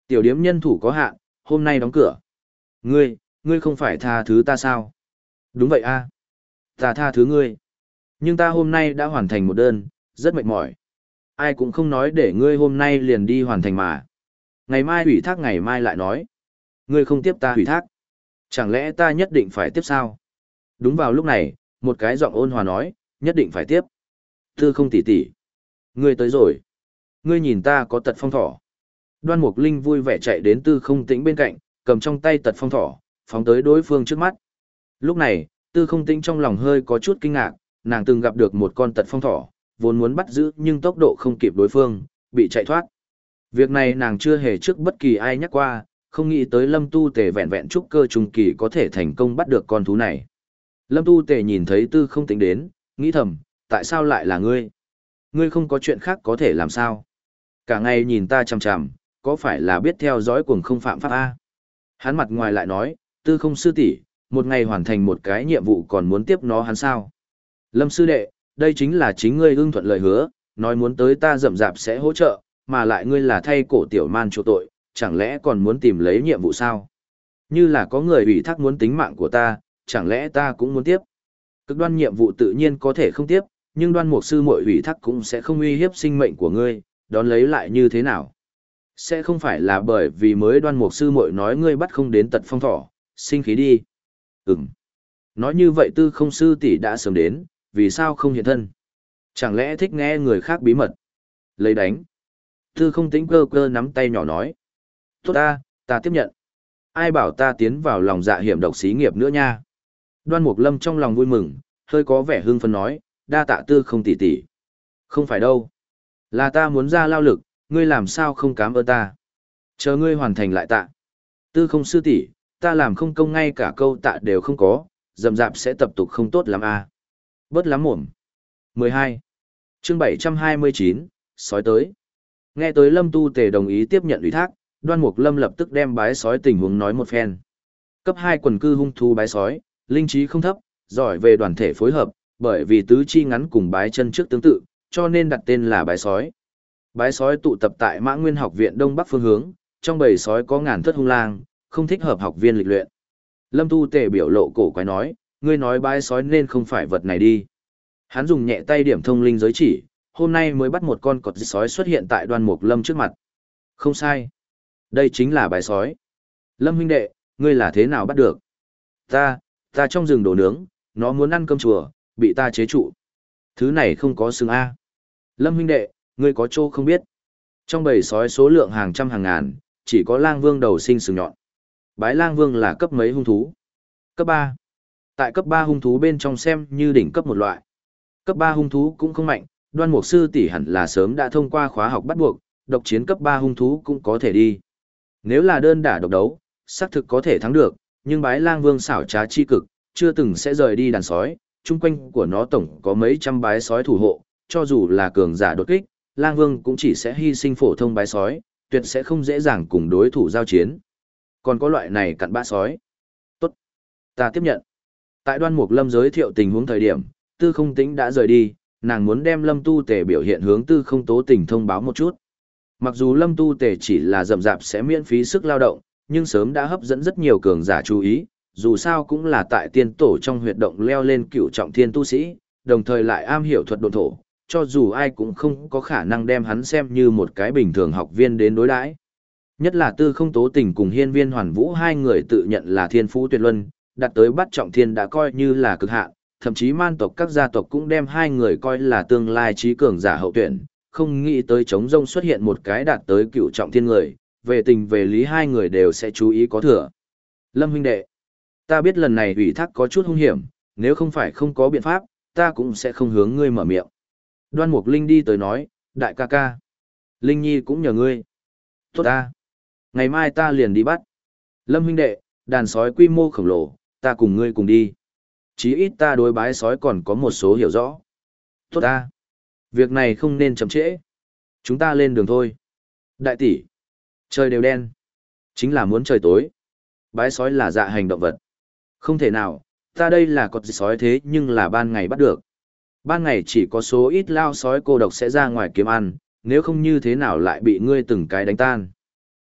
Tiểu điếm nhân thủ có hạn, hôm nay đóng cửa. Ngươi, ngươi không phải tha thứ ta sao? Đúng vậy a, ta tha thứ ngươi. Nhưng ta hôm nay đã hoàn thành một đơn, rất mệt mỏi. Ai cũng không nói để ngươi hôm nay liền đi hoàn thành mà. Ngày mai ủy thác ngày mai lại nói. Ngươi không tiếp ta ủy thác. Chẳng lẽ ta nhất định phải tiếp sao? Đúng vào lúc này, một cái giọng ôn hòa nói, nhất định phải tiếp. Tư không tỉ tỉ. Ngươi tới rồi. Ngươi nhìn ta có tật phong thỏ. Đoan Mục Linh vui vẻ chạy đến Tư Không Tĩnh bên cạnh, cầm trong tay tật phong thỏ, phóng tới đối phương trước mắt. Lúc này, Tư Không Tĩnh trong lòng hơi có chút kinh ngạc, nàng từng gặp được một con tật phong thỏ, vốn muốn bắt giữ nhưng tốc độ không kịp đối phương, bị chạy thoát. Việc này nàng chưa hề trước bất kỳ ai nhắc qua, không nghĩ tới Lâm Tu Tề vẹn vẹn trúc cơ trung kỳ có thể thành công bắt được con thú này. Lâm Tu Tề nhìn thấy Tư Không Tĩnh đến, nghĩ thầm, tại sao lại là ngươi? Ngươi không có chuyện khác có thể làm sao? Cả ngày nhìn ta chằm chằm, có phải là biết theo dõi cuồng không phạm pháp a? Hắn mặt ngoài lại nói, Tư Không sư tỷ, một ngày hoàn thành một cái nhiệm vụ còn muốn tiếp nó hắn sao? Lâm sư đệ, đây chính là chính ngươi ưng thuận lời hứa, nói muốn tới ta rậm rạp sẽ hỗ trợ, mà lại ngươi là thay cổ tiểu man chỗ tội, chẳng lẽ còn muốn tìm lấy nhiệm vụ sao? Như là có người ủy thác muốn tính mạng của ta, chẳng lẽ ta cũng muốn tiếp? Cực đoan nhiệm vụ tự nhiên có thể không tiếp, nhưng Đoan Mục sư muội ủy thác cũng sẽ không uy hiếp sinh mệnh của ngươi, đón lấy lại như thế nào? Sẽ không phải là bởi vì mới Đoan Mục sư muội nói ngươi bắt không đến tật phong thỏ, sinh khí đi. Ừm. Nói như vậy Tư Không sư tỷ đã sớm đến, vì sao không hiện thân? Chẳng lẽ thích nghe người khác bí mật? Lấy đánh. Tư Không Tĩnh cơ cơ nắm tay nhỏ nói. Tốt ta, ta tiếp nhận. Ai bảo ta tiến vào lòng dạ hiểm độc xí nghiệp nữa nha. Đoan Mục Lâm trong lòng vui mừng, hơi có vẻ hưng phấn nói, đa tạ Tư Không tỷ tỷ. Không phải đâu. Là ta muốn ra lao lực, ngươi làm sao không cảm ơn ta. Chờ ngươi hoàn thành lại tạ. Tư Không sư tỷ, ta làm không công ngay cả câu tạ đều không có, dầm dạp sẽ tập tục không tốt lắm à. Bớt lắm mồm. mười hai. Chương bảy trăm hai mươi chín, sói tới. Nghe tới Lâm Tu Tề đồng ý tiếp nhận ủy thác, Đoan Mục Lâm lập tức đem bái sói tình huống nói một phen. Cấp hai quần cư hung thú bái sói, linh trí không thấp, giỏi về đoàn thể phối hợp, bởi vì tứ chi ngắn cùng bái chân trước tương tự, cho nên đặt tên là bái sói. Bái sói tụ tập tại Mã Nguyên học viện đông bắc phương hướng, trong bầy sói có ngàn thất hung lang, không thích hợp học viên lịch luyện. Lâm Tu Tề biểu lộ cổ quái nói, ngươi nói bái sói nên không phải vật này đi. Hắn dùng nhẹ tay điểm thông linh giới chỉ, hôm nay mới bắt một con cọt sói xuất hiện tại Đoan Mục Lâm trước mặt. Không sai. Đây chính là bái sói. Lâm huynh đệ, ngươi là thế nào bắt được? Ta, ta trong rừng đồ nướng, nó muốn ăn cơm chùa, bị ta chế trụ. Thứ này không có xương A. Lâm huynh đệ, ngươi có chỗ không biết. Trong bầy sói số lượng hàng trăm hàng ngàn, chỉ có lang vương đầu sinh sừng nhọn. Bái lang vương là cấp mấy hung thú? Cấp ba. Tại cấp ba hung thú bên trong xem như đỉnh cấp một loại. Cấp ba hung thú cũng không mạnh, Đoan Mục sư tỷ hẳn là sớm đã thông qua khóa học bắt buộc, độc chiến cấp ba hung thú cũng có thể đi. Nếu là đơn đả độc đấu, xác thực có thể thắng được, nhưng bái lang vương xảo trá chi cực, chưa từng sẽ rời đi đàn sói, chung quanh của nó tổng có mấy trăm bái sói thủ hộ, cho dù là cường giả đột kích, lang vương cũng chỉ sẽ hy sinh phổ thông bái sói, tuyệt sẽ không dễ dàng cùng đối thủ giao chiến. Còn có loại này cặn bã sói. Tốt, ta tiếp nhận. Tại Đoan Mục Lâm giới thiệu tình huống thời điểm, Tư Không Tĩnh đã rời đi, nàng muốn đem Lâm Tu Tề biểu hiện hướng Tư Không Tố Tình thông báo một chút. Mặc dù Lâm Tu Tề chỉ là rậm rạp sẽ miễn phí sức lao động, nhưng sớm đã hấp dẫn rất nhiều cường giả chú ý, dù sao cũng là tại tiên tổ trong huyệt động leo lên cựu trọng thiên tu sĩ, đồng thời lại am hiểu thuật độn thổ, cho dù ai cũng không có khả năng đem hắn xem như một cái bình thường học viên đến đối đãi. Nhất là Tư Không Tố Tình cùng Hiên Viên Hoàn Vũ hai người tự nhận là thiên phú tuyệt luân, đạt tới bắt trọng thiên đã coi như là cực hạn, thậm chí man tộc các gia tộc cũng đem hai người coi là tương lai trí cường giả hậu tuyển, không nghĩ tới trống rông xuất hiện một cái đạt tới cựu trọng thiên người, về tình về lý hai người đều sẽ chú ý có thừa. Lâm huynh đệ, ta biết lần này ủy thác có chút hung hiểm, nếu không phải không có biện pháp, ta cũng sẽ không hướng ngươi mở miệng. Đoan Mục Linh đi tới nói, đại ca ca, Linh Nhi cũng nhờ ngươi. Tốt ta, ngày mai ta liền đi bắt. Lâm huynh đệ, đàn sói quy mô khổng lồ, ta cùng ngươi cùng đi. Chí ít ta đối bái sói còn có một số hiểu rõ. Tốt ta, việc này không nên chậm trễ. Chúng ta lên đường thôi. Đại tỷ, trời đều đen, chính là muốn trời tối. Bái sói là dạ hành động vật. Không thể nào, ta đây là cọt sói thế nhưng là ban ngày bắt được. Ban ngày chỉ có số ít lao sói cô độc sẽ ra ngoài kiếm ăn, nếu không như thế nào lại bị ngươi từng cái đánh tan.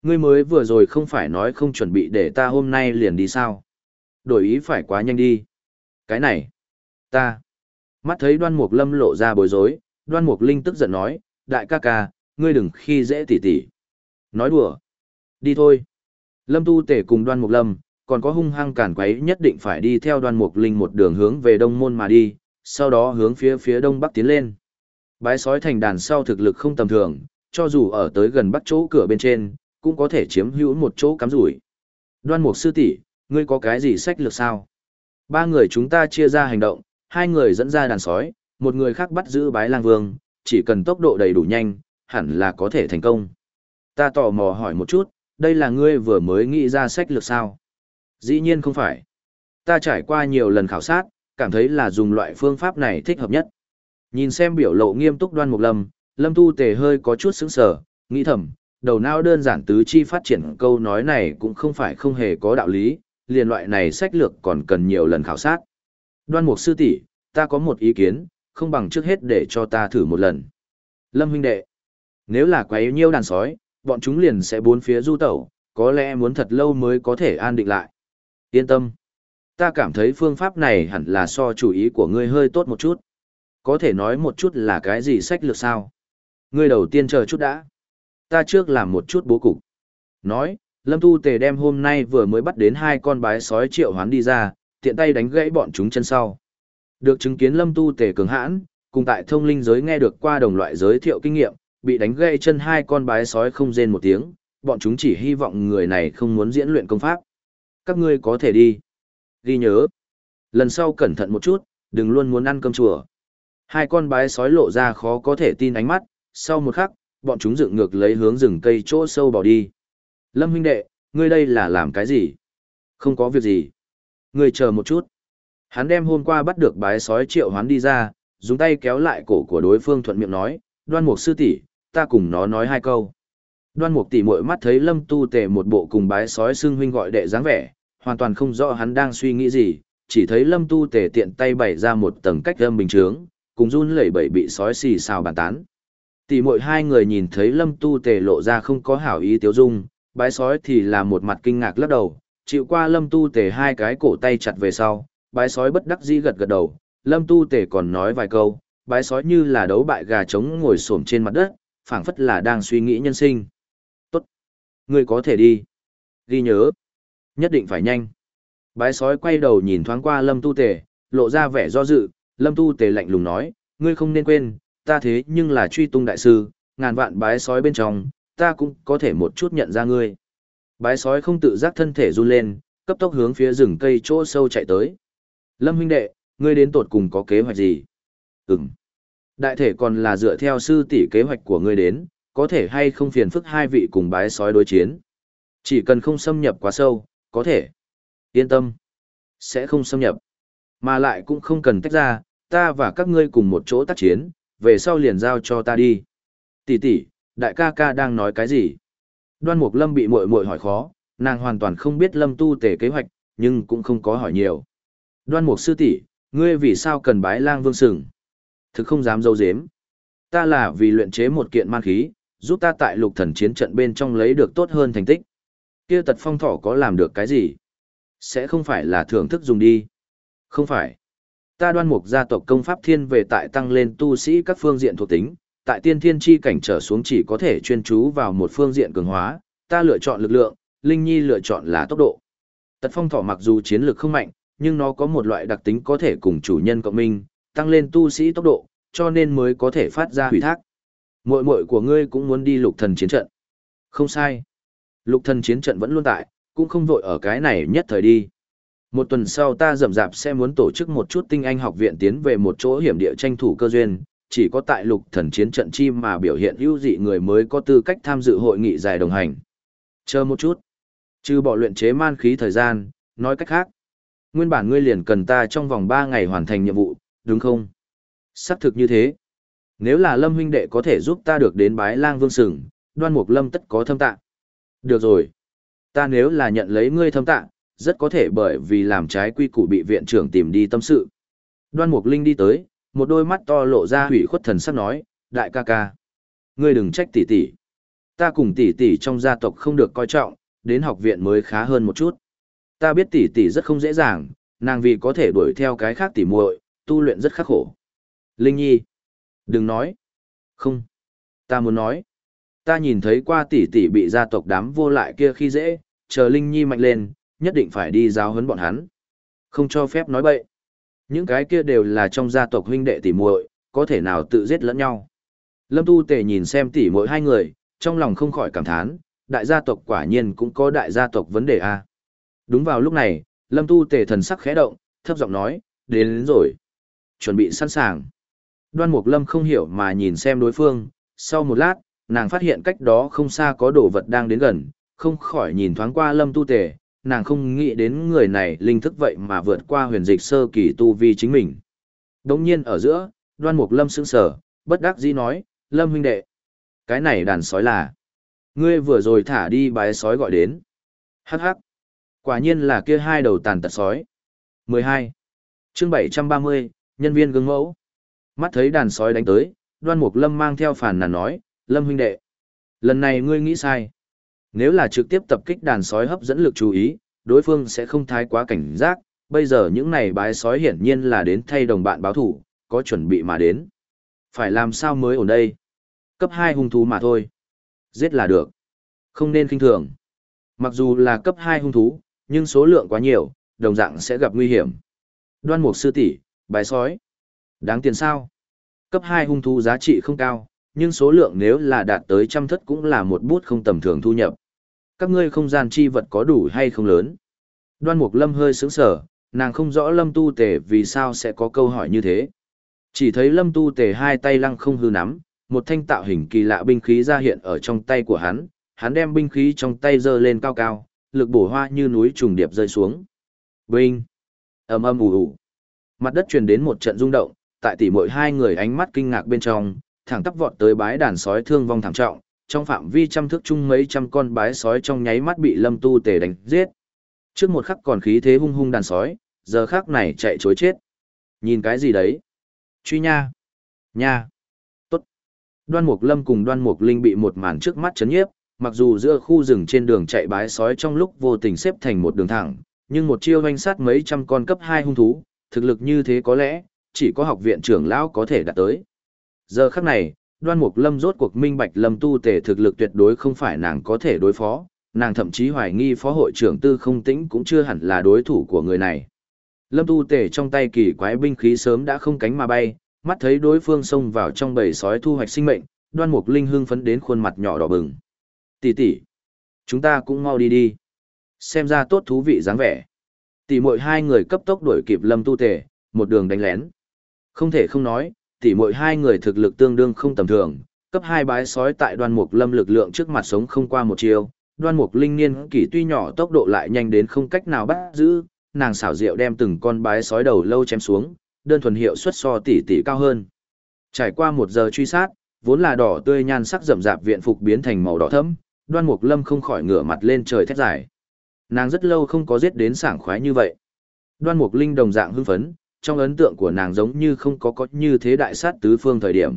Ngươi mới vừa rồi không phải nói không chuẩn bị để ta hôm nay liền đi sao? Đổi ý phải quá nhanh đi. Cái này, ta. Mắt thấy Đoan Mục Lâm lộ ra bối rối, Đoan Mục Linh tức giận nói, đại ca ca, ngươi đừng khi dễ tỉ tỉ. Nói đùa. Đi thôi. Lâm Tu Tể cùng Đoan Mục Lâm, còn có hung hăng cản quấy nhất định phải đi theo Đoan Mục Linh một đường hướng về đông môn mà đi, sau đó hướng phía phía đông bắc tiến lên. Bái sói thành đàn sau thực lực không tầm thường, cho dù ở tới gần bắc chỗ cửa bên trên, cũng có thể chiếm hữu một chỗ cắm rủi. Đoan Mục sư tỷ, ngươi có cái gì sách lược sao? Ba người chúng ta chia ra hành động, hai người dẫn ra đàn sói, một người khác bắt giữ Bái Lang Vương, chỉ cần tốc độ đầy đủ nhanh, hẳn là có thể thành công. Ta tò mò hỏi một chút, đây là ngươi vừa mới nghĩ ra sách lược sao? Dĩ nhiên không phải. Ta trải qua nhiều lần khảo sát, cảm thấy là dùng loại phương pháp này thích hợp nhất. Nhìn xem biểu lộ nghiêm túc Đoan Mục Lâm, Lâm Tu Tề hơi có chút sững sờ, nghĩ thầm, đầu não đơn giản tứ chi phát triển câu nói này cũng không phải không hề có đạo lý, liền loại này sách lược còn cần nhiều lần khảo sát. Đoan Mục sư tỷ, ta có một ý kiến, không bằng trước hết để cho ta thử một lần. Lâm huynh đệ, nếu là quấy nhiêu đàn sói, bọn chúng liền sẽ bốn phía du tẩu, có lẽ muốn thật lâu mới có thể an định lại. Yên tâm, ta cảm thấy phương pháp này hẳn là so chủ ý của ngươi hơi tốt một chút. Có thể nói một chút là cái gì sách lược sao? Ngươi đầu tiên chờ chút đã. Ta trước làm một chút bố cục. Nói, Lâm Tu Tề đem hôm nay vừa mới bắt đến hai con bái sói triệu hoán đi ra, tiện tay đánh gãy bọn chúng chân sau. Được chứng kiến Lâm Tu Tề cường hãn, cùng tại thông linh giới nghe được qua đồng loại giới thiệu kinh nghiệm, bị đánh gãy chân hai con bái sói không rên một tiếng, bọn chúng chỉ hy vọng người này không muốn diễn luyện công pháp. Các ngươi có thể đi. Ghi nhớ. Lần sau cẩn thận một chút, đừng luôn muốn ăn cơm chùa. Hai con bái sói lộ ra khó có thể tin ánh mắt, sau một khắc, bọn chúng dựng ngược lấy hướng rừng cây chỗ sâu bỏ đi. Lâm huynh đệ, ngươi đây là làm cái gì? Không có việc gì. Ngươi chờ một chút. Hắn đem hôm qua bắt được bái sói triệu hoán đi ra, dùng tay kéo lại cổ của đối phương thuận miệng nói, Đoan Mục sư tỷ, ta cùng nó nói hai câu. Đoan Mục tỷ muội mắt thấy Lâm Tu Tề một bộ cùng bái sói xưng huynh gọi đệ dáng vẻ, hoàn toàn không rõ hắn đang suy nghĩ gì, chỉ thấy Lâm Tu Tề tiện tay bày ra một tầng cách âm bình chướng, cùng run lẩy bẩy bị sói xì xào bàn tán. Tỷ muội hai người nhìn thấy Lâm Tu Tề lộ ra không có hảo ý tiêu dung, bái sói thì là một mặt kinh ngạc lắc đầu, chịu qua Lâm Tu Tề hai cái cổ tay chặt về sau, bái sói bất đắc dĩ gật gật đầu, Lâm Tu Tề còn nói vài câu, bái sói như là đấu bại gà trống ngồi xổm trên mặt đất, phảng phất là đang suy nghĩ nhân sinh. Tốt, ngươi có thể đi. Ghi nhớ, nhất định phải nhanh. Bái sói quay đầu nhìn thoáng qua Lâm Tu Tề, lộ ra vẻ do dự, Lâm Tu Tề lạnh lùng nói, ngươi không nên quên, ta thế nhưng là truy tung đại sư, ngàn vạn bái sói bên trong, ta cũng có thể một chút nhận ra ngươi. Bái sói không tự giác thân thể run lên, cấp tốc hướng phía rừng cây chỗ sâu chạy tới. Lâm huynh đệ, ngươi đến tột cùng có kế hoạch gì? Ừm. Đại thể còn là dựa theo sư tỷ kế hoạch của ngươi đến, có thể hay không phiền phức hai vị cùng bái sói đối chiến. Chỉ cần không xâm nhập quá sâu, có thể. Yên tâm. Sẽ không xâm nhập. Mà lại cũng không cần tách ra, ta và các ngươi cùng một chỗ tác chiến, về sau liền giao cho ta đi. Tỷ tỷ, đại ca ca đang nói cái gì? Đoan Mục Lâm bị muội muội hỏi khó, nàng hoàn toàn không biết Lâm Tu Tề kế hoạch, nhưng cũng không có hỏi nhiều. Đoan Mục sư tỷ, ngươi vì sao cần bái lang vương sừng? Thực không dám dâu dếm. Ta là vì luyện chế một kiện man khí, giúp ta tại lục thần chiến trận bên trong lấy được tốt hơn thành tích. Kia tật phong thỏ có làm được cái gì? Sẽ không phải là thưởng thức dùng đi. Không phải. Ta Đoan Mục gia tộc công pháp thiên về tại tăng lên tu sĩ các phương diện thuộc tính, tại tiên thiên chi cảnh trở xuống chỉ có thể chuyên chú vào một phương diện cường hóa, ta lựa chọn lực lượng, Linh Nhi lựa chọn là tốc độ. Tật phong thỏ mặc dù chiến lược không mạnh, nhưng nó có một loại đặc tính có thể cùng chủ nhân cộng minh, tăng lên tu sĩ tốc độ, cho nên mới có thể phát ra hủy thác. Muội muội của ngươi cũng muốn đi lục thần chiến trận. Không sai. Lục thần chiến trận vẫn luôn tại, cũng không vội ở cái này nhất thời đi. Một tuần sau ta rậm rạp sẽ muốn tổ chức một chút tinh anh học viện tiến về một chỗ hiểm địa tranh thủ cơ duyên, chỉ có tại lục thần chiến trận chi mà biểu hiện ưu dị người mới có tư cách tham dự hội nghị dài đồng hành. Chờ một chút. Trừ bỏ luyện chế man khí thời gian, nói cách khác. Nguyên bản ngươi liền cần ta trong vòng ba ngày hoàn thành nhiệm vụ, đúng không? Xác thực như thế. Nếu là Lâm huynh đệ có thể giúp ta được đến bái lang vương sừng, Đoan Mục Lâm tất có thâm tạ. Được rồi. Ta nếu là nhận lấy ngươi thâm tạ, rất có thể bởi vì làm trái quy củ bị viện trưởng tìm đi tâm sự. Đoan Mục Linh đi tới, một đôi mắt to lộ ra hủy khuất thần sắc nói, đại ca ca. Ngươi đừng trách tỷ tỷ. Ta cùng tỷ tỷ trong gia tộc không được coi trọng, đến học viện mới khá hơn một chút. Ta biết tỷ tỷ rất không dễ dàng, nàng vì có thể đuổi theo cái khác tỷ muội, tu luyện rất khắc khổ. Linh Nhi, đừng nói. Không, ta muốn nói. Ta nhìn thấy qua tỷ tỷ bị gia tộc đám vô lại kia khi dễ, chờ Linh Nhi mạnh lên, nhất định phải đi giáo huấn bọn hắn. Không cho phép nói bậy. Những cái kia đều là trong gia tộc huynh đệ tỷ muội, có thể nào tự giết lẫn nhau. Lâm Tu Tề nhìn xem tỷ muội hai người, trong lòng không khỏi cảm thán, đại gia tộc quả nhiên cũng có đại gia tộc vấn đề a. Đúng vào lúc này, Lâm Tu Tề thần sắc khẽ động, thấp giọng nói, đến, đến rồi. Chuẩn bị sẵn sàng. Đoan Mục Lâm không hiểu mà nhìn xem đối phương, sau một lát, nàng phát hiện cách đó không xa có đồ vật đang đến gần, không khỏi nhìn thoáng qua Lâm Tu Tề, nàng không nghĩ đến người này linh thức vậy mà vượt qua huyền dịch sơ kỳ tu vi chính mình. Đống nhiên ở giữa, Đoan Mục Lâm sững sờ, bất đắc dĩ nói, Lâm huynh đệ, cái này đàn sói là, ngươi vừa rồi thả đi bái sói gọi đến. Hắc hắc, quả nhiên là kia hai đầu tàn tật sói. mười hai chương bảy trăm ba mươi, nhân viên gương mẫu. Mắt thấy đàn sói đánh tới, Đoan Mục Lâm mang theo phàn nàn nói, Lâm huynh đệ, lần này ngươi nghĩ sai. Nếu là trực tiếp tập kích đàn sói hấp dẫn lực chú ý, đối phương sẽ không thái quá cảnh giác, bây giờ những này bái sói hiển nhiên là đến thay đồng bạn báo thủ, có chuẩn bị mà đến. Phải làm sao mới ổn đây? Cấp hai hung thú mà thôi. Giết là được. Không nên khinh thường. Mặc dù là cấp hai hung thú, nhưng số lượng quá nhiều, đồng dạng sẽ gặp nguy hiểm. Đoan Mục sư tỷ, bái sói. Đáng tiền sao? Cấp hai hung thú giá trị không cao, nhưng số lượng nếu là đạt tới trăm thất cũng là một bút không tầm thường thu nhập. Các ngươi không gian chi vật có đủ hay không lớn? Đoan Mục Lâm hơi sững sờ, nàng không rõ Lâm Tu Tề vì sao sẽ có câu hỏi như thế. Chỉ thấy Lâm Tu Tề hai tay lăng không hư nắm, một thanh tạo hình kỳ lạ binh khí ra hiện ở trong tay của hắn, hắn đem binh khí trong tay giơ lên cao cao, lực bổ hoa như núi trùng điệp rơi xuống. Binh! Ầm ầm ù ù. Mặt đất truyền đến một trận rung động, tại tỷ muội hai người ánh mắt kinh ngạc bên trong, thẳng tắp vọt tới bái đàn sói thương vong thảm trọng, trong phạm vi trăm thước chung mấy trăm con bái sói trong nháy mắt bị Lâm Tu Tề đánh giết. Trước một khắc còn khí thế hung hung đàn sói, giờ khắc này chạy trối chết. Nhìn cái gì đấy? Truy nha! Nha! Tốt! Đoan Mục Lâm cùng Đoan Mục Linh bị một màn trước mắt chấn nhiếp, mặc dù giữa khu rừng trên đường chạy bái sói trong lúc vô tình xếp thành một đường thẳng, nhưng một chiêu hoành sát mấy trăm con cấp hai hung thú, thực lực như thế có lẽ, chỉ có học viện trưởng lão có thể đạt tới. Giờ khắc này, Đoan Mục Lâm rốt cuộc minh bạch Lâm Tu Tề thực lực tuyệt đối không phải nàng có thể đối phó, nàng thậm chí hoài nghi phó hội trưởng Tư Không Tĩnh cũng chưa hẳn là đối thủ của người này. Lâm Tu Tề trong tay kỳ quái binh khí sớm đã không cánh mà bay, mắt thấy đối phương xông vào trong bầy sói thu hoạch sinh mệnh, Đoan Mục Linh hưng phấn đến khuôn mặt nhỏ đỏ bừng. Tỷ tỷ, chúng ta cũng mau đi đi. Xem ra tốt thú vị dáng vẻ. Tỷ muội hai người cấp tốc đuổi kịp Lâm Tu Tề, một đường đánh lén. Không thể không nói, tỷ muội hai người thực lực tương đương không tầm thường, cấp hai bái sói tại Đoan Mục Lâm lực lượng trước mặt sống không qua một chiều. Đoan Mục Linh niên kỷ tuy nhỏ tốc độ lại nhanh đến không cách nào bắt giữ, nàng xảo diệu đem từng con bái sói đầu lâu chém xuống, đơn thuần hiệu suất so tỷ tỷ cao hơn. Trải qua một giờ truy sát, vốn là đỏ tươi nhan sắc rậm rạp viện phục biến thành màu đỏ thẫm, Đoan Mục Lâm không khỏi ngửa mặt lên trời thét giải. Nàng rất lâu không có giết đến sảng khoái như vậy. Đoan Mục Linh đồng dạng hưng phấn, trong ấn tượng của nàng giống như không có có như thế đại sát tứ phương thời điểm.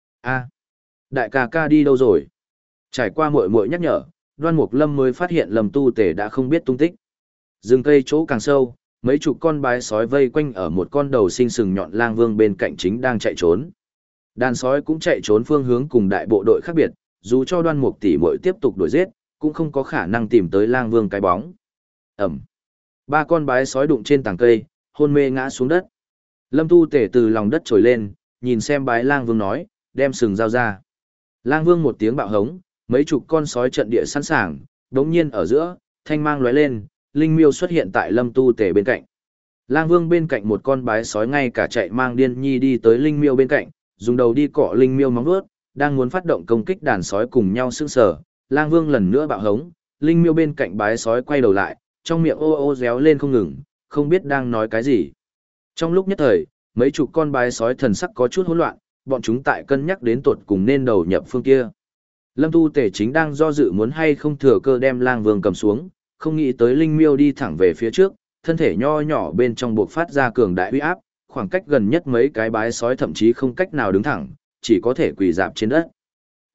A, đại ca ca đi đâu rồi? Trải qua muội muội nhắc nhở, Đoan Mục Lâm mới phát hiện Lâm Tu Tề đã không biết tung tích. Rừng cây chỗ càng sâu, mấy chục con bái sói vây quanh ở một con đầu sinh sừng nhọn lang vương bên cạnh chính đang chạy trốn. Đàn sói cũng chạy trốn phương hướng cùng đại bộ đội khác biệt, dù cho Đoan Mục tỷ muội tiếp tục đuổi giết, cũng không có khả năng tìm tới lang vương cái bóng. Ẩm. Ba con bái sói đụng trên tảng cây, hôn mê ngã xuống đất. Lâm Tu Tề từ lòng đất trồi lên, nhìn xem bái lang vương nói, đem sừng dao ra. Lang vương một tiếng bạo hống, mấy chục con sói trận địa sẵn sàng, đống nhiên ở giữa, thanh mang lóe lên, linh miêu xuất hiện tại Lâm Tu Tề bên cạnh. Lang vương bên cạnh một con bái sói ngay cả chạy mang điên nhi đi tới linh miêu bên cạnh, dùng đầu đi cọ linh miêu móng vuốt, đang muốn phát động công kích đàn sói cùng nhau sững sờ. Lang vương lần nữa bạo hống, linh miêu bên cạnh bái sói quay đầu lại, trong miệng ô ô réo lên không ngừng, không biết đang nói cái gì. Trong lúc nhất thời, mấy chục con bái sói thần sắc có chút hỗn loạn, bọn chúng tại cân nhắc đến tột cùng nên đầu nhập phương kia. Lâm Tu Tề chính đang do dự muốn hay không thừa cơ đem lang vương cầm xuống, không nghĩ tới linh miêu đi thẳng về phía trước, thân thể nho nhỏ bên trong buộc phát ra cường đại uy áp, khoảng cách gần nhất mấy cái bái sói thậm chí không cách nào đứng thẳng, chỉ có thể quỳ dạp trên đất.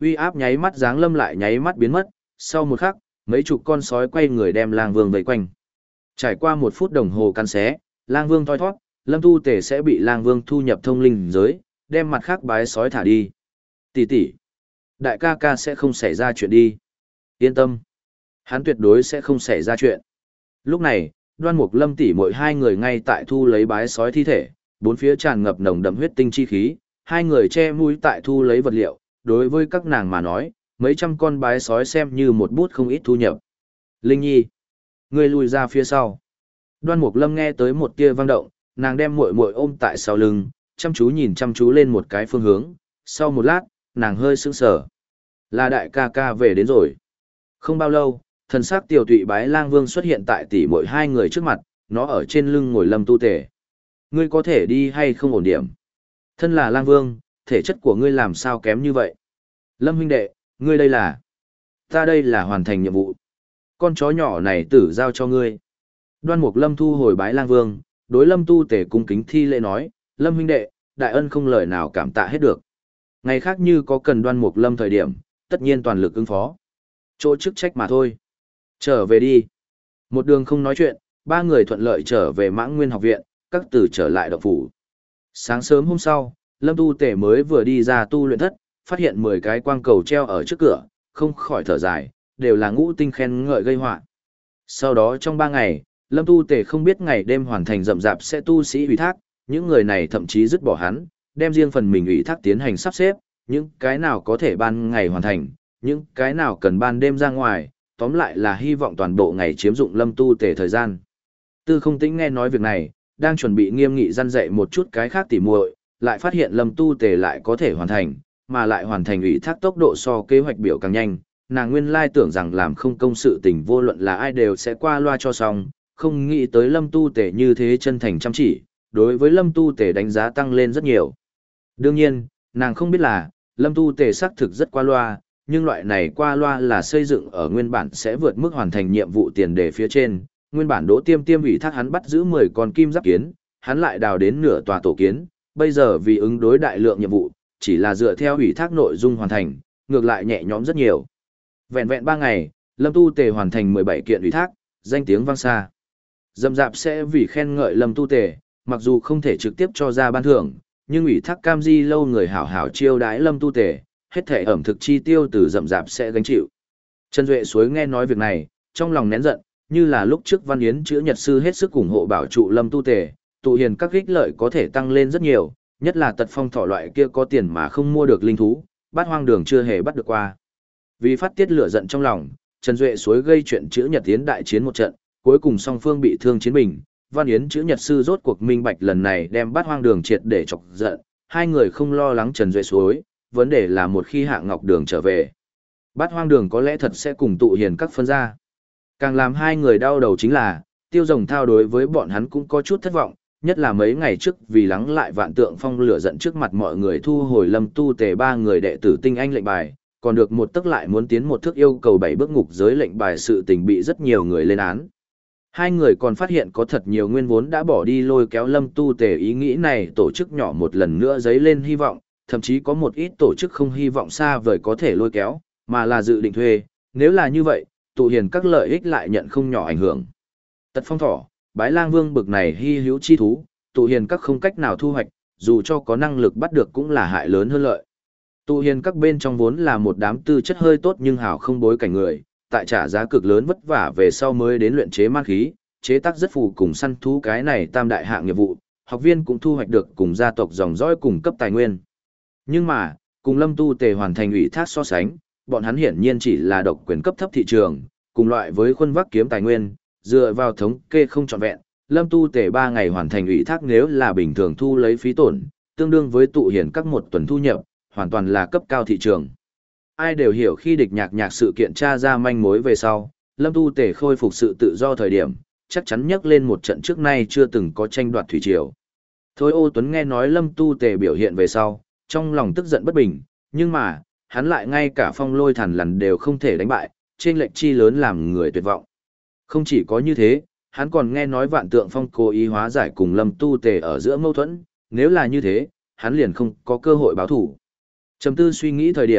Uy áp nháy mắt giáng lâm lại nháy mắt biến mất, sau một khắc, mấy chục con sói quay người đem Lang Vương vây quanh. Trải qua một phút đồng hồ căn xé, Lang Vương thoi thoát, Lâm Tu Tề sẽ bị Lang Vương thu nhập thông linh giới, đem mặt khác bái sói thả đi. Tỷ tỷ, đại ca ca sẽ không xảy ra chuyện đi. Yên tâm, hắn tuyệt đối sẽ không xảy ra chuyện. Lúc này, Đoan Mục Lâm tỷ muội hai người ngay tại thu lấy bái sói thi thể, bốn phía tràn ngập nồng đậm huyết tinh chi khí, hai người che mũi tại thu lấy vật liệu, đối với các nàng mà nói, mấy trăm con bái sói xem như một bút không ít thu nhập. Linh Nhi, ngươi lùi ra phía sau. Đoan Mục Lâm nghe tới một tia vang động, nàng đem muội muội ôm tại sau lưng, chăm chú nhìn chăm chú lên một cái phương hướng, sau một lát, nàng hơi sững sờ. Là đại ca ca về đến rồi. Không bao lâu, thần sắc tiểu tụy bái lang vương xuất hiện tại tỷ muội hai người trước mặt, nó ở trên lưng ngồi Lâm Tu Tề. Ngươi có thể đi hay không ổn điểm? Thân là lang vương, thể chất của ngươi làm sao kém như vậy? Lâm huynh đệ, ngươi đây là... Ta đây là hoàn thành nhiệm vụ. Con chó nhỏ này tử giao cho ngươi. Đoan Mục Lâm thu hồi bái lang vương, đối Lâm Tu Tề cung kính thi lễ nói, Lâm huynh đệ, đại ân không lời nào cảm tạ hết được. Ngày khác như có cần Đoan Mục Lâm thời điểm, tất nhiên toàn lực ứng phó. Chỗ chức trách mà thôi. Trở về đi. Một đường không nói chuyện, ba người thuận lợi trở về Mãng Nguyên học viện, các tử trở lại động phủ. Sáng sớm hôm sau, Lâm Tu Tề mới vừa đi ra tu luyện thất, phát hiện mười cái quang cầu treo ở trước cửa, không khỏi thở dài, đều là ngũ tinh khen ngợi gây họa. Sau đó trong ba ngày, Lâm Tu Tề không biết ngày đêm hoàn thành rậm rạp sẽ tu sĩ ủy thác, những người này thậm chí dứt bỏ hắn, đem riêng phần mình ủy thác tiến hành sắp xếp, những cái nào có thể ban ngày hoàn thành, những cái nào cần ban đêm ra ngoài, tóm lại là hy vọng toàn bộ ngày chiếm dụng Lâm Tu Tề thời gian. Tư Không Tĩnh nghe nói việc này, đang chuẩn bị nghiêm nghị răn dạy một chút cái khác tỉ muội, lại phát hiện Lâm Tu Tề lại có thể hoàn thành, mà lại hoàn thành ủy thác tốc độ so kế hoạch biểu càng nhanh, nàng nguyên lai tưởng rằng làm không công sự tình vô luận là ai đều sẽ qua loa cho xong, không nghĩ tới Lâm Tu Tề như thế chân thành chăm chỉ, đối với Lâm Tu Tề đánh giá tăng lên rất nhiều. Đương nhiên, nàng không biết là, Lâm Tu Tề xác thực rất qua loa, nhưng loại này qua loa là xây dựng ở nguyên bản sẽ vượt mức hoàn thành nhiệm vụ tiền đề phía trên, nguyên bản Đỗ Tiêm Tiêm ủy thác hắn bắt giữ mười con kim giáp kiến, hắn lại đào đến nửa tòa tổ kiến, bây giờ vì ứng đối đại lượng nhiệm vụ, chỉ là dựa theo ủy thác nội dung hoàn thành, ngược lại nhẹ nhõm rất nhiều. Vẹn vẹn ba ngày, Lâm Tu Tề hoàn thành mười bảy kiện ủy thác, danh tiếng vang xa. Dầm dạp sẽ vì khen ngợi Lâm Tu Tề, mặc dù không thể trực tiếp cho ra ban thưởng, nhưng ủy thác cam di lâu người hảo hảo chiêu đãi Lâm Tu Tề, hết thể ẩm thực chi tiêu từ dầm dạp sẽ gánh chịu. Trần Duệ Suối nghe nói việc này, trong lòng nén giận, như là lúc trước Văn Yến chữa nhật sư hết sức ủng hộ bảo trụ Lâm Tu Tề, tụ hiền các ích lợi có thể tăng lên rất nhiều, nhất là tật phong thỏ loại kia có tiền mà không mua được linh thú, bát hoang đường chưa hề bắt được qua. Vì phát tiết lửa giận trong lòng, Trần Duệ Suối gây chuyện chữa nhật tiến đại chiến một trận, cuối cùng song phương bị thương chiến bình, Văn Yến chữa nhật sư rốt cuộc minh bạch lần này đem bát hoang đường triệt để chọc giận, hai người không lo lắng Trần Duệ Suối, vấn đề là một khi Hạ Ngọc Đường trở về, bát hoang đường có lẽ thật sẽ cùng tụ hiền các phân ra. Càng làm hai người đau đầu chính là, Tiêu Rồng Thao đối với bọn hắn cũng có chút thất vọng, nhất là mấy ngày trước vì lắng lại vạn tượng phong lửa giận trước mặt mọi người thu hồi Lâm Tu Tề ba người đệ tử tinh anh lệnh bài, còn được một tức lại muốn tiến một thước yêu cầu bảy bước ngục giới lệnh bài sự tình bị rất nhiều người lên án. Hai người còn phát hiện có thật nhiều nguyên vốn đã bỏ đi lôi kéo Lâm Tu Tề ý nghĩ này tổ chức nhỏ một lần nữa dấy lên hy vọng, thậm chí có một ít tổ chức không hy vọng xa vời có thể lôi kéo, mà là dự định thuê, nếu là như vậy, tụ hiền các lợi ích lại nhận không nhỏ ảnh hưởng. Tật phong thỏ, bái lang vương bực này hy hữu chi thú, tụ hiền các không cách nào thu hoạch, dù cho có năng lực bắt được cũng là hại lớn hơn lợi. Tụ hiền các bên trong vốn là một đám tư chất hơi tốt nhưng hảo không bối cảnh người, tại trả giá cực lớn vất vả về sau mới đến luyện chế man khí, chế tác rất phù cùng săn thú cái này tam đại hạng nghiệp vụ, học viên cũng thu hoạch được cùng gia tộc dòng dõi cùng cấp tài nguyên. Nhưng mà, cùng Lâm Tu Tề hoàn thành ủy thác so sánh, bọn hắn hiển nhiên chỉ là độc quyền cấp thấp thị trường, cùng loại với khuôn vác kiếm tài nguyên, dựa vào thống kê không trọn vẹn, Lâm Tu Tề ba ngày hoàn thành ủy thác nếu là bình thường thu lấy phí tổn, tương đương với tụ hiền các một tuần thu nhập, hoàn toàn là cấp cao thị trường. Ai đều hiểu khi địch nhạc nhạc sự kiện tra ra manh mối về sau, Lâm Tu Tề khôi phục sự tự do thời điểm, chắc chắn nhắc lên một trận trước nay chưa từng có tranh đoạt thủy triều. Thôi Ô Tuấn nghe nói Lâm Tu Tề biểu hiện về sau, trong lòng tức giận bất bình, nhưng mà, hắn lại ngay cả phong lôi thần lần đều không thể đánh bại, trên lệnh chi lớn làm người tuyệt vọng. Không chỉ có như thế, hắn còn nghe nói vạn tượng phong cố ý hóa giải cùng Lâm Tu Tề ở giữa mâu thuẫn, nếu là như thế, hắn liền không có cơ hội báo thủ. Trầm tư suy nghĩ thời điểm,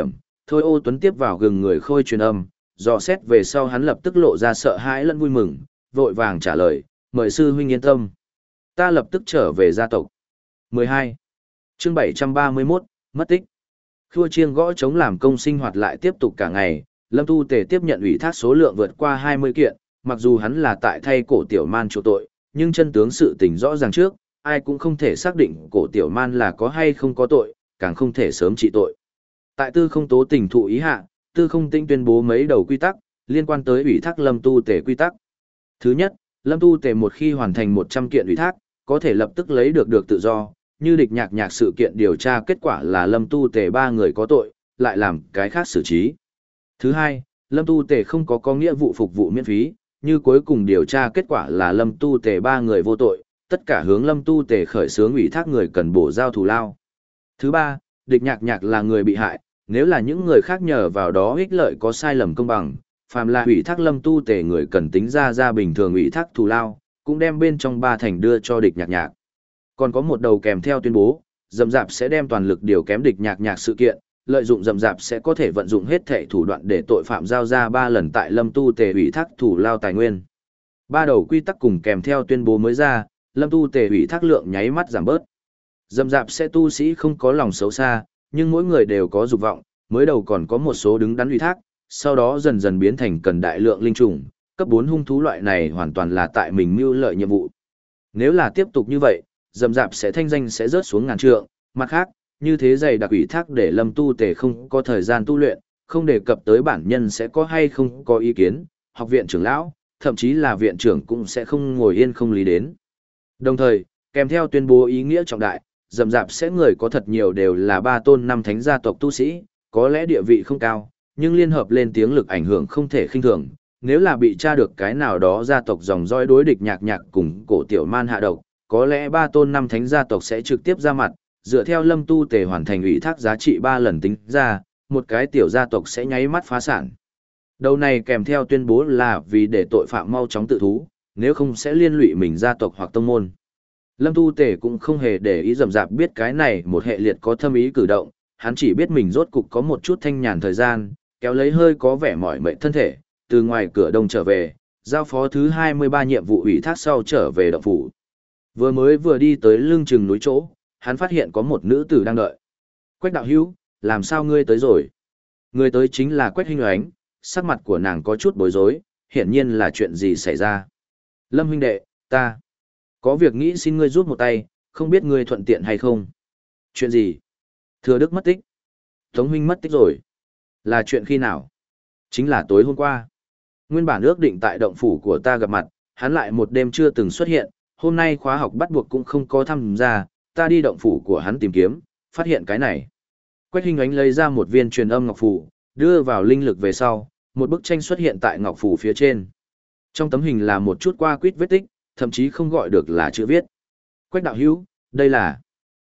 Thôi Ô Tuấn tiếp vào gừng người khôi truyền âm, dò xét về sau hắn lập tức lộ ra sợ hãi lẫn vui mừng, vội vàng trả lời, mời sư huynh yên tâm. Ta lập tức trở về gia tộc. mười hai. Chương bảy trăm ba mươi mốt, mất tích. Khua chiêng gõ chống làm công sinh hoạt lại tiếp tục cả ngày, Lâm Tu Tề tiếp nhận ủy thác số lượng vượt qua hai mươi kiện, mặc dù hắn là tại thay cổ tiểu man chỗ tội, nhưng chân tướng sự tình rõ ràng trước, ai cũng không thể xác định cổ tiểu man là có hay không có tội, càng không thể sớm trị tội. Tại tư không tố tình thụ ý hạ, tư không tinh tuyên bố mấy đầu quy tắc, liên quan tới ủy thác Lâm Tu Tề quy tắc. Thứ nhất, Lâm Tu Tề một khi hoàn thành một trăm kiện ủy thác, có thể lập tức lấy được được tự do, như địch nhạc nhạc sự kiện điều tra kết quả là Lâm Tu Tề ba người có tội, lại làm cái khác xử trí. Thứ hai, Lâm Tu Tề không có có nghĩa vụ phục vụ miễn phí, như cuối cùng điều tra kết quả là Lâm Tu Tề ba người vô tội, tất cả hướng Lâm Tu Tề khởi xướng ủy thác người cần bổ giao thù lao. Thứ ba, địch nhạc nhạc là người bị hại, nếu là những người khác nhờ vào đó ích lợi có sai lầm công bằng, phàm là ủy thác Lâm Tu Tề người cần tính ra ra bình thường ủy thác thù lao, cũng đem bên trong ba thành đưa cho địch nhạc nhạc. Còn có một đầu kèm theo tuyên bố, Dậm Dạp sẽ đem toàn lực điều kém địch nhạc nhạc sự kiện, lợi dụng Dậm Dạp sẽ có thể vận dụng hết thảy thủ đoạn để tội phạm giao ra ba lần tại Lâm Tu Tề ủy thác thủ lao tài nguyên. Ba đầu quy tắc cùng kèm theo tuyên bố mới ra, Lâm Tu Tề ủy thác lượng nháy mắt giảm bớt. Dậm Dạp sẽ tu sĩ không có lòng xấu xa, nhưng mỗi người đều có dục vọng, mới đầu còn có một số đứng đắn ủy thác, sau đó dần dần biến thành cần đại lượng linh trùng, cấp bốn hung thú loại này hoàn toàn là tại mình mưu lợi nhiệm vụ. Nếu là tiếp tục như vậy, Dậm Dạp sẽ thanh danh sẽ rớt xuống ngàn trượng, mặt khác, như thế dày đặc ủy thác để Lâm Tu Tề không có thời gian tu luyện, không đề cập tới bản nhân sẽ có hay không có ý kiến, học viện trưởng lão, thậm chí là viện trưởng cũng sẽ không ngồi yên không lý đến. Đồng thời, kèm theo tuyên bố ý nghĩa trọng đại, Dậm Dạp sẽ người có thật nhiều đều là ba tôn năm thánh gia tộc tu sĩ, có lẽ địa vị không cao, nhưng liên hợp lên tiếng lực ảnh hưởng không thể khinh thường, nếu là bị tra được cái nào đó gia tộc dòng dõi đối địch nhạc nhạc cùng cổ tiểu man hạ độc, có lẽ ba tôn năm thánh gia tộc sẽ trực tiếp ra mặt, dựa theo Lâm Tu Tề hoàn thành ủy thác giá trị ba lần tính ra, một cái tiểu gia tộc sẽ nháy mắt phá sản. Đầu này kèm theo tuyên bố là vì để tội phạm mau chóng tự thú, nếu không sẽ liên lụy mình gia tộc hoặc tông môn. Lâm Tu Tề cũng không hề để ý Dậm Dạp biết cái này một hệ liệt có thâm ý cử động, hắn chỉ biết mình rốt cục có một chút thanh nhàn thời gian, kéo lấy hơi có vẻ mỏi mệt thân thể, từ ngoài cửa đông trở về, giao phó thứ hai mươi ba nhiệm vụ ủy thác sau trở về động phủ. Vừa mới vừa đi tới lưng chừng núi chỗ, hắn phát hiện có một nữ tử đang đợi. Quách đạo hữu, làm sao ngươi tới rồi? Người tới chính là Quách Hinh Oánh, sắc mặt của nàng có chút bối rối, hiển nhiên là chuyện gì xảy ra. Lâm huynh đệ, ta có việc nghĩ xin ngươi giúp một tay, không biết ngươi thuận tiện hay không? Chuyện gì? Thừa Đức mất tích. Tống huynh mất tích rồi. Là chuyện khi nào? Chính là tối hôm qua. Nguyên bản ước định tại động phủ của ta gặp mặt, hắn lại một đêm chưa từng xuất hiện, hôm nay khóa học bắt buộc cũng không có tham gia, ta đi động phủ của hắn tìm kiếm, phát hiện cái này. Quách Hinh Ánh lấy ra một viên truyền âm ngọc phù, đưa vào linh lực về sau, một bức tranh xuất hiện tại ngọc phù phía trên. Trong tấm hình là một chút qua quýt vết tích, thậm chí không gọi được là chữ viết. Quách đạo hữu, đây là...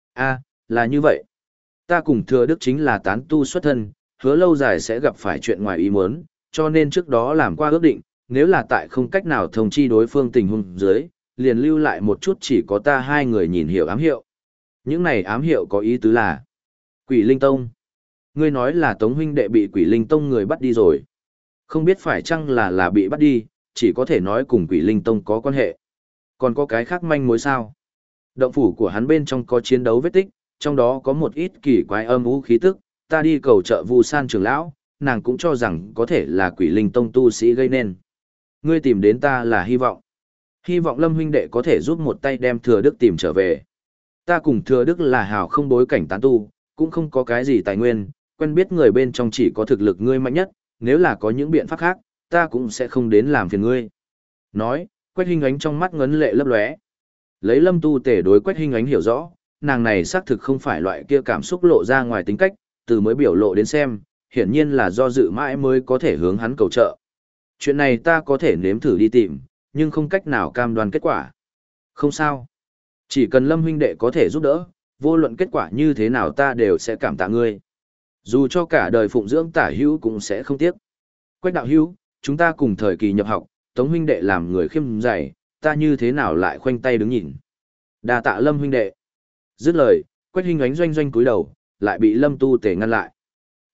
a là như vậy. Ta cùng Thừa Đức chính là tán tu xuất thân, hứa lâu dài sẽ gặp phải chuyện ngoài ý muốn, cho nên trước đó làm qua ước định, nếu là tại không cách nào thông chi đối phương tình huống dưới, liền lưu lại một chút chỉ có ta hai người nhìn hiểu ám hiệu. Những này ám hiệu có ý tứ là Quỷ Linh Tông. Ngươi nói là Tống huynh đệ bị Quỷ Linh Tông người bắt đi rồi. Không biết phải chăng là là bị bắt đi, chỉ có thể nói cùng Quỷ Linh Tông có quan hệ. Còn có cái khác manh mối sao? Động phủ của hắn bên trong có chiến đấu vết tích, trong đó có một ít kỳ quái âm u khí tức, ta đi cầu trợ Vu San trưởng lão, nàng cũng cho rằng có thể là Quỷ Linh Tông tu sĩ gây nên. Ngươi tìm đến ta là hy vọng. Hy vọng Lâm huynh đệ có thể giúp một tay đem Thừa Đức tìm trở về. Ta cùng Thừa Đức là hào không bối cảnh tán tu, cũng không có cái gì tài nguyên, quen biết người bên trong chỉ có thực lực ngươi mạnh nhất, nếu là có những biện pháp khác, ta cũng sẽ không đến làm phiền ngươi. Nói, Quách Hinh Ánh trong mắt ngấn lệ lấp lóe. Lấy Lâm Tu Tề đối Quách Hinh Ánh hiểu rõ, nàng này xác thực không phải loại kia cảm xúc lộ ra ngoài tính cách, từ mới biểu lộ đến xem, hiển nhiên là do dự mãi mới có thể hướng hắn cầu trợ. Chuyện này ta có thể nếm thử đi tìm, nhưng không cách nào cam đoan kết quả. Không sao. Chỉ cần Lâm huynh đệ có thể giúp đỡ, vô luận kết quả như thế nào ta đều sẽ cảm tạ ngươi. Dù cho cả đời phụng dưỡng tả hữu cũng sẽ không tiếc. Quách đạo hữu, chúng ta cùng thời kỳ nhập học, Tống huynh đệ làm người khiêm dày, ta như thế nào lại khoanh tay đứng nhìn. Đa tạ Lâm huynh đệ. Dứt lời, Quách Hinh Ánh doanh doanh cúi đầu, lại bị Lâm Tu Tề ngăn lại.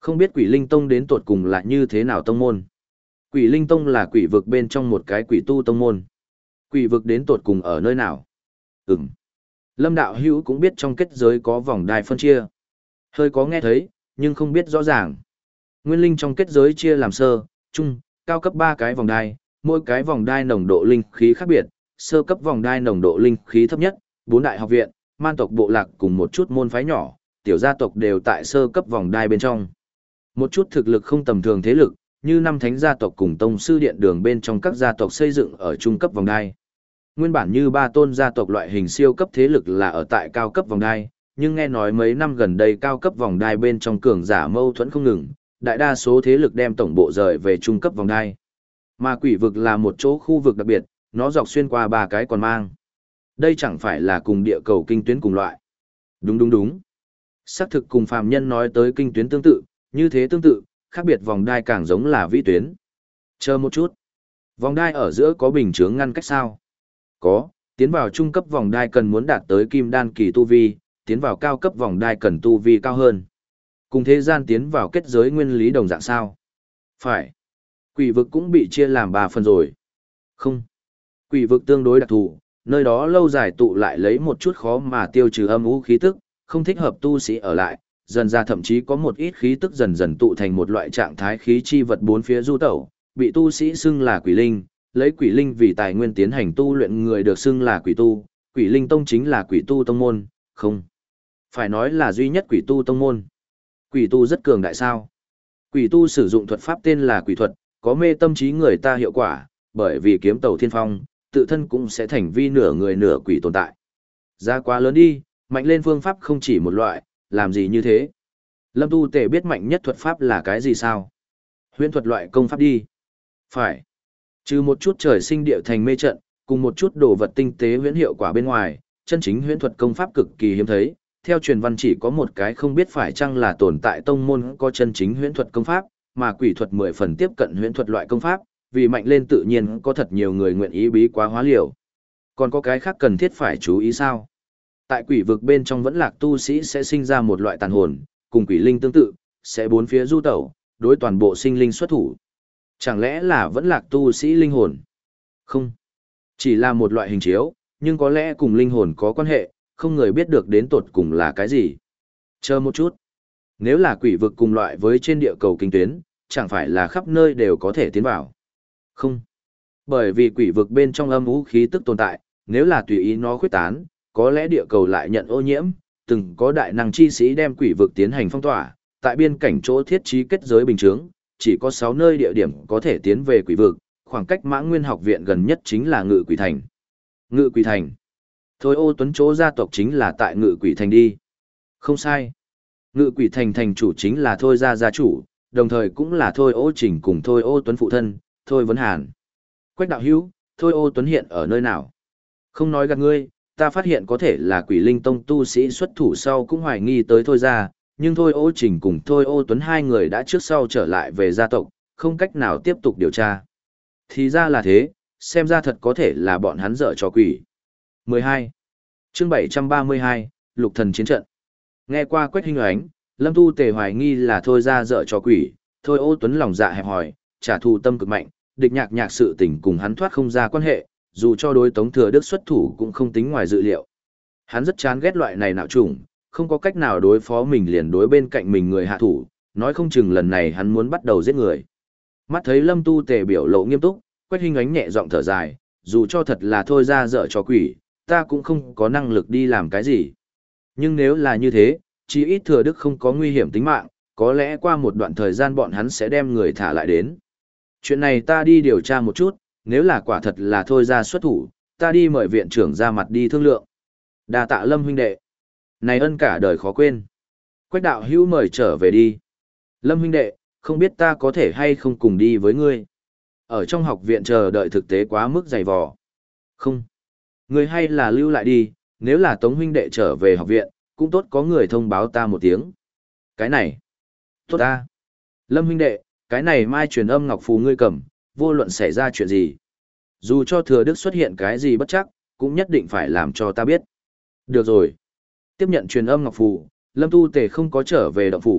Không biết Quỷ Linh Tông đến tột cùng là như thế nào tông môn. Quỷ Linh Tông là quỷ vực bên trong một cái quỷ tu tông môn. Quỷ vực đến tột cùng ở nơi nào? Ừm. Lâm đạo hữu cũng biết trong kết giới có vòng đai phân chia. Hơi có nghe thấy, nhưng không biết rõ ràng. Nguyên linh trong kết giới chia làm sơ, trung, cao cấp ba cái vòng đai, mỗi cái vòng đai nồng độ linh khí khác biệt, sơ cấp vòng đai nồng độ linh khí thấp nhất, bốn đại học viện, man tộc bộ lạc cùng một chút môn phái nhỏ, tiểu gia tộc đều tại sơ cấp vòng đai bên trong. Một chút thực lực không tầm thường thế lực, như năm thánh gia tộc cùng tông sư điện đường bên trong các gia tộc xây dựng ở trung cấp vòng đai. Nguyên bản như ba tôn gia tộc loại hình siêu cấp thế lực là ở tại cao cấp vòng đai, nhưng nghe nói mấy năm gần đây cao cấp vòng đai bên trong cường giả mâu thuẫn không ngừng, đại đa số thế lực đem tổng bộ rời về trung cấp vòng đai. Mà quỷ vực là một chỗ khu vực đặc biệt, nó dọc xuyên qua ba cái còn mang. Đây chẳng phải là cùng địa cầu kinh tuyến cùng loại. Đúng đúng đúng. Xác thực cùng phàm nhân nói tới kinh tuyến tương tự, như thế tương tự, khác biệt vòng đai càng giống là vĩ tuyến. Chờ một chút. Vòng đai ở giữa có bình chướng ngăn cách sao? Có, tiến vào trung cấp vòng đai cần muốn đạt tới kim đan kỳ tu vi, tiến vào cao cấp vòng đai cần tu vi cao hơn. Cùng thế gian tiến vào kết giới nguyên lý đồng dạng sao? Phải. Quỷ vực cũng bị chia làm ba phần rồi. Không. Quỷ vực tương đối đặc thù, nơi đó lâu dài tụ lại lấy một chút khó mà tiêu trừ âm u khí tức, không thích hợp tu sĩ ở lại, dần ra thậm chí có một ít khí tức dần dần tụ thành một loại trạng thái khí chi vật bốn phía du tẩu, bị tu sĩ xưng là quỷ linh, lấy quỷ linh vì tài nguyên tiến hành tu luyện người được xưng là quỷ tu, quỷ linh tông chính là quỷ tu tông môn, không. Phải nói là duy nhất quỷ tu tông môn. Quỷ tu rất cường đại sao. Quỷ tu sử dụng thuật pháp tên là quỷ thuật, có mê tâm trí người ta hiệu quả, bởi vì kiếm tẩu thiên phong, tự thân cũng sẽ thành vi nửa người nửa quỷ tồn tại. Ra quá lớn đi, mạnh lên phương pháp không chỉ một loại, làm gì như thế? Lâm Tu Tề biết mạnh nhất thuật pháp là cái gì sao? Huyễn thuật loại công pháp đi. Phải. Trừ một chút trời sinh địa thành mê trận, cùng một chút đồ vật tinh tế huyễn hiệu quả bên ngoài, chân chính huyễn thuật công pháp cực kỳ hiếm thấy. Theo truyền văn chỉ có một cái không biết phải chăng là tồn tại tông môn có chân chính huyễn thuật công pháp, mà quỷ thuật mười phần tiếp cận huyễn thuật loại công pháp, vì mạnh lên tự nhiên có thật nhiều người nguyện ý bí quá hóa liều. Còn có cái khác cần thiết phải chú ý sao? Tại quỷ vực bên trong vẫn lạc tu sĩ sẽ sinh ra một loại tàn hồn, cùng quỷ linh tương tự, sẽ bốn phía du tẩu, đối toàn bộ sinh linh xuất thủ. Chẳng lẽ là vẫn lạc tu sĩ linh hồn? Không. Chỉ là một loại hình chiếu, nhưng có lẽ cùng linh hồn có quan hệ, không người biết được đến tột cùng là cái gì. Chờ một chút. Nếu là quỷ vực cùng loại với trên địa cầu kinh tuyến, chẳng phải là khắp nơi đều có thể tiến vào. Không. Bởi vì quỷ vực bên trong âm u khí tức tồn tại, nếu là tùy ý nó khuyết tán, có lẽ địa cầu lại nhận ô nhiễm, từng có đại năng chi sĩ đem quỷ vực tiến hành phong tỏa, tại biên cảnh chỗ thiết trí kết giới bình chướng, chỉ có sáu nơi địa điểm có thể tiến về quỷ vực, khoảng cách Mã Nguyên học viện gần nhất chính là Ngự Quỷ Thành. Ngự Quỷ Thành. Thôi Ô Tuấn chỗ gia tộc chính là tại Ngự Quỷ Thành đi. Không sai. Ngự Quỷ Thành thành chủ chính là Thôi gia gia chủ, đồng thời cũng là Thôi Ô Trình cùng Thôi Ô Tuấn phụ thân, Thôi Vấn Hàn. Quách đạo hữu, Thôi Ô Tuấn hiện ở nơi nào? Không nói gạt ngươi, ta phát hiện có thể là Quỷ Linh Tông tu sĩ xuất thủ sau cũng hoài nghi tới Thôi gia, nhưng Thôi Ô Trình cùng Thôi Ô Tuấn hai người đã trước sau trở lại về gia tộc, không cách nào tiếp tục điều tra. Thì ra là thế, xem ra thật có thể là bọn hắn dở trò quỷ. mười hai. Chương bảy trăm ba mươi hai, Lục Thần Chiến Trận. Nghe qua Quách Hinh Oánh, Lâm Tu Tề hoài nghi là Thôi gia dở trò quỷ, Thôi Ô Tuấn lòng dạ hẹp hòi, trả thù tâm cực mạnh, địch nhạc nhạc sự tình cùng hắn thoát không ra quan hệ, dù cho đối Tống Thừa Đức xuất thủ cũng không tính ngoài dự liệu. Hắn rất chán ghét loại này nạo chủng, không có cách nào đối phó mình liền đối bên cạnh mình người hạ thủ, nói không chừng lần này hắn muốn bắt đầu giết người. Mắt thấy Lâm Tu Tề biểu lộ nghiêm túc, Quách Hinh Ánh nhẹ giọng thở dài, dù cho thật là Thôi ra dở trò quỷ, ta cũng không có năng lực đi làm cái gì. Nhưng nếu là như thế, chỉ ít Thừa Đức không có nguy hiểm tính mạng, có lẽ qua một đoạn thời gian bọn hắn sẽ đem người thả lại đến. Chuyện này ta đi điều tra một chút, nếu là quả thật là Thôi ra xuất thủ, ta đi mời viện trưởng ra mặt đi thương lượng. Đa tạ Lâm huynh đệ. Này ân cả đời khó quên. Quách đạo hữu mời trở về đi. Lâm huynh đệ, không biết ta có thể hay không cùng đi với ngươi. Ở trong học viện chờ đợi thực tế quá mức dày vò. Không. Ngươi hay là lưu lại đi, nếu là Tống huynh đệ trở về học viện, cũng tốt có người thông báo ta một tiếng. Cái này. Tốt ta. Lâm huynh đệ, cái này mai truyền âm ngọc phù ngươi cầm, vô luận xảy ra chuyện gì. Dù cho Thừa Đức xuất hiện cái gì bất chắc, cũng nhất định phải làm cho ta biết. Được rồi. Tiếp nhận truyền âm ngọc phù, Lâm Tu Tề không có trở về động phủ,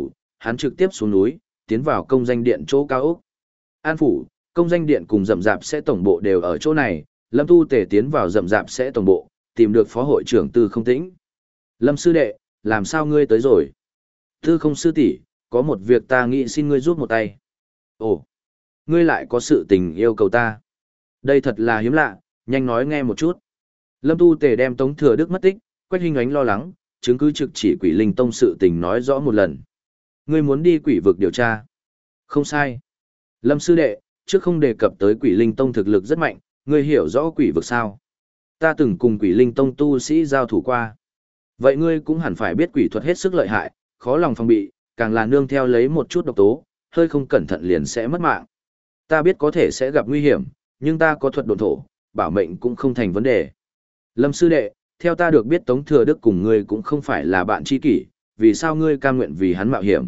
hắn trực tiếp xuống núi, tiến vào công danh điện chỗ cao ốc. An phủ, công danh điện cùng rậm rạp sẽ tổng bộ đều ở chỗ này, Lâm Tu Tề tiến vào rậm rạp sẽ tổng bộ, tìm được phó hội trưởng Tư Không Tĩnh. Lâm sư đệ, làm sao ngươi tới rồi? Tư Không sư tỷ, có một việc ta nghĩ xin ngươi giúp một tay. Ồ, ngươi lại có sự tình yêu cầu ta. Đây thật là hiếm lạ, nhanh nói nghe một chút. Lâm Tu Tề đem Tống Thừa Đức mất tích, Quách Hinh Ánh lo lắng, chứng cứ trực chỉ Quỷ Linh Tông sự tình nói rõ một lần. Ngươi muốn đi quỷ vực điều tra. Không sai. Lâm sư đệ, trước không đề cập tới Quỷ Linh Tông thực lực rất mạnh, ngươi hiểu rõ quỷ vực sao? Ta từng cùng Quỷ Linh Tông tu sĩ giao thủ qua. Vậy ngươi cũng hẳn phải biết quỷ thuật hết sức lợi hại, khó lòng phòng bị, càng là nương theo lấy một chút độc tố, hơi không cẩn thận liền sẽ mất mạng. Ta biết có thể sẽ gặp nguy hiểm, nhưng ta có thuật độn thổ, bảo mệnh cũng không thành vấn đề. Lâm sư đệ, theo ta được biết Tống Thừa Đức cùng ngươi cũng không phải là bạn tri kỷ, vì sao ngươi cam nguyện vì hắn mạo hiểm?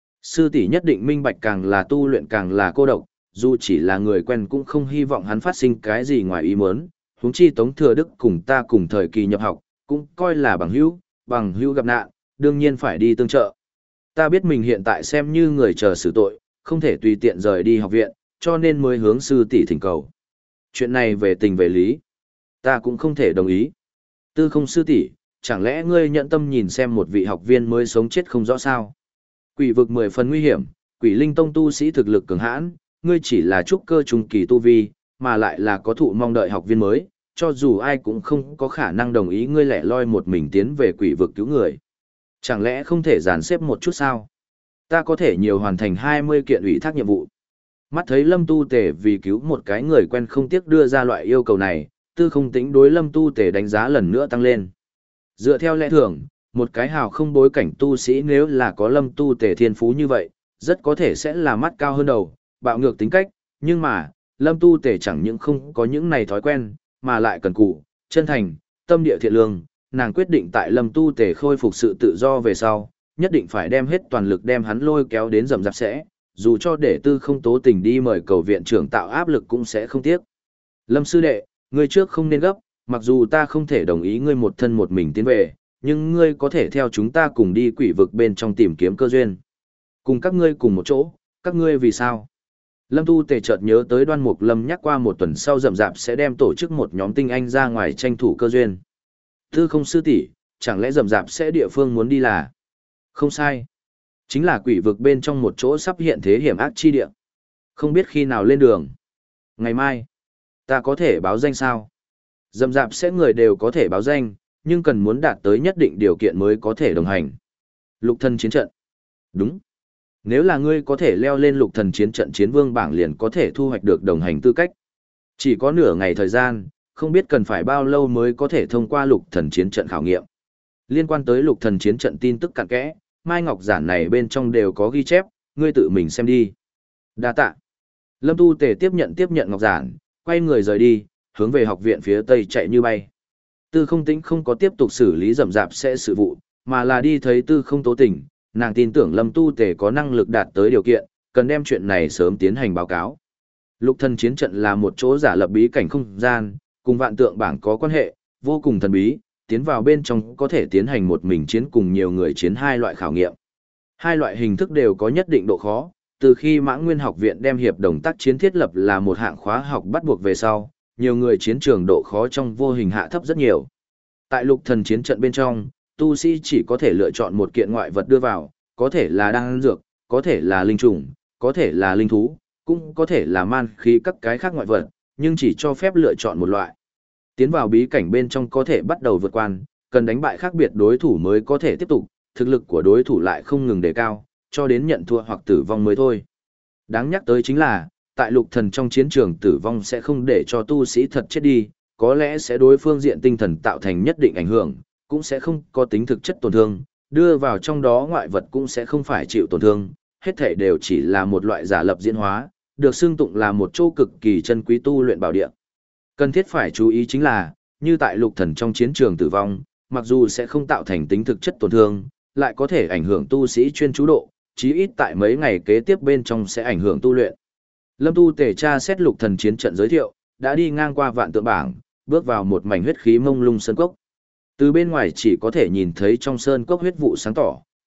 Sư tỷ nhất định minh bạch càng là tu luyện càng là cô độc, dù chỉ là người quen cũng không hy vọng hắn phát sinh cái gì ngoài ý muốn, huống chi Tống Thừa Đức cùng ta cùng thời kỳ nhập học, cũng coi là bằng hữu, bằng hữu gặp nạn, đương nhiên phải đi tương trợ. Ta biết mình hiện tại xem như người chờ xử tội, không thể tùy tiện rời đi học viện, cho nên mới hướng sư tỷ thỉnh cầu. Chuyện này về tình về lý, ta cũng không thể đồng ý. Tư Không sư tỷ, chẳng lẽ ngươi nhận tâm nhìn xem một vị học viên mới sống chết không rõ sao? Quỷ vực mười phần nguy hiểm, Quỷ Linh Tông tu sĩ thực lực cường hãn, ngươi chỉ là trúc cơ trung kỳ tu vi, mà lại là có thụ mong đợi học viên mới, cho dù ai cũng không có khả năng đồng ý ngươi lẻ loi một mình tiến về quỷ vực cứu người. Chẳng lẽ không thể dàn xếp một chút sao? Ta có thể nhiều hoàn thành hai mươi kiện ủy thác nhiệm vụ. Mắt thấy Lâm Tu Tề vì cứu một cái người quen không tiếc đưa ra loại yêu cầu này, Tư Không Tĩnh đối Lâm Tu Tề đánh giá lần nữa tăng lên. Dựa theo lẽ thường, một cái hào không bối cảnh tu sĩ nếu là có Lâm Tu Tề thiên phú như vậy, rất có thể sẽ là mắt cao hơn đầu, bạo ngược tính cách, nhưng mà, Lâm Tu Tề chẳng những không có những này thói quen, mà lại cần cù, chân thành, tâm địa thiện lương, nàng quyết định tại Lâm Tu Tề khôi phục sự tự do về sau, nhất định phải đem hết toàn lực đem hắn lôi kéo đến rầm rạp sẽ, dù cho để Tư Không Tố Tình đi mời cầu viện trưởng tạo áp lực cũng sẽ không tiếc. Lâm sư đệ, ngươi trước không nên gấp, mặc dù ta không thể đồng ý ngươi một thân một mình tiến về, nhưng ngươi có thể theo chúng ta cùng đi quỷ vực bên trong tìm kiếm cơ duyên. Cùng các ngươi cùng một chỗ, các ngươi vì sao? Lâm Tu Tề chợt nhớ tới Đoan Mục Lâm nhắc qua một tuần sau rậm rạp sẽ đem tổ chức một nhóm tinh anh ra ngoài tranh thủ cơ duyên. Tư Không sư tỷ, chẳng lẽ rậm rạp sẽ địa phương muốn đi là? Không sai. Chính là quỷ vực bên trong một chỗ sắp hiện thế hiểm ác chi địa. Không biết khi nào lên đường. Ngày mai, ta có thể báo danh sao? Rậm rạp sẽ người đều có thể báo danh, nhưng cần muốn đạt tới nhất định điều kiện mới có thể đồng hành. Lục thân chiến trận. Đúng. Nếu là ngươi có thể leo lên lục thần chiến trận chiến vương bảng liền có thể thu hoạch được đồng hành tư cách. Chỉ có nửa ngày thời gian, không biết cần phải bao lâu mới có thể thông qua lục thần chiến trận khảo nghiệm. Liên quan tới lục thần chiến trận tin tức cặn kẽ, Mai Ngọc Giản này bên trong đều có ghi chép, ngươi tự mình xem đi. Đa tạ. Lâm Tu Tề tiếp nhận tiếp nhận Ngọc Giản, quay người rời đi, hướng về học viện phía tây chạy như bay. Tư Không Tĩnh không có tiếp tục xử lý rậm rạp sẽ sự vụ, mà là đi thấy Tư Không Tố Tình, nàng tin tưởng Lâm Tu Tề có năng lực đạt tới điều kiện, cần đem chuyện này sớm tiến hành báo cáo. Lục thần chiến trận là một chỗ giả lập bí cảnh không gian, cùng vạn tượng bảng có quan hệ, vô cùng thần bí, tiến vào bên trong có thể tiến hành một mình chiến cùng nhiều người chiến hai loại khảo nghiệm. Hai loại hình thức đều có nhất định độ khó, từ khi Mã Nguyên học viện đem hiệp đồng tác chiến thiết lập là một hạng khóa học bắt buộc về sau, nhiều người chiến trường độ khó trong vô hình hạ thấp rất nhiều. Tại lục thần chiến trận bên trong, tu sĩ chỉ có thể lựa chọn một kiện ngoại vật đưa vào, có thể là đan dược, có thể là linh trùng, có thể là linh thú, cũng có thể là man khí các cái khác ngoại vật, nhưng chỉ cho phép lựa chọn một loại. Tiến vào bí cảnh bên trong có thể bắt đầu vượt quan, cần đánh bại khác biệt đối thủ mới có thể tiếp tục, thực lực của đối thủ lại không ngừng đề cao, cho đến nhận thua hoặc tử vong mới thôi. Đáng nhắc tới chính là, tại lục thần trong chiến trường tử vong sẽ không để cho tu sĩ thật chết đi, có lẽ sẽ đối phương diện tinh thần tạo thành nhất định ảnh hưởng, cũng sẽ không có tính thực chất tổn thương, đưa vào trong đó ngoại vật cũng sẽ không phải chịu tổn thương, hết thảy đều chỉ là một loại giả lập diễn hóa, được xưng tụng là một chỗ cực kỳ chân quý tu luyện bảo địa. Cần thiết phải chú ý chính là, như tại lục thần trong chiến trường tử vong, mặc dù sẽ không tạo thành tính thực chất tổn thương, lại có thể ảnh hưởng tu sĩ chuyên chú độ, chí ít tại mấy ngày kế tiếp bên trong sẽ ảnh hưởng tu luyện. Lâm Tu Tề tra xét lục thần chiến trận giới thiệu, đã đi ngang qua vạn tượng bảng, bước vào một mảnh huyết khí mông lung sơn cốc. Từ bên ngoài chỉ có thể nhìn thấy trong sơn cốc huyết vụ sáng tỏ,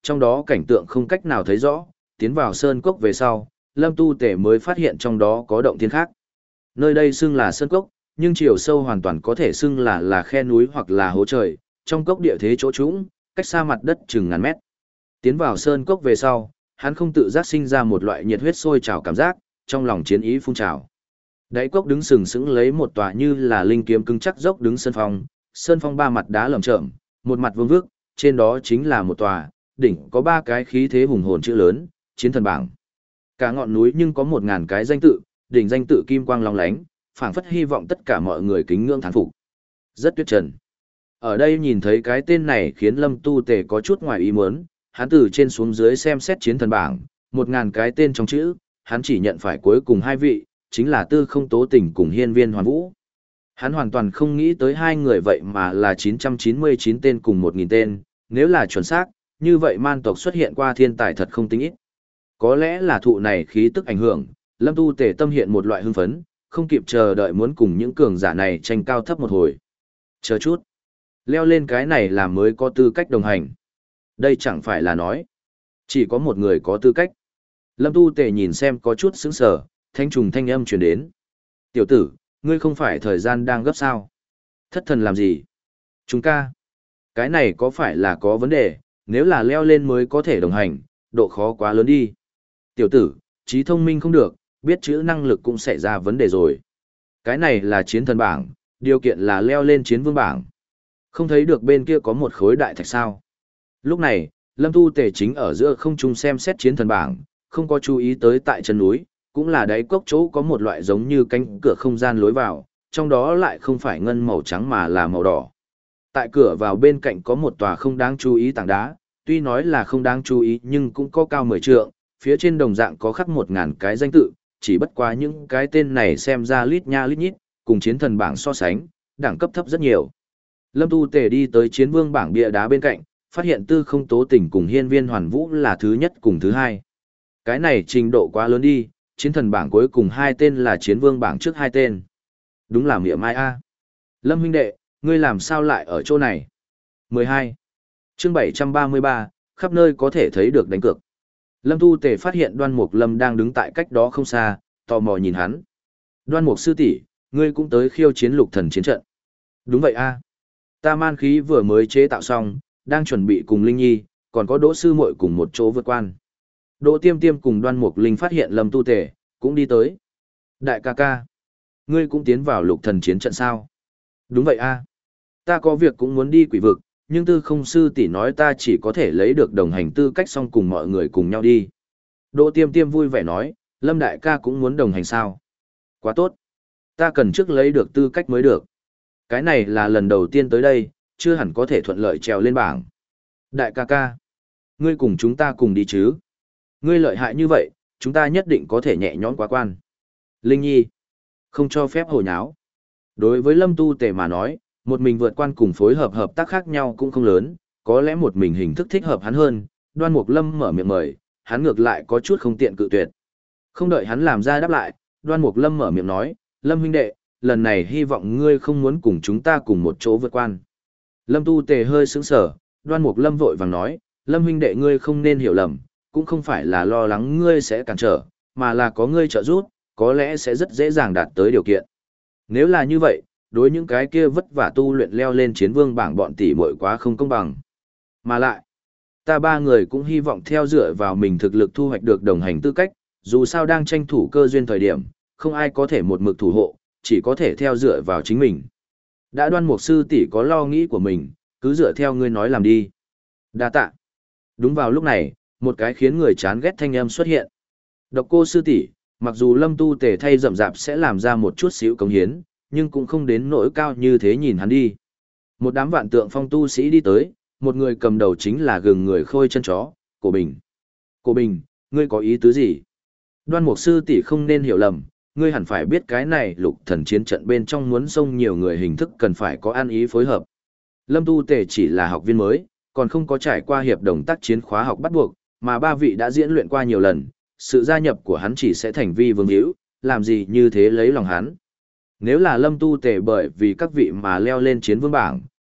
trong đó cảnh tượng không cách nào thấy rõ, tiến vào sơn cốc về sau, Lâm Tu Tể mới phát hiện trong đó có động thiên khác. Nơi đây xưng là sơn cốc, nhưng chiều sâu hoàn toàn có thể xưng là là khe núi hoặc là hố trời, trong cốc địa thế chỗ trũng, cách xa mặt đất chừng ngàn mét. Tiến vào sơn cốc về sau, hắn không tự giác sinh ra một loại nhiệt huyết sôi trào cảm giác, trong lòng chiến ý phun trào. Đáy cốc đứng sừng sững lấy một tòa như là linh kiếm cứng chắc dốc đứng sơn phong, sơn phong ba mặt đá lởm chởm, một mặt vương vước, trên đó chính là một tòa, đỉnh có ba cái khí thế hùng hồn chữ lớn, chiến thần bảng. Cả ngọn núi nhưng có một ngàn cái danh tự, đỉnh danh tự kim quang long lánh, phảng phất hy vọng tất cả mọi người kính ngưỡng thán phục. Rất tuyệt trần. Ở đây nhìn thấy cái tên này khiến Lâm Tu Tề có chút ngoài ý muốn, hắn từ trên xuống dưới xem xét chiến thần bảng, một ngàn cái tên trong chữ, hắn chỉ nhận phải cuối cùng hai vị, chính là Tư Không Tố Tình cùng Hiên Viên Hoàn Vũ. Hắn hoàn toàn không nghĩ tới hai người vậy mà là chín trăm chín mươi chín tên cùng một nghìn tên, nếu là chuẩn xác, như vậy man tộc xuất hiện qua thiên tài thật không tính ít. Có lẽ là thụ này khí tức ảnh hưởng, Lâm Tu Tề tâm hiện một loại hưng phấn, không kịp chờ đợi muốn cùng những cường giả này tranh cao thấp một hồi. Chờ chút. Leo lên cái này là mới có tư cách đồng hành. Đây chẳng phải là nói. Chỉ có một người có tư cách. Lâm Tu Tề nhìn xem có chút sững sờ, thanh trùng thanh âm truyền đến. Tiểu tử, ngươi không phải thời gian đang gấp sao? Thất thần làm gì? Chúng ca. Cái này có phải là có vấn đề, nếu là leo lên mới có thể đồng hành, độ khó quá lớn đi. Tiểu tử, trí thông minh không được, biết chữ năng lực cũng sẽ ra vấn đề rồi. Cái này là chiến thần bảng, điều kiện là leo lên chiến vương bảng. Không thấy được bên kia có một khối đại thạch sao. Lúc này, Lâm Tu Tề chính ở giữa không trung xem xét chiến thần bảng, không có chú ý tới tại chân núi, cũng là đáy cốc chỗ có một loại giống như cánh cửa không gian lối vào, trong đó lại không phải ngân màu trắng mà là màu đỏ. Tại cửa vào bên cạnh có một tòa không đáng chú ý tảng đá, tuy nói là không đáng chú ý nhưng cũng có cao mười trượng, phía trên đồng dạng có khắc một ngàn cái danh tự, chỉ bất quá những cái tên này xem ra lít nha lít nhít, cùng chiến thần bảng so sánh, đẳng cấp thấp rất nhiều. Lâm Tu Tề đi tới chiến vương bảng bia đá bên cạnh, phát hiện Tư Không Tố Tình cùng Hiên Viên Hoàn Vũ là thứ nhất cùng thứ hai. Cái này trình độ quá lớn đi, chiến thần bảng cuối cùng hai tên là chiến vương bảng trước hai tên. Đúng là mỉa mai a. Lâm huynh đệ, ngươi làm sao lại ở chỗ này? mười hai. Chương bảy trăm ba mươi ba, khắp nơi có thể thấy được đánh cược. Lâm Tu Tề phát hiện Đoan Mục Lâm đang đứng tại cách đó không xa, tò mò nhìn hắn. Đoan Mục sư tỷ, ngươi cũng tới khiêu chiến lục thần chiến trận. Đúng vậy a. Ta man khí vừa mới chế tạo xong, đang chuẩn bị cùng Linh Nhi, còn có Đỗ sư muội cùng một chỗ vượt quan. Đỗ Tiêm Tiêm cùng Đoan Mục Linh phát hiện Lâm Tu Tề, cũng đi tới. Đại ca ca, ngươi cũng tiến vào lục thần chiến trận sao? Đúng vậy a. Ta có việc cũng muốn đi quỷ vực, nhưng Tư Không sư tỷ nói ta chỉ có thể lấy được đồng hành tư cách xong cùng mọi người cùng nhau đi. Đỗ Tiêm Tiêm vui vẻ nói, Lâm đại ca cũng muốn đồng hành sao? Quá tốt. Ta cần trước lấy được tư cách mới được. Cái này là lần đầu tiên tới đây, chưa hẳn có thể thuận lợi trèo lên bảng. Đại ca ca, ngươi cùng chúng ta cùng đi chứ? Ngươi lợi hại như vậy, chúng ta nhất định có thể nhẹ nhõm quá quan. Linh Nhi, không cho phép hồ nháo. Đối với Lâm Tu Tề mà nói, một mình vượt quan cùng phối hợp hợp tác khác nhau cũng không lớn, có lẽ một mình hình thức thích hợp hắn hơn. Đoan Mục Lâm mở miệng mời, hắn ngược lại có chút không tiện cự tuyệt. Không đợi hắn làm ra đáp lại, Đoan Mục Lâm mở miệng nói, Lâm huynh đệ, lần này hy vọng ngươi không muốn cùng chúng ta cùng một chỗ vượt quan. Lâm Tu Tề hơi sững sờ, Đoan Mục Lâm vội vàng nói, Lâm huynh đệ ngươi không nên hiểu lầm, cũng không phải là lo lắng ngươi sẽ cản trở, mà là có ngươi trợ giúp, có lẽ sẽ rất dễ dàng đạt tới điều kiện. Nếu là như vậy, đối những cái kia vất vả tu luyện leo lên chiến vương bảng bọn tỷ muội quá không công bằng. Mà lại, ta ba người cũng hy vọng theo dựa vào mình thực lực thu hoạch được đồng hành tư cách, dù sao đang tranh thủ cơ duyên thời điểm, không ai có thể một mực thủ hộ, chỉ có thể theo dựa vào chính mình. Đã Đoan Mục sư tỷ có lo nghĩ của mình, cứ dựa theo ngươi nói làm đi. Đa tạ. Đúng vào lúc này, một cái khiến người chán ghét thanh âm xuất hiện. Độc Cô sư tỷ, mặc dù Lâm Tu Tề thay rậm rạp sẽ làm ra một chút xíu cống hiến, nhưng cũng không đến nỗi cao như thế, nhìn hắn đi. Một đám vạn tượng phong tu sĩ đi tới, một người cầm đầu chính là gừng người khôi chân chó, Cổ Bình. Cổ Bình, ngươi có ý tứ gì? Đoan Mục sư tỷ không nên hiểu lầm, ngươi hẳn phải biết cái này lục thần chiến trận bên trong muốn xông nhiều người hình thức cần phải có ăn ý phối hợp. Lâm Tu Tề chỉ là học viên mới, còn không có trải qua hiệp đồng tác chiến khóa học bắt buộc, mà ba vị đã diễn luyện qua nhiều lần, sự gia nhập của hắn chỉ sẽ thành vi vương hữu, làm gì như thế lấy lòng hắn. Nếu là Lâm Tu Tề bởi vì các vị mà leo lên chiến vương bảng,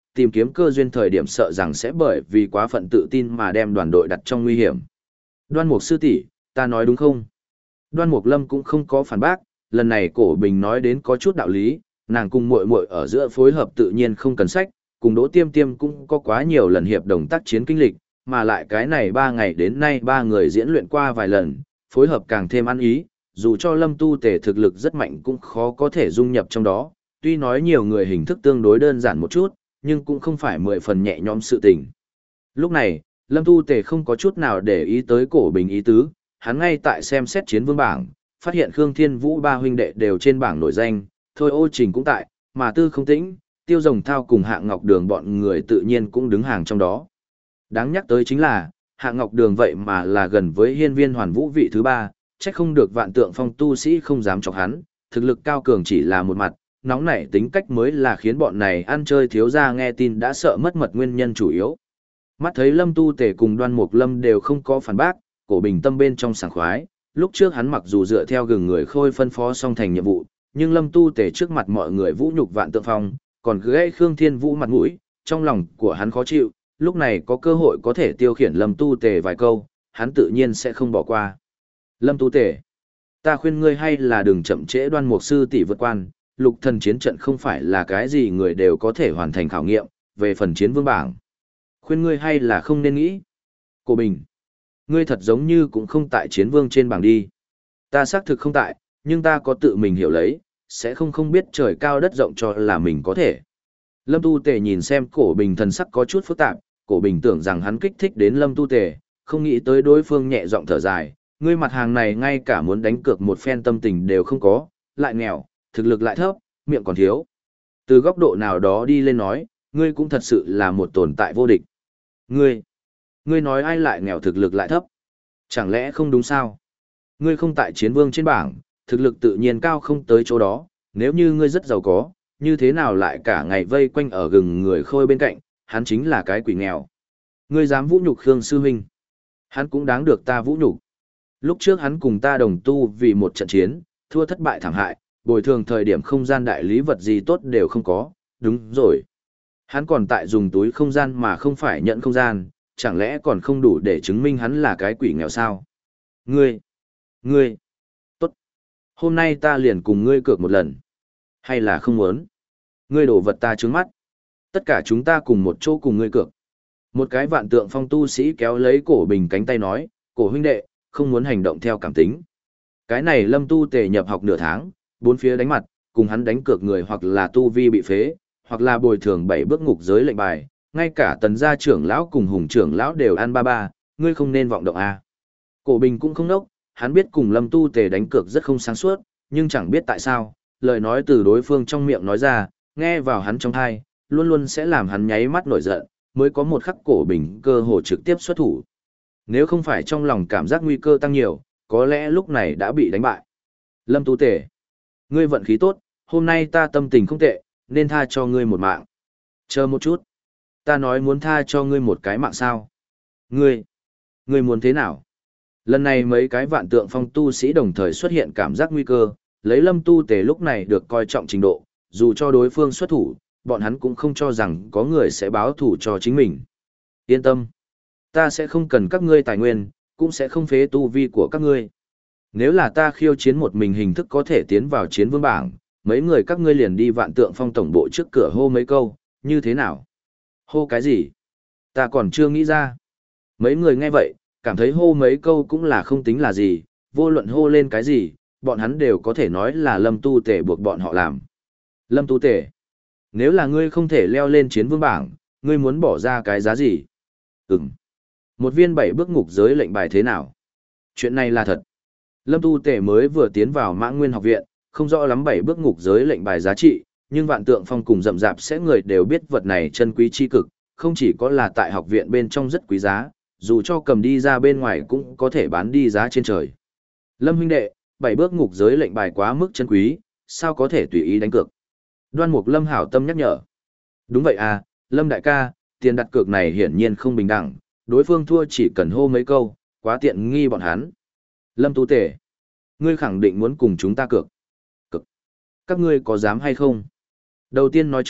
tìm kiếm cơ duyên thời điểm sợ rằng sẽ bởi vì quá phận tự tin mà đem đoàn đội đặt trong nguy hiểm. Đoan Mục sư tỷ, ta nói đúng không? Đoan Mục Lâm cũng không có phản bác, lần này Cổ Bình nói đến có chút đạo lý, nàng cùng muội muội ở giữa phối hợp tự nhiên không cần sách, cùng Đỗ Tiêm Tiêm cũng có quá nhiều lần hiệp đồng tác chiến kinh lịch, mà lại cái này ba ngày đến nay ba người diễn luyện qua vài lần, phối hợp càng thêm ăn ý, dù cho Lâm Tu Tề thực lực rất mạnh cũng khó có thể dung nhập trong đó, tuy nói nhiều người hình thức tương đối đơn giản một chút, nhưng cũng không phải mười phần nhẹ nhõm sự tình. Lúc này, Lâm Tu Tề không có chút nào để ý tới Cổ Bình ý tứ, hắn ngay tại xem xét chiến vương bảng, phát hiện Khương Thiên Vũ ba huynh đệ đều trên bảng nổi danh, Thôi Ô Trình cũng tại, mà Tư Không Tĩnh, Tiêu Rồng Thao cùng Hạ Ngọc Đường bọn người tự nhiên cũng đứng hàng trong đó. Đáng nhắc tới chính là, Hạ Ngọc Đường vậy mà là gần với hiên viên hoàn vũ vị thứ ba, trách không được Vạn Tượng Phong tu sĩ không dám chọc hắn, thực lực cao cường chỉ là một mặt, nóng nảy tính cách mới là khiến bọn này ăn chơi thiếu gia nghe tin đã sợ mất mật nguyên nhân chủ yếu. Mắt thấy Lâm Tu Tề cùng Đoan Mục Lâm đều không có phản bác, Cổ Bình tâm bên trong sảng khoái, lúc trước hắn mặc dù dựa theo gừng người khôi phân phó xong thành nhiệm vụ, nhưng Lâm Tu Tề trước mặt mọi người vũ nhục Vạn Tượng Phong, còn gãy Khương Thiên Vũ mặt mũi, trong lòng của hắn khó chịu, lúc này có cơ hội có thể tiêu khiển Lâm Tu Tề vài câu, hắn tự nhiên sẽ không bỏ qua. Lâm Tu Tề, ta khuyên ngươi hay là đừng chậm trễ Đoan Mục sư tỷ vượt quan, lục thần chiến trận không phải là cái gì người đều có thể hoàn thành khảo nghiệm, về phần chiến vương bảng. Khuyên ngươi hay là không nên nghĩ. Cổ Bình, ngươi thật giống như cũng không tại chiến vương trên bảng đi. Ta xác thực không tại, nhưng ta có tự mình hiểu lấy, sẽ không không biết trời cao đất rộng cho là mình có thể. Lâm Tu Tề nhìn xem Cổ Bình thần sắc có chút phức tạp, Cổ Bình tưởng rằng hắn kích thích đến Lâm Tu Tề, không nghĩ tới đối phương nhẹ giọng thở dài, ngươi mặt hàng này ngay cả muốn đánh cược một phen tâm tình đều không có, lại nghèo, thực lực lại thấp, miệng còn thiếu. Từ góc độ nào đó đi lên nói, ngươi cũng thật sự là một tồn tại vô địch. Ngươi, ngươi nói ai lại nghèo thực lực lại thấp? Chẳng lẽ không đúng sao? Ngươi không tại chiến vương trên bảng, thực lực tự nhiên cao không tới chỗ đó, nếu như ngươi rất giàu có, như thế nào lại cả ngày vây quanh ở gừng người khôi bên cạnh, hắn chính là cái quỷ nghèo. Ngươi dám vũ nhục Khương sư huynh, hắn cũng đáng được ta vũ nhục. Lúc trước hắn cùng ta đồng tu vì một trận chiến, thua thất bại thảm hại, bồi thường thời điểm không gian đại lý vật gì tốt đều không có, đúng rồi. Hắn còn tại dùng túi không gian mà không phải nhận không gian, chẳng lẽ còn không đủ để chứng minh hắn là cái quỷ nghèo sao? Ngươi, ngươi, tốt. Hôm nay ta liền cùng ngươi cược một lần. Hay là không muốn? Ngươi đổ vật ta trướng mắt. Tất cả chúng ta cùng một chỗ cùng ngươi cược. Một cái Vạn Tượng Phong tu sĩ kéo lấy Cổ Bình cánh tay nói, Cổ huynh đệ, không muốn hành động theo cảm tính. Cái này Lâm Tu Tề nhập học nửa tháng, bốn phía đánh mặt, cùng hắn đánh cược người hoặc là tu vi bị phế, hoặc là bồi thường bảy bước ngục giới lệnh bài, ngay cả Tần gia trưởng lão cùng Hùng trưởng lão đều ăn ba ba, ngươi không nên vọng động a. Cổ Bình cũng không đốc, hắn biết cùng Lâm Tu Tề đánh cược rất không sáng suốt, nhưng chẳng biết tại sao, lời nói từ đối phương trong miệng nói ra, nghe vào hắn trong tai, luôn luôn sẽ làm hắn nháy mắt nổi giận, mới có một khắc Cổ Bình cơ hồ trực tiếp xuất thủ. Nếu không phải trong lòng cảm giác nguy cơ tăng nhiều, có lẽ lúc này đã bị đánh bại. Lâm Tu Tề, ngươi vận khí tốt, hôm nay ta tâm tình không tệ, nên tha cho ngươi một mạng. Chờ một chút, ta nói muốn tha cho ngươi một cái mạng sao? Ngươi, ngươi muốn thế nào? Lần này mấy cái Vạn Tượng Phong tu sĩ đồng thời xuất hiện cảm giác nguy cơ, lấy Lâm Tu Tề lúc này được coi trọng trình độ, dù cho đối phương xuất thủ, bọn hắn cũng không cho rằng có người sẽ báo thủ cho chính mình. Yên tâm, ta sẽ không cần các ngươi tài nguyên, cũng sẽ không phế tu vi của các ngươi. Nếu là ta khiêu chiến một mình hình thức có thể tiến vào chiến vương bảng, mấy người các ngươi liền đi Vạn Tượng Phong tổng bộ trước cửa hô mấy câu, như thế nào? Hô cái gì? Ta còn chưa nghĩ ra. Mấy người nghe vậy, cảm thấy hô mấy câu cũng là không tính là gì, vô luận hô lên cái gì, bọn hắn đều có thể nói là Lâm Tu Tề buộc bọn họ làm. Lâm Tu Tề, nếu là ngươi không thể leo lên chiến vương bảng, ngươi muốn bỏ ra cái giá gì? Ừm. Một viên bảy bước ngục giới lệnh bài thế nào? Chuyện này là thật. Lâm Tu Tề mới vừa tiến vào Mã Nguyên học viện, không rõ lắm bảy bước ngục giới lệnh bài giá trị, nhưng Vạn Tượng Phong cùng rậm rạp sẽ người đều biết vật này chân quý chi cực, không chỉ có là tại học viện bên trong rất quý giá, dù cho cầm đi ra bên ngoài cũng có thể bán đi giá trên trời. Lâm huynh đệ, bảy bước ngục giới lệnh bài quá mức chân quý, sao có thể tùy ý đánh cược? Đoan Mục Lâm hảo tâm nhắc nhở. Đúng vậy à, Lâm đại ca, tiền đặt cược này hiển nhiên không bình đẳng, đối phương thua chỉ cần hô mấy câu, quá tiện nghi bọn hắn. Lâm Tu Tề, ngươi khẳng định muốn cùng chúng ta cược. Cực. Các ngươi có dám hay không? Đầu tiên nói trước,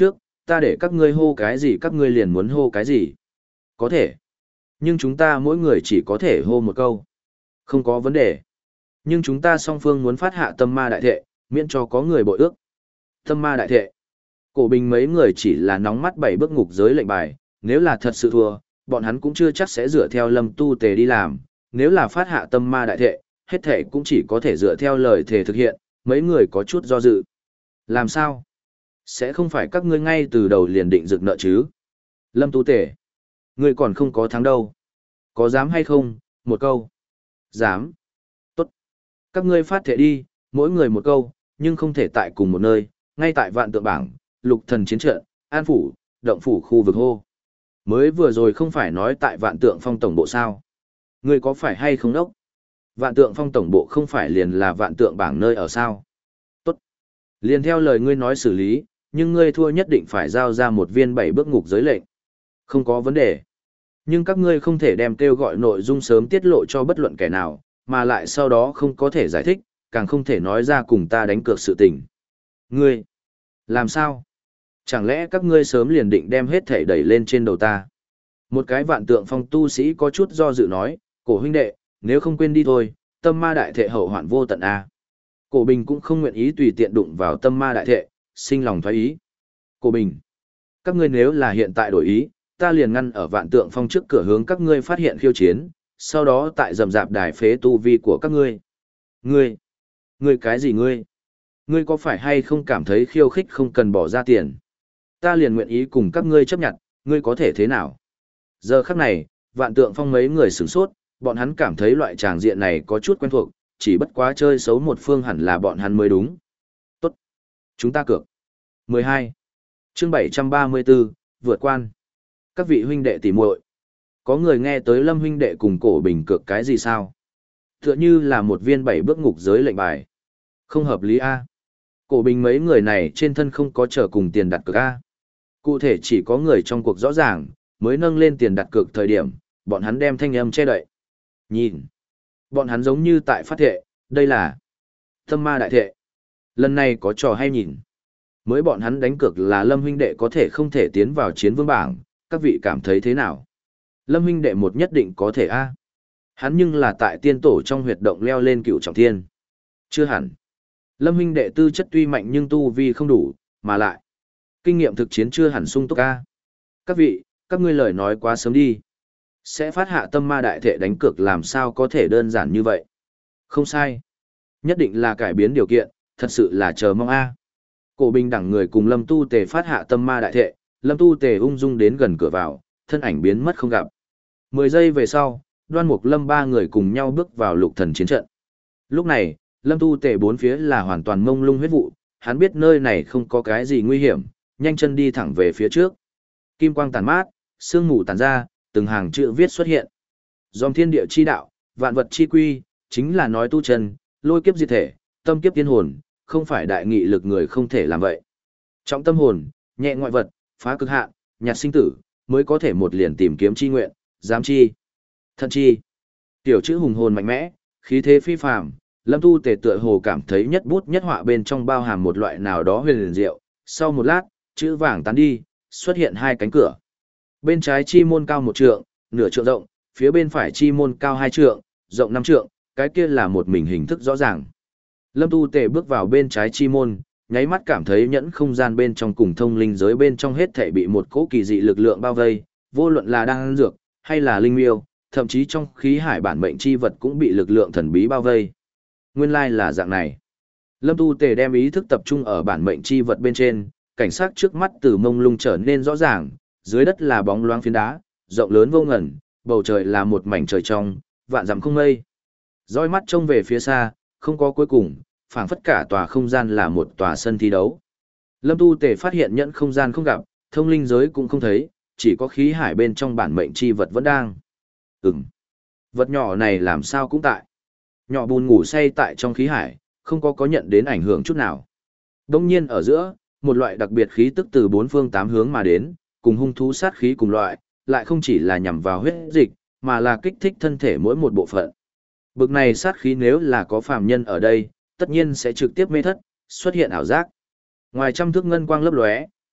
ta để các ngươi hô cái gì các ngươi liền muốn hô cái gì. Có thể. Nhưng chúng ta mỗi người chỉ có thể hô một câu. Không có vấn đề. Nhưng chúng ta song phương muốn phát hạ tâm ma đại thệ, miễn cho có người bội ước. Tâm ma đại thệ. Cổ bình mấy người chỉ là nóng mắt bảy bước ngục giới lệnh bài, nếu là thật sự thua, bọn hắn cũng chưa chắc sẽ dựa theo Lâm Tu Tề đi làm, nếu là phát hạ tâm ma đại thệ, hết thể cũng chỉ có thể dựa theo lời thề thực hiện, mấy người có chút do dự. Làm sao? Sẽ không phải các ngươi ngay từ đầu liền định dựng nợ chứ? Lâm Tu Tề, ngươi còn không có thắng đâu. Có dám hay không? Một câu. Dám. Tốt. Các ngươi phát thệ đi, mỗi người một câu, nhưng không thể tại cùng một nơi, ngay tại vạn tượng bảng, lục thần chiến trận, an phủ, động phủ khu vực hô. Mới vừa rồi không phải nói tại vạn tượng phong tổng bộ sao? Ngươi có phải hay không đốc? Vạn tượng phong tổng bộ không phải liền là vạn tượng bảng nơi ở sao? Tốt. Liền theo lời ngươi nói xử lý, nhưng ngươi thua nhất định phải giao ra một viên bảy bước ngục giới lệnh. Không có vấn đề. Nhưng các ngươi không thể đem kêu gọi nội dung sớm tiết lộ cho bất luận kẻ nào, mà lại sau đó không có thể giải thích, càng không thể nói ra cùng ta đánh cược sự tình. Ngươi, làm sao? Chẳng lẽ các ngươi sớm liền định đem hết thể đẩy lên trên đầu ta? Một cái vạn tượng phong tu sĩ có chút do dự nói, cổ huynh đệ, nếu không quên đi thôi, tâm ma đại thệ hậu hoạn vô tận a. Cổ Bình cũng không nguyện ý tùy tiện đụng vào tâm ma đại thệ, sinh lòng thoái ý. Cổ Bình, các ngươi nếu là hiện tại đổi ý, ta liền ngăn ở vạn tượng phong trước cửa hướng các ngươi phát hiện khiêu chiến, sau đó tại rầm rạp đài phế tu vi của các ngươi. Ngươi, ngươi cái gì ngươi? Ngươi có phải hay không cảm thấy khiêu khích không cần bỏ ra tiền? Ta liền nguyện ý cùng các ngươi chấp nhận, ngươi có thể thế nào? Giờ khắc này, vạn tượng phong mấy người sửng sốt, bọn hắn cảm thấy loại tràng diện này có chút quen thuộc, chỉ bất quá chơi xấu một phương hẳn là bọn hắn mới đúng. Tốt. Chúng ta cược. mười hai. Chương bảy trăm ba mươi tư, vượt quan. Các vị huynh đệ tỉ muội, có người nghe tới Lâm huynh đệ cùng Cổ Bình cược cái gì sao? Tựa như là một viên bảy bước ngục giới lệnh bài. Không hợp lý a. Cổ Bình mấy người này trên thân không có trở cùng tiền đặt cược a. Cụ thể chỉ có người trong cuộc rõ ràng, mới nâng lên tiền đặt cược thời điểm, bọn hắn đem thanh âm che đậy. Nhìn, bọn hắn giống như tại phát thệ, đây là tâm ma đại thệ. Lần này có trò hay nhìn. Mới bọn hắn đánh cược là Lâm huynh đệ có thể không thể tiến vào chiến vương bảng, các vị cảm thấy thế nào? Lâm huynh đệ một nhất định có thể a. Hắn nhưng là tại tiên tổ trong huyệt động leo lên cựu trọng thiên. Chưa hẳn. Lâm huynh đệ tư chất tuy mạnh nhưng tu vi không đủ, mà lại kinh nghiệm thực chiến chưa hẳn sung túc a. Các vị, các ngươi lời nói quá sớm đi. Sẽ phát hạ tâm ma đại thệ đánh cược làm sao có thể đơn giản như vậy. Không sai. Nhất định là cải biến điều kiện, thật sự là chờ mong a. Cổ Bình đẳng người cùng Lâm Tu Tề phát hạ tâm ma đại thệ, Lâm Tu Tề ung dung đến gần cửa vào, thân ảnh biến mất không gặp. Mười giây về sau, Đoan Mục Lâm ba người cùng nhau bước vào lục thần chiến trận. Lúc này, Lâm Tu Tề bốn phía là hoàn toàn mông lung huyết vụ, hắn biết nơi này không có cái gì nguy hiểm, nhanh chân đi thẳng về phía trước. Kim quang tàn mát, sương mù tàn ra, từng hàng chữ viết xuất hiện. Dòng thiên địa chi đạo, vạn vật chi quy, chính là nói tu chân, lôi kiếp diệt thể, tâm kiếp tiên hồn, không phải đại nghị lực người không thể làm vậy. Trọng tâm hồn, nhẹ ngoại vật, phá cực hạn, nhạt sinh tử, mới có thể một liền tìm kiếm chi nguyện, dám chi, thân chi. Tiểu chữ hùng hồn mạnh mẽ, khí thế phi phàm, Lâm Tu Tề tựa hồ cảm thấy nhất bút nhất họa bên trong bao hàm một loại nào đó huyền liền diệu. Sau một lát, chữ vàng tán đi, xuất hiện hai cánh cửa. Bên trái chi môn cao một trượng, nửa trượng rộng, phía bên phải chi môn cao hai trượng, rộng năm trượng, cái kia là một mình hình thức rõ ràng. Lâm Tu Tề bước vào bên trái chi môn, nháy mắt cảm thấy nhẫn không gian bên trong cùng thông linh giới bên trong hết thảy bị một cỗ kỳ dị lực lượng bao vây, vô luận là đang dược hay là linh miêu, thậm chí trong khí hải bản mệnh chi vật cũng bị lực lượng thần bí bao vây. Nguyên lai là dạng này. Lâm Tu Tề đem ý thức tập trung ở bản mệnh chi vật bên trên, cảnh sát trước mắt từ mông lung trở nên rõ ràng, dưới đất là bóng loáng phiến đá, rộng lớn vô ngần, bầu trời là một mảnh trời trong, vạn dặm không mây. Dõi mắt trông về phía xa, không có cuối cùng, phảng phất cả tòa không gian là một tòa sân thi đấu. Lâm Tu Tề phát hiện nhẫn không gian không gặp, thông linh giới cũng không thấy, chỉ có khí hải bên trong bản mệnh chi vật vẫn đang. Ừm, vật nhỏ này làm sao cũng tại. Nhỏ bùn ngủ say tại trong khí hải, không có có nhận đến ảnh hưởng chút nào. Đông nhiên ở giữa, một loại đặc biệt khí tức từ bốn phương tám hướng mà đến, cùng hung thú sát khí cùng loại, lại không chỉ là nhằm vào huyết dịch, mà là kích thích thân thể mỗi một bộ phận. Bực này sát khí nếu là có phàm nhân ở đây, tất nhiên sẽ trực tiếp mê thất, xuất hiện ảo giác. Ngoài trăm thước ngân quang lấp lóe,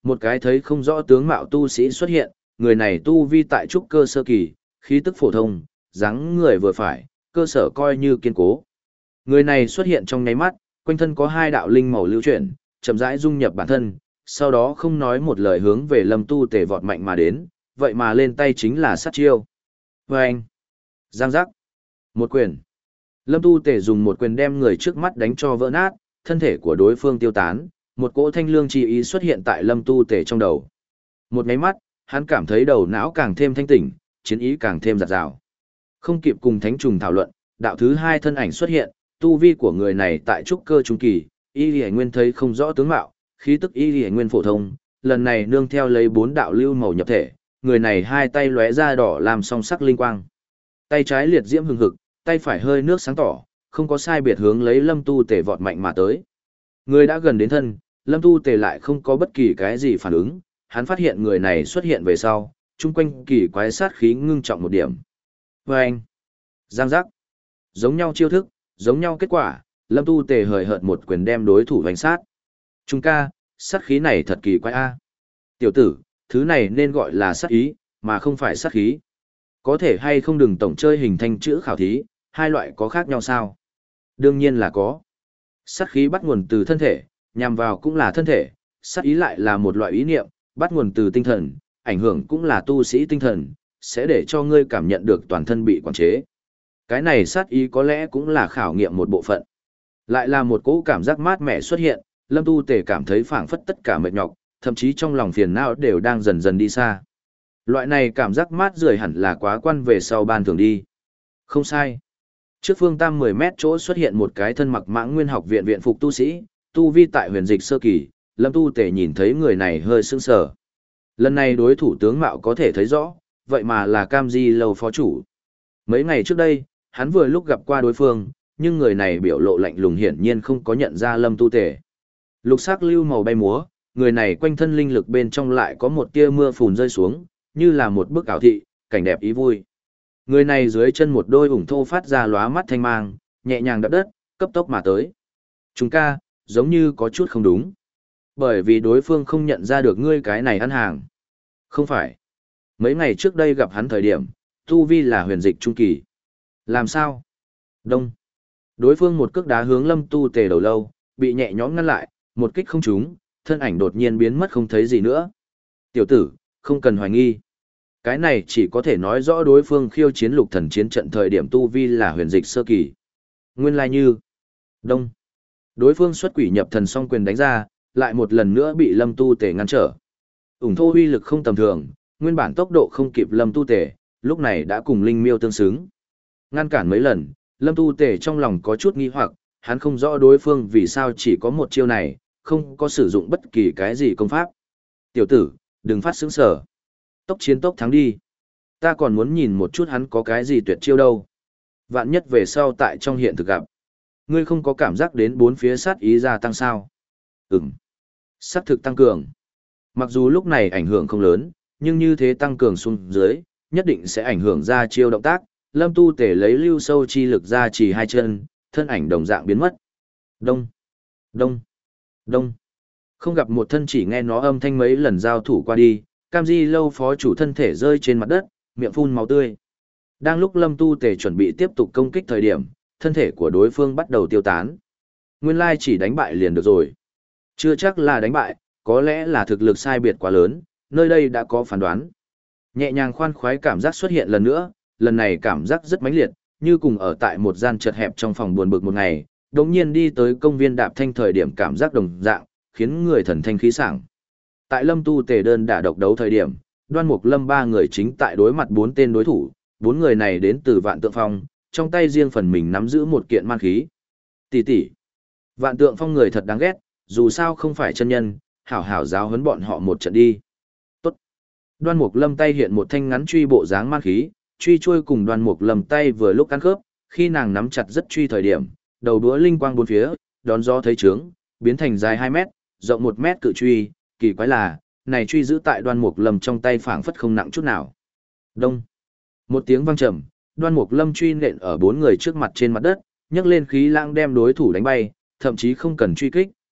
Một cái thấy không rõ tướng mạo tu sĩ xuất hiện, người này tu vi tại trúc cơ sơ kỳ, khí tức phổ thông, dáng người vừa phải, cơ sở coi như kiên cố. Người này xuất hiện trong nháy mắt, quanh thân có hai đạo linh màu lưu chuyển, chậm rãi dung nhập bản thân, sau đó không nói một lời hướng về Lâm Tu Tề vọt mạnh mà đến, vậy mà lên tay chính là sát chiêu. Vâng! Giang giác! Một quyền! Lâm Tu Tề dùng một quyền đem người trước mắt đánh cho vỡ nát, thân thể của đối phương tiêu tán, một cỗ thanh lương chi ý xuất hiện tại Lâm Tu Tề trong đầu. Một nháy mắt, hắn cảm thấy đầu não càng thêm thanh tỉnh, chiến ý càng thêm dạt dào. Không kịp cùng thánh trùng thảo luận, đạo thứ hai thân ảnh xuất hiện, tu vi của người này tại trúc cơ trung kỳ, y lì nguyên thấy không rõ tướng mạo, khí tức y lì nguyên phổ thông, lần này nương theo lấy bốn đạo lưu màu nhập thể, người này hai tay lóe ra đỏ làm song sắc linh quang. Tay trái liệt diễm hừng hực, tay phải hơi nước sáng tỏ, không có sai biệt hướng lấy Lâm Tu Tề vọt mạnh mà tới. Người đã gần đến thân, Lâm Tu Tề lại không có bất kỳ cái gì phản ứng, hắn phát hiện người này xuất hiện về sau, chung quanh kỳ quái sát khí ngưng trọng một điểm. Vâng! Giang giác! Giống nhau chiêu thức, giống nhau kết quả, Lâm Tu Tề hời hợt một quyền đem đối thủ đánh sát. Trung ca, sát khí này thật kỳ quái a. Tiểu tử, thứ này nên gọi là sát ý, mà không phải sát khí. Có thể hay không đừng tổng chơi hình thành chữ khảo thí, hai loại có khác nhau sao? Đương nhiên là có. Sát khí bắt nguồn từ thân thể, nhằm vào cũng là thân thể, sát ý lại là một loại ý niệm, bắt nguồn từ tinh thần, ảnh hưởng cũng là tu sĩ tinh thần, sẽ để cho ngươi cảm nhận được toàn thân bị quản chế. Cái này sát ý có lẽ cũng là khảo nghiệm một bộ phận. Lại là một cỗ cảm giác mát mẻ xuất hiện, Lâm Tu Tề cảm thấy phảng phất tất cả mệt nhọc, thậm chí trong lòng phiền não đều đang dần dần đi xa. Loại này cảm giác mát rượi hẳn là quá quan về sau ban thường đi. Không sai. Trước phương tam mười mét chỗ xuất hiện một cái thân mặc Mãng Nguyên học viện viện phục tu sĩ, tu vi tại huyền dịch sơ kỳ, Lâm Tu Tề nhìn thấy người này hơi sững sờ. Lần này đối thủ tướng mạo có thể thấy rõ, vậy mà là Cam Di Lâu phó chủ. Mấy ngày trước đây, hắn vừa lúc gặp qua đối phương, nhưng người này biểu lộ lạnh lùng hiển nhiên không có nhận ra Lâm Tu Tề. Lục sắc lưu màu bay múa, người này quanh thân linh lực bên trong lại có một tia mưa phùn rơi xuống, như là một bức ảo thị, cảnh đẹp ý vui. Người này dưới chân một đôi ủng thô phát ra lóa mắt thanh mang, nhẹ nhàng đập đất, cấp tốc mà tới. Chúng ca, giống như có chút không đúng. Bởi vì đối phương không nhận ra được ngươi cái này ăn hàng. Không phải. Mấy ngày trước đây gặp hắn thời điểm, tu vi là huyền dịch trung kỳ. Làm sao? Đông. Đối phương một cước đá hướng Lâm Tu Tề đầu lâu, bị nhẹ nhõm ngăn lại, một kích không trúng, thân ảnh đột nhiên biến mất không thấy gì nữa. Tiểu tử, không cần hoài nghi. Cái này chỉ có thể nói rõ đối phương khiêu chiến lục thần chiến trận thời điểm tu vi là huyền dịch sơ kỳ. Nguyên lai như. Đông. Đối phương xuất quỷ nhập thần song quyền đánh ra, lại một lần nữa bị Lâm Tu Tề ngăn trở. Ủng thô uy lực không tầm thường, nguyên bản tốc độ không kịp Lâm Tu Tề, lúc này đã cùng linh miêu tương xứng. Ngăn cản mấy lần, Lâm Tu Tề trong lòng có chút nghi hoặc, hắn không rõ đối phương vì sao chỉ có một chiêu này, không có sử dụng bất kỳ cái gì công pháp. Tiểu tử, đừng phát sững sở. Tốc chiến tốc thắng đi. Ta còn muốn nhìn một chút hắn có cái gì tuyệt chiêu đâu. Vạn nhất về sau tại trong hiện thực gặp. Ngươi không có cảm giác đến bốn phía sát ý gia tăng sao? Ừm. Sát thực tăng cường. Mặc dù lúc này ảnh hưởng không lớn, nhưng như thế tăng cường xuống dưới, nhất định sẽ ảnh hưởng ra chiêu động tác. Lâm Tu Tề lấy lưu sâu chi lực ra chỉ hai chân, thân ảnh đồng dạng biến mất. Đông, đông, đông. Không gặp một thân chỉ nghe nó âm thanh mấy lần giao thủ qua đi, Cam Di Lâu phó chủ thân thể rơi trên mặt đất, miệng phun máu tươi. Đang lúc Lâm Tu Tề chuẩn bị tiếp tục công kích thời điểm, thân thể của đối phương bắt đầu tiêu tán. Nguyên lai chỉ đánh bại liền được rồi. Chưa chắc là đánh bại, có lẽ là thực lực sai biệt quá lớn, nơi đây đã có phán đoán. Nhẹ nhàng khoan khoái cảm giác xuất hiện lần nữa, lần này cảm giác rất mãnh liệt, như cùng ở tại một gian chật hẹp trong phòng buồn bực một ngày, đống nhiên đi tới công viên đạp thanh thời điểm cảm giác đồng dạng, khiến người thần thanh khí sảng. Tại Lâm Tu Tề đơn đả độc đấu thời điểm, Đoan Mục Lâm ba người chính tại đối mặt bốn tên đối thủ, bốn người này đến từ Vạn Tượng Phong, trong tay riêng phần mình nắm giữ một kiện man khí. Tỷ tỷ, Vạn Tượng Phong người thật đáng ghét, dù sao không phải chân nhân, hảo hảo giáo huấn bọn họ một trận đi. Tốt. Đoan Mục Lâm tay hiện một thanh ngắn truy bộ dáng man khí, truy trôi cùng Đoan Mục Lâm tay vừa lúc ăn khớp, khi nàng nắm chặt rất truy thời điểm, đầu đũa linh quang bốn phía, đón gió thấy trướng, biến thành dài hai mét, rộng một mét cự truy, kỳ quái là, này truy giữ tại Đoan Mục Lâm trong tay phảng phất không nặng chút nào. Đông. Một tiếng vang trầm, Đoan Mục Lâm truy nện ở bốn người trước mặt trên mặt đất, nhấc lên khí lãng đem đối thủ đánh bay, thậm chí không cần truy kích,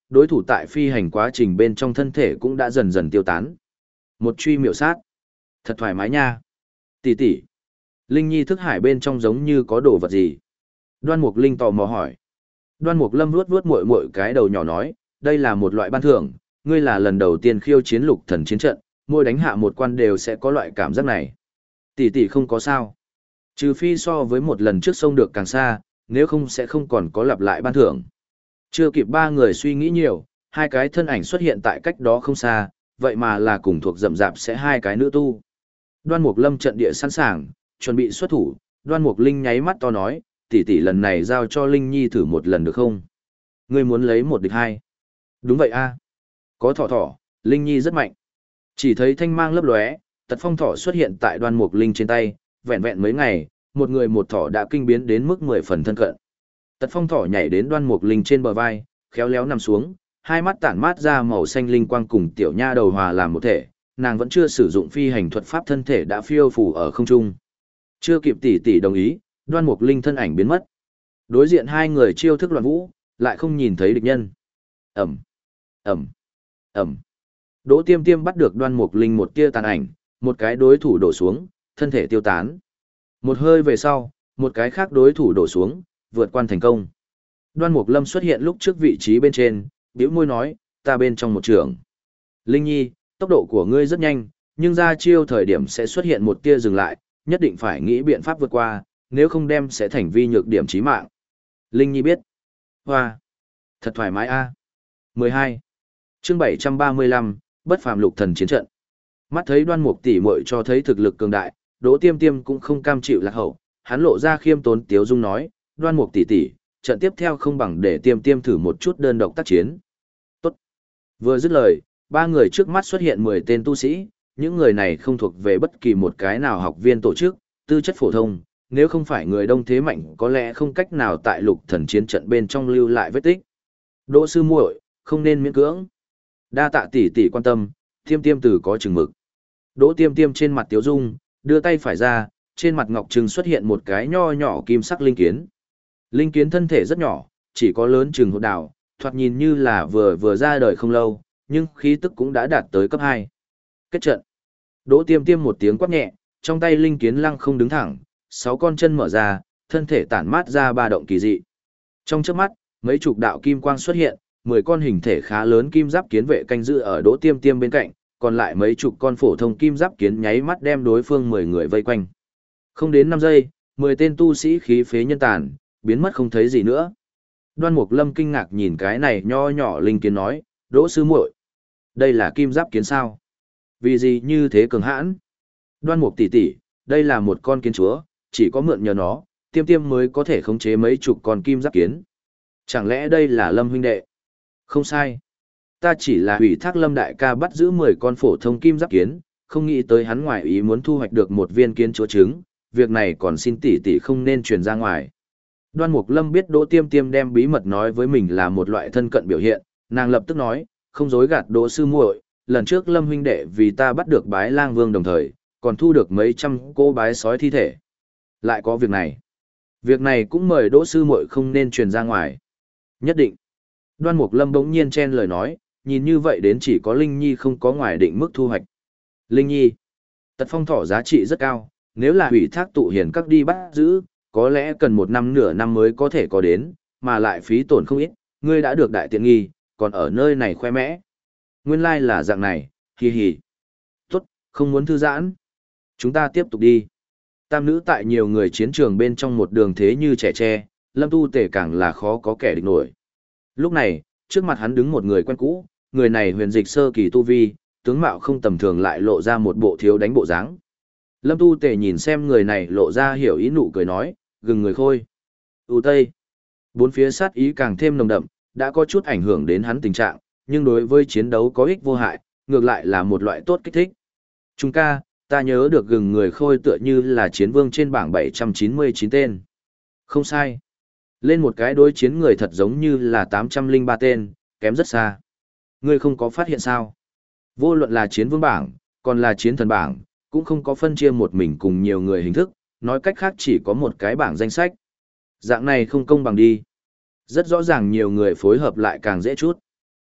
đối thủ tại phi hành quá trình bên trong thân thể cũng đã dần dần tiêu tán. Một truy miểu sát. Thật thoải mái nha. Tỷ tỷ. Linh Nhi thức hải bên trong giống như có đồ vật gì. Đoan Mục Linh tò mò hỏi. Đoan Mục Lâm vuốt vuốt muội muội cái đầu nhỏ nói, đây là một loại ban thưởng, ngươi là lần đầu tiên khiêu chiến lục thần chiến trận, mỗi đánh hạ một quan đều sẽ có loại cảm giác này. Tỷ tỷ không có sao. Trừ phi so với một lần trước sông được càng xa, nếu không sẽ không còn có lặp lại ban thưởng. Chưa kịp ba người suy nghĩ nhiều, hai cái thân ảnh xuất hiện tại cách đó không xa, vậy mà là cùng thuộc rậm rạp sẽ hai cái nữ tu. Đoan Mục Lâm trận địa sẵn sàng, chuẩn bị xuất thủ, Đoan Mục Linh nháy mắt to nói, tỷ tỷ lần này giao cho Linh Nhi thử một lần được không? Ngươi muốn lấy một địch hai. Đúng vậy a. Có thỏ thỏ, Linh Nhi rất mạnh. Chỉ thấy thanh mang lấp lóe, tật phong thỏ xuất hiện tại Đoan Mục Linh trên tay, vẹn vẹn mấy ngày, một người một thỏ đã kinh biến đến mức mười phần thân cận. Tật phong thỏ nhảy đến Đoan Mục Linh trên bờ vai, khéo léo nằm xuống, hai mắt tản mát ra màu xanh linh quang cùng tiểu nha đầu hòa làm một thể, nàng vẫn chưa sử dụng phi hành thuật pháp, thân thể đã phiêu phù ở không trung. Chưa kịp tỷ tỷ đồng ý, Đoan Mục Linh thân ảnh biến mất. Đối diện hai người chiêu thức loạn vũ, lại không nhìn thấy địch nhân. Ầm, ầm, ầm. Đỗ Tiêm Tiêm bắt được Đoan Mục Linh một tia tàn ảnh, một cái đối thủ đổ xuống, thân thể tiêu tán. Một hơi về sau, một cái khác đối thủ đổ xuống, vượt quan thành công. Đoan Mục Lâm xuất hiện lúc trước vị trí bên trên, bĩu môi nói, ta bên trong một trường. Linh Nhi, tốc độ của ngươi rất nhanh, nhưng ra chiêu thời điểm sẽ xuất hiện một tia dừng lại, nhất định phải nghĩ biện pháp vượt qua, nếu không đem sẽ thành vi nhược điểm chí mạng. Linh Nhi biết. Hoa. Thật thoải mái a. mười hai. Chương bảy trăm ba mươi lăm, bất phàm lục thần chiến trận. Mắt thấy Đoan Mục tỷ muội cho thấy thực lực cường đại, Đỗ Tiêm Tiêm cũng không cam chịu lạc hậu, hắn lộ ra khiêm tốn tiếu dung nói, Đoan Mục tỷ tỷ, trận tiếp theo không bằng để Tiêm Tiêm thử một chút đơn độc tác chiến. Tốt. Vừa dứt lời, ba người trước mắt xuất hiện mười tên tu sĩ, những người này không thuộc về bất kỳ một cái nào học viên tổ chức, tư chất phổ thông, nếu không phải người đông thế mạnh có lẽ không cách nào tại lục thần chiến trận bên trong lưu lại vết tích. Đỗ sư muội, không nên miễn cưỡng. Đa tạ tỷ tỷ quan tâm, Tiêm Tiêm từ có chừng mực. Đỗ Tiêm Tiêm trên mặt tiếu dung, đưa tay phải ra, trên mặt ngọc trừng xuất hiện một cái nho nhỏ kim sắc linh kiến. Linh kiến thân thể rất nhỏ, chỉ có lớn chừng hột đào, thoạt nhìn như là vừa vừa ra đời không lâu, nhưng khí tức cũng đã đạt tới cấp hai. Kết trận. Đỗ Tiêm Tiêm một tiếng quát nhẹ, trong tay linh kiến lăng không đứng thẳng, sáu con chân mở ra, thân thể tản mát ra ba động kỳ dị. Trong chớp mắt, mấy chục đạo kim quang xuất hiện, mười con hình thể khá lớn kim giáp kiến vệ canh giữ ở Đỗ Tiêm Tiêm bên cạnh, còn lại mấy chục con phổ thông kim giáp kiến nháy mắt đem đối phương mười người vây quanh. Không đến năm giây, mười tên tu sĩ khí phế nhân tàn, biến mất không thấy gì nữa. Đoan Mục Lâm kinh ngạc nhìn cái này nho nhỏ linh kiến nói, Đỗ sư muội, đây là kim giáp kiến sao? Vì gì như thế cường hãn? Đoan Mục tỷ tỷ, đây là một con kiến chúa, chỉ có mượn nhờ nó, Tiêm Tiêm mới có thể khống chế mấy chục con kim giáp kiến. Chẳng lẽ đây là Lâm huynh đệ? Không sai. Ta chỉ là ủy thác Lâm đại ca bắt giữ mười con phổ thông kim giáp kiến, không nghĩ tới hắn ngoài ý muốn thu hoạch được một viên kiến chúa trứng, việc này còn xin tỷ tỷ không nên truyền ra ngoài. Đoan Mục Lâm biết Đỗ Tiêm Tiêm đem bí mật nói với mình là một loại thân cận biểu hiện, nàng lập tức nói, không dối gạt Đỗ sư muội, lần trước Lâm huynh đệ vì ta bắt được Bái Lang Vương đồng thời, còn thu được mấy trăm cô bái sói thi thể. Lại có việc này. Việc này cũng mời Đỗ sư muội không nên truyền ra ngoài. Nhất định. Đoan Mục Lâm bỗng nhiên chen lời nói, nhìn như vậy đến chỉ có Linh Nhi không có ngoài định mức thu hoạch. Linh Nhi. Tật phong thỏ giá trị rất cao, nếu là hủy thác tụ hiền các đi bắt giữ, có lẽ cần một năm nửa năm mới có thể có đến, mà lại phí tổn không ít, ngươi đã được đại tiện nghi, còn ở nơi này khoe mẽ. Nguyên lai like là dạng này, hì hì. Tốt, không muốn thư giãn. Chúng ta tiếp tục đi. Tam nữ tại nhiều người chiến trường bên trong một đường thế như trẻ tre, Lâm Tu Tể càng là khó có kẻ địch nổi. Lúc này, trước mặt hắn đứng một người quen cũ, người này huyền dịch sơ kỳ tu vi, tướng mạo không tầm thường lại lộ ra một bộ thiếu đánh bộ dáng. Lâm Tu Tể nhìn xem người này lộ ra hiểu ý nụ cười nói, gừng người khôi. ưu tây. Bốn phía sát ý càng thêm nồng đậm, đã có chút ảnh hưởng đến hắn tình trạng, nhưng đối với chiến đấu có ích vô hại, ngược lại là một loại tốt kích thích. Trung ca, ta nhớ được gừng người khôi tựa như là chiến vương trên bảng bảy trăm chín mươi chín tên. Không sai. Lên một cái đối chiến người thật giống như là tám trăm lẻ ba tên, kém rất xa. Ngươi không có phát hiện sao? Vô luận là chiến vương bảng, còn là chiến thần bảng, cũng không có phân chia một mình cùng nhiều người hình thức, nói cách khác chỉ có một cái bảng danh sách. Dạng này không công bằng đi. Rất rõ ràng nhiều người phối hợp lại càng dễ chút.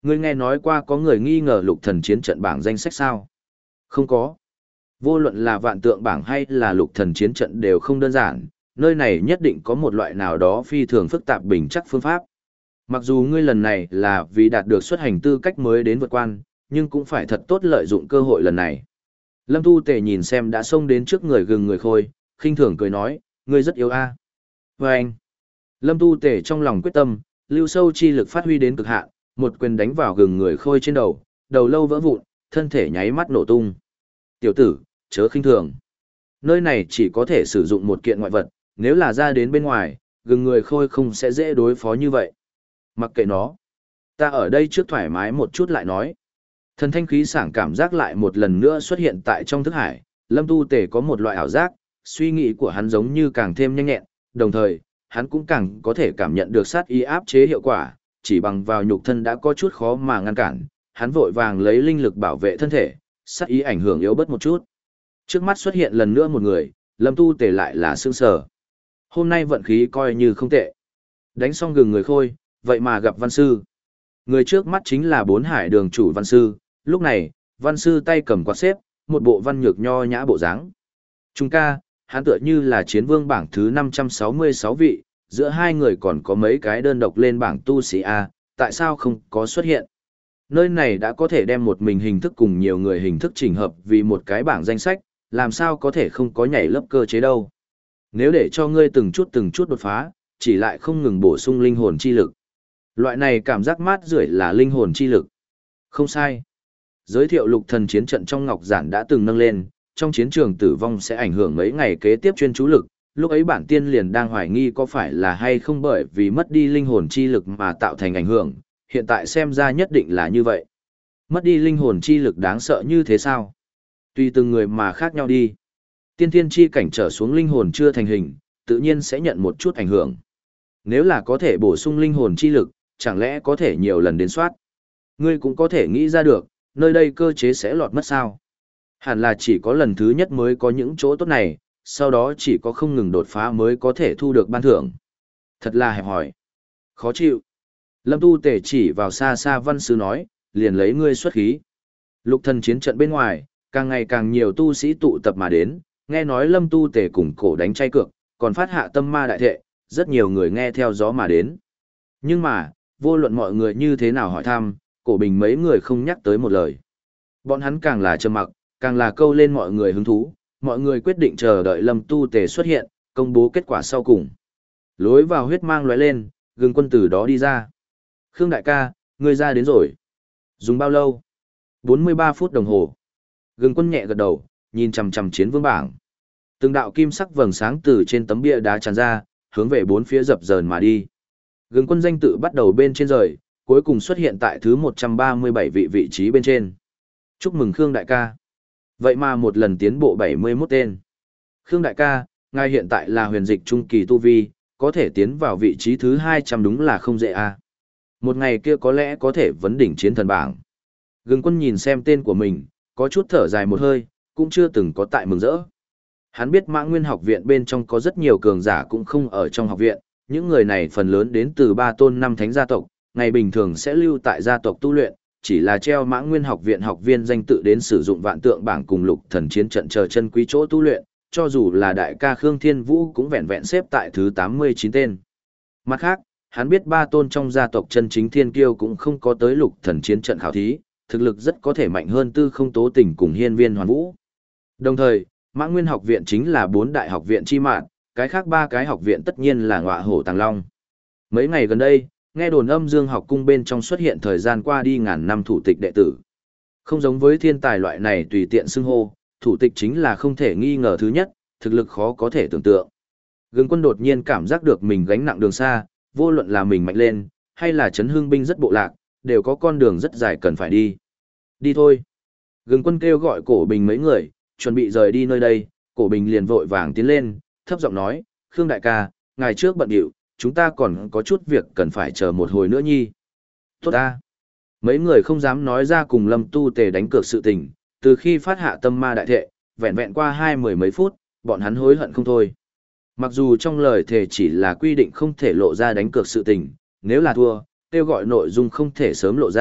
Ngươi nghe nói qua có người nghi ngờ lục thần chiến trận bảng danh sách sao? Không có. Vô luận là vạn tượng bảng hay là lục thần chiến trận đều không đơn giản, nơi này nhất định có một loại nào đó phi thường phức tạp bình chắc phương pháp. Mặc dù ngươi lần này là vì đạt được xuất hành tư cách mới đến vượt quan, nhưng cũng phải thật tốt lợi dụng cơ hội lần này. Lâm Tu Tề nhìn xem đã xông đến trước người gừng người khôi, khinh thường cười nói, ngươi rất yếu a. À. Và anh, Lâm Tu Tề trong lòng quyết tâm, lưu sâu chi lực phát huy đến cực hạn, một quyền đánh vào gừng người khôi trên đầu, đầu lâu vỡ vụn, thân thể nháy mắt nổ tung. Tiểu tử, chớ khinh thường. Nơi này chỉ có thể sử dụng một kiện ngoại vật, nếu là ra đến bên ngoài, gừng người khôi không sẽ dễ đối phó như vậy. Mặc kệ nó. Ta ở đây trước thoải mái một chút lại nói. Thần thanh khí sảng cảm giác lại một lần nữa xuất hiện tại trong thức hải, Lâm Tu Tề có một loại ảo giác, suy nghĩ của hắn giống như càng thêm nhanh nhẹn, đồng thời, hắn cũng càng có thể cảm nhận được sát ý áp chế hiệu quả, chỉ bằng vào nhục thân đã có chút khó mà ngăn cản, hắn vội vàng lấy linh lực bảo vệ thân thể, sát ý ảnh hưởng yếu bớt một chút. Trước mắt xuất hiện lần nữa một người, Lâm Tu Tề lại là sương sở. Hôm nay vận khí coi như không tệ. Đánh xong gừng người khôi, vậy mà gặp văn sư. Người trước mắt chính là bốn hải đường chủ văn sư, lúc này, văn sư tay cầm quạt xếp, một bộ văn nhược nho nhã bộ dáng. Trung ca, hắn tựa như là chiến vương bảng thứ năm trăm sáu mươi sáu vị, giữa hai người còn có mấy cái đơn độc lên bảng tu sĩ A, tại sao không có xuất hiện? Nơi này đã có thể đem một mình hình thức cùng nhiều người hình thức chỉnh hợp vì một cái bảng danh sách, làm sao có thể không có nhảy lớp cơ chế đâu. Nếu để cho ngươi từng chút từng chút đột phá, chỉ lại không ngừng bổ sung linh hồn chi lực. Loại này cảm giác mát rượi là linh hồn chi lực. Không sai. Giới thiệu lục thần chiến trận trong ngọc giản đã từng nâng lên, trong chiến trường tử vong sẽ ảnh hưởng mấy ngày kế tiếp chuyên chú lực, lúc ấy bản tiên liền đang hoài nghi có phải là hay không bởi vì mất đi linh hồn chi lực mà tạo thành ảnh hưởng, hiện tại xem ra nhất định là như vậy. Mất đi linh hồn chi lực đáng sợ như thế sao? Tùy từng người mà khác nhau đi. Tiên thiên chi cảnh trở xuống linh hồn chưa thành hình, tự nhiên sẽ nhận một chút ảnh hưởng. Nếu là có thể bổ sung linh hồn chi lực, chẳng lẽ có thể nhiều lần đến soát? Ngươi cũng có thể nghĩ ra được, nơi đây cơ chế sẽ lọt mất sao? Hẳn là chỉ có lần thứ nhất mới có những chỗ tốt này, sau đó chỉ có không ngừng đột phá mới có thể thu được ban thưởng. Thật là hẹp hỏi. Khó chịu. Lâm Tu Tề chỉ vào xa xa văn sư nói, liền lấy ngươi xuất khí. Lục thần chiến trận bên ngoài, càng ngày càng nhiều tu sĩ tụ tập mà đến, nghe nói Lâm Tu Tề cùng cổ đánh chay cược, còn phát hạ tâm ma đại thệ, rất nhiều người nghe theo gió mà đến. Nhưng mà, vô luận mọi người như thế nào hỏi thăm, cổ bình mấy người không nhắc tới một lời. Bọn hắn càng là trầm mặc, càng là câu lên mọi người hứng thú, mọi người quyết định chờ đợi Lâm Tu Tề xuất hiện, công bố kết quả sau cùng. Lối vào huyết mang lóe lên, gừng quân từ đó đi ra. Khương đại ca, ngươi ra đến rồi. Dùng bao lâu? bốn mươi ba phút đồng hồ. Gừng quân nhẹ gật đầu, nhìn chằm chằm chiến vương bảng. Từng đạo kim sắc vầng sáng từ trên tấm bia đá tràn ra, hướng về bốn phía dập dờn mà đi. Gừng quân danh tự bắt đầu bên trên rời, cuối cùng xuất hiện tại thứ một trăm ba mươi bảy vị vị trí bên trên. Chúc mừng Khương đại ca. Vậy mà một lần tiến bộ bảy mươi mốt tên. Khương đại ca, ngài hiện tại là huyền dịch trung kỳ tu vi, có thể tiến vào vị trí thứ hai trăm đúng là không dễ à. Một ngày kia có lẽ có thể vấn đỉnh chiến thần bảng. Gừng quân nhìn xem tên của mình, có chút thở dài một hơi, cũng chưa từng có tại mừng rỡ. Hắn biết Mã Nguyên học viện bên trong có rất nhiều cường giả cũng không ở trong học viện, những người này phần lớn đến từ ba tôn năm thánh gia tộc, ngày bình thường sẽ lưu tại gia tộc tu luyện, chỉ là treo Mã Nguyên học viện học viên danh tự đến sử dụng vạn tượng bảng cùng lục thần chiến trận chờ chân quý chỗ tu luyện, cho dù là đại ca Khương Thiên Vũ cũng vẹn vẹn xếp tại thứ tám mươi chín tên. Mặt khác, hắn biết ba tôn trong gia tộc chân chính thiên kiêu cũng không có tới lục thần chiến trận khảo thí, thực lực rất có thể mạnh hơn Tư Không Tố Tình cùng Hiên Viên Hoàn Vũ. Đồng thời, Mã Nguyên học viện chính là bốn đại học viện chi mạng, cái khác ba cái học viện tất nhiên là Ngọa Hổ Tàng Long. Mấy ngày gần đây, nghe đồn Âm Dương học cung bên trong xuất hiện thời gian qua đi ngàn năm thủ tịch đệ tử. Không giống với thiên tài loại này tùy tiện xưng hô, thủ tịch chính là không thể nghi ngờ thứ nhất, thực lực khó có thể tưởng tượng. Gừng quân đột nhiên cảm giác được mình gánh nặng đường xa, vô luận là mình mạnh lên, hay là chấn hương binh rất bộ lạc, đều có con đường rất dài cần phải đi. Đi thôi. Gừng quân kêu gọi cổ bình mấy người, chuẩn bị rời đi nơi đây, cổ bình liền vội vàng tiến lên, thấp giọng nói, Khương đại ca, ngày trước bận điệu, chúng ta còn có chút việc cần phải chờ một hồi nữa nhi. Tốt ta. Mấy người không dám nói ra cùng Lâm Tu Tề đánh cược sự tình, từ khi phát hạ tâm ma đại thệ, vẹn vẹn qua hai mười mấy phút, bọn hắn hối hận không thôi. Mặc dù trong lời thề chỉ là quy định không thể lộ ra đánh cược sự tình, nếu là thua, kêu gọi nội dung không thể sớm lộ ra,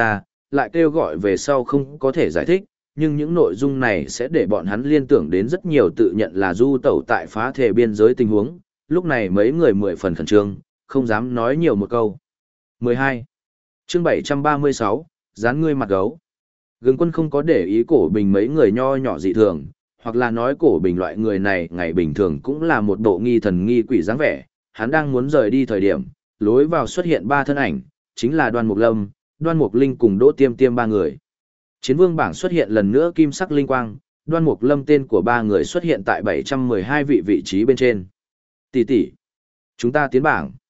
lại kêu gọi về sau không có thể giải thích, nhưng những nội dung này sẽ để bọn hắn liên tưởng đến rất nhiều tự nhận là du tẩu tại phá thể biên giới tình huống, lúc này mấy người mười phần khẩn trương, không dám nói nhiều một câu. mười hai. Chương bảy trăm ba mươi sáu, dán ngươi mặt gấu. Gừng Quân không có để ý Cổ Bình mấy người nho nhỏ dị thường, hoặc là nói Cổ Bình loại người này ngày bình thường cũng là một bộ nghi thần nghi quỷ dáng vẻ, hắn đang muốn rời đi thời điểm, lối vào xuất hiện ba thân ảnh, chính là Đoan Mục Lâm, Đoan Mục Linh cùng Đỗ Tiêm Tiêm ba người. Chiến vương bảng xuất hiện lần nữa kim sắc linh quang, Đoan Mục Lâm tên của ba người xuất hiện tại bảy trăm mười hai vị vị trí bên trên. Tỷ tỷ, chúng ta tiến bảng.